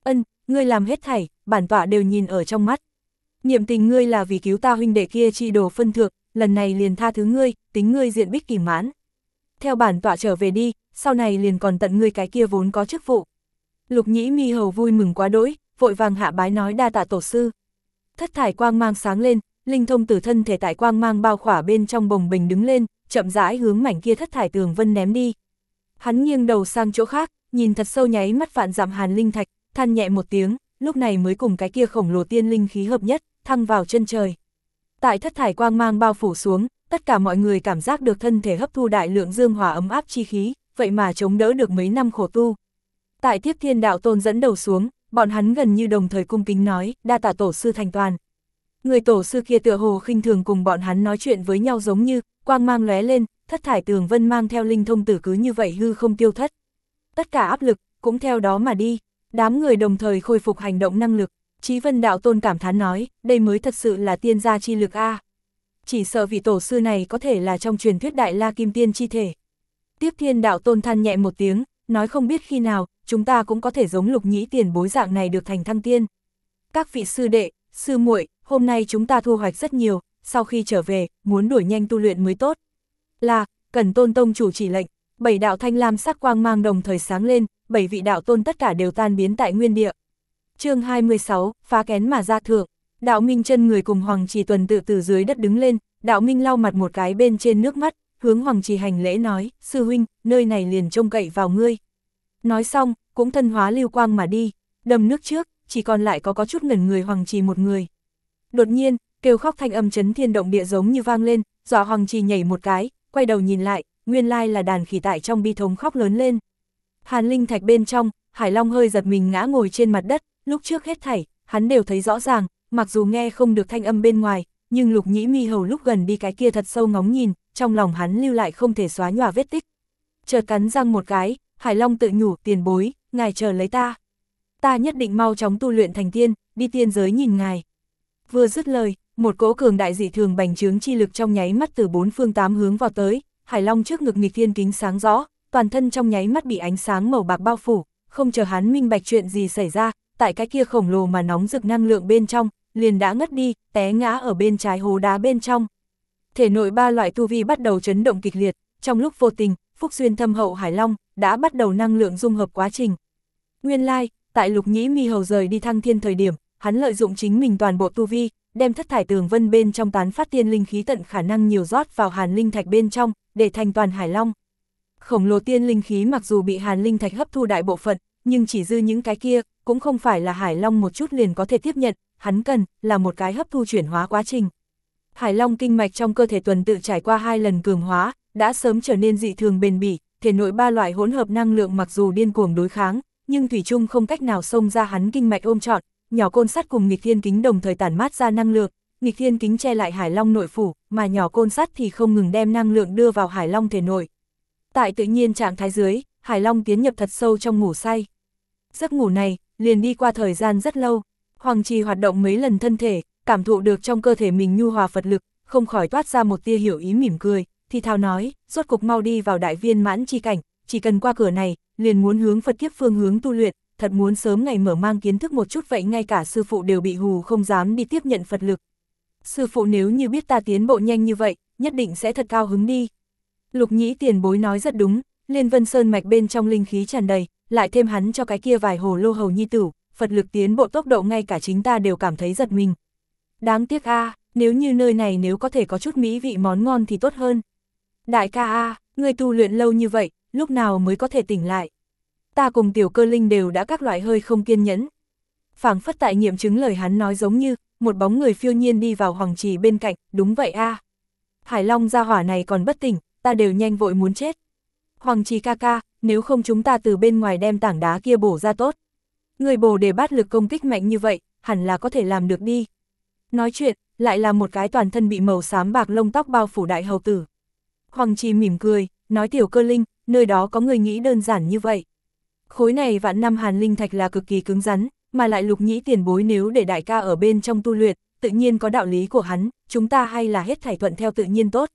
Ngươi làm hết thảy, bản tọa đều nhìn ở trong mắt. Niệm tình ngươi là vì cứu ta huynh đệ kia chi đồ phân thượng, lần này liền tha thứ ngươi, tính ngươi diện bích kỳ mãn. Theo bản tọa trở về đi, sau này liền còn tận ngươi cái kia vốn có chức vụ. Lục Nhĩ Mi Hầu vui mừng quá đỗi, vội vàng hạ bái nói đa tạ tổ sư. Thất thải quang mang sáng lên, linh thông tử thân thể tại quang mang bao khỏa bên trong bồng bềnh đứng lên, chậm rãi hướng mảnh kia thất thải tường vân ném đi. Hắn nghiêng đầu sang chỗ khác, nhìn thật sâu nháy mắt vạn dặm hàn linh thạch, than nhẹ một tiếng, lúc này mới cùng cái kia khổng lồ tiên linh khí hợp nhất, thăng vào chân trời. Tại thất thải quang mang bao phủ xuống, tất cả mọi người cảm giác được thân thể hấp thu đại lượng dương hỏa ấm áp chi khí, vậy mà chống đỡ được mấy năm khổ tu. Tại Tiếp Thiên Đạo Tôn dẫn đầu xuống, bọn hắn gần như đồng thời cung kính nói, đa tạ tổ sư thành toàn. Người tổ sư kia tựa hồ khinh thường cùng bọn hắn nói chuyện với nhau giống như, quang mang lóe lên, thất thải tường vân mang theo linh thông tử cứ như vậy hư không tiêu thất. Tất cả áp lực, cũng theo đó mà đi, đám người đồng thời khôi phục hành động năng lực. Chí Vân Đạo Tôn cảm thán nói, đây mới thật sự là tiên gia chi lực a. Chỉ sợ vị tổ sư này có thể là trong truyền thuyết Đại La Kim Tiên chi thể. Tiếp Thiên Đạo Tôn than nhẹ một tiếng, nói không biết khi nào, chúng ta cũng có thể giống Lục Nhĩ tiền bối dạng này được thành thăng tiên. Các vị sư đệ, sư muội, hôm nay chúng ta thu hoạch rất nhiều, sau khi trở về, muốn đuổi nhanh tu luyện mới tốt. Là, cần Tôn tông chủ chỉ lệnh, 7 đạo thanh lam sắc quang mang đồng thời sáng lên, 7 vị đạo tôn tất cả đều tan biến tại nguyên địa. Chương 26, phá kén mà ra thượng. Đạo Minh chân người cùng Hoàng Trì tuần tự từ dưới đất đứng lên, Đạo Minh lau mặt một cái bên trên nước mắt, hướng Hoàng Trì hành lễ nói, sư huynh, nơi này liền trông cậy vào ngươi. Nói xong, cũng thân hóa lưu quang mà đi, đầm nước trước, chỉ còn lại có chút ngẩn người Hoàng Trì một người. Đột nhiên, kêu khóc thanh âm chấn thiên động địa giống như vang lên, dọa Hoàng Trì nhảy một cái, quay đầu nhìn lại, nguyên lai là đàn khỉ tại trong bi thống khóc lớn lên. Hàn linh thạch bên trong, Hải Long hơi giật mình ngã ngồi trên mặt đất, lúc trước hết thảy, hắn đều thấy rõ ràng, mặc dù nghe không được thanh âm bên ngoài, nhưng Lục Nhĩ Mi Hầu lúc gần đi cái kia thật sâu ngóng nhìn, trong lòng hắn lưu lại không thể xóa nhòa vết tích. Chợt cắn răng một cái, Hải Long tự nhủ, tiền bối, ngài chờ lấy ta. Ta nhất định mau chóng tu luyện thành tiên, đi tiên giới nhìn ngài. Vừa dứt lời, một cỗ cường đại dị thường bành trướng chi lực trong nháy mắt từ 4 phương 8 hướng vào tới, Hải Long trước ngực nghịch thiên kính sáng rõ, toàn thân trong nháy mắt bị ánh sáng màu bạc bao phủ, không chờ hắn minh bạch chuyện gì xảy ra, tại cái kia khổng lồ mà nóng rực năng lượng bên trong, liền đã ngất đi, té ngã ở bên trái hố đá bên trong. Thể nội 3 loại tu vi bắt đầu chấn động kịch liệt, trong lúc vô tình, phúc duyên thâm hậu Hải Long đã bắt đầu năng lượng dung hợp quá trình. Nguyên lai, tại Lục Nhĩ Mi Hầu rời đi thăng thiên thời điểm, hắn lợi dụng chính mình toàn bộ tu vi, đem thất thải tường vân bên trong tán phát tiên linh khí tận khả năng nhiều rót vào hàn linh thạch bên trong, để thành toàn Hải Long. Khổng lồ tiên linh khí mặc dù bị hàn linh thạch hấp thu đại bộ phận, nhưng chỉ dư những cái kia, cũng không phải là Hải Long một chút liền có thể tiếp nhận, hắn cần là một cái hấp thu chuyển hóa quá trình. Hải Long kinh mạch trong cơ thể tuần tự trải qua 2 lần cường hóa, đã sớm trở nên dị thường bền bỉ, thể nội 3 loại hỗn hợp năng lượng mặc dù điên cuồng đối kháng, nhưng thủy chung không cách nào xông ra hắn kinh mạch ôm trọn, nhỏ côn sắt cùng nghịch thiên kính đồng thời tản mát ra năng lượng, nghịch thiên kính che lại Hải Long nội phủ, mà nhỏ côn sắt thì không ngừng đem năng lượng đưa vào Hải Long thể nội. Tại tự nhiên trạng thái dưới, Hải Long tiến nhập thật sâu trong ngủ say. Giấc ngủ này, liền đi qua thời gian rất lâu, Hoàng Trì hoạt động mấy lần thân thể, cảm thụ được trong cơ thể mình nhu hòa Phật lực, không khỏi toát ra một tia hiểu ý mỉm cười, thì thào nói, rốt cục mau đi vào đại viên mãn chi cảnh, chỉ cần qua cửa này, liền muốn hướng Phật kiếp phương hướng tu luyện, thật muốn sớm ngày mở mang kiến thức một chút vậy ngay cả sư phụ đều bị hù không dám đi tiếp nhận Phật lực. Sư phụ nếu như biết ta tiến bộ nhanh như vậy, nhất định sẽ thật cao hứng đi. Lục Nhĩ tiền bối nói rất đúng, Liên Vân Sơn mạch bên trong linh khí tràn đầy, lại thêm hắn cho cái kia vài hồ lô hầu nhi tử, Phật lực tiến bộ tốc độ ngay cả chính ta đều cảm thấy giật mình. Đáng tiếc a, nếu như nơi này nếu có thể có chút mỹ vị món ngon thì tốt hơn. Đại ca a, ngươi tu luyện lâu như vậy, lúc nào mới có thể tỉnh lại? Ta cùng Tiểu Cơ Linh đều đã các loại hơi không kiên nhẫn. Phảng phất tại nghiệm chứng lời hắn nói giống như, một bóng người phiêu nhiên đi vào Hoàng Trì bên cạnh, đúng vậy a. Hải Long gia hỏa này còn bất tỉnh, ta đều nhanh vội muốn chết. Hoàng Trì ca ca, nếu không chúng ta từ bên ngoài đem tảng đá kia bổ ra tốt. Người bổ để bát lực công kích mạnh như vậy, hẳn là có thể làm được đi. Nói chuyện, lại là một cái toàn thân bị màu xám bạc lông tóc bao phủ đại hầu tử. Hoàng Trì mỉm cười, nói Tiểu Cơ Linh, nơi đó có người nghĩ đơn giản như vậy. Khối này vạn năm hàn linh thạch là cực kỳ cứng rắn, mà lại Lục Nhĩ tiền bối nếu để đại ca ở bên trong tu luyện, tự nhiên có đạo lý của hắn, chúng ta hay là hết thảy thuận theo tự nhiên tốt.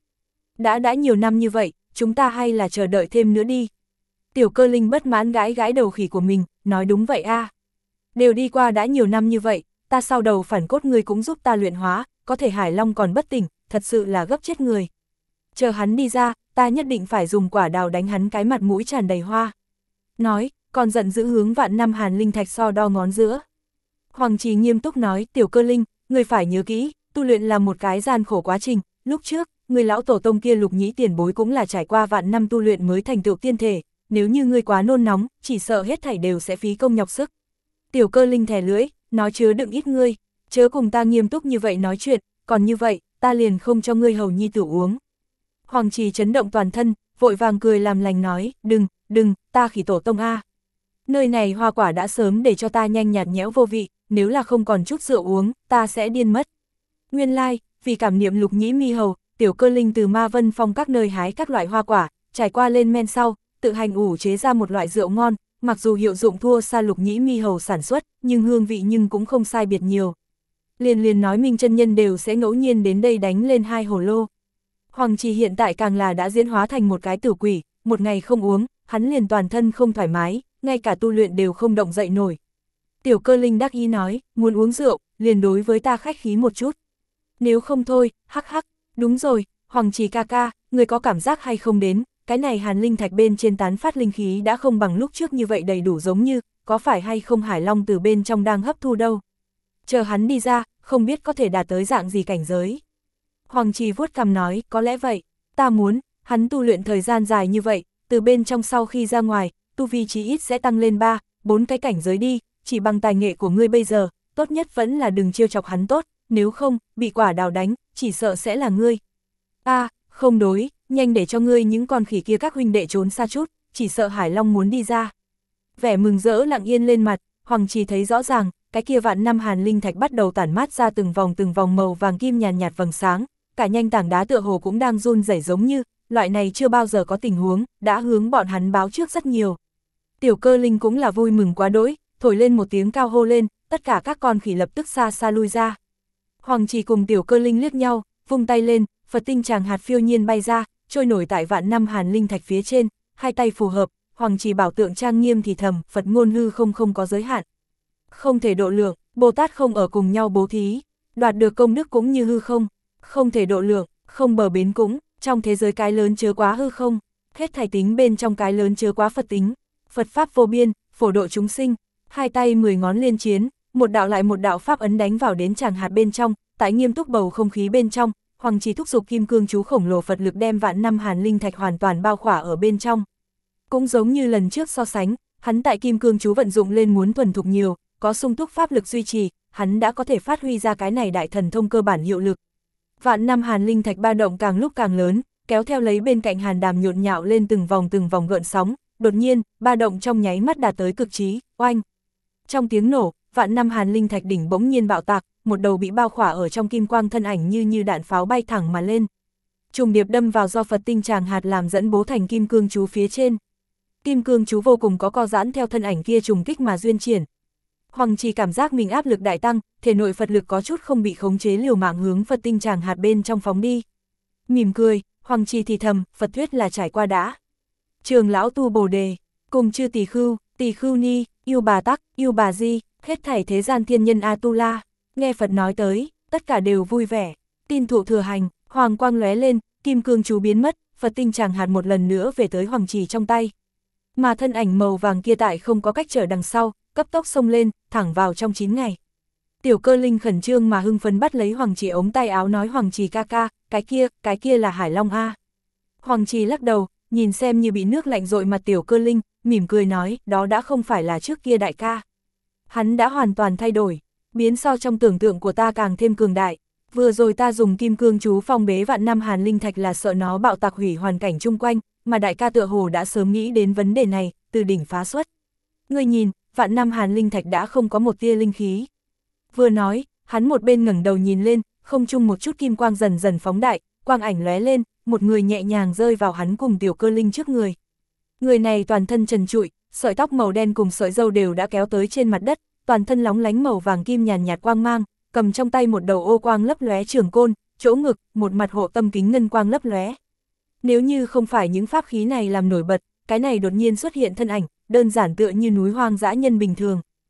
Đã nhiều năm như vậy, chúng ta hay là chờ đợi thêm nữa đi. Tiểu Cơ Linh bất mãn gãi gãi đầu khỉ của mình, nói đúng vậy a. Đều đi qua đã nhiều năm như vậy, ta sau đầu phản cốt ngươi cũng giúp ta luyện hóa, có thể Hải Long còn bất tỉnh, thật sự là gấp chết người. Chờ hắn đi ra, ta nhất định phải dùng quả đào đánh hắn cái mặt mũi tràn đầy hoa. Nói, còn giận dữ hướng Vạn Năm Hàn Linh Thạch so đo ngón giữa. Hoàng Trì nghiêm túc nói, Tiểu Cơ Linh, ngươi phải nhớ kỹ, tu luyện là một cái gian khổ quá trình, lúc trước, người lão tổ tông kia Lục Nhĩ tiền bối cũng là trải qua vạn năm tu luyện mới thành tựu tiên thể, nếu như ngươi quá nôn nóng, chỉ sợ hết thảy đều sẽ phí công nhọc sức. Tiểu Cơ Linh thè lưỡi, nói chứa đựng ít ngươi, chớ cùng ta nghiêm túc như vậy nói chuyện, còn như vậy, ta liền không cho ngươi hầu nhi tử uống. Hoàng Trì chấn động toàn thân, vội vàng cười làm lành nói, đừng, ta Khỉ tổ tông a. Nơi này hoa quả đã sớm để cho ta nhanh nhạt nhẽo vô vị, nếu là không còn chút rượu uống, ta sẽ điên mất. Nguyên lai, vì cảm niệm Lục Nhĩ mi hầu, Tiểu Cơ Linh từ Ma Vân Phong các nơi hái các loại hoa quả, trải qua lên men sau, tự hành ủ chế ra một loại rượu ngon, mặc dù hiệu dụng thua xa Lục Nhĩ mi hầu sản xuất, nhưng hương vị nhưng cũng không sai biệt nhiều. Liền nói Minh chân nhân đều sẽ ngẫu nhiên đến đây đánh lên 2 hồ lô. Hoàng Trì hiện tại càng là đã diễn hóa thành một cái tử quỷ, một ngày không uống, hắn liền toàn thân không thoải mái, ngay cả tu luyện đều không động dậy nổi. Tiểu Cơ Linh đắc ý nói, muốn uống rượu, liền đối với ta khách khí một chút. Nếu không thôi, hắc hắc, đúng rồi, Hoàng Trì ca ca, người có cảm giác hay không đến, cái này Hàn Linh Thạch bên trên tán phát linh khí đã không bằng lúc trước như vậy đầy đủ giống như, có phải hay không Hải Long từ bên trong đang hấp thu đâu. Chờ hắn đi ra, không biết có thể đạt tới dạng gì cảnh giới. Hoàng Trì vuốt cằm nói, có lẽ vậy, ta muốn, hắn tu luyện thời gian dài như vậy, từ bên trong sau khi ra ngoài, tu vi chí ít sẽ tăng lên 3-4 cái cảnh giới đi, chỉ bằng tài nghệ của ngươi bây giờ, tốt nhất vẫn là đừng trêu chọc hắn tốt, nếu không, bị quả đào đánh, chỉ sợ sẽ là ngươi. Không đối, nhanh để cho ngươi những con khỉ kia các huynh đệ trốn xa chút, chỉ sợ Hải Long muốn đi ra. Vẻ mừng rỡ lặng yên lên mặt, Hoàng Trì thấy rõ ràng, cái kia vạn năm Hàn Linh Thạch bắt đầu tản mát ra từng vòng màu vàng kim nhàn nhạt vầng sáng, cả nhanh tảng đá tựa hồ cũng đang run rẩy giống như, loại này chưa bao giờ có tình huống, đã hướng bọn hắn báo trước rất nhiều. Tiểu Cơ Linh cũng là vui mừng quá đỗi, thổi lên một tiếng cao hô lên, tất cả các con khỉ lập tức xa xa lui ra. Hoàng Trì cùng Tiểu Cơ Linh liếc nhau, vung tay lên, Phật tinh tràng hạt phiêu nhiên bay ra, trôi nổi tại vạn năm Hàn Linh Thạch phía trên, hai tay phù hợp, Hoàng Trì bảo tượng trang nghiêm thì thầm, Phật ngôn hư không có giới hạn. Không thể độ lượng, Bồ Tát không ở cùng nhau bố thí, đoạt được công đức cũng như hư không thể độ lượng, không bờ bến cũng, trong thế giới cái lớn chứa quá hư không, hết thảy tính bên trong cái lớn chứa quá Phật tính, Phật pháp vô biên, phổ độ chúng sinh, hai tay 10 ngón liên chiến, một đạo lại một đạo pháp ấn đánh vào đến tràng hạt bên trong, tại nghiêm túc bầu không khí bên trong, Hoàng Trì thúc giục kim cương chú khổng lồ Phật lực đem vạn năm Hàn Linh Thạch hoàn toàn bao khỏa ở bên trong. Cũng giống như lần trước so sánh, hắn tại kim cương chú vận dụng lên muốn thuần thục nhiều, có sung túc pháp lực duy trì, hắn đã có thể phát huy ra cái này đại thần thông cơ bản hiệu lực. Vạn năm Hàn Linh Thạch ba động càng lúc càng lớn, kéo theo lấy bên cạnh Hàn Đàm nhộn nhạo lên từng vòng gợn sóng, đột nhiên, ba động trong nháy mắt đạt tới cực trí, oanh. Trong tiếng nổ, vạn năm Hàn Linh Thạch đỉnh bỗng nhiên bạo tạc, một đầu bị bao khỏa ở trong kim quang thân ảnh như đạn pháo bay thẳng mà lên. Trùng điệp đâm vào do Phật tinh tràng hạt làm dẫn bố thành kim cương chú phía trên. Kim cương chú vô cùng có co giãn theo thân ảnh kia trùng kích mà duyên triển. Hoàng Trì cảm giác mình áp lực đại tăng, thể nội Phật lực có chút không bị khống chế liều mạng hướng Phật tinh tràng hạt bên trong phóng đi. Mỉm cười, Hoàng Trì thì thầm, Phật thuyết là trải qua đã. Trường lão tu Bồ đề, cùng chư tỳ khưu ni, yêu bà tắc, yêu bà di, hết thảy thế gian thiên nhân A-tu-la, nghe Phật nói tới, tất cả đều vui vẻ, tin thụ thừa hành, hoàng quang lóe lên, kim cương chú biến mất, Phật tinh tràng hạt một lần nữa về tới Hoàng Trì trong tay. Mà thân ảnh màu vàng kia tại không có cách trở đằng sau, cấp tốc xông lên, thẳng vào trong 9 ngày. Tiểu Cơ Linh khẩn trương mà hưng phấn bắt lấy Hoàng Trì ống tay áo nói Hoàng Trì ca ca, cái kia là Hải Long A. Hoàng Trì lắc đầu, nhìn xem như bị nước lạnh dội mặt Tiểu Cơ Linh, mỉm cười nói, đó đã không phải là trước kia đại ca. Hắn đã hoàn toàn thay đổi, biến so trong tưởng tượng của ta càng thêm cường đại. Vừa rồi ta dùng kim cương chú phong bế vạn năm Hàn Linh Thạch là sợ nó bạo tạc hủy hoàn cảnh chung quanh, mà đại ca tựa hồ đã sớm nghĩ đến vấn đề này, từ đỉnh phá xuất. Ngươi nhìn, vạn năm Hàn Linh Thạch đã không có một tia linh khí. Vừa nói, hắn một bên ngẩng đầu nhìn lên, không chung một chút kim quang dần dần phóng đại, quang ảnh lóe lên, một người nhẹ nhàng rơi vào hắn cùng Tiểu Cơ Linh trước người. Người này toàn thân trần trụi, sợi tóc màu đen cùng sợi râu đều đã kéo tới trên mặt đất, toàn thân lóng lánh màu vàng kim nhàn nhạt quang mang, cầm trong tay một đầu ô quang lấp lóe trường côn, chỗ ngực, một mặt hộ tâm kính ngân quang lấp lóe. Nếu như không phải những pháp khí này làm nổi bật, cái này đột nhiên xuất hiện thân ảnh, đơn giản tựa như núi hoang dã nhân bình thường.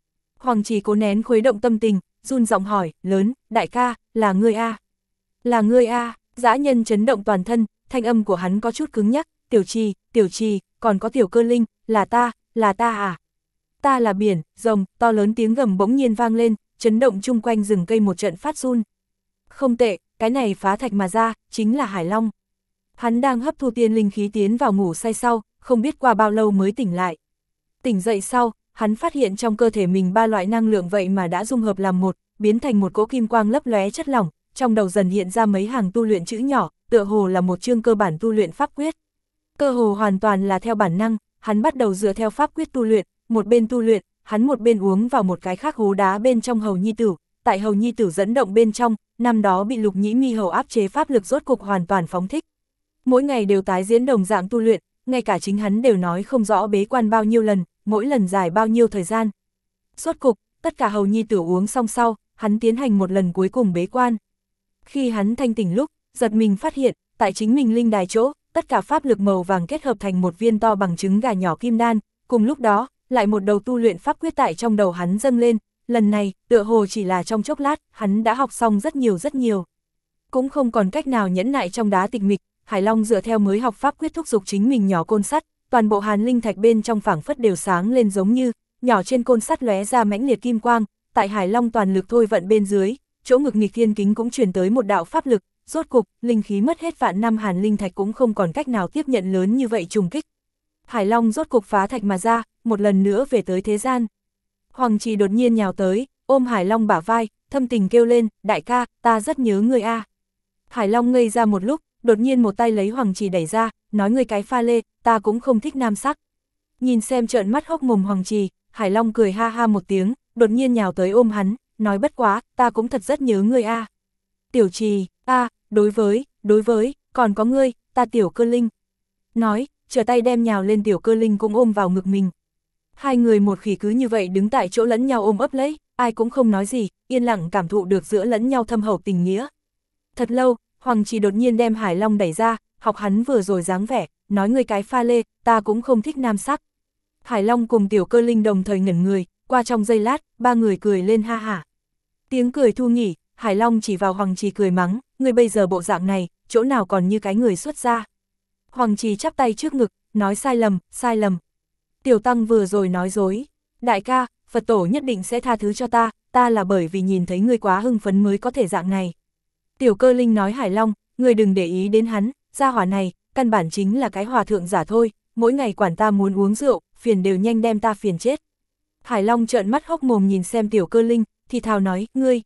Hoàng Trì cố nén khuấy động tâm tình, run giọng hỏi, lớn, đại ca, là ngươi a? Là ngươi a? Dã nhân chấn động toàn thân, thanh âm của hắn có chút cứng nhắc, Tiểu Trì, còn có Tiểu Cơ Linh, là ta à? Ta là biển, rồng, to lớn tiếng gầm bỗng nhiên vang lên, chấn động chung quanh rừng cây một trận phát run. Không tệ, cái này phá thạch mà ra, chính là Hải Long. Hắn đang hấp thu tiên linh khí tiến vào ngủ say sau, không biết qua bao lâu mới tỉnh lại. Tỉnh dậy sau, hắn phát hiện trong cơ thể mình 3 loại năng lượng vậy mà đã dung hợp làm một, biến thành một cỗ kim quang lấp lóe chất lỏng, trong đầu dần hiện ra mấy hàng tu luyện chữ nhỏ, tựa hồ là một chương cơ bản tu luyện pháp quyết. Cơ hồ hoàn toàn là theo bản năng, hắn bắt đầu dựa theo pháp quyết tu luyện, một bên tu luyện, hắn một bên uống vào một cái khác hố đá bên trong hầu nhi tử, tại hầu nhi tử dẫn động bên trong, năm đó bị Lục Nhĩ Mi hầu áp chế pháp lực rốt cục hoàn toàn phóng thích. Mỗi ngày đều tái diễn đồng dạng tu luyện, ngay cả chính hắn đều nói không rõ bế quan bao nhiêu lần, mỗi lần dài bao nhiêu thời gian. Rốt cục, tất cả hầu nhi tử uống xong sau, hắn tiến hành một lần cuối cùng bế quan. Khi hắn thanh tỉnh lúc, giật mình phát hiện, tại chính mình linh đài chỗ, tất cả pháp lực màu vàng kết hợp thành một viên to bằng trứng gà nhỏ kim đan, cùng lúc đó, lại một đầu tu luyện pháp quyết tại trong đầu hắn dâng lên, lần này, tựa hồ chỉ là trong chốc lát, hắn đã học xong rất nhiều. Cũng không còn cách nào nhẫn nại trong đá tịch mịch, Hải Long dựa theo mới học pháp quyết thúc giục chính mình nhỏ côn sắt, toàn bộ hàn linh thạch bên trong phảng phất đều sáng lên giống như, nhỏ trên côn sắt lóe ra mãnh liệt kim quang, tại Hải Long toàn lực thôi vận bên dưới, chỗ ngực nghịch thiên kính cũng truyền tới một đạo pháp lực, rốt cục, linh khí mất hết vạn năm hàn linh thạch cũng không còn cách nào tiếp nhận lớn như vậy trùng kích. Hải Long rốt cục phá thạch mà ra, một lần nữa về tới thế gian. Hoàng Trì đột nhiên nhào tới, ôm Hải Long bả vai, thâm tình kêu lên, đại ca, ta rất nhớ người a. Hải Long ngây ra một lúc, đột nhiên một tay lấy Hoàng Trì đẩy ra, nói người cái pha lê, ta cũng không thích nam sắc. Nhìn xem trợn mắt hốc mồm Hoàng Trì, Hải Long cười ha ha một tiếng, đột nhiên nhào tới ôm hắn, nói bất quá, ta cũng thật rất nhớ người a. Tiểu Trì, đối với, còn có ngươi, ta Tiểu Cơ Linh. Nói, trở tay đem nhào lên Tiểu Cơ Linh cũng ôm vào ngực mình. Hai người một khỉ cứ như vậy đứng tại chỗ lẫn nhau ôm ấp lấy, ai cũng không nói gì, yên lặng cảm thụ được giữa lẫn nhau thâm hậu tình nghĩa. Thật lâu, Hoàng Trì đột nhiên đem Hải Long đẩy ra, học hắn vừa rồi dáng vẻ, nói người cái pha lê, ta cũng không thích nam sắc. Hải Long cùng Tiểu Cơ Linh đồng thời ngẩn người, qua trong giây lát, ba người cười lên ha hả. Tiếng cười thu nghỉ, Hải Long chỉ vào Hoàng Trì cười mắng, người bây giờ bộ dạng này, chỗ nào còn như cái người xuất gia. Hoàng Trì chắp tay trước ngực, nói sai lầm. Tiểu Tăng vừa rồi nói dối, đại ca, Phật tổ nhất định sẽ tha thứ cho ta là bởi vì nhìn thấy ngươi quá hưng phấn mới có thể dạng này. Tiểu Cơ Linh nói Hải Long, ngươi đừng để ý đến hắn, gia hỏa này, căn bản chính là cái hòa thượng giả thôi, mỗi ngày quản ta muốn uống rượu, phiền đều nhanh đem ta phiền chết. Hải Long trợn mắt hốc mồm nhìn xem Tiểu Cơ Linh, thì thào nói,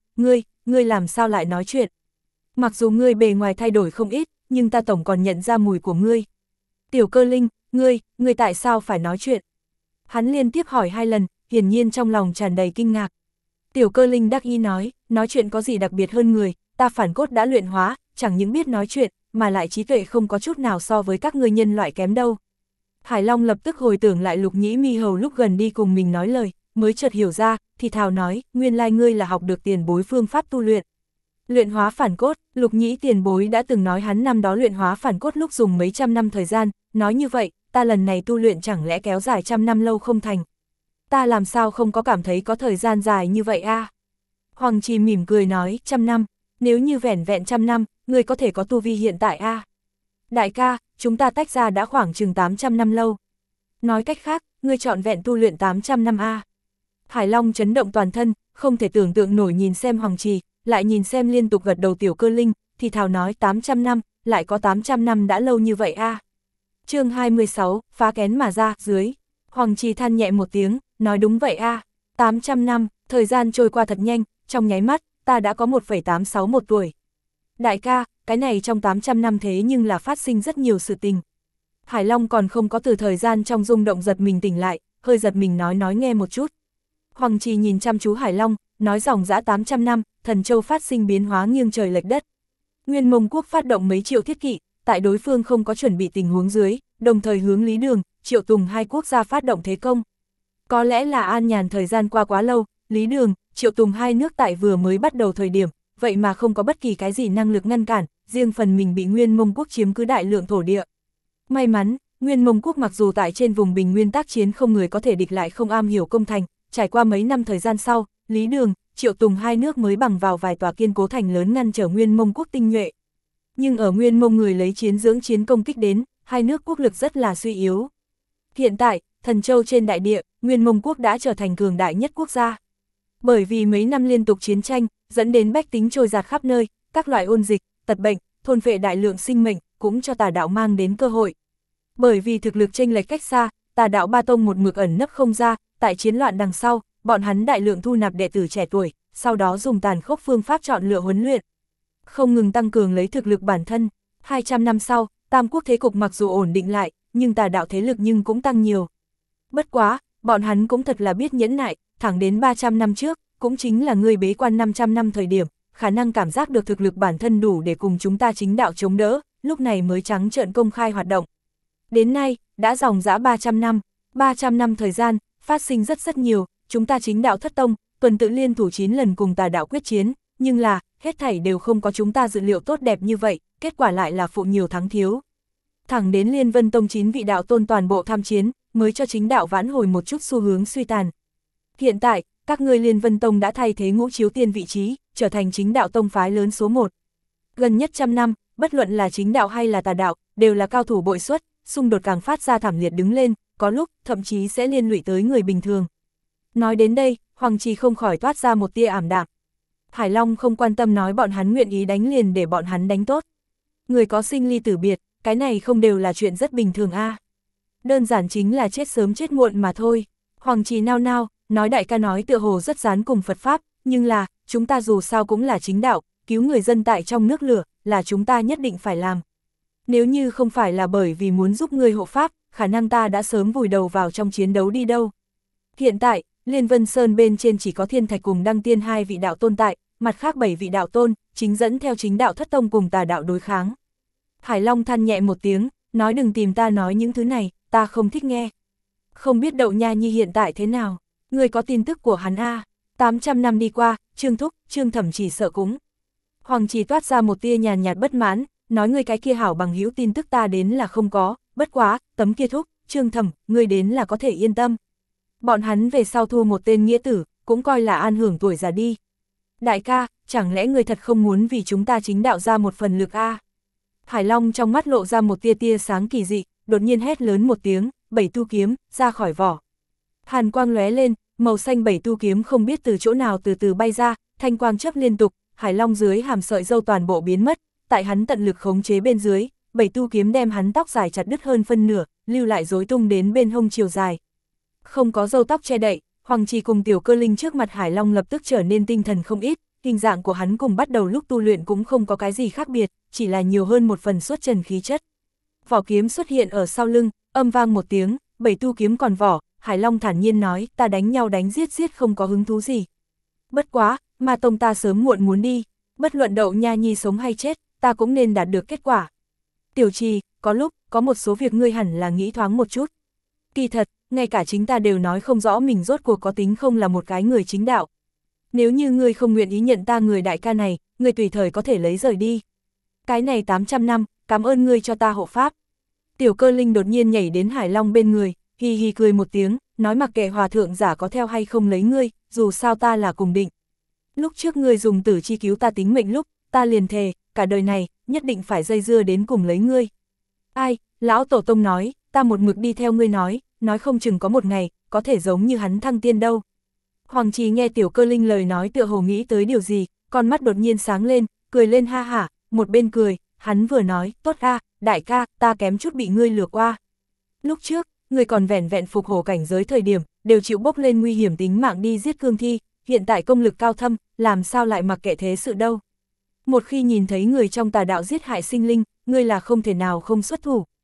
ngươi làm sao lại nói chuyện. Mặc dù ngươi bề ngoài thay đổi không ít, nhưng ta tổng còn nhận ra mùi của ngươi. Tiểu Cơ Linh, ngươi tại sao phải nói chuyện? Hắn liên tiếp hỏi 2 lần, hiển nhiên trong lòng tràn đầy kinh ngạc. Tiểu Cơ Linh đắc ý nói chuyện có gì đặc biệt hơn người, ta phản cốt đã luyện hóa, chẳng những biết nói chuyện, mà lại trí tuệ không có chút nào so với các ngươi nhân loại kém đâu. Hải Long lập tức hồi tưởng lại Lục Nhĩ Mi hầu lúc gần đi cùng mình nói lời, mới chợt hiểu ra, thì thào nói, nguyên lai ngươi là học được tiền bối phương pháp tu luyện. Luyện hóa phản cốt, Lục Nhĩ tiền bối đã từng nói hắn năm đó luyện hóa phản cốt lúc dùng mấy trăm năm thời gian, nói như vậy, ta lần này tu luyện chẳng lẽ kéo dài trăm năm lâu không thành. Ta làm sao không có cảm thấy có thời gian dài như vậy a? Hoàng Trì mỉm cười nói, 100 năm, nếu như vẻn vẹn 100 năm, ngươi có thể có tu vi hiện tại a. Đại ca, chúng ta tách ra đã khoảng chừng 800 năm lâu. Nói cách khác, ngươi trọn vẹn tu luyện 800 năm a. Hải Long chấn động toàn thân, không thể tưởng tượng nổi nhìn xem Hoàng Trì, lại nhìn xem liên tục gật đầu Tiểu Cơ Linh, thì thào nói 800 năm, lại có 800 năm đã lâu như vậy a. Chương 26, phá kén mà ra, dưới. Hoàng Trì than nhẹ một tiếng, nói đúng vậy a. 800 năm, thời gian trôi qua thật nhanh, trong nháy mắt, ta đã có 1,861 tuổi. Đại ca, cái này trong 800 năm thế nhưng là phát sinh rất nhiều sự tình. Hải Long còn không có từ thời gian trong rung động giật mình tỉnh lại, hơi giật mình nói nghe một chút. Hoàng Trì nhìn chăm chú Hải Long, nói dòng dã 800 năm, Thần Châu phát sinh biến hóa nghiêng trời lệch đất. Nguyên Mông Quốc phát động mấy triệu thiết kỵ, tại đối phương không có chuẩn bị tình huống dưới, đồng thời hướng Lý Đường, Triệu Tùng hai quốc gia phát động thế công. Có lẽ là an nhàn thời gian qua quá lâu, Lý Đường, Triệu Tùng hai nước tại vừa mới bắt đầu thời điểm, vậy mà không có bất kỳ cái gì năng lực ngăn cản, riêng phần mình bị Nguyên Mông Quốc chiếm cứ đại lượng thổ địa. May mắn, Nguyên Mông Quốc mặc dù tại trên vùng bình nguyên tác chiến không người có thể địch lại không am hiểu công thành, trải qua mấy năm thời gian sau, Lý Đường, Triệu Tùng hai nước mới bằng vào vài tòa kiên cố thành lớn ngăn trở Nguyên Mông quốc tinh nhuệ. Nhưng ở Nguyên Mông người lấy chiến dưỡng chiến công kích đến, hai nước quốc lực rất là suy yếu. Hiện tại, Thần Châu trên đại địa, Nguyên Mông quốc đã trở thành cường đại nhất quốc gia. Bởi vì mấy năm liên tục chiến tranh, dẫn đến bách tính trôi dạt khắp nơi, các loại ôn dịch, tật bệnh, thôn phệ đại lượng sinh mệnh, cũng cho tà đạo mang đến cơ hội. Bởi vì thực lực chênh lệch cách xa, tà đạo ba tông một mực ẩn nấp không ra, tại chiến loạn đằng sau, bọn hắn đại lượng thu nạp đệ tử trẻ tuổi, sau đó dùng tàn khốc phương pháp chọn lựa huấn luyện. Không ngừng tăng cường lấy thực lực bản thân. 200 năm sau, Tam quốc thế cục mặc dù ổn định lại, nhưng tà đạo thế lực nhưng cũng tăng nhiều. Bất quá, bọn hắn cũng thật là biết nhẫn nại, thẳng đến 300 năm trước, cũng chính là người bế quan 500 năm thời điểm, khả năng cảm giác được thực lực bản thân đủ để cùng chúng ta chính đạo chống đỡ, lúc này mới trắng trợn công khai hoạt động. Đến nay, đã dòng dã 300 năm, 300 năm thời gian, phát sinh rất nhiều, chúng ta chính đạo thất tông, tuần tự liên thủ 9 lần cùng tà đạo quyết chiến, nhưng là, hết thảy đều không có chúng ta dự liệu tốt đẹp như vậy, kết quả lại là phụ nhiều thắng thiếu. Thẳng đến Liên Vân Tông 9 vị đạo tôn toàn bộ tham chiến, mới cho chính đạo vãn hồi một chút xu hướng suy tàn. Hiện tại, các ngươi Liên Vân Tông đã thay thế Ngũ Chiếu Tiên vị trí, trở thành chính đạo tông phái lớn số 1. Gần nhất trăm năm, bất luận là chính đạo hay là tà đạo, đều là cao thủ bội xuất, xung đột càng phát ra thảm liệt đứng lên, có lúc, thậm chí sẽ liên lụy tới người bình thường. Nói đến đây, Hoàng Trì không khỏi toát ra một tia ảm đạm. Hải Long không quan tâm nói bọn hắn nguyện ý đánh liền để bọn hắn đánh tốt. Người có sinh ly tử biệt, cái này không đều là chuyện rất bình thường a. Đơn giản chính là chết sớm chết muộn mà thôi. Hoàng Trì nao nao, nói đại ca nói tựa hồ rất dán cùng Phật Pháp, nhưng là, chúng ta dù sao cũng là chính đạo, cứu người dân tại trong nước lửa, là chúng ta nhất định phải làm. Nếu như không phải là bởi vì muốn giúp người hộ Pháp, khả năng ta đã sớm vùi đầu vào trong chiến đấu đi đâu. Hiện tại, Liên Vân Sơn bên trên chỉ có Thiên Thạch cùng Đăng Tiên hai vị đạo tôn tại, mặt khác 7 vị đạo tôn, chính dẫn theo chính đạo thất tông cùng tà đạo đối kháng. Hải Long than nhẹ một tiếng, nói đừng tìm ta nói những thứ này, ta không thích nghe. Không biết Đậu Nha Nhi hiện tại thế nào, người có tin tức của hắn a? 800 năm đi qua, Trương Thúc, Trương Thẩm chỉ sợ cũng. Hoàng Trì toát ra một tia nhàn nhạt bất mãn, nói người cái kia hảo bằng hữu tin tức ta đến là không có, bất quá, tấm kia Thúc, Trương Thẩm, người đến là có thể yên tâm. Bọn hắn về sau thu một tên nghĩa tử, cũng coi là an hưởng tuổi già đi. Đại ca, chẳng lẽ người thật không muốn vì chúng ta chính đạo ra một phần lực a? Hải Long trong mắt lộ ra một tia sáng kỳ dị, đột nhiên hét lớn một tiếng, 7 tu kiếm, ra khỏi vỏ. Hàn quang lóe lên, màu xanh 7 tu kiếm không biết từ chỗ nào từ từ bay ra, thanh quang chớp liên tục, Hải Long dưới hàm sợi râu toàn bộ biến mất, tại hắn tận lực khống chế bên dưới, 7 tu kiếm đem hắn tóc dài chặt đứt hơn phân nửa, lưu lại rối tung đến bên hông chiều dài. Không có râu tóc che đậy, Hoàng Trì cùng Tiểu Cơ Linh trước mặt Hải Long lập tức trở nên tinh thần không ít, hình dạng của hắn cùng bắt đầu lúc tu luyện cũng không có cái gì khác biệt, chỉ là nhiều hơn một phần xuất trần khí chất. Vỏ kiếm xuất hiện ở sau lưng, âm vang một tiếng, 7 tu kiếm còn vỏ, Hải Long thản nhiên nói, ta đánh nhau đánh giết không có hứng thú gì. Bất quá, Ma Tông ta sớm muộn muốn đi, bất luận Đậu Nha Nhi sống hay chết, ta cũng nên đạt được kết quả. Tiểu Trì, có lúc, có một số việc ngươi hẳn là nghĩ thoáng một chút. Kỳ thật, ngay cả chính ta đều nói không rõ mình rốt cuộc có tính không là một cái người chính đạo. Nếu như ngươi không nguyện ý nhận ta người đại ca này, ngươi tùy thời có thể lấy rời đi. Cái này 800 năm, cảm ơn ngươi cho ta hộ pháp. Tiểu Cơ Linh đột nhiên nhảy đến Hải Long bên người, hi hi cười một tiếng, nói mặc kệ hòa thượng giả có theo hay không lấy ngươi, dù sao ta là cùng định. Lúc trước ngươi dùng tử chi cứu ta tính mệnh lúc, ta liền thề, cả đời này, nhất định phải dây dưa đến cùng lấy ngươi. Ai, lão tổ tông nói, ta một mực đi theo ngươi nói không chừng có một ngày, có thể giống như hắn thăng tiên đâu. Hoàng Trì nghe Tiểu Cơ Linh lời nói tựa hồ nghĩ tới điều gì, con mắt đột nhiên sáng lên, cười lên ha hả, một bên cười, hắn vừa nói, tốt a, đại ca, ta kém chút bị ngươi lừa qua. Lúc trước, ngươi còn vẻn vẹn phục hổ cảnh giới thời điểm, đều chịu bốc lên nguy hiểm tính mạng đi giết cương thi, hiện tại công lực cao thâm, làm sao lại mặc kệ thế sự đâu. Một khi nhìn thấy người trong tà đạo giết hại sinh linh, ngươi là không thể nào không xuất thủ.